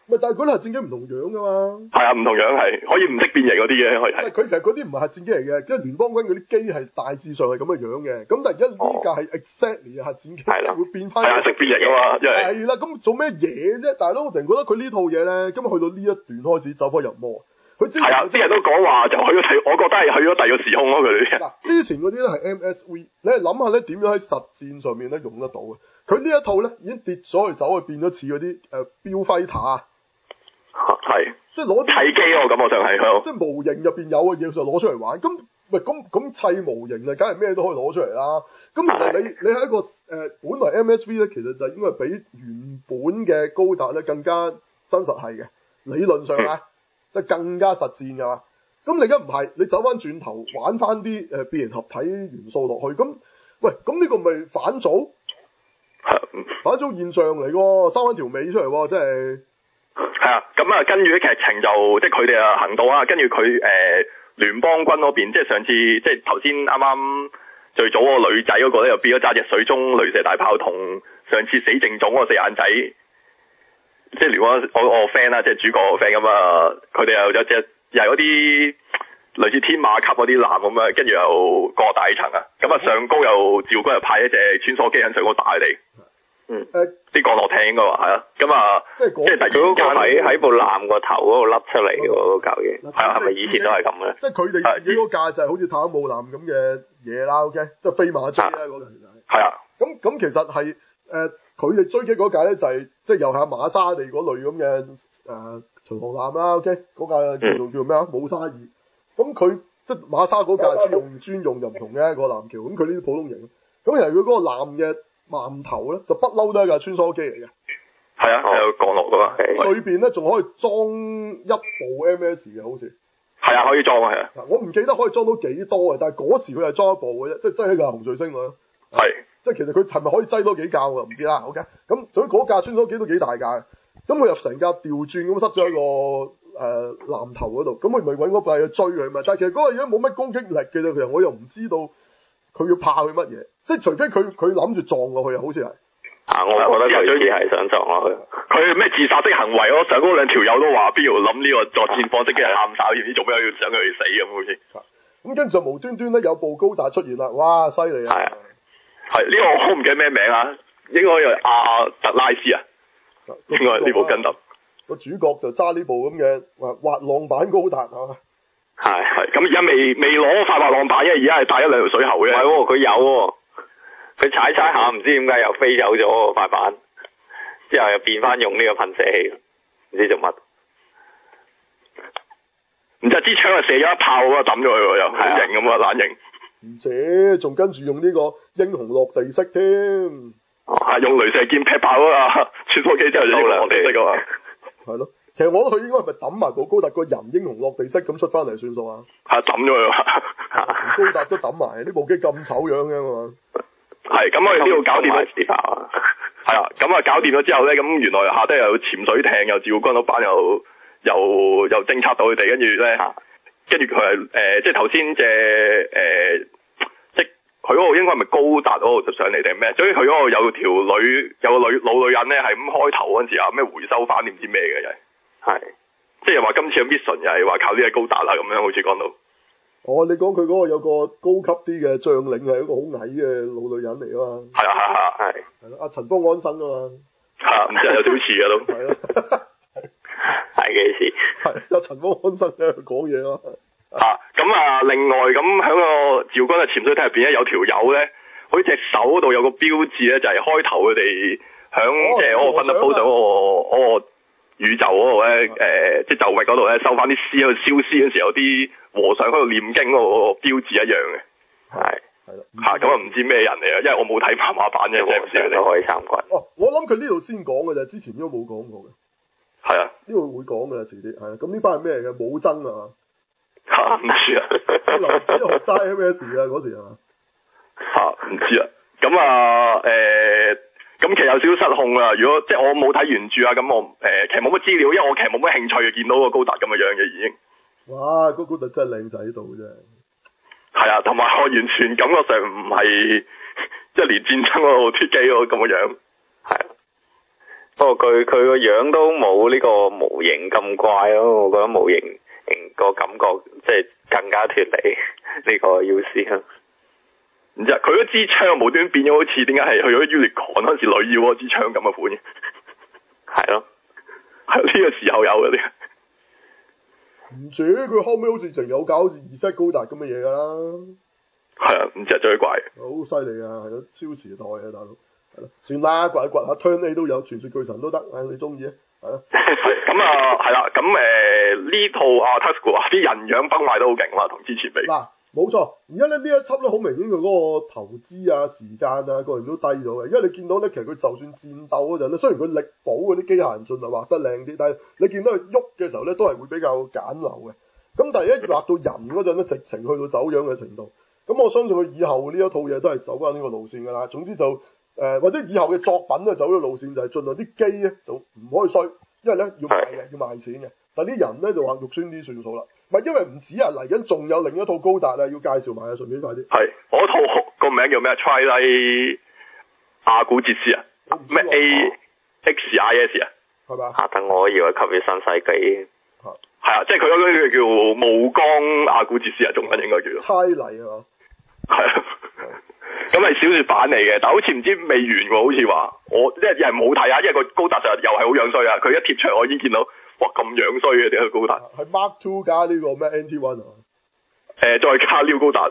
咪但係嗰啲核戰機唔同樣噶嘛。 係啊，唔同樣係可以唔識變形嗰啲嘅，可以係。 佢其實嗰啲唔係核戰機嚟嘅，因為聯邦軍嗰啲機係大致上係咁嘅樣嘅。咁但係而家呢架係 exactly 嘅核戰機，會變翻。係啊， 識變形啊嘛，因為。係啦，咁做咩嘢啫？大佬，我成日覺得佢呢套嘢咧，今日去到呢一段開始走火入魔。佢之前係啊，啲人都講話就去咗我覺得係去咗第二個時空咯，佢哋。 嗱，之前嗰啲咧係 MSV， 你係諗下咧點樣喺實戰上面咧用得到嘅？佢呢一套咧已經跌咗去走去變咗似嗰啲標揮塔啊。 係。 即係攞砌機我感覺上係。 即係模型入邊有嘅嘢就攞出嚟玩，咁砌模型啊，梗係咩都可以攞出嚟啦。咁其實你係一個本來 MSV 咧，其實就應該係比原本嘅高達咧更加真實係嘅，理論上啊。即係更加實戰㗎嘛，咁你而家唔係，你走翻轉頭玩翻啲變形合體元素落去，咁呢個咪反祖？反祖現象嚟喎，生翻條尾出嚟喎，真係。 係啊，咁啊，跟住啲劇情就即係佢哋啊行動啊，跟住佢聯邦軍嗰邊，即係上次即係頭先啱啱最早嗰個女仔嗰個咧，又變咗揸隻水中雷射大炮，同上次死剩種嗰個四眼仔。即係如果我 friend 啦，即係主角個 friend 咁啊，佢哋又有隻又係嗰啲類似天馬級嗰啲艦咁啊，跟住又過大層啊，咁啊上高又趙軍又派一隻穿梭機喺上高打佢哋，啲降落艇應該話係啊，咁啊即係第二個喺部艦個頭嗰度甩出嚟喎，嗰嚿嘢係咪以前都係咁嘅？ 即係佢哋自己嗰架就係好似坦克姆艦咁嘅嘢啦 ，OK， 即係飛馬追啦嗰個其實係啊，咁其實係佢哋追擊嗰架咧就係即係又係馬沙地嗰類咁嘅巡航艦啦 ，OK， 嗰架叫做咩啊？姆沙爾，咁佢即係馬沙嗰架專用就唔同嘅個艦橋，咁佢呢啲普通型，咁其實佢嗰個艦嘅艦頭咧就不嬲都係架穿梭機嚟嘅， 係啊，有降落噶嘛， 裏邊咧仲可以裝一部 MS 嘅，好似係啊，可以裝啊，係啊， 我唔記得可以裝到幾多嘅，但係嗰時佢係裝一部嘅啫，即係真係一架紅彗星咯，係。即係其實佢係咪可以擠多幾架我就唔知啦 ，OK？ 咁所以嗰架穿梭機都幾大架嘅，咁佢又成架調轉咁塞咗喺個艦頭嗰度，咁佢咪揾嗰部去追佢嘛？但係其實嗰個嘢冇乜攻擊力嘅啫，其實我又唔知道佢要怕佢乜嘢，即係除非佢諗住撞落去啊，好似係。 我覺得佢只係想撞落去。 佢咩自殺式行為咯？上嗰兩條友都話邊度諗呢個作戰方式嘅喊手，唔知做咩要想佢哋死咁好似。 咁跟住就無端端咧有部高達出現啦，哇！犀利啊！ 係呢個我唔記得咩名啊，應該係阿特拉斯啊，應該係呢部跟搭。 個主角就揸呢部咁嘅滑浪板高達啊。 係，咁而家未攞塊滑浪板，因為而家係帶咗兩條水喉嘅。 唔係喎，佢有喎，佢踩下唔知點解又飛走咗塊板，之後又變翻用呢個噴射器，唔知做乜。 唔知支槍係射咗一炮咁啊，抌咗佢喎又，好型咁啊，懶型。 而且仲跟住用呢個英雄落地式添， 用雷射劍劈爆啊！穿梭機之後就英雄落地式啊嘛， 係咯。其實我覺得佢應該係咪抌埋部高達個人英雄落地式咁出翻嚟算數啊？ 係抌咗佢， 高達都抌埋，呢部機咁醜樣嘅嘛。係， 咁我哋呢度搞掂咗，係啊，咁啊搞掂咗之後咧，咁原來下低又有潛水艇，又照軍嗰班又偵察到佢哋，跟住咧。跟住佢係即係頭先即係佢嗰個應該係咪高達嗰度就上嚟定咩？所以佢嗰個有條女有個老女人咧，係咁開頭嗰陣時啊咩回收翻唔知咩嘅又係，即係話今次嘅 mission 又係話靠呢個高達啦咁樣，好似講到。哦，你講佢嗰個有個高級啲嘅將領係一個好矮嘅老女人嚟啊嘛。係咯，阿陳方安生啊嘛。唔知有少少似啊都。係咯。 係幾時？ 係有陳方安生喺度講嘢咯。 咁另外咁喺個趙軍嘅潛水艇入邊咧，有條友咧，好似隻手嗰度有個標誌咧，就係開頭佢哋響即係嗰個分得煲上嗰個宇宙嗰度咧，即係就域嗰度咧收翻啲屍喺度燒屍嗰時候，有啲和尚喺度念經嗰個標誌一樣嘅。係咯。咁啊唔知咩人嚟啊？因為我冇睇漫畫版啫，我唔知你可以參觀。 我諗佢呢度先講嘅啫，之前都冇講過嘅。 係啊， 呢度會講噶啦，遲啲係啊。咁呢班係咩嚟嘅？武僧啊？ 唔知啊。 劉子豪齋咩事啊？嗰時係嘛？ 唔知啊。咁其實有少少失控啊。如果即係我冇睇原著啊，咁我其實冇乜資料，因為我其實冇乜興趣見到個高達咁嘅樣嘅已經。哇！ 嗰高達真係靚仔到啫。 係啊，同埋我完全感覺上唔係即係連戰爭嗰度脫機嗰咁嘅樣。係啊。 不過佢個樣都冇呢個模型咁怪咯，我覺得模型個感覺即係更加脫離呢個 UC 啦。 唔知啊，佢嗰支槍無端變咗好似點解係去咗 Unicorn 嗰陣時女妖嗰支槍咁嘅款嘅。 係咯， 係呢個時候有嗰啲。 唔知佢後尾好似仲有搞好似二世高達咁嘅嘢㗎啦。 係啊，唔知係最怪。 好犀利啊，係咯，超時代啊，大佬。係咯，算啦，掘下 Turn A 都有，傳說巨神都得，你中意啊，係咯。 係咁啊，係啦，咁呢套啊 Tasuku 啊啲人樣崩壞都好勁啦，同之前比。 嗱，冇錯，而家咧呢一輯咧好明顯佢嗰個投資啊、時間啊個人都低咗嘅，因為你見到咧其實佢就算戰鬥嗰陣咧，雖然佢力保嗰啲機械人進係畫得靚啲，但係你見到佢喐嘅時候咧都係會比較簡陋嘅。咁但係一畫到人嗰陣咧，直情去到走樣嘅程度。咁我相信佢以後呢一套嘢都係走翻呢個路線㗎啦。總之就或者以後嘅作品咧走咗路線就係盡量啲機咧就唔可以衰，因為咧要賣嘅，要賣錢嘅。但啲人咧就話肉酸啲算數啦。唔係因為唔止啊，嚟緊仲有另一套高達啊要介紹埋啊，順便快啲。 係，我套個名叫咩 Twilight 阿古哲斯啊，咩 AXIS 啊， 係嘛？ 嚇！等我以為吸血新世紀。 係啊，即係佢嗰個叫霧光阿古哲斯啊，中文應該叫做。 猜嚟啊！ 係啊，咁係小說版嚟嘅，但好似唔知未完喎，好似話我即係又係冇睇啊，因為個高達上又係好樣衰啊，佢一貼出嚟我已經見到，哇咁樣衰嘅點解高達？ 係 Mark Two 加呢個咩 NT1 啊？ 再加撩高達，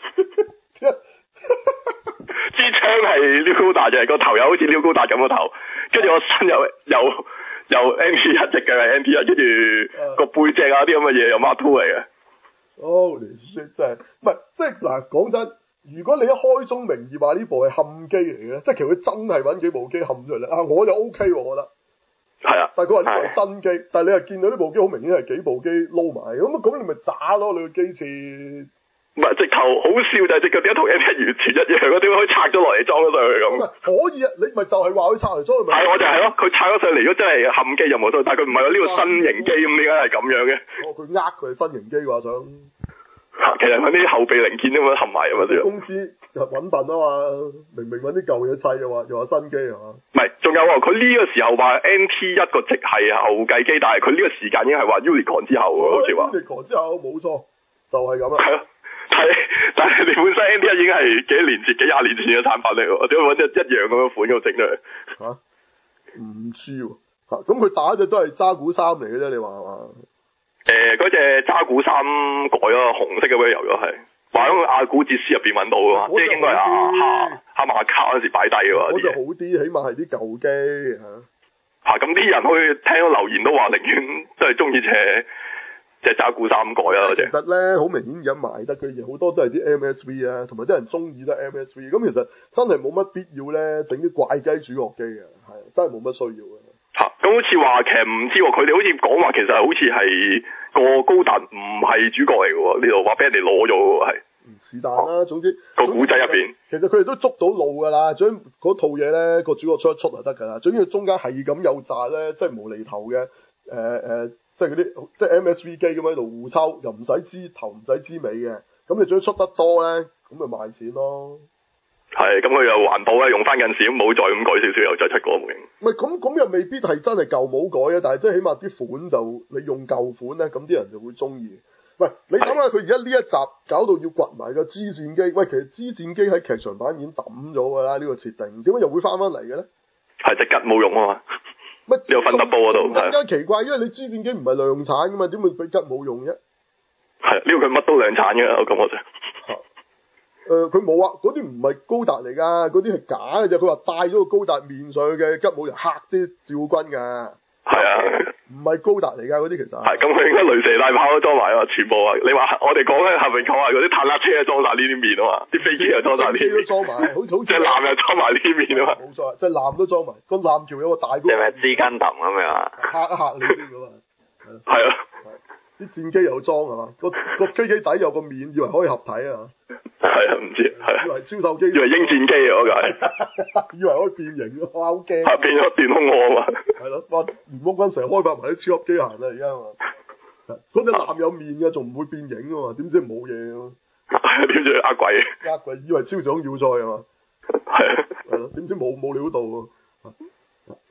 支槍係撩高達嘅，個頭又好似撩高達咁個頭，跟住個身又 NT1 隻嘅係 NT1，跟住個背脊啊啲咁嘅嘢又 Mark Two 嚟嘅。 哦，你真係唔係即係嗱，講真，如果你一開宗明義話呢部係冚機嚟嘅，即係其實佢真係揾幾部機冚出嚟啊，我就 OK 喎，我覺得。係啊。但係佢話呢部係新機，但係你又見到呢部機好明顯係幾部機撈埋，咁你咪渣咯，你個機設。 唔係，直頭好笑就係隻腳點解同 NT1 完全一樣，點解可以拆咗落嚟裝咗上去咁？ 可以啊，你咪就係話佢拆嚟裝，咪係我就係咯，佢拆咗上嚟，如果真係冚機就冇錯，但係佢唔係喎，呢個新型機咁點解係咁樣嘅？ 佢佢係新型機嘅話想。 其實揾啲後備零件咁樣冚埋啊嘛， 公司就揾笨啊嘛，明揾啲舊嘢砌又話新機係嘛？ 唔係，仲有佢呢個時候話 NT1 個值係後繼機，但係佢呢個時間已經係話 Unicorn 之後喎，好似話。Unicorn 之後冇錯，就係咁啊。係咯，但係你本身 NT1 已經係幾年前、幾廿年前嘅產品嚟喎，點解揾一樣咁嘅款咁整出嚟？ 唔知喎，咁佢打隻都係渣古3嚟嘅啫，你話係嘛？ 嗰隻渣古3改咗紅色嘅 v 油咗係，話喺阿古哲斯入邊揾到嘅嘛，即係應該係哈馬卡嗰陣時擺低嘅喎。 嗰隻好啲，起碼係啲舊機嚇。 咁啲人可以聽到留言都話，寧願都係中意隻渣古3改啊嗰隻。 其實咧，好明顯而家賣得嘅嘢好多都係啲 MSV 啊，同埋啲人中意得 MSV。咁其實真係冇乜必要咧，整啲怪雞主角機嘅，係真係冇乜需要嘅。 咁好似話其實唔知喎，佢哋好似講話其實好似係個高達唔係主角嚟嘅喎，呢度話俾人哋攞咗嘅喎係。是但啦，總之個古仔入邊， 其實佢哋都捉到路㗎啦。總之嗰套嘢咧，個主角出一出就得㗎啦。總之佢中間係咁有炸咧，即係無厘頭嘅即係嗰啲即係 MSV 機咁喺度互抽，又唔使知頭唔使知尾嘅。咁你總之出得多咧，咁咪賣錢咯。 係，咁佢又環保咧，用翻陣時咁冇再咁改少少，又再出個模型。 唔係咁又未必係真係舊冇改啊，但係即係起碼啲款就你用舊款咧，咁啲人就會中意。喂，你諗下佢而家呢一集搞到要掘埋個支戰機，喂，其實支戰機喺劇場版已經抌咗㗎啦，呢個設定點解又會翻嚟嘅咧？係隻吉冇用啊嘛，乜有分得波嗰度，更加奇怪，因為你支戰機唔係量產㗎嘛，點會俾吉冇用啫？係，呢個佢乜都量產嘅，我感覺就。佢冇啊，嗰啲唔係高達嚟㗎，嗰啲係假嘅啫。佢話戴咗個高達面上去嘅吉姆就嚇啲趙軍㗎。係啊，唔係高達嚟㗎嗰啲其實。係，咁佢應該雷射大炮都裝埋啊，全部啊！你話我哋講咧係咪講話嗰啲坦克車裝晒呢啲面啊嘛？啲飛機又裝晒呢啲面。都裝埋，好似隻艦又裝埋呢啲面啊嘛。冇錯，隻艦都裝埋，個艦橋有個大高。係咪資金氹咁樣啊？嚇一嚇你先㗎嘛。係啊。啲戰機又裝係嘛？個飛機底有個面，以為可以合體啊！係啊，唔知係啊，以為超獸機，以為鷹戰機啊！嗰個係，以為可以變形啊！哇，好驚！係變咗電空我啊嘛！係咯，哇！連空軍成日開發埋啲超級機械啊！而家嘛，嗰隻艦有面嘅，仲唔會變形啊嘛？點知冇嘢啊？點知呃鬼？呃鬼，以為超想要塞啊嘛？係啊，係咯，點知冇料到喎？咁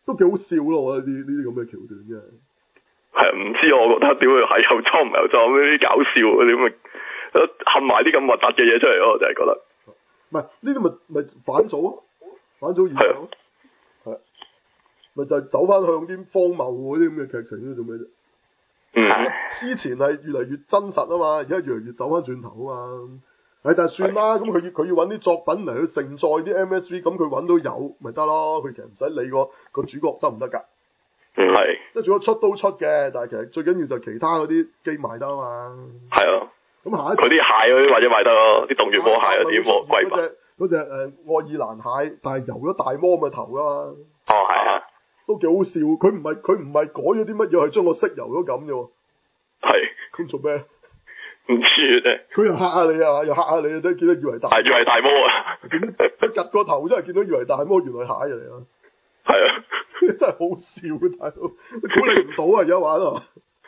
都幾好笑咯，我覺得呢啲咁嘅橋段真係。 係啊，唔知我覺得點會係又裝唔係又裝呢啲搞笑嗰啲咁嘅，冚埋啲咁核突嘅嘢出嚟咯，我就係覺得。 唔係呢啲咪反祖咯，反祖現象咯，係咪就係走翻向啲荒謬嗰啲咁嘅劇情咧？做咩啫？之前係越嚟越真實啊嘛，而家越嚟越走翻轉頭啊嘛。但係算啦，咁佢要揾啲作品嚟去承載啲 MSV，咁佢揾到有咪得咯？佢其實唔使理個主角得唔得㗎？ 係。 即係主角出都出嘅，但係其實最緊要就係其他嗰啲機賣得啊嘛。 係啊。 咁下一佢啲蟹嗰啲或者賣得咯，啲洞穴魔蟹嗰啲魔貴嘛。 嗰隻愛爾蘭蟹，但係游咗大魔嘅頭㗎嘛。 哦，係啊。都幾好笑，佢唔係改咗啲乜嘢，係將個色游咗咁啫喎。 係。 咁做咩？ 唔知啫。 佢又嚇下你啊，又嚇下你，都見到以為大。 以為大魔啊！ 佢趌個頭真係見到以為大魔，原來蟹嚟啊！ 係啊。 真係好笑，大佬，估你唔到啊！而家玩啊，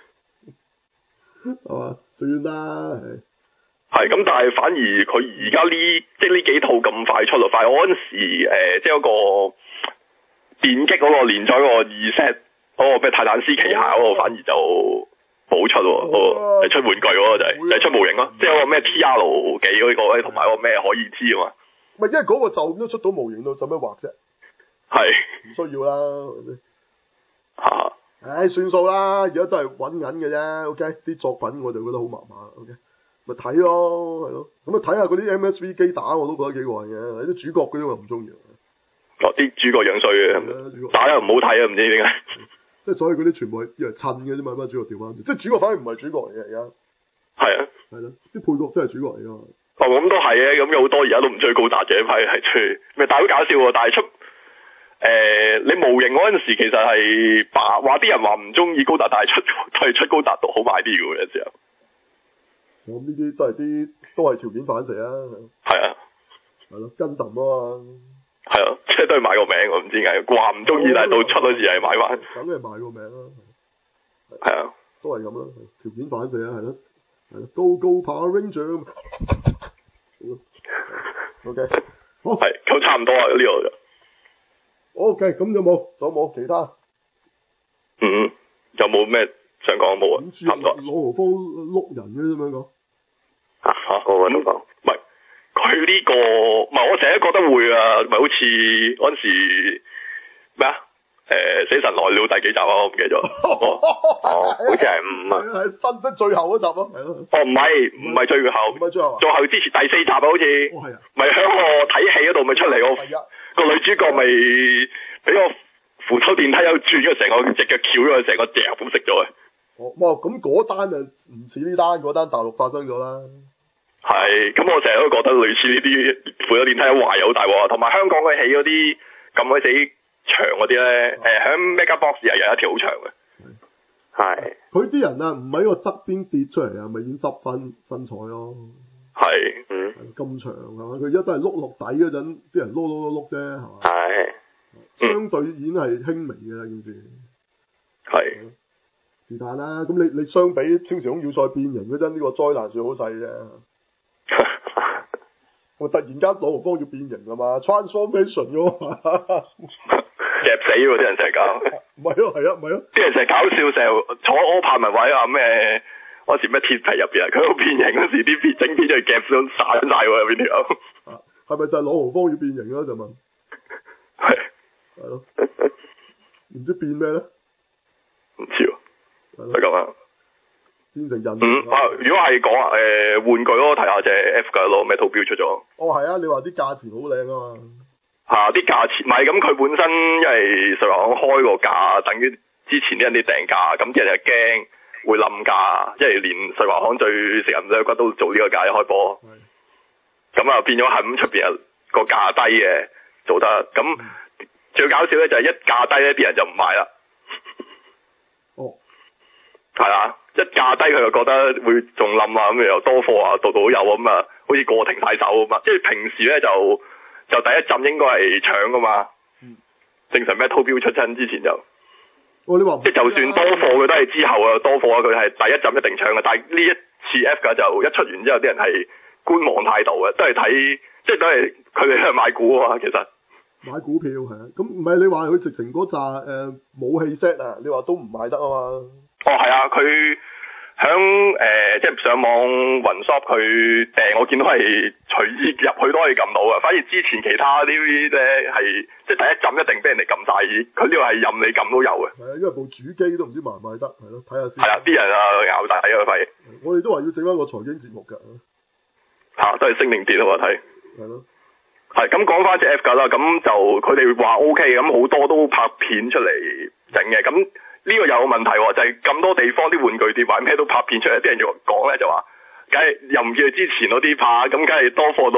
係嘛？算啦， 係咁，但係反而佢而家即係呢幾套咁快出咯，快我嗰陣時即係嗰個電擊嗰個連載嗰個2set嗰個咩泰坦斯旗下嗰個反而就冇出喎，係出玩具嗰個就係出模型咯，即係嗰個咩 TR 幾嗰個同埋嗰個咩可以知啊嘛。 唔係因為嗰個就咁都出到模型到，使乜畫啫？係唔需要啦。 嚇！ 唉，算數啦，而家都係揾緊嘅啫。OK，啲作品我就覺得好麻麻。OK。咪睇咯，係咯，咁啊睇下嗰啲 MSV 機打我都覺得幾過癮嘅，啲主角嗰啲我唔中意。 啲主角樣衰嘅，打又唔好睇啊，唔知點解。 即係所以嗰啲全部係以為襯嘅啫嘛，班主角調翻轉，即係主角反而唔係主角嚟嘅而家。係啊。 係咯，啲配角真係主角嚟㗎嘛。 哦，咁都係嘅，咁有好多而家都唔追高達嘅，一批係追，咪但係好搞笑喎，但係出你模型嗰陣時其實係話啲人話唔中意高達，但係出高達都好賣啲嘅有時候。 我呢啲都係條件反射啊。 係啊。 係咯，跟揼啊嘛。 係啊，即係都係買個名，我唔知點解話唔中意，但係到出嗰時係買翻。 梗係買個名啦。 係啊。 都係咁啦，條件反射啊，係咯。係咯，Go Power Ranger。OK。好。係，都差唔多啊呢度就。OK，咁有冇其他？ 有冇咩想講冇啊？差唔多。 羅豪方碌人嘅咁樣講。 我都講，唔係佢呢個，唔係我成日覺得會啊，咪好似嗰陣時咩啊？死神來了第幾集啊？我唔記得咗。好似係5啊。係新即最後嗰集咯，係咯。唔係最後。唔係最後。最後之前第4集啊，好似。係啊。咪喺個睇戲嗰度咪出嚟個女主角咪俾個扶手電梯有轉咗成個隻腳翹咗，成個隻咁食咗啊！咁嗰單就唔似呢單，嗰單大陸發生咗啦。係，咁我成日都覺得類似呢啲扶手電梯一壞有大鑊，同埋香港佢起嗰啲咁鬼死長嗰啲咧，喺 Mega Box 又有一條好長嘅。係。佢啲人啊，唔喺個側邊跌出嚟啊，咪已經執翻身材咯。係。咁長係嘛？佢而家都係碌底嗰陣，啲人碌啫，係嘛？係。相對已經係輕微嘅啦，件事。係。是但啦，咁你相比超時空要塞變形嗰陣，呢個災難算好細啫。我突然間羅豪方要變形啦嘛 ，transformation 㗎嘛。夾死喎啲人成日搞。唔係咯，係啊，唔係咯。啲人成日搞笑，成日坐柯柏文位啊咩？嗰時咩鐵皮入邊啊，佢喺度變形嗰時啲整片就夾到散晒喎入邊條。係咪就係羅豪方要變形啦？就問。係咯。唔知變咩咧？唔知喎。係咁啊。變成人。如果係講玩具咯，睇下隻 F 㗎咯，Metal Build 出咗。係啊，你話啲價錢好靚啊嘛。啲價錢唔係咁，佢本身因為瑞華行開個價，等於之前啲人啲訂價，咁啲人就驚會冧價，因為連瑞華行最食人唔骨都做呢個價一開波。咁啊變咗係咁出邊個價低嘅做得，咁最搞笑咧就係一價低咧啲人就唔買啦。係啊，一價低佢就覺得會仲冧啊，咁又多貨啊，度度都有咁啊，好似過停晒手咁啊。即係平時咧就第一陣應該係搶噶嘛。正常咩套標出親之前就。你話即係就算多貨佢都係之後啊多貨啊，佢係第一陣一定搶嘅。但係呢一次 F 架就一出完之後啲人係觀望態度嘅，都係睇即係都係佢哋都係買股啊嘛，其實。 買股票係啊，咁唔係你話佢直情嗰扎武器 set 啊，你話都唔賣得啊嘛？ 哦，係啊，佢響即係上網雲 shop 佢訂，我見到係隨意入去都可以撳到啊。反而之前其他啲咧係即係第一陣一定俾人哋撳晒，佢呢個係任你撳都有嘅。 係啊，因為部主機都唔知賣唔賣得，係咯，睇下先。 係啊，啲人啊咬大啊費。 我哋都話要整翻個財經節目㗎。 都係升定跌啊嘛睇。 係咯。 係咁講翻隻 F 架啦，咁就佢哋話 OK，咁好多都拍片出嚟整嘅，咁呢個有個問題喎，就係咁多地方啲玩具店或者咩都拍片出嚟，啲人就講咧就話，梗係又唔見佢之前嗰啲拍，咁梗係多貨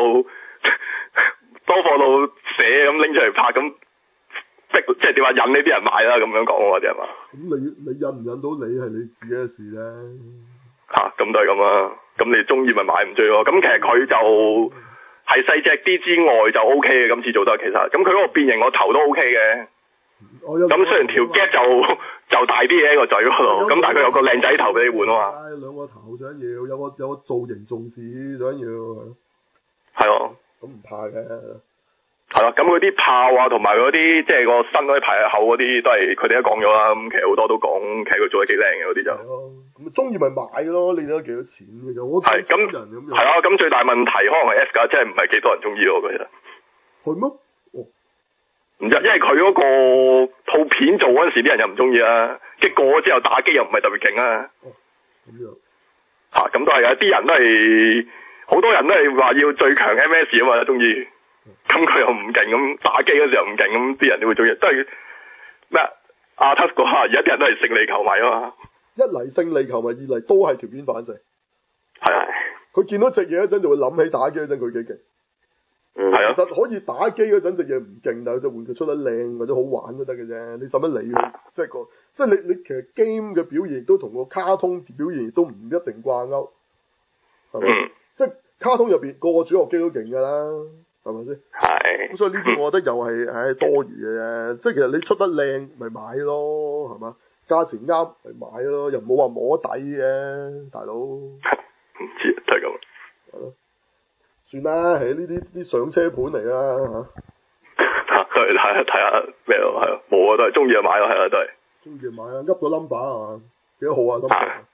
到寫咁拎出嚟拍，咁逼即係點話引呢啲人買啦，咁樣講喎啲人話。 咁你引唔引到你係你自己嘅事咧。 咁都係咁啊，咁你中意咪買唔追咯，咁其實佢就。係細隻啲之外就 O K 嘅，今次做得其實，咁佢嗰個變形個頭都 O K 嘅。咁雖然條 gap 就大啲嘅喺個嘴嗰度，咁但係佢有個靚仔頭俾你換啊嘛。 兩個頭想要，有個造型重視想要。 係咯。 咁唔怕嘅。 係啦，咁嗰啲炮啊，同埋嗰啲即係個身嗰啲排口嗰啲都係佢哋都講咗啦。咁其實好多都講，其實佢做得幾靚嘅嗰啲就。咁中意咪買咯，你都幾多錢嘅啫。我係咁人咁樣。係啊，咁最大問題可能係 F 架，即係唔係幾多人中意咯，其實。係咩？唔知，因為佢嗰個套片做嗰陣時，啲人又唔中意啊，即係過咗之後打機又唔係特別勁啊。咁樣。咁都係啊！啲人都係好多人都係話要最強 MS 啊嘛，中意。咁佢又唔勁，咁打機嗰時候唔勁，咁啲人都會中意，都係咩阿 Tusk 講而家啲人都係勝利球迷啊嘛。一嚟勝利球迷，二嚟都係條件反射。係。佢見到隻嘢嗰陣就會諗起打機嗰陣佢幾勁。係啊。其實可以打機嗰陣隻嘢唔勁，但係隻玩具出得靚或者好玩都得嘅啫。你使乜理佢？即係你其實 game 嘅表現都同個卡通表現都唔一定掛鈎。係咪？即係卡通入邊個個主角機都勁㗎啦。係咪先？係。咁所以呢啲我覺得又係多餘嘅啫。即係其實你出得靚咪買咯，係嘛？價錢啱咪買咯，又冇話摸底嘅，大佬。唔知就係咁。係咯。算啦，係呢啲上車盤嚟啦嚇。睇下咩咯，係咯，冇啊，都係中意就買咯，係啊，都係。中意就買啊，噏個 number 係嘛？幾多號啊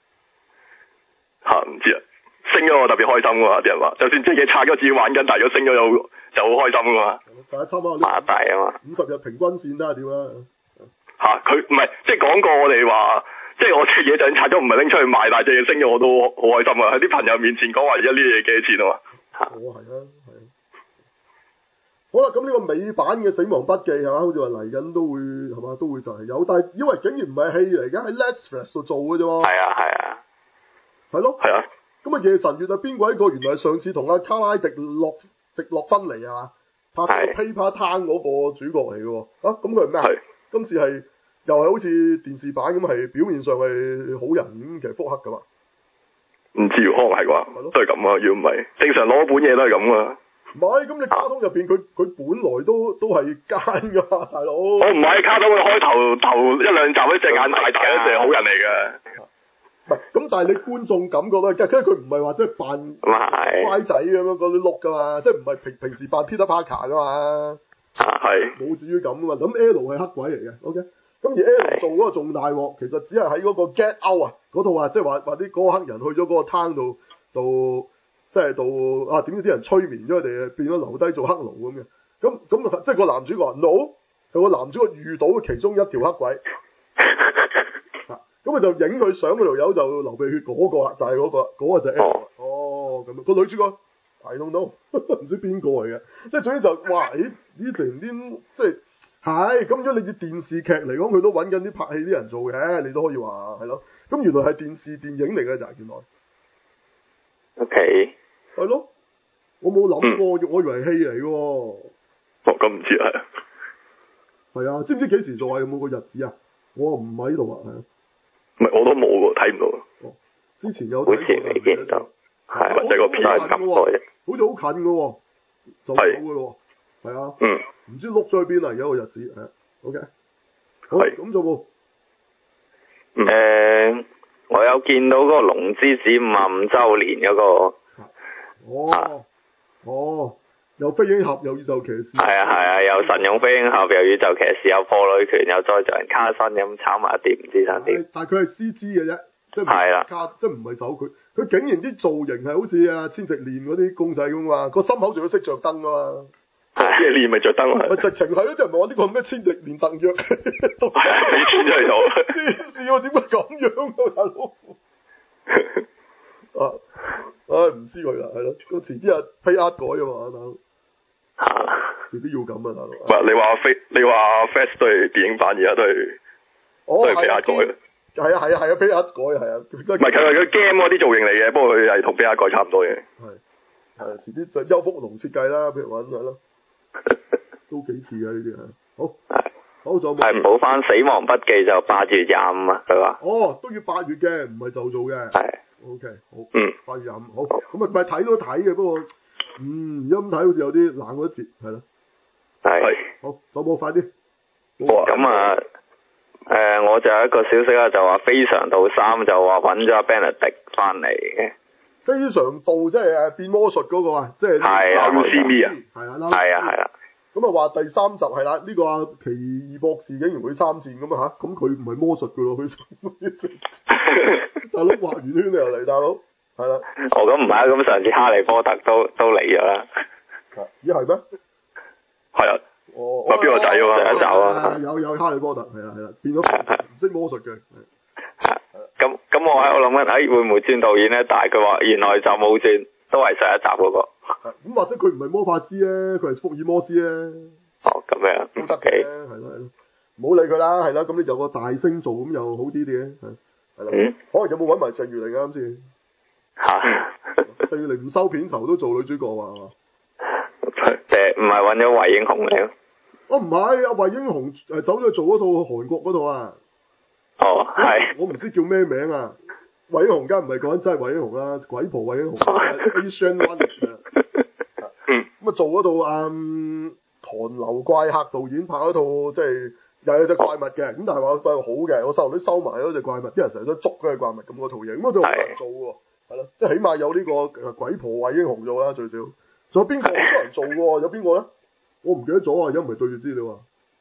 number？唔知啊。升咗我特別開心噶嘛，啲人話，就算隻嘢拆咗自己玩緊，但係如果升咗就好開心噶嘛。大家參考呢馬大啊嘛，50日平均線啦，點啊？佢唔係即係講過我哋話，即係我隻嘢就算拆咗唔係拎出去賣，但係隻嘢升咗我都好開心啊！喺啲朋友面前講話而家呢啲嘢幾多錢啊嘛。係啊。好啦，咁呢個美版嘅死亡筆記係嘛？好似話嚟緊都會係嘛？都會就係有，但係因為竟然唔係戲嚟㗎，喺 Netflix 度做嘅啫喎。係啊。係咯。係啊。咁啊，夜神月啊，邊個一個？原來係上次同阿卡拉迪洛芬尼啊拍《Paper Town》嗰個主角嚟嘅喎。咁佢係咩？係。今次係又係好似電視版咁，係表面上係好人咁，其實腹黑㗎嘛。唔知可能係啩？都係咁啊！如果唔係，正常攞本嘢都係咁啊。唔係，咁你卡通入邊佢本來都係奸㗎嘛，大佬。我唔係卡通，佢開頭一兩集嗰隻眼大大嗰隻係好人嚟嘅。唔係，咁但係你觀眾感覺咧，跟住佢唔係話即係扮乖仔咁樣嗰啲碌噶嘛，即係唔係平時扮 Peter Parker 噶嘛。係。冇至於咁啊嘛，咁 L 係黑鬼嚟嘅 ，OK。咁而 L 做嗰個仲大鑊，其實只係喺嗰個 Get Out 啊嗰套啊，即係話啲嗰個黑人去咗嗰個灘度，即係到點知啲人催眠咗佢哋，變咗留低做黑奴咁嘅。咁即係個男主角 No， 係個男主角遇到其中一條黑鬼。咁佢就影佢相嗰條友就流鼻血嗰個啦，就係嗰個就係 L。咁個女主角I don't know，唔知邊個嚟嘅，即係總之就哇，呢成啲即係咁如果你啲電視劇嚟講，佢都揾緊啲拍戲啲人做嘅，你都可以話係咯。咁原來係電視電影嚟嘅就係原來。OK。係咯，我冇諗過，我以為係戲嚟嘅。咁唔知係。係啊，知唔知幾時做啊？有冇個日子啊？我唔喺度啊，係啊。唔係，我都冇喎，睇唔到。之前有睇過。好似未見到。係或者個片咁多啫。好似好近嘅喎，就到嘅咯喎。係啊。唔知碌咗去邊啊？而家個日子係啊。OK。好，咁做冇。 我有見到嗰個龍之子55週年嗰個。 有飛鷹俠，有宇宙騎士。 係啊，有神勇飛鷹俠，有宇宙騎士，有破女權，有再造人卡身咁炒埋一碟，唔知想點。 但係佢係 CG 嘅啫，即係唔係卡，即係唔係手佢。佢竟然啲造型係好似啊千直練嗰啲公仔咁嘛，個心口仲要識着燈啊嘛。 即係練咪着燈啊？ 咪直情係咯，啲人咪話呢個咩千直練鄧約， 穿咗喺度。 黐線喎，點解咁樣啊，大佬？唔知佢啦，係咯，個遲啲飛壓改啊嘛，大佬。遲啲要咁啊，大佬。 唔係你話 Fast 都係電影版，而家都係都係飛壓改。 係啊，飛壓改係啊。唔係佢 game 嗰啲造型嚟嘅，不過佢係同飛壓改差唔多嘅。 係遲啲就邱福龍設計啦，譬如話咁係咯。都幾似啊呢啲係，好仲有冇？ 係補翻《死亡筆記》就8月25啊，佢話。 都要8月嘅，唔係就做嘅。 係。 OK， 好。8月25，好。咁咪睇都睇嘅，不過，而家咁睇好似有啲冷過一截，係咯。 係。 好，仲有冇快啲？ 咁啊，我就有一個消息啦，就話《非常道3》就話揾咗阿 Benedict 翻嚟嘅。 非常道即係變魔術嗰個啊，即係係啊， 係啊。咁啊話第3集係啦，呢個啊奇異博士竟然會參戰咁啊嚇，咁佢唔係魔術噶咯，佢大佬畫圓圈又嚟，大佬係啦。 咁唔係啊，咁上次哈利波特都嚟咗啦。 咦係咩？ 係啊。話邊個仔啊嘛？ 上一集啊。 有哈利波特係啦，變咗唔識魔術嘅。 咁我喺度諗緊，會唔會轉導演咧？但係佢話原來就冇轉，都係上一集嗰個。 咁或者佢唔係魔法師咧，佢係福爾摩斯咧。 咁樣都得嘅，係咯，唔好理佢啦，係啦，咁你有個大星做咁又好啲嘅，係啦。可能有冇揾埋鄭裕玲啊？啱先。鄭裕玲唔收片酬都做女主角啊？係嘛？ 唔係揾咗衛英雄嚟咯？ 唔係，阿衛英雄走咗做嗰套韓國嗰套啊。 係。 我唔知叫咩名啊。衛英雄梗唔係講真係衛英雄啦，鬼婆衛英雄。Asian One。咁啊做嗰套韓流怪客導演拍嗰套，即係又有隻怪物嘅，咁但係話好嘅，我細路女收埋嗰隻怪物，啲人成日都捉嗰隻怪物咁嗰套嘢，咁嗰套好難做喎，係咯，即係起碼有呢個鬼婆衛英雄做啦最少，仲有邊個好多人做喎？有邊個咧？我唔記得咗啊，而家唔係對住資料啊。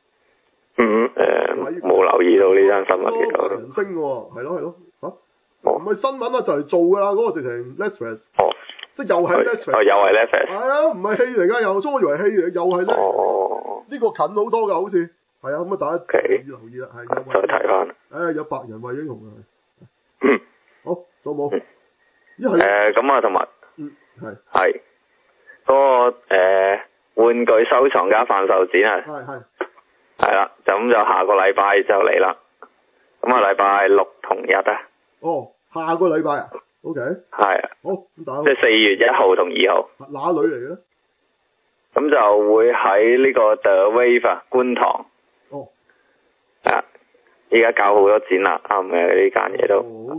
冇留意到呢單新聞嘅。 人星喎，係咯唔係新聞啊，就嚟做㗎啦，嗰個直情 Netflix。即又係 Netflix。又係 Netflix。係啊，唔係戲嚟㗎，又初以為戲嚟，又係 Netflix。呢個近好多㗎，好似係啊，咁啊大家留意啦，係有。 再睇翻。 有白人衛英雄啊。好，仲有冇？ 咁啊，同埋。係。嗰個玩具收藏家販售展啊。係啦，咁就下個禮拜就嚟啦。咁啊，禮拜6同1啊。 下個禮拜啊 ？OK。 係啊。 好，咁大家。 即係4月1號同2號。 哪裏嚟嘅咧？ 咁就會喺呢個 The Wave 啊，觀塘。係啊，依家搞好多展啦，啱嘅呢間嘢都。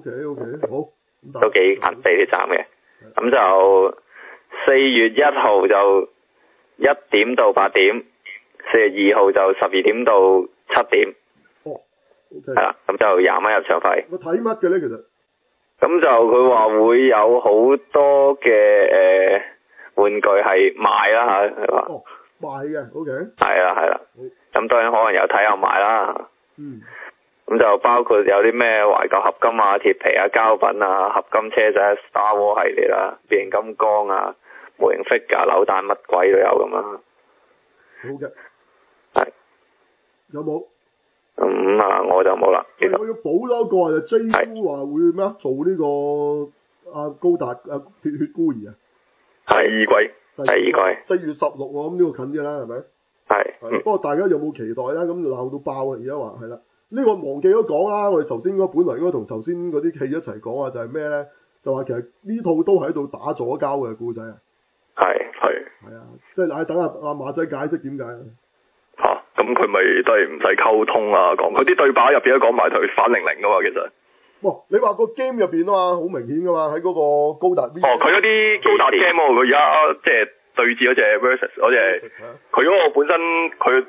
OK，好。 都幾近地鐵站嘅。咁就4月1號就1點到8點，4月2號就12點到7點。 OK。 係啦，咁就20蚊入場費。 我睇乜嘅咧？其實。咁就佢話會有好多嘅玩具係賣啦嚇，係嘛？ 賣嘅 ，OK。係啦。咁當然可能有睇有賣啦。咁就包括有啲咩懷舊合金啊、鐵皮啊、膠品啊、合金車仔、Star Wars 系列啦、變形金剛啊、模型 figure、扭蛋乜鬼都有咁啦。 好嘅。 係。有冇？ 我就冇啦。 我要補多個就 J.Q. 話會咩做呢個高達鐵血孤兒啊？ 第二季。 4月16喎，咁呢個近啲啦，係咪？係。不過大家有冇期待啦？咁鬧到爆啊！而家話係啦，呢個忘記咗講啦。我哋頭先本來應該同頭先嗰啲戲一齊講啊，就係咩咧？就話其實呢套都喺度打左膠嘅故仔啊。係啊，即係等阿馬仔解釋點解啊。 咁佢咪都係唔使溝通啊？講佢啲對白入邊都講埋佢反00噶嘛，其實。 你話個 game 入邊啊嘛，好明顯噶嘛，喺嗰個高達 V。 佢嗰啲高達 game 佢而家即係對峙嗰隻 versus 嗰隻，佢嗰個本身佢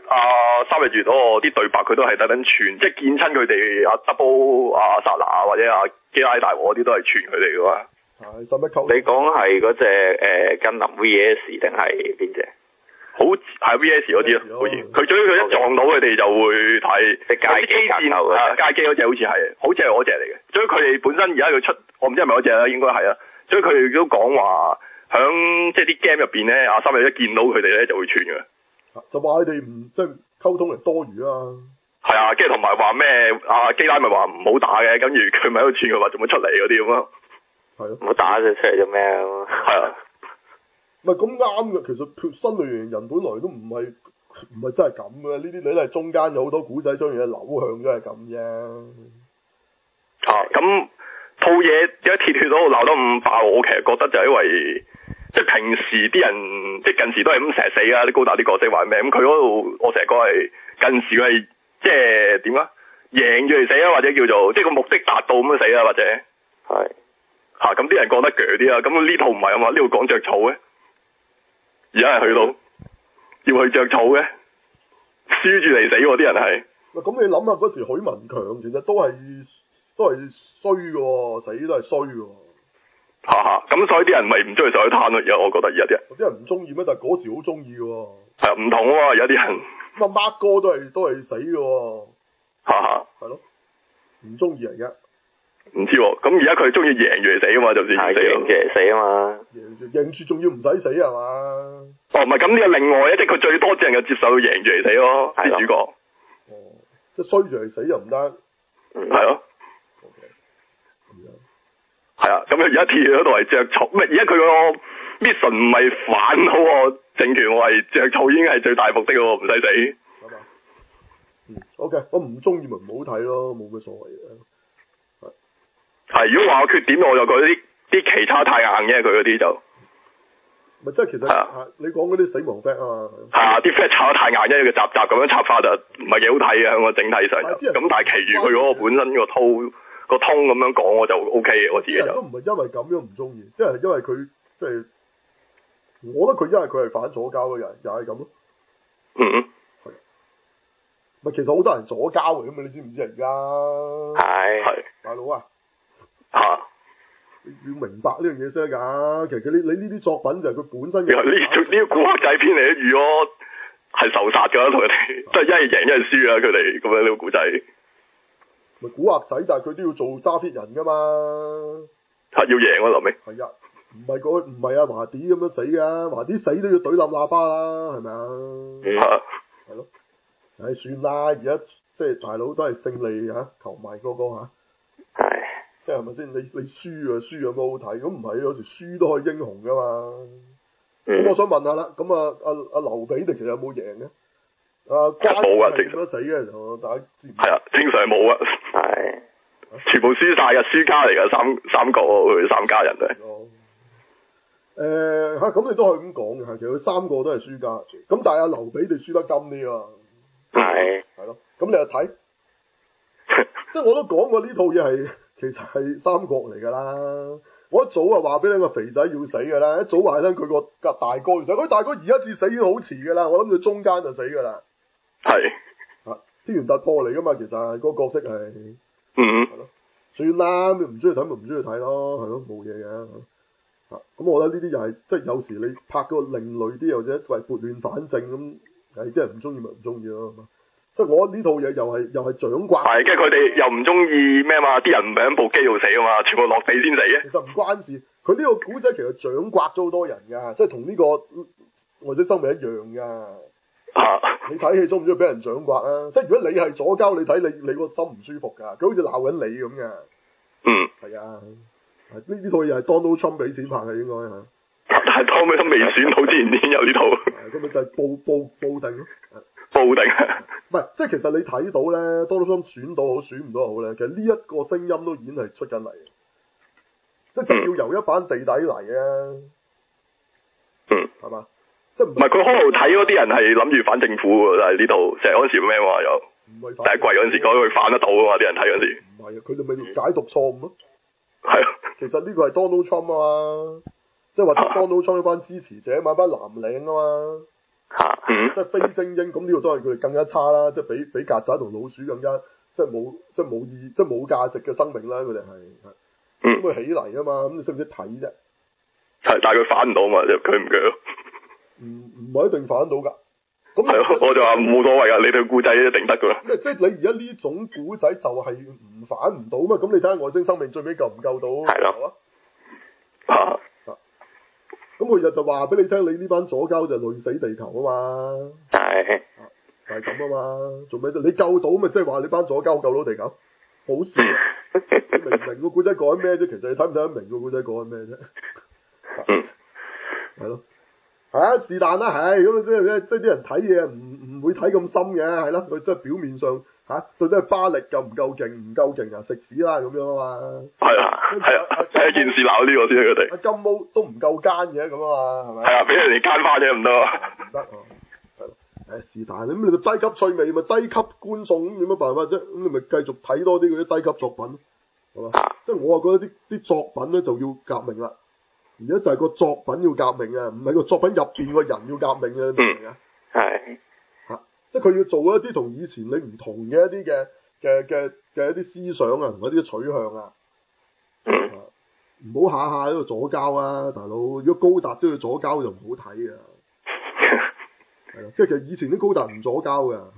3日月嗰個啲對白佢都係特登傳，即係見親佢哋Double 薩拿或者基拉大和嗰啲都係傳佢哋噶嘛。 使乜溝？ 你講係嗰隻Gundam VS 定係邊隻？ 好係 VS 嗰啲咯，好似佢總之佢一撞到佢哋就會睇街機戰啊，街機嗰隻好似係嗰隻嚟嘅。所以佢哋本身而家佢出，我唔知係咪嗰隻啦，應該係啊。所以佢哋都講話響即係啲 game 入邊咧，阿三一見到佢哋咧就會串嘅。 就話佢哋唔即係溝通係多餘啊。係啊，跟住同埋話咩阿基拉咪話唔好打嘅，跟住佢咪喺度串佢話做乜出嚟嗰啲咁咯。係咯，唔好打咗出嚟做咩啊？係啊。 唔係咁啱嘅，其實新類型人本來都唔係真係咁嘅，呢啲你都係中間有好多古仔將嘢扭向都係咁啫。 咁套嘢一鐵血都鬧得咁爆，我其實覺得就係因為即係平時啲人即係近時都係咁成日死啊，啲高達啲角色話咩咁，佢嗰度我成日講係近時佢係即係點啊，贏住嚟死啊，或者叫做即係個目的達到咁樣死啊，或者係咁啲人覺得鋸啲啊，咁呢套唔係啊嘛，呢度講着草嘅。而家係去到要去着草嘅，輸住嚟死喎！啲人係。 咁你諗下嗰時許文強其實都係衰嘅，死都係衰嘅。 咁所以啲人咪唔中意上去灘咯。而家我覺得而家啲人。 啲人唔中意咩？但係嗰時好中意嘅。 係唔同啊！而家啲人。 咁啊，Mark 哥都係死嘅。係咯。唔中意而家。 唔知喎，咁而家佢中意贏住嚟死啊嘛，就算贏住嚟死啊嘛， 贏住仲要唔使死係嘛？ 唔係咁呢個另外即係佢最多只能夠接受贏住嚟死咯，啲主角。 即係衰住嚟死又唔得。 係咯。係啊，咁佢而家鐵嗰度係着草，而家佢個 mission 唔係反嗰個政權，我係着草已經係最大目的喎，唔使死。 係嘛？OK，我唔中意咪唔好睇咯，冇乜所謂嘅。 如果話我缺點，我就覺得啲其他太硬嘅，佢嗰啲就咪即係其實你講嗰啲死亡 fact 啊嘛，啲 fact 插得太硬，因為佢集咁樣插法就唔係幾好睇嘅，喺我整體上就咁，但係其餘佢嗰個本身個通咁樣講我就 OK 嘅，我自己就都唔係因為咁樣唔中意，即係因為佢即係我覺得佢因為佢係反左膠嘅人，又係咁咯。係咪其實好多人左膠嚟㗎嘛？你知唔知而家係大佬啊？你要明白呢樣嘢先得㗎。其實你呢啲作品就係佢本身呢個古惑仔片嚟，如果係受殺㗎，同佢哋即係一係贏一係輸啊！佢哋咁樣呢個古仔咪古惑仔，但係佢都要做揸 fit 人㗎嘛。 要贏喎，臨尾係啊，唔係阿華啲咁樣死㗎，華啲死都要懟冧喇叭啦，係咪啊？係咯。算啦，而家即係大佬都係勝利球迷嗰個即係咪先？你輸有乜好睇？咁唔係有時輸都可以英雄噶嘛。咁我想問下啦，咁阿劉備迪其實有冇贏嘅？ 冇啊，正常死嘅就大家知唔知？ 係啊，正常冇啊。係。全部輸晒嘅，輸家嚟嘅三個佢三家人都係。 咁你都可以咁講嘅，其實佢三個都係輸家。咁但係阿劉備迪輸得金啲啊。係咯，咁你又睇？即係我都講過呢套嘢係。其實係三國嚟㗎啦，我一早就話俾你個肥仔要死㗎啦，一早話聽佢個大哥要死，佢大哥而家至死已經好遲㗎啦，我諗佢中間就死㗎啦。係。天元突破嚟㗎嘛，其實係嗰個角色係。係咯。算啦，你唔中意睇咪唔中意睇咯，係咯，冇嘢嘅。咁我覺得呢啲又係即係有時你拍個另類啲，或者為撥亂反正咁，啲人唔中意咪唔中意咯。即係我呢套嘢又係掌摑， 係，跟住佢哋又唔中意咩嘛？啲人唔係喺部機度死啊嘛，全部落地先死嘅。 其實唔關事，佢呢個古仔其實掌摑咗好多人㗎，即係同呢個外星生命一樣㗎。你睇戲中唔中意俾人掌摑啊？即係如果你係左膠，你睇你個心唔舒服㗎，佢好似鬧緊你咁㗎。係啊，呢套嘢係 Donald Trump 俾錢拍嘅應該嚇。 但係 Donald Trump 未選到之前先有呢套。 咁咪就係報定咯。 報定。 唔係，即係其實你睇到咧，Donald Trump選到好，選唔到好咧，其實呢一個聲音都已經係出緊嚟，即係要由一班地底嚟啊。係嘛？即係唔係佢可能睇嗰啲人係諗住反政府喎，但係呢度成日嗰陣時咩話又第一季嗰陣時講佢反得到啊嘛，啲人睇嗰陣時。 唔係啊，佢哋咪解讀錯誤咯。 係啊。 其實呢個係 Donald Trump 啊嘛，即係話 Donald Trump 一班支持者，買班藍領啊嘛。即係非精英，咁呢個都係佢哋更加差啦，即係比曱甴同老鼠更加，即係冇價值嘅生命啦，佢哋係，咁佢起嚟啊嘛，咁你識唔識睇啫？ 係，但係佢反唔到嘛，佢唔鋸。 唔係一定反到㗎。咁係咯，我就話冇所謂㗎，你對故仔一定得㗎啦。 即係你而家呢種古仔就係唔反唔到嘛，咁你睇下外星生命最尾救唔救到？ 係咯。 啊！咁佢就話俾你聽，你呢班左膠就累死地球啊嘛。 係。 就係咁啊嘛，做咩啫？你救到咪即係話你班左膠救到地球？好笑啊！你明唔明個古仔講緊咩啫？其實你睇唔睇得明個古仔講緊咩啫？係咯。是但啦，咁即係啲人睇嘢唔會睇咁深嘅，係啦，佢即係表面上到底係巴力夠唔夠勁，唔夠勁啊，食屎啦咁樣啊嘛。係啊，第一件事鬧呢個先佢哋。阿金毛都唔夠奸嘅咁啊嘛，係咪？係啊，俾人哋奸翻啫唔得啊。唔得啊，係咯，是但，咁你咪低級趣味咪低級觀眾咁有乜辦法啫？咁你咪繼續睇多啲嗰啲低級作品，係嘛？即係我啊覺得啲作品咧就要革命啦。而家就係個作品要革命啊，唔係個作品入邊個人要革命啊，明唔明啊？係即係佢要做一啲同以前你唔同嘅一啲嘅一啲思想啊，同一啲取向啊。唔好下下喺度左膠啊，大佬！如果高達都要左膠就唔好睇啊。係啊，即係其實以前啲高達唔左膠㗎。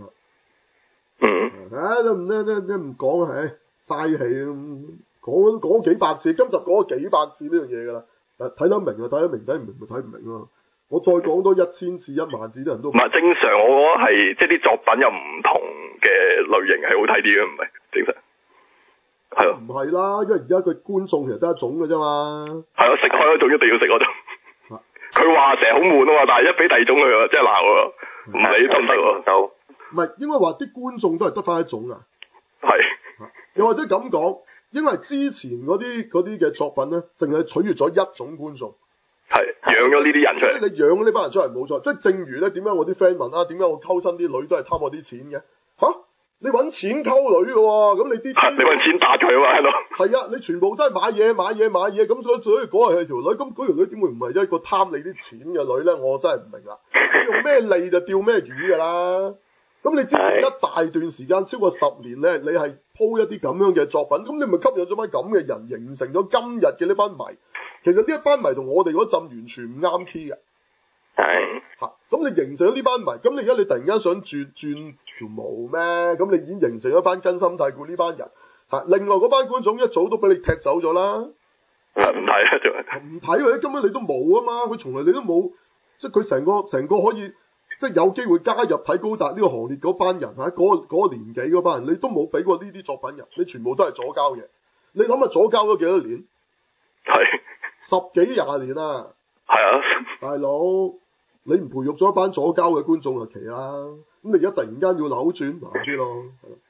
都唔講啊，嘥氣講幾百次，今集講咗幾百次呢樣嘢㗎啦。睇得明啊，睇得明，睇唔明咪睇唔明咯。我再講多1000次、10000次，啲人都唔係正常。我覺得係即係啲作品有唔同嘅類型係好睇啲嘅，唔係正常。係咯。唔係啦，因為而家佢觀眾其實得一種嘅啫嘛。係咯，食開嗰種一定要食嗰種。佢話成日好悶啊嘛，但係一俾第二種佢啊，真係鬧喎，唔理得唔得喎就。唔係應該話啲觀眾都係得翻一種啊。係。又或者咁講。因為之前嗰啲嘅作品咧，淨係取悅咗一種觀眾，係養咗呢啲人出嚟。你養咗呢班人出嚟冇錯，即係正如咧，點解我啲 friend 問啊？點解我溝親啲女都係貪我啲錢嘅？你揾錢溝女嘅喎，咁你啲你揾錢打佢啊嘛，係咯。係啊，你全部都係買嘢，咁所以嗰日係條女，咁嗰條女點會唔係一個貪你啲錢嘅女咧？我真係唔明啦。你用咩利就釣咩魚㗎啦？咁你之前一大段時間超過10年咧，你係鋪一啲咁樣嘅作品，咁你咪吸引咗班咁嘅人，形成咗今日嘅呢班迷。其實呢一班迷同我哋嗰陣完全唔啱 key 嘅。係。咁你形成咗呢班迷，咁你而家你突然間想轉條毛咩？咁你已經形成咗一班根深蒂固呢班人。另外嗰班觀眾一早都俾你踢走咗啦。唔睇啊，仲唔睇佢？根本你都冇啊嘛，佢從來你都冇，即係佢成個可以。即係有機會加入睇高達呢個行列嗰班人嗰個年紀嗰班人，你都冇俾過呢啲作品人，你全部都係左膠嘅。你諗下左膠咗幾多年？係10幾20年啊！係啊，大佬，你唔培育咗一班左膠嘅觀眾就奇啦。咁你而家突然間要扭轉難啲咯。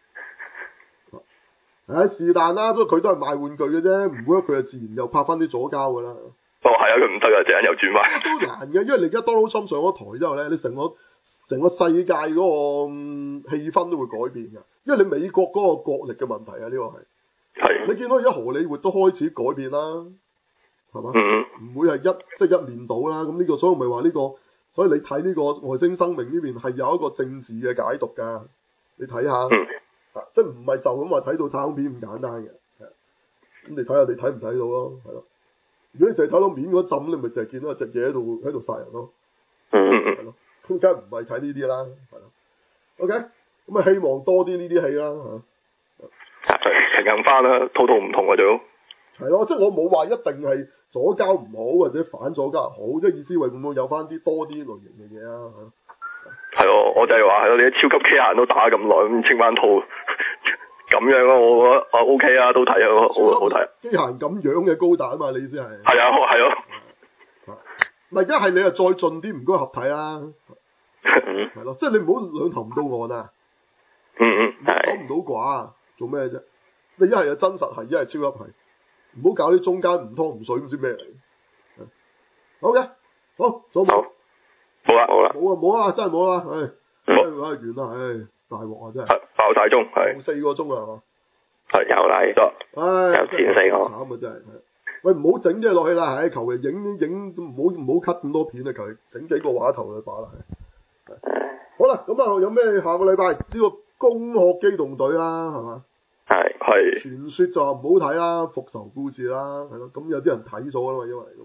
是但啦，不過佢都係賣玩具嘅啫，唔會佢就自然又拍翻啲左膠㗎啦。係啊，佢唔得啊，陣間又轉翻。都難嘅，因為你而家 Donald Trump 上咗台之後咧，你成個世界嗰個氣氛都會改變嘅，因為你美國嗰個國力嘅問題啊，呢個係。係。你見到而家荷里活都開始改變啦，係嘛？唔會係一面倒啦，咁呢個所以咪話呢個，所以你睇呢個外星生命呢邊係有一個政治嘅解讀㗎，你睇下，即係唔係就咁話睇到太空片咁簡單嘅，咁你睇下你睇唔睇到咯，係咯。如果你淨係睇到面嗰陣，你咪淨係見到一隻嘢喺度殺人咯。係咯，咁梗係唔係睇呢啲啦，係咯。OK，咁啊希望多啲呢啲戲啦嚇。平衡翻啦，套唔同嘅都。係咯，即係我冇話一定係左膠唔好或者反左膠好，即係意思為會唔會有翻啲多啲類型嘅嘢啊？係咯，我就係話係咯，你啲超級機械人都打咁耐，咁清翻套。咁樣咯，我覺得OK 啊，都睇啊，好睇。機械人咁樣嘅高達啊嘛，你意思係？係啊，係咯。唔係，而家係你又再盡啲，唔該合體啊。係咯，即係你唔好兩頭唔到岸啊。講唔到寡，做咩啫？你一係就真實係，一係超級係，唔好搞啲中間唔湯唔水唔知咩嚟。好嘅，好，仲有冇？冇啦。冇啊，真係冇啦，完啦，大鑊啊，真係爆晒鐘，係4個鐘啊，係有啦，有錢死我，慘啊真係，喂唔好整啲嘢落去啦，求其影唔好 cut 咁多片啊，求其整幾個話頭就罷啦，好啦，咁啊有咩下個禮拜呢個攻殼機動隊啦，係嘛？係傳說就唔好睇啦，復仇故事啦，係咯，咁有啲人睇咗啦嘛，因為咁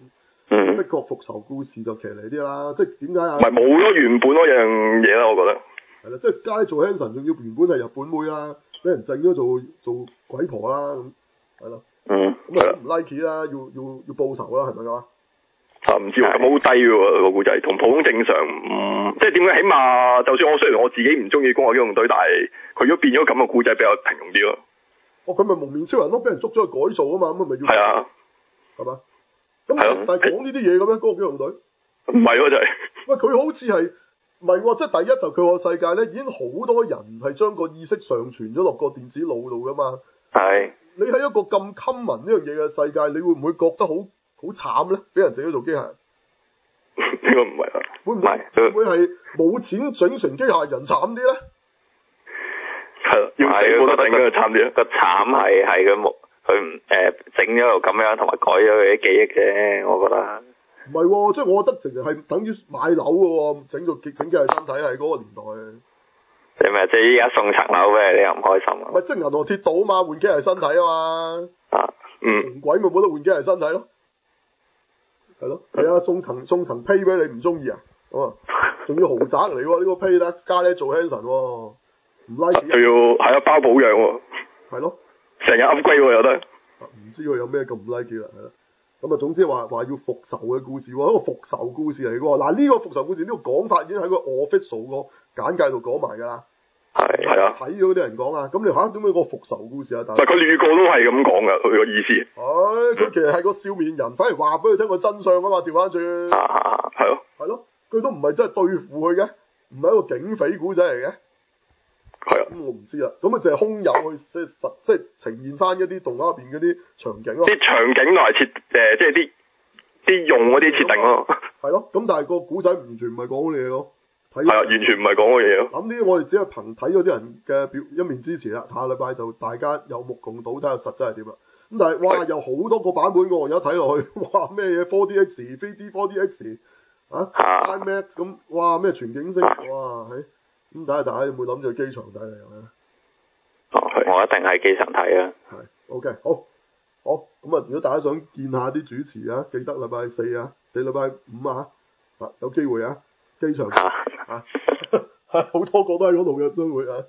的確復仇故事就騎呢啲啦，即係點解啊？ 唔係冇咗原本嗰樣嘢啦，我覺得。 係啦，即係 Scarlett Johansson仲要原本係日本妹啦，俾人整咗做鬼婆啦咁，係咯。咁啊唔 like 啦，要報仇啦，係咪啊？ 唔知喎，咁好低喎個故仔，同普通正常，即係點解？起碼就算我雖然我自己唔中意《攻殼機動隊》，但係佢如果變咗咁嘅故仔比較平庸啲咯。 哦，佢咪蒙面超人咯，俾人捉咗去改造啊嘛，咁咪要係啊， 係嘛？咁但係講呢啲嘢嘅咩？《攻殼機動隊》 唔係喎，就係喂，佢好似係唔係喎？即係第一就佢個世界咧，已經好多人係將個意識上傳咗落個電子腦度噶嘛。 係。 你喺一個咁 common 呢樣嘢嘅世界，你會唔會覺得好慘咧？俾人整咗做機械人？ 應該唔係啊。 會唔會係冇錢整成機械人慘啲咧？ 係咯，要整我覺得應該慘啲啊。 個慘係佢唔整咗又咁樣，同埋改咗佢啲記憶啫，我覺得。唔係喎，即係我覺得其實係等於買樓嘅喎，整機械身體係嗰個年代。 即係咩？即係依家送層樓俾你，你又唔開心啊？ 咪即係銀河鐵道啊嘛，換機械身體啊嘛。紅鬼咪冇得換機械身體咯。係咯，係啊，送層批俾你唔中意啊？咁啊，仲要豪宅嚟喎，呢個批得Scarlett Johansson喎，唔 like。 仲要係啊，包保養喎。 係咯。 成日 upgrade 喎，有得。 唔知佢有咩咁唔 like 啦，係咯。咁啊，總之話要復仇嘅故事喎，一個復仇故事嚟嘅喎。嗱，呢個復仇故事呢個講法已經喺個 official 個簡介度講埋㗎啦。 係啊。 睇咗啲人講啊，咁你點解個復仇故事啊？但係佢預告都係咁講㗎，佢個意思。 佢其實係個笑面人，反而話俾佢聽個真相啊嘛，調翻轉。 係咯。 係咯，佢都唔係真係對付佢嘅，唔係一個警匪故仔嚟嘅。 係啊。 咁我唔知啦，咁啊就係空有去即係呈現翻一啲動畫入邊嗰啲場景咯。 啲場景同埋即係啲用嗰啲設定咯。 係咯，咁但係個古仔完全唔係講嗰啲嘢咯。 係啊，完全唔係講嗰嘢咯。 咁呢啲我哋只係憑睇嗰啲人嘅一面之詞啦。下禮拜就大家有目共睹，睇下實質係點啦。咁但係哇，有好多個版本喎，而家睇落去，哇咩嘢 4DX、3D 4DX 啊 IMAX 咁，哇咩全景聲，哇咁睇下大家有冇諗住去機場睇嚟啊？ 我一定喺機場睇啊。 係 OK 好咁啊！如果大家想見下啲主持啊，記得禮拜四啊，你禮拜五啊，有機會啊，機場好多個都喺嗰度嘅將會啊。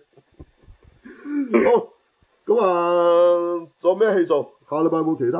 好，咁啊，仲有咩戲做？下禮拜有冇其他？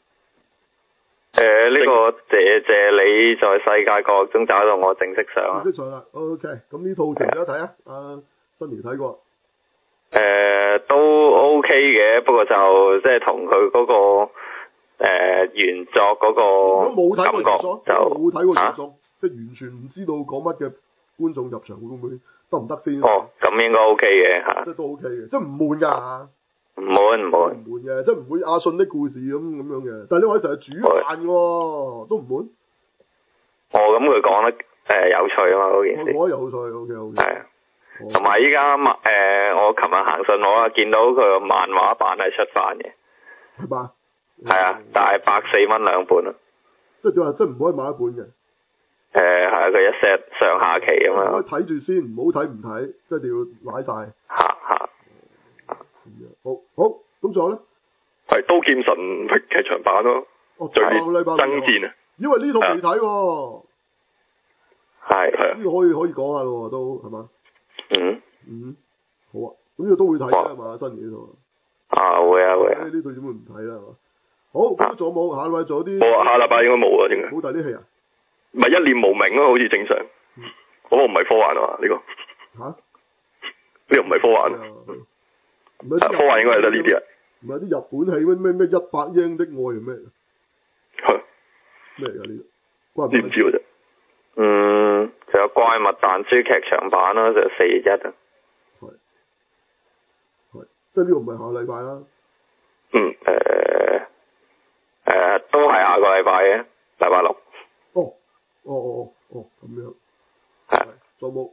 呢個謝你在世界角落中找到我正式上啊。 正式上啦 ，OK。咁呢套值得睇啊？新年睇過。 都 OK 嘅，不過就即係同佢嗰個原作嗰個感覺就冇睇過原作，即係完全唔知道講乜嘅觀眾入場會唔會得唔得先？ 咁應該 OK 嘅嚇。 即係都 OK 嘅，即係唔悶㗎。 唔悶嘅，即係唔會阿信的故事咁樣嘅。但係呢位成日煮飯喎，都唔悶。 咁佢講得有趣啊嘛嗰件事。 我覺得有趣 ，OK。係啊。 同埋依家我琴日行信我啊，見到佢個漫畫版係出翻嘅。 係嘛？ 係啊，但係140蚊兩本啊。 即係點啊？即係唔可以買一本嘅。 係啊，佢一 set 上下期咁樣。 可以睇住先，唔好睇唔睇，即係一定要買晒。 嚇。 好，咁仲有咧？ 係《刀劍神域》劇場版咯。 最後個禮拜爭戰啊！ 因為呢套未睇喎。 係。 呢個可以講下咯，都係嘛？好啊，咁呢個都會睇嘅係嘛？新年呢套。 會啊。 呢套點會唔睇啦？係嘛？好，咁仲有冇？下禮拜仲有啲？ 冇啊，下禮拜應該冇啊，應該。 冇睇啲戲啊？ 唔係一念無明咯，好似正常。嗰個唔係科幻啊嘛？呢個。呢個唔係科幻啊。科幻應該係得呢啲啊。 唔係啲日本戲咩100英的愛係咩？ 係。 咩嚟㗎呢個？ 知唔知嘅啫？ 仲有怪物彈珠劇場版啦，就4月1啊。 係，即係呢個唔係下個禮拜啦。 都係下個禮拜嘅，禮拜6。 咁樣。 係。 仲有冇？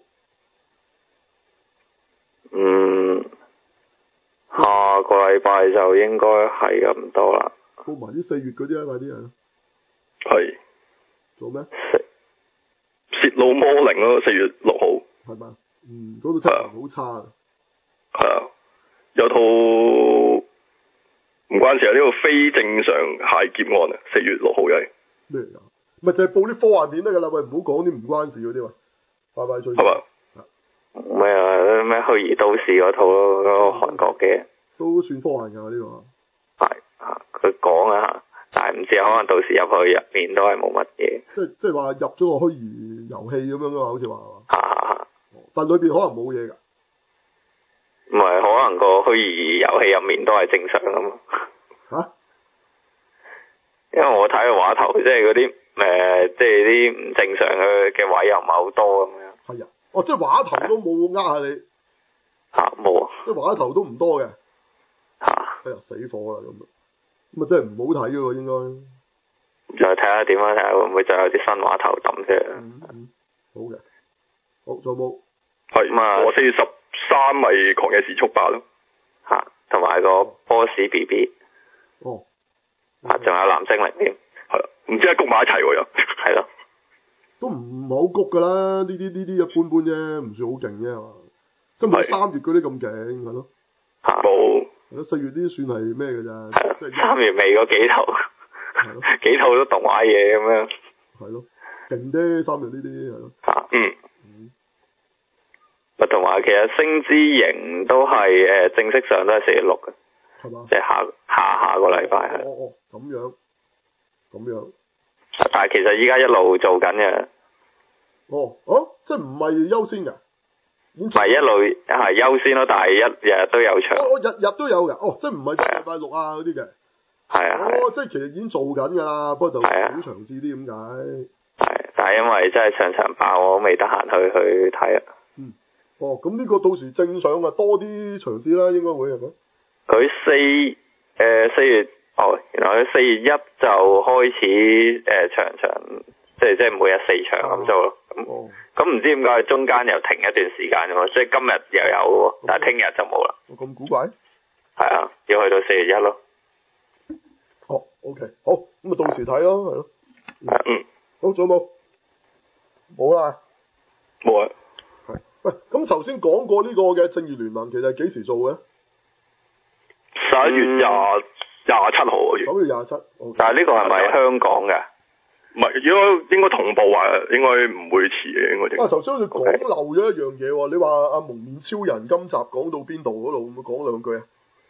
下個禮拜就應該係咁多啦。 報埋啲4月嗰啲啊，快啲啊！ 係。 做咩？ 泄露魔靈咯，4月6號。 係嘛？嗰套質素好差啊。 係啊，有套唔關事啊，呢個非正常械劫案啊，4月6號嘅。 咩嚟㗎？咪就係報啲科幻片得㗎啦，喂，唔好講啲唔關事嗰啲喂，快快脆。 係嘛？ 咩啊？咩虛擬都市嗰套咯，嗰個韓國嘅。 都算科幻㗎呢個。 係啊，佢講啊，但係唔知可能到時入去入面都係冇乜嘢。 即係話入咗個虛擬遊戲咁樣㗎嘛，好似話係嘛？ 嚇！ 但裏邊可能冇嘢㗎。 唔係，可能個虛擬遊戲入面都係正常㗎嘛。 嚇？ 因為我睇個畫頭，即係嗰啲即係啲唔正常嘅位又唔係好多咁樣。 係啊，哦，即係畫頭都冇呃下你。 嚇冇啊！ 即係畫頭都唔多嘅。 嚇！ 哎呀，死火啦咁啊，真係唔好睇嘅喎，應該。 再睇下點樣，睇下會唔會再有啲新畫頭抌出嚟。 好嘅。好，仲有冇？ 係咁啊！我413咪狂野時速8咯。 嚇！同埋個波士 BB。 哦。 仲有藍精靈添。 係啊，唔知係谷埋一齊喎又。 係咯。 都唔係好谷㗎啦，呢啲一般般啫，唔算好勁啫係嘛。今日3月嗰啲咁勁係咯。 嚇！冇。 係咯，4月呢啲算係咩㗎咋？ 係咯。3月尾嗰幾套。係咯。幾套都動畫嘢咁樣。 係咯。勁啫，3月呢啲係咯。 嚇！同埋其實星之營都係正式上都係4月6嘅。 係嘛？ 即係下個禮拜係。 咁樣。 但係其實依家一路做緊嘅。 即係唔係優先㗎？ 唔係一路係優先咯，但係日日都有場。 日都有㗎。即係唔係禮拜6啊嗰啲嘅。係啊。即係其實已經做緊㗎啦，不過就好長試啲咁解。 係，但係因為真係場爆，我都未得閒去睇啊。 咁呢個到時正上啊，多啲場次啦，應該會係咪？ 佢4月原來佢4月1就開始場即係每日4場咁做咯。咁唔知點解中間又停一段時間㗎嘛？即係今日又有喎，但係聽日就冇啦。 咁古怪？ 係啊，要去到4月1咯。 OK，好，咁啊到時睇咯，係咯。好，仲有冇？冇啦。 冇啊。 係。喂，咁頭先講過呢個嘅正義聯盟，其實係幾時做嘅 ？11月27號好似。 9月27。 但係呢個係咪香港嘅？ 唔係，應該同步啊，應該唔會遲嘅，應該。 頭先好似講漏咗一樣嘢喎，你話阿蒙面超人今集講到邊度嗰度，會唔會講兩句啊？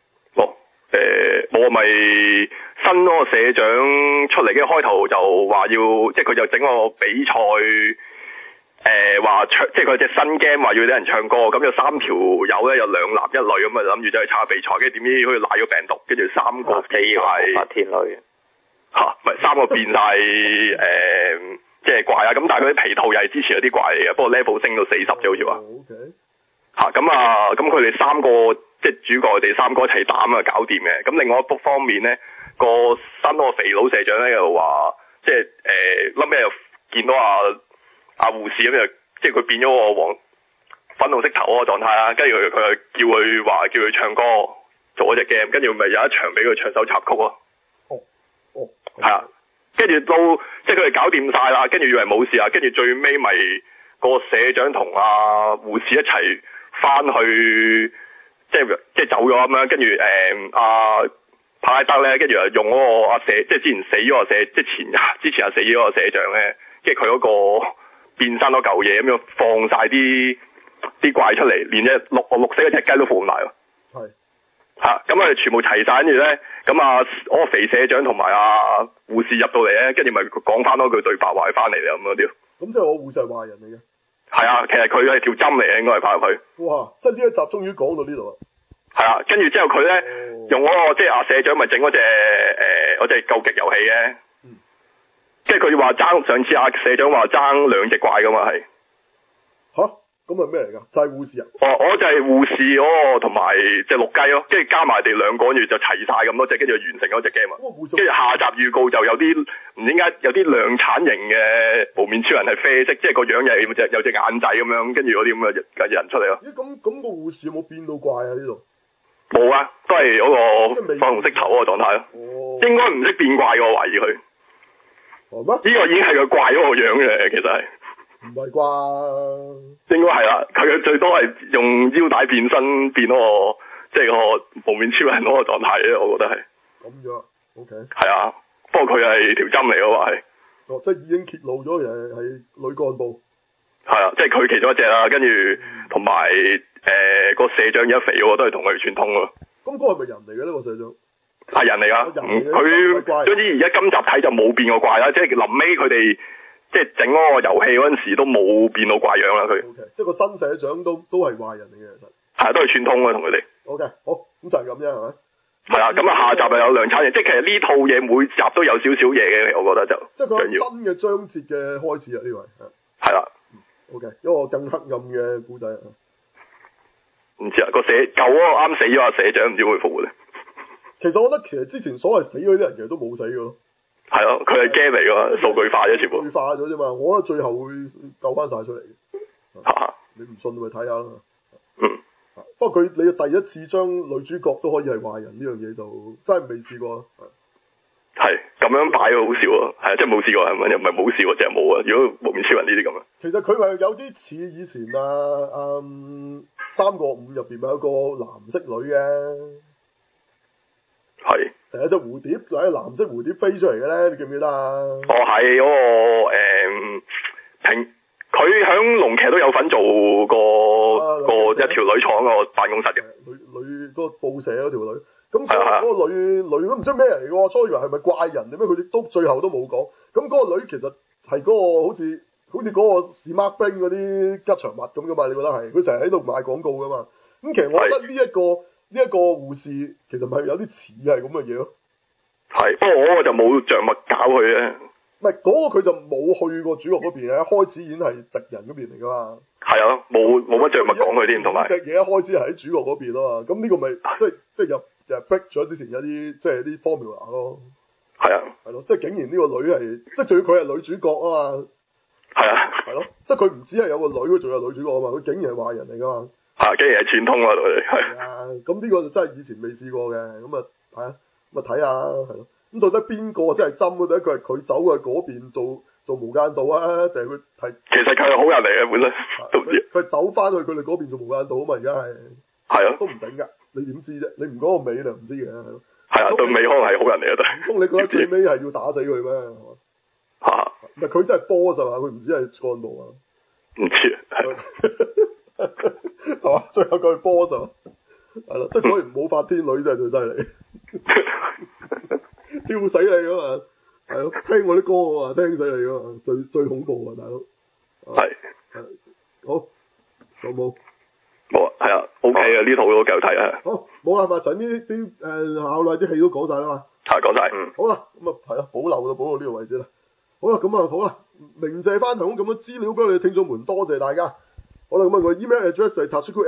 我咪新嗰個社長出嚟，跟住開頭就話要，即係佢就整個比賽，話唱，即係佢隻新 game 話要啲人唱歌，咁有3條友咧，有2男1女咁啊，諗住走去參加比賽，跟住點知好似賴咗病毒，跟住3個變晒白天女唔係3個變晒即係怪啊！咁但係佢啲皮套又係之前有啲怪嚟嘅，不過 level 升到40啫，好似話。咁佢哋3個即係主角，佢哋3個一齊打咁啊，搞掂嘅。咁另外一方面咧，個新嗰個肥佬社長咧又話，即係臨尾又見到阿護士咁樣，即係佢變咗個粉紅色頭嗰個狀態啦。跟住佢又叫佢唱歌做嗰隻 game，跟住咪有一場俾佢唱首插曲咯。係啊，跟住到即係佢哋搞掂晒啦，跟住以為冇事啊，跟住最尾咪個社長同阿護士一齊翻去，即係走咗咁樣，跟住阿帕拉德咧，跟住又用嗰個阿社，即係之前死咗個社，即係之前死咗個社長咧，即係佢嗰個變身嗰嚿嘢咁樣放晒啲怪出嚟，連隻綠色嗰隻雞都放埋喎。咁佢哋全部齊晒，跟住咧，咁嗰個肥社長同埋護士入到嚟咧，跟住咪講翻多句對白話佢翻嚟啦咁嗰啲。咁即係我護士係壞人嚟嘅。係啊，其實佢係條針嚟嘅，應該係拍入去。哇！即係呢一集終於講到呢度啦。係啊，跟住之後佢咧用嗰個即係社長咪整嗰隻究極遊戲嘅。即係佢話爭上次社長話爭2隻怪噶嘛係。咁係咩嚟㗎？就係護士啊！我就係護士嗰個同埋隻綠雞咯，跟住加埋哋2個，跟住就齊晒咁多隻，跟住完成嗰隻 game 啊！跟住下集預告就有啲唔知點解有啲量產型嘅無面超人係啡色，即係個樣又有隻眼仔咁樣，跟住嗰啲咁嘅人出嚟咯。咁個護士有冇變到怪啊？呢度冇啊，都係嗰個粉紅色頭嗰個狀態咯。應該唔識變怪嘅，我懷疑佢。呢個已經係佢怪嗰個樣嘅，其實係。唔係啩？應該係啦，佢最多係用腰帶變身變嗰個，即係個無面超人嗰個狀態啫，我覺得係。咁樣 ，OK。係啊，不過佢係條針嚟嘅話係。 哦，即係已經揭露咗人係女幹部。 係啊，即係佢其中一隻啦，跟住同埋個社長而家肥喎，都係同佢串通喎。 咁嗰個係咪人嚟嘅呢個社長？ 係人嚟㗎，佢總之而家今集睇就冇變過怪啦，即係臨尾佢哋即係整嗰個遊戲嗰陣時都冇變到怪樣啦佢。 Okay，即係個新社長都係壞人嚟嘅其實。係啊，都係串通嘅同佢哋。 OK，好，咁就係咁啫係咪？ 係啊，咁啊下集又有兩餐嘢，即係其實呢套嘢每集都有少少嘢嘅，我覺得就。即係佢新嘅章節嘅開始啊呢位。 係啦。 OK，一個更黑暗嘅故仔。 唔知啊，個舊嗰個啱死咗啊社長，唔知會復活咧。 其實我覺得其實之前所謂死嗰啲人其實都冇死嘅咯。 係咯，佢係 game 嚟㗎嘛，數據化咗全部。 數據化咗啫嘛，我覺得最後會救翻晒出嚟嘅。你唔信咪睇下啦。不過你第一次將女主角都可以係壞人呢樣嘢就真係未試過。 係咁樣擺好笑啊，係即係冇試過係咪？又唔係冇試過，淨係冇啊！如果無面超人呢啲咁啊。其實佢咪有啲似以前三國5入邊咪有個藍色女嘅。係。成日隻蝴蝶，就係藍色蝴蝶飛出嚟嘅咧，你記唔記得啊？哦，係嗰個佢響龍劇都有份做個一條女廠個辦公室嘅。女嗰個報社嗰條女。咁嗰個女都唔知咩人嚟嘅，初以為係咪怪人點解佢哋都最後都冇講。咁嗰個女其實係嗰個好似嗰個史馬兵嗰啲吉祥物咁噶嘛？你覺得係？佢成日喺度賣廣告噶嘛？咁其實我覺得呢一個護士其實咪有啲似係咁嘅嘢咯。係，不過我嗰個就冇着墨搞佢咧。唔係嗰個佢就冇去過主角嗰邊嘅，一開始已經係敵人嗰邊嚟噶嘛。係啊，冇乜着墨講佢添，同埋隻嘢一開始係喺主角嗰邊啊嘛。咁呢個咪即係又逼咗之前有啲即係啲 formula 咯。係啊。係咯，即係竟然呢個女係，即係仲要佢係女主角啊嘛。係啊。係咯，即係佢唔止係有個女，佢仲有女主角啊嘛。佢竟然係壞人嚟噶嘛。竟然係串通啊佢。係啊，咁呢個就真係以前未試過嘅，咁啊係啊，咁啊睇下係咯。咁到底邊個先係針嗰度？佢走去嗰邊做無間道啊？定係佢係？其實佢係好人嚟嘅本身，都唔知。佢走翻去佢哋嗰邊做無間道啊嘛！而家係。係啊。都唔定㗎，你點知啫？你唔講個尾你唔知嘅。係啊，到尾可能係好人嚟啊！唔通你覺得最尾係要打死佢咩？嚇！唔係佢真係 boss 啊嘛？佢唔知係幹部啊？唔知係。係嘛？最後佢係 boss 啊！係咯，即係果然冇法天女真係最犀利。挑死你㗎嘛，係咯，聽我啲歌我話聽死你㗎嘛，最恐怖啊大佬。係。好，有冇？冇啊，係啊 ，OK 啊，呢套都繼續睇啊。好，冇啦，陳呢啲考慮啲戲都講晒啦嘛。係講晒，好啦，咁啊係啦，保留到呢個位置啦。好啦，咁啊好啦，鳴謝翻提供咁多資料俾我哋聽眾們，多謝大家。好啦，咁啊個 email address 係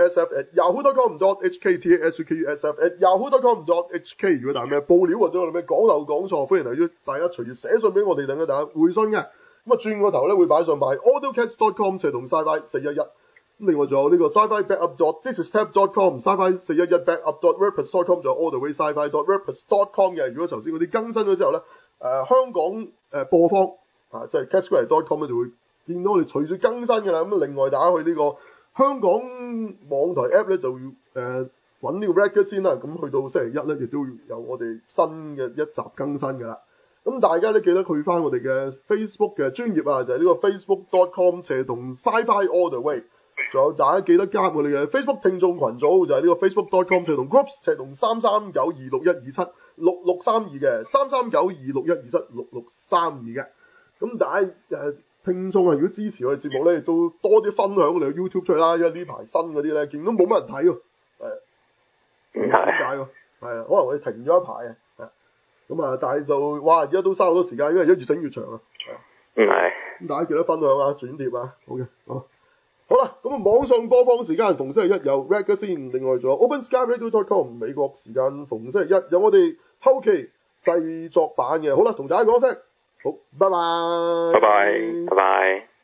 tasukusf@yahoo.com.hk，tasukusf@yahoo.com.hk。如果大家咩報料或者我哋咩講漏講錯，歡迎大家隨時寫信俾我哋，等大家回信嘅。咁啊轉個頭咧會擺上埋 audiocast.com 同 sci-fi 411。咁另外仲有呢個 sci-fi backup.thisistab.com、sci-fi 411 backup.wordpress.com， 仲有 all the way sci-fi.wordpress.com 嘅。如果頭先嗰啲更新咗之後咧，香港播放即係 casquare.com 咧就會見到我哋隨住更新嘅啦，咁另外大家去呢個香港網台 app 咧就要揾呢個 record 先啦，咁去到星期一咧亦都有我哋新嘅一集更新嘅啦。咁大家咧記得去翻我哋嘅 Facebook 嘅專頁啊，就係呢個 facebook.com/sci-fi all the way。仲有大家記得加入我哋嘅 Facebook 聽眾群組，就係呢個 facebook.com/groups/33926276632嘅33926276632嘅。咁大家聽眾啊，如果支持我哋節目咧，都多啲分享我哋嘅 YouTube 出去啦，因為呢排新嗰啲咧，見到冇乜人睇喎，點解喎？係啊，可能我哋停咗一排啊，咁啊，但係就哇，而家都嘥好多時間，因為而家越整越長啊，係，咁大家記得分享啊，轉貼啊，好嘅，好啦，咁啊，網上播放時間逢星期一有 Ragazine 先，另外仲有 OpenSkyRadio.com 美國時間逢星期一有我哋後期製作版嘅，好啦，同大家講聲，好，拜拜，拜拜，拜拜。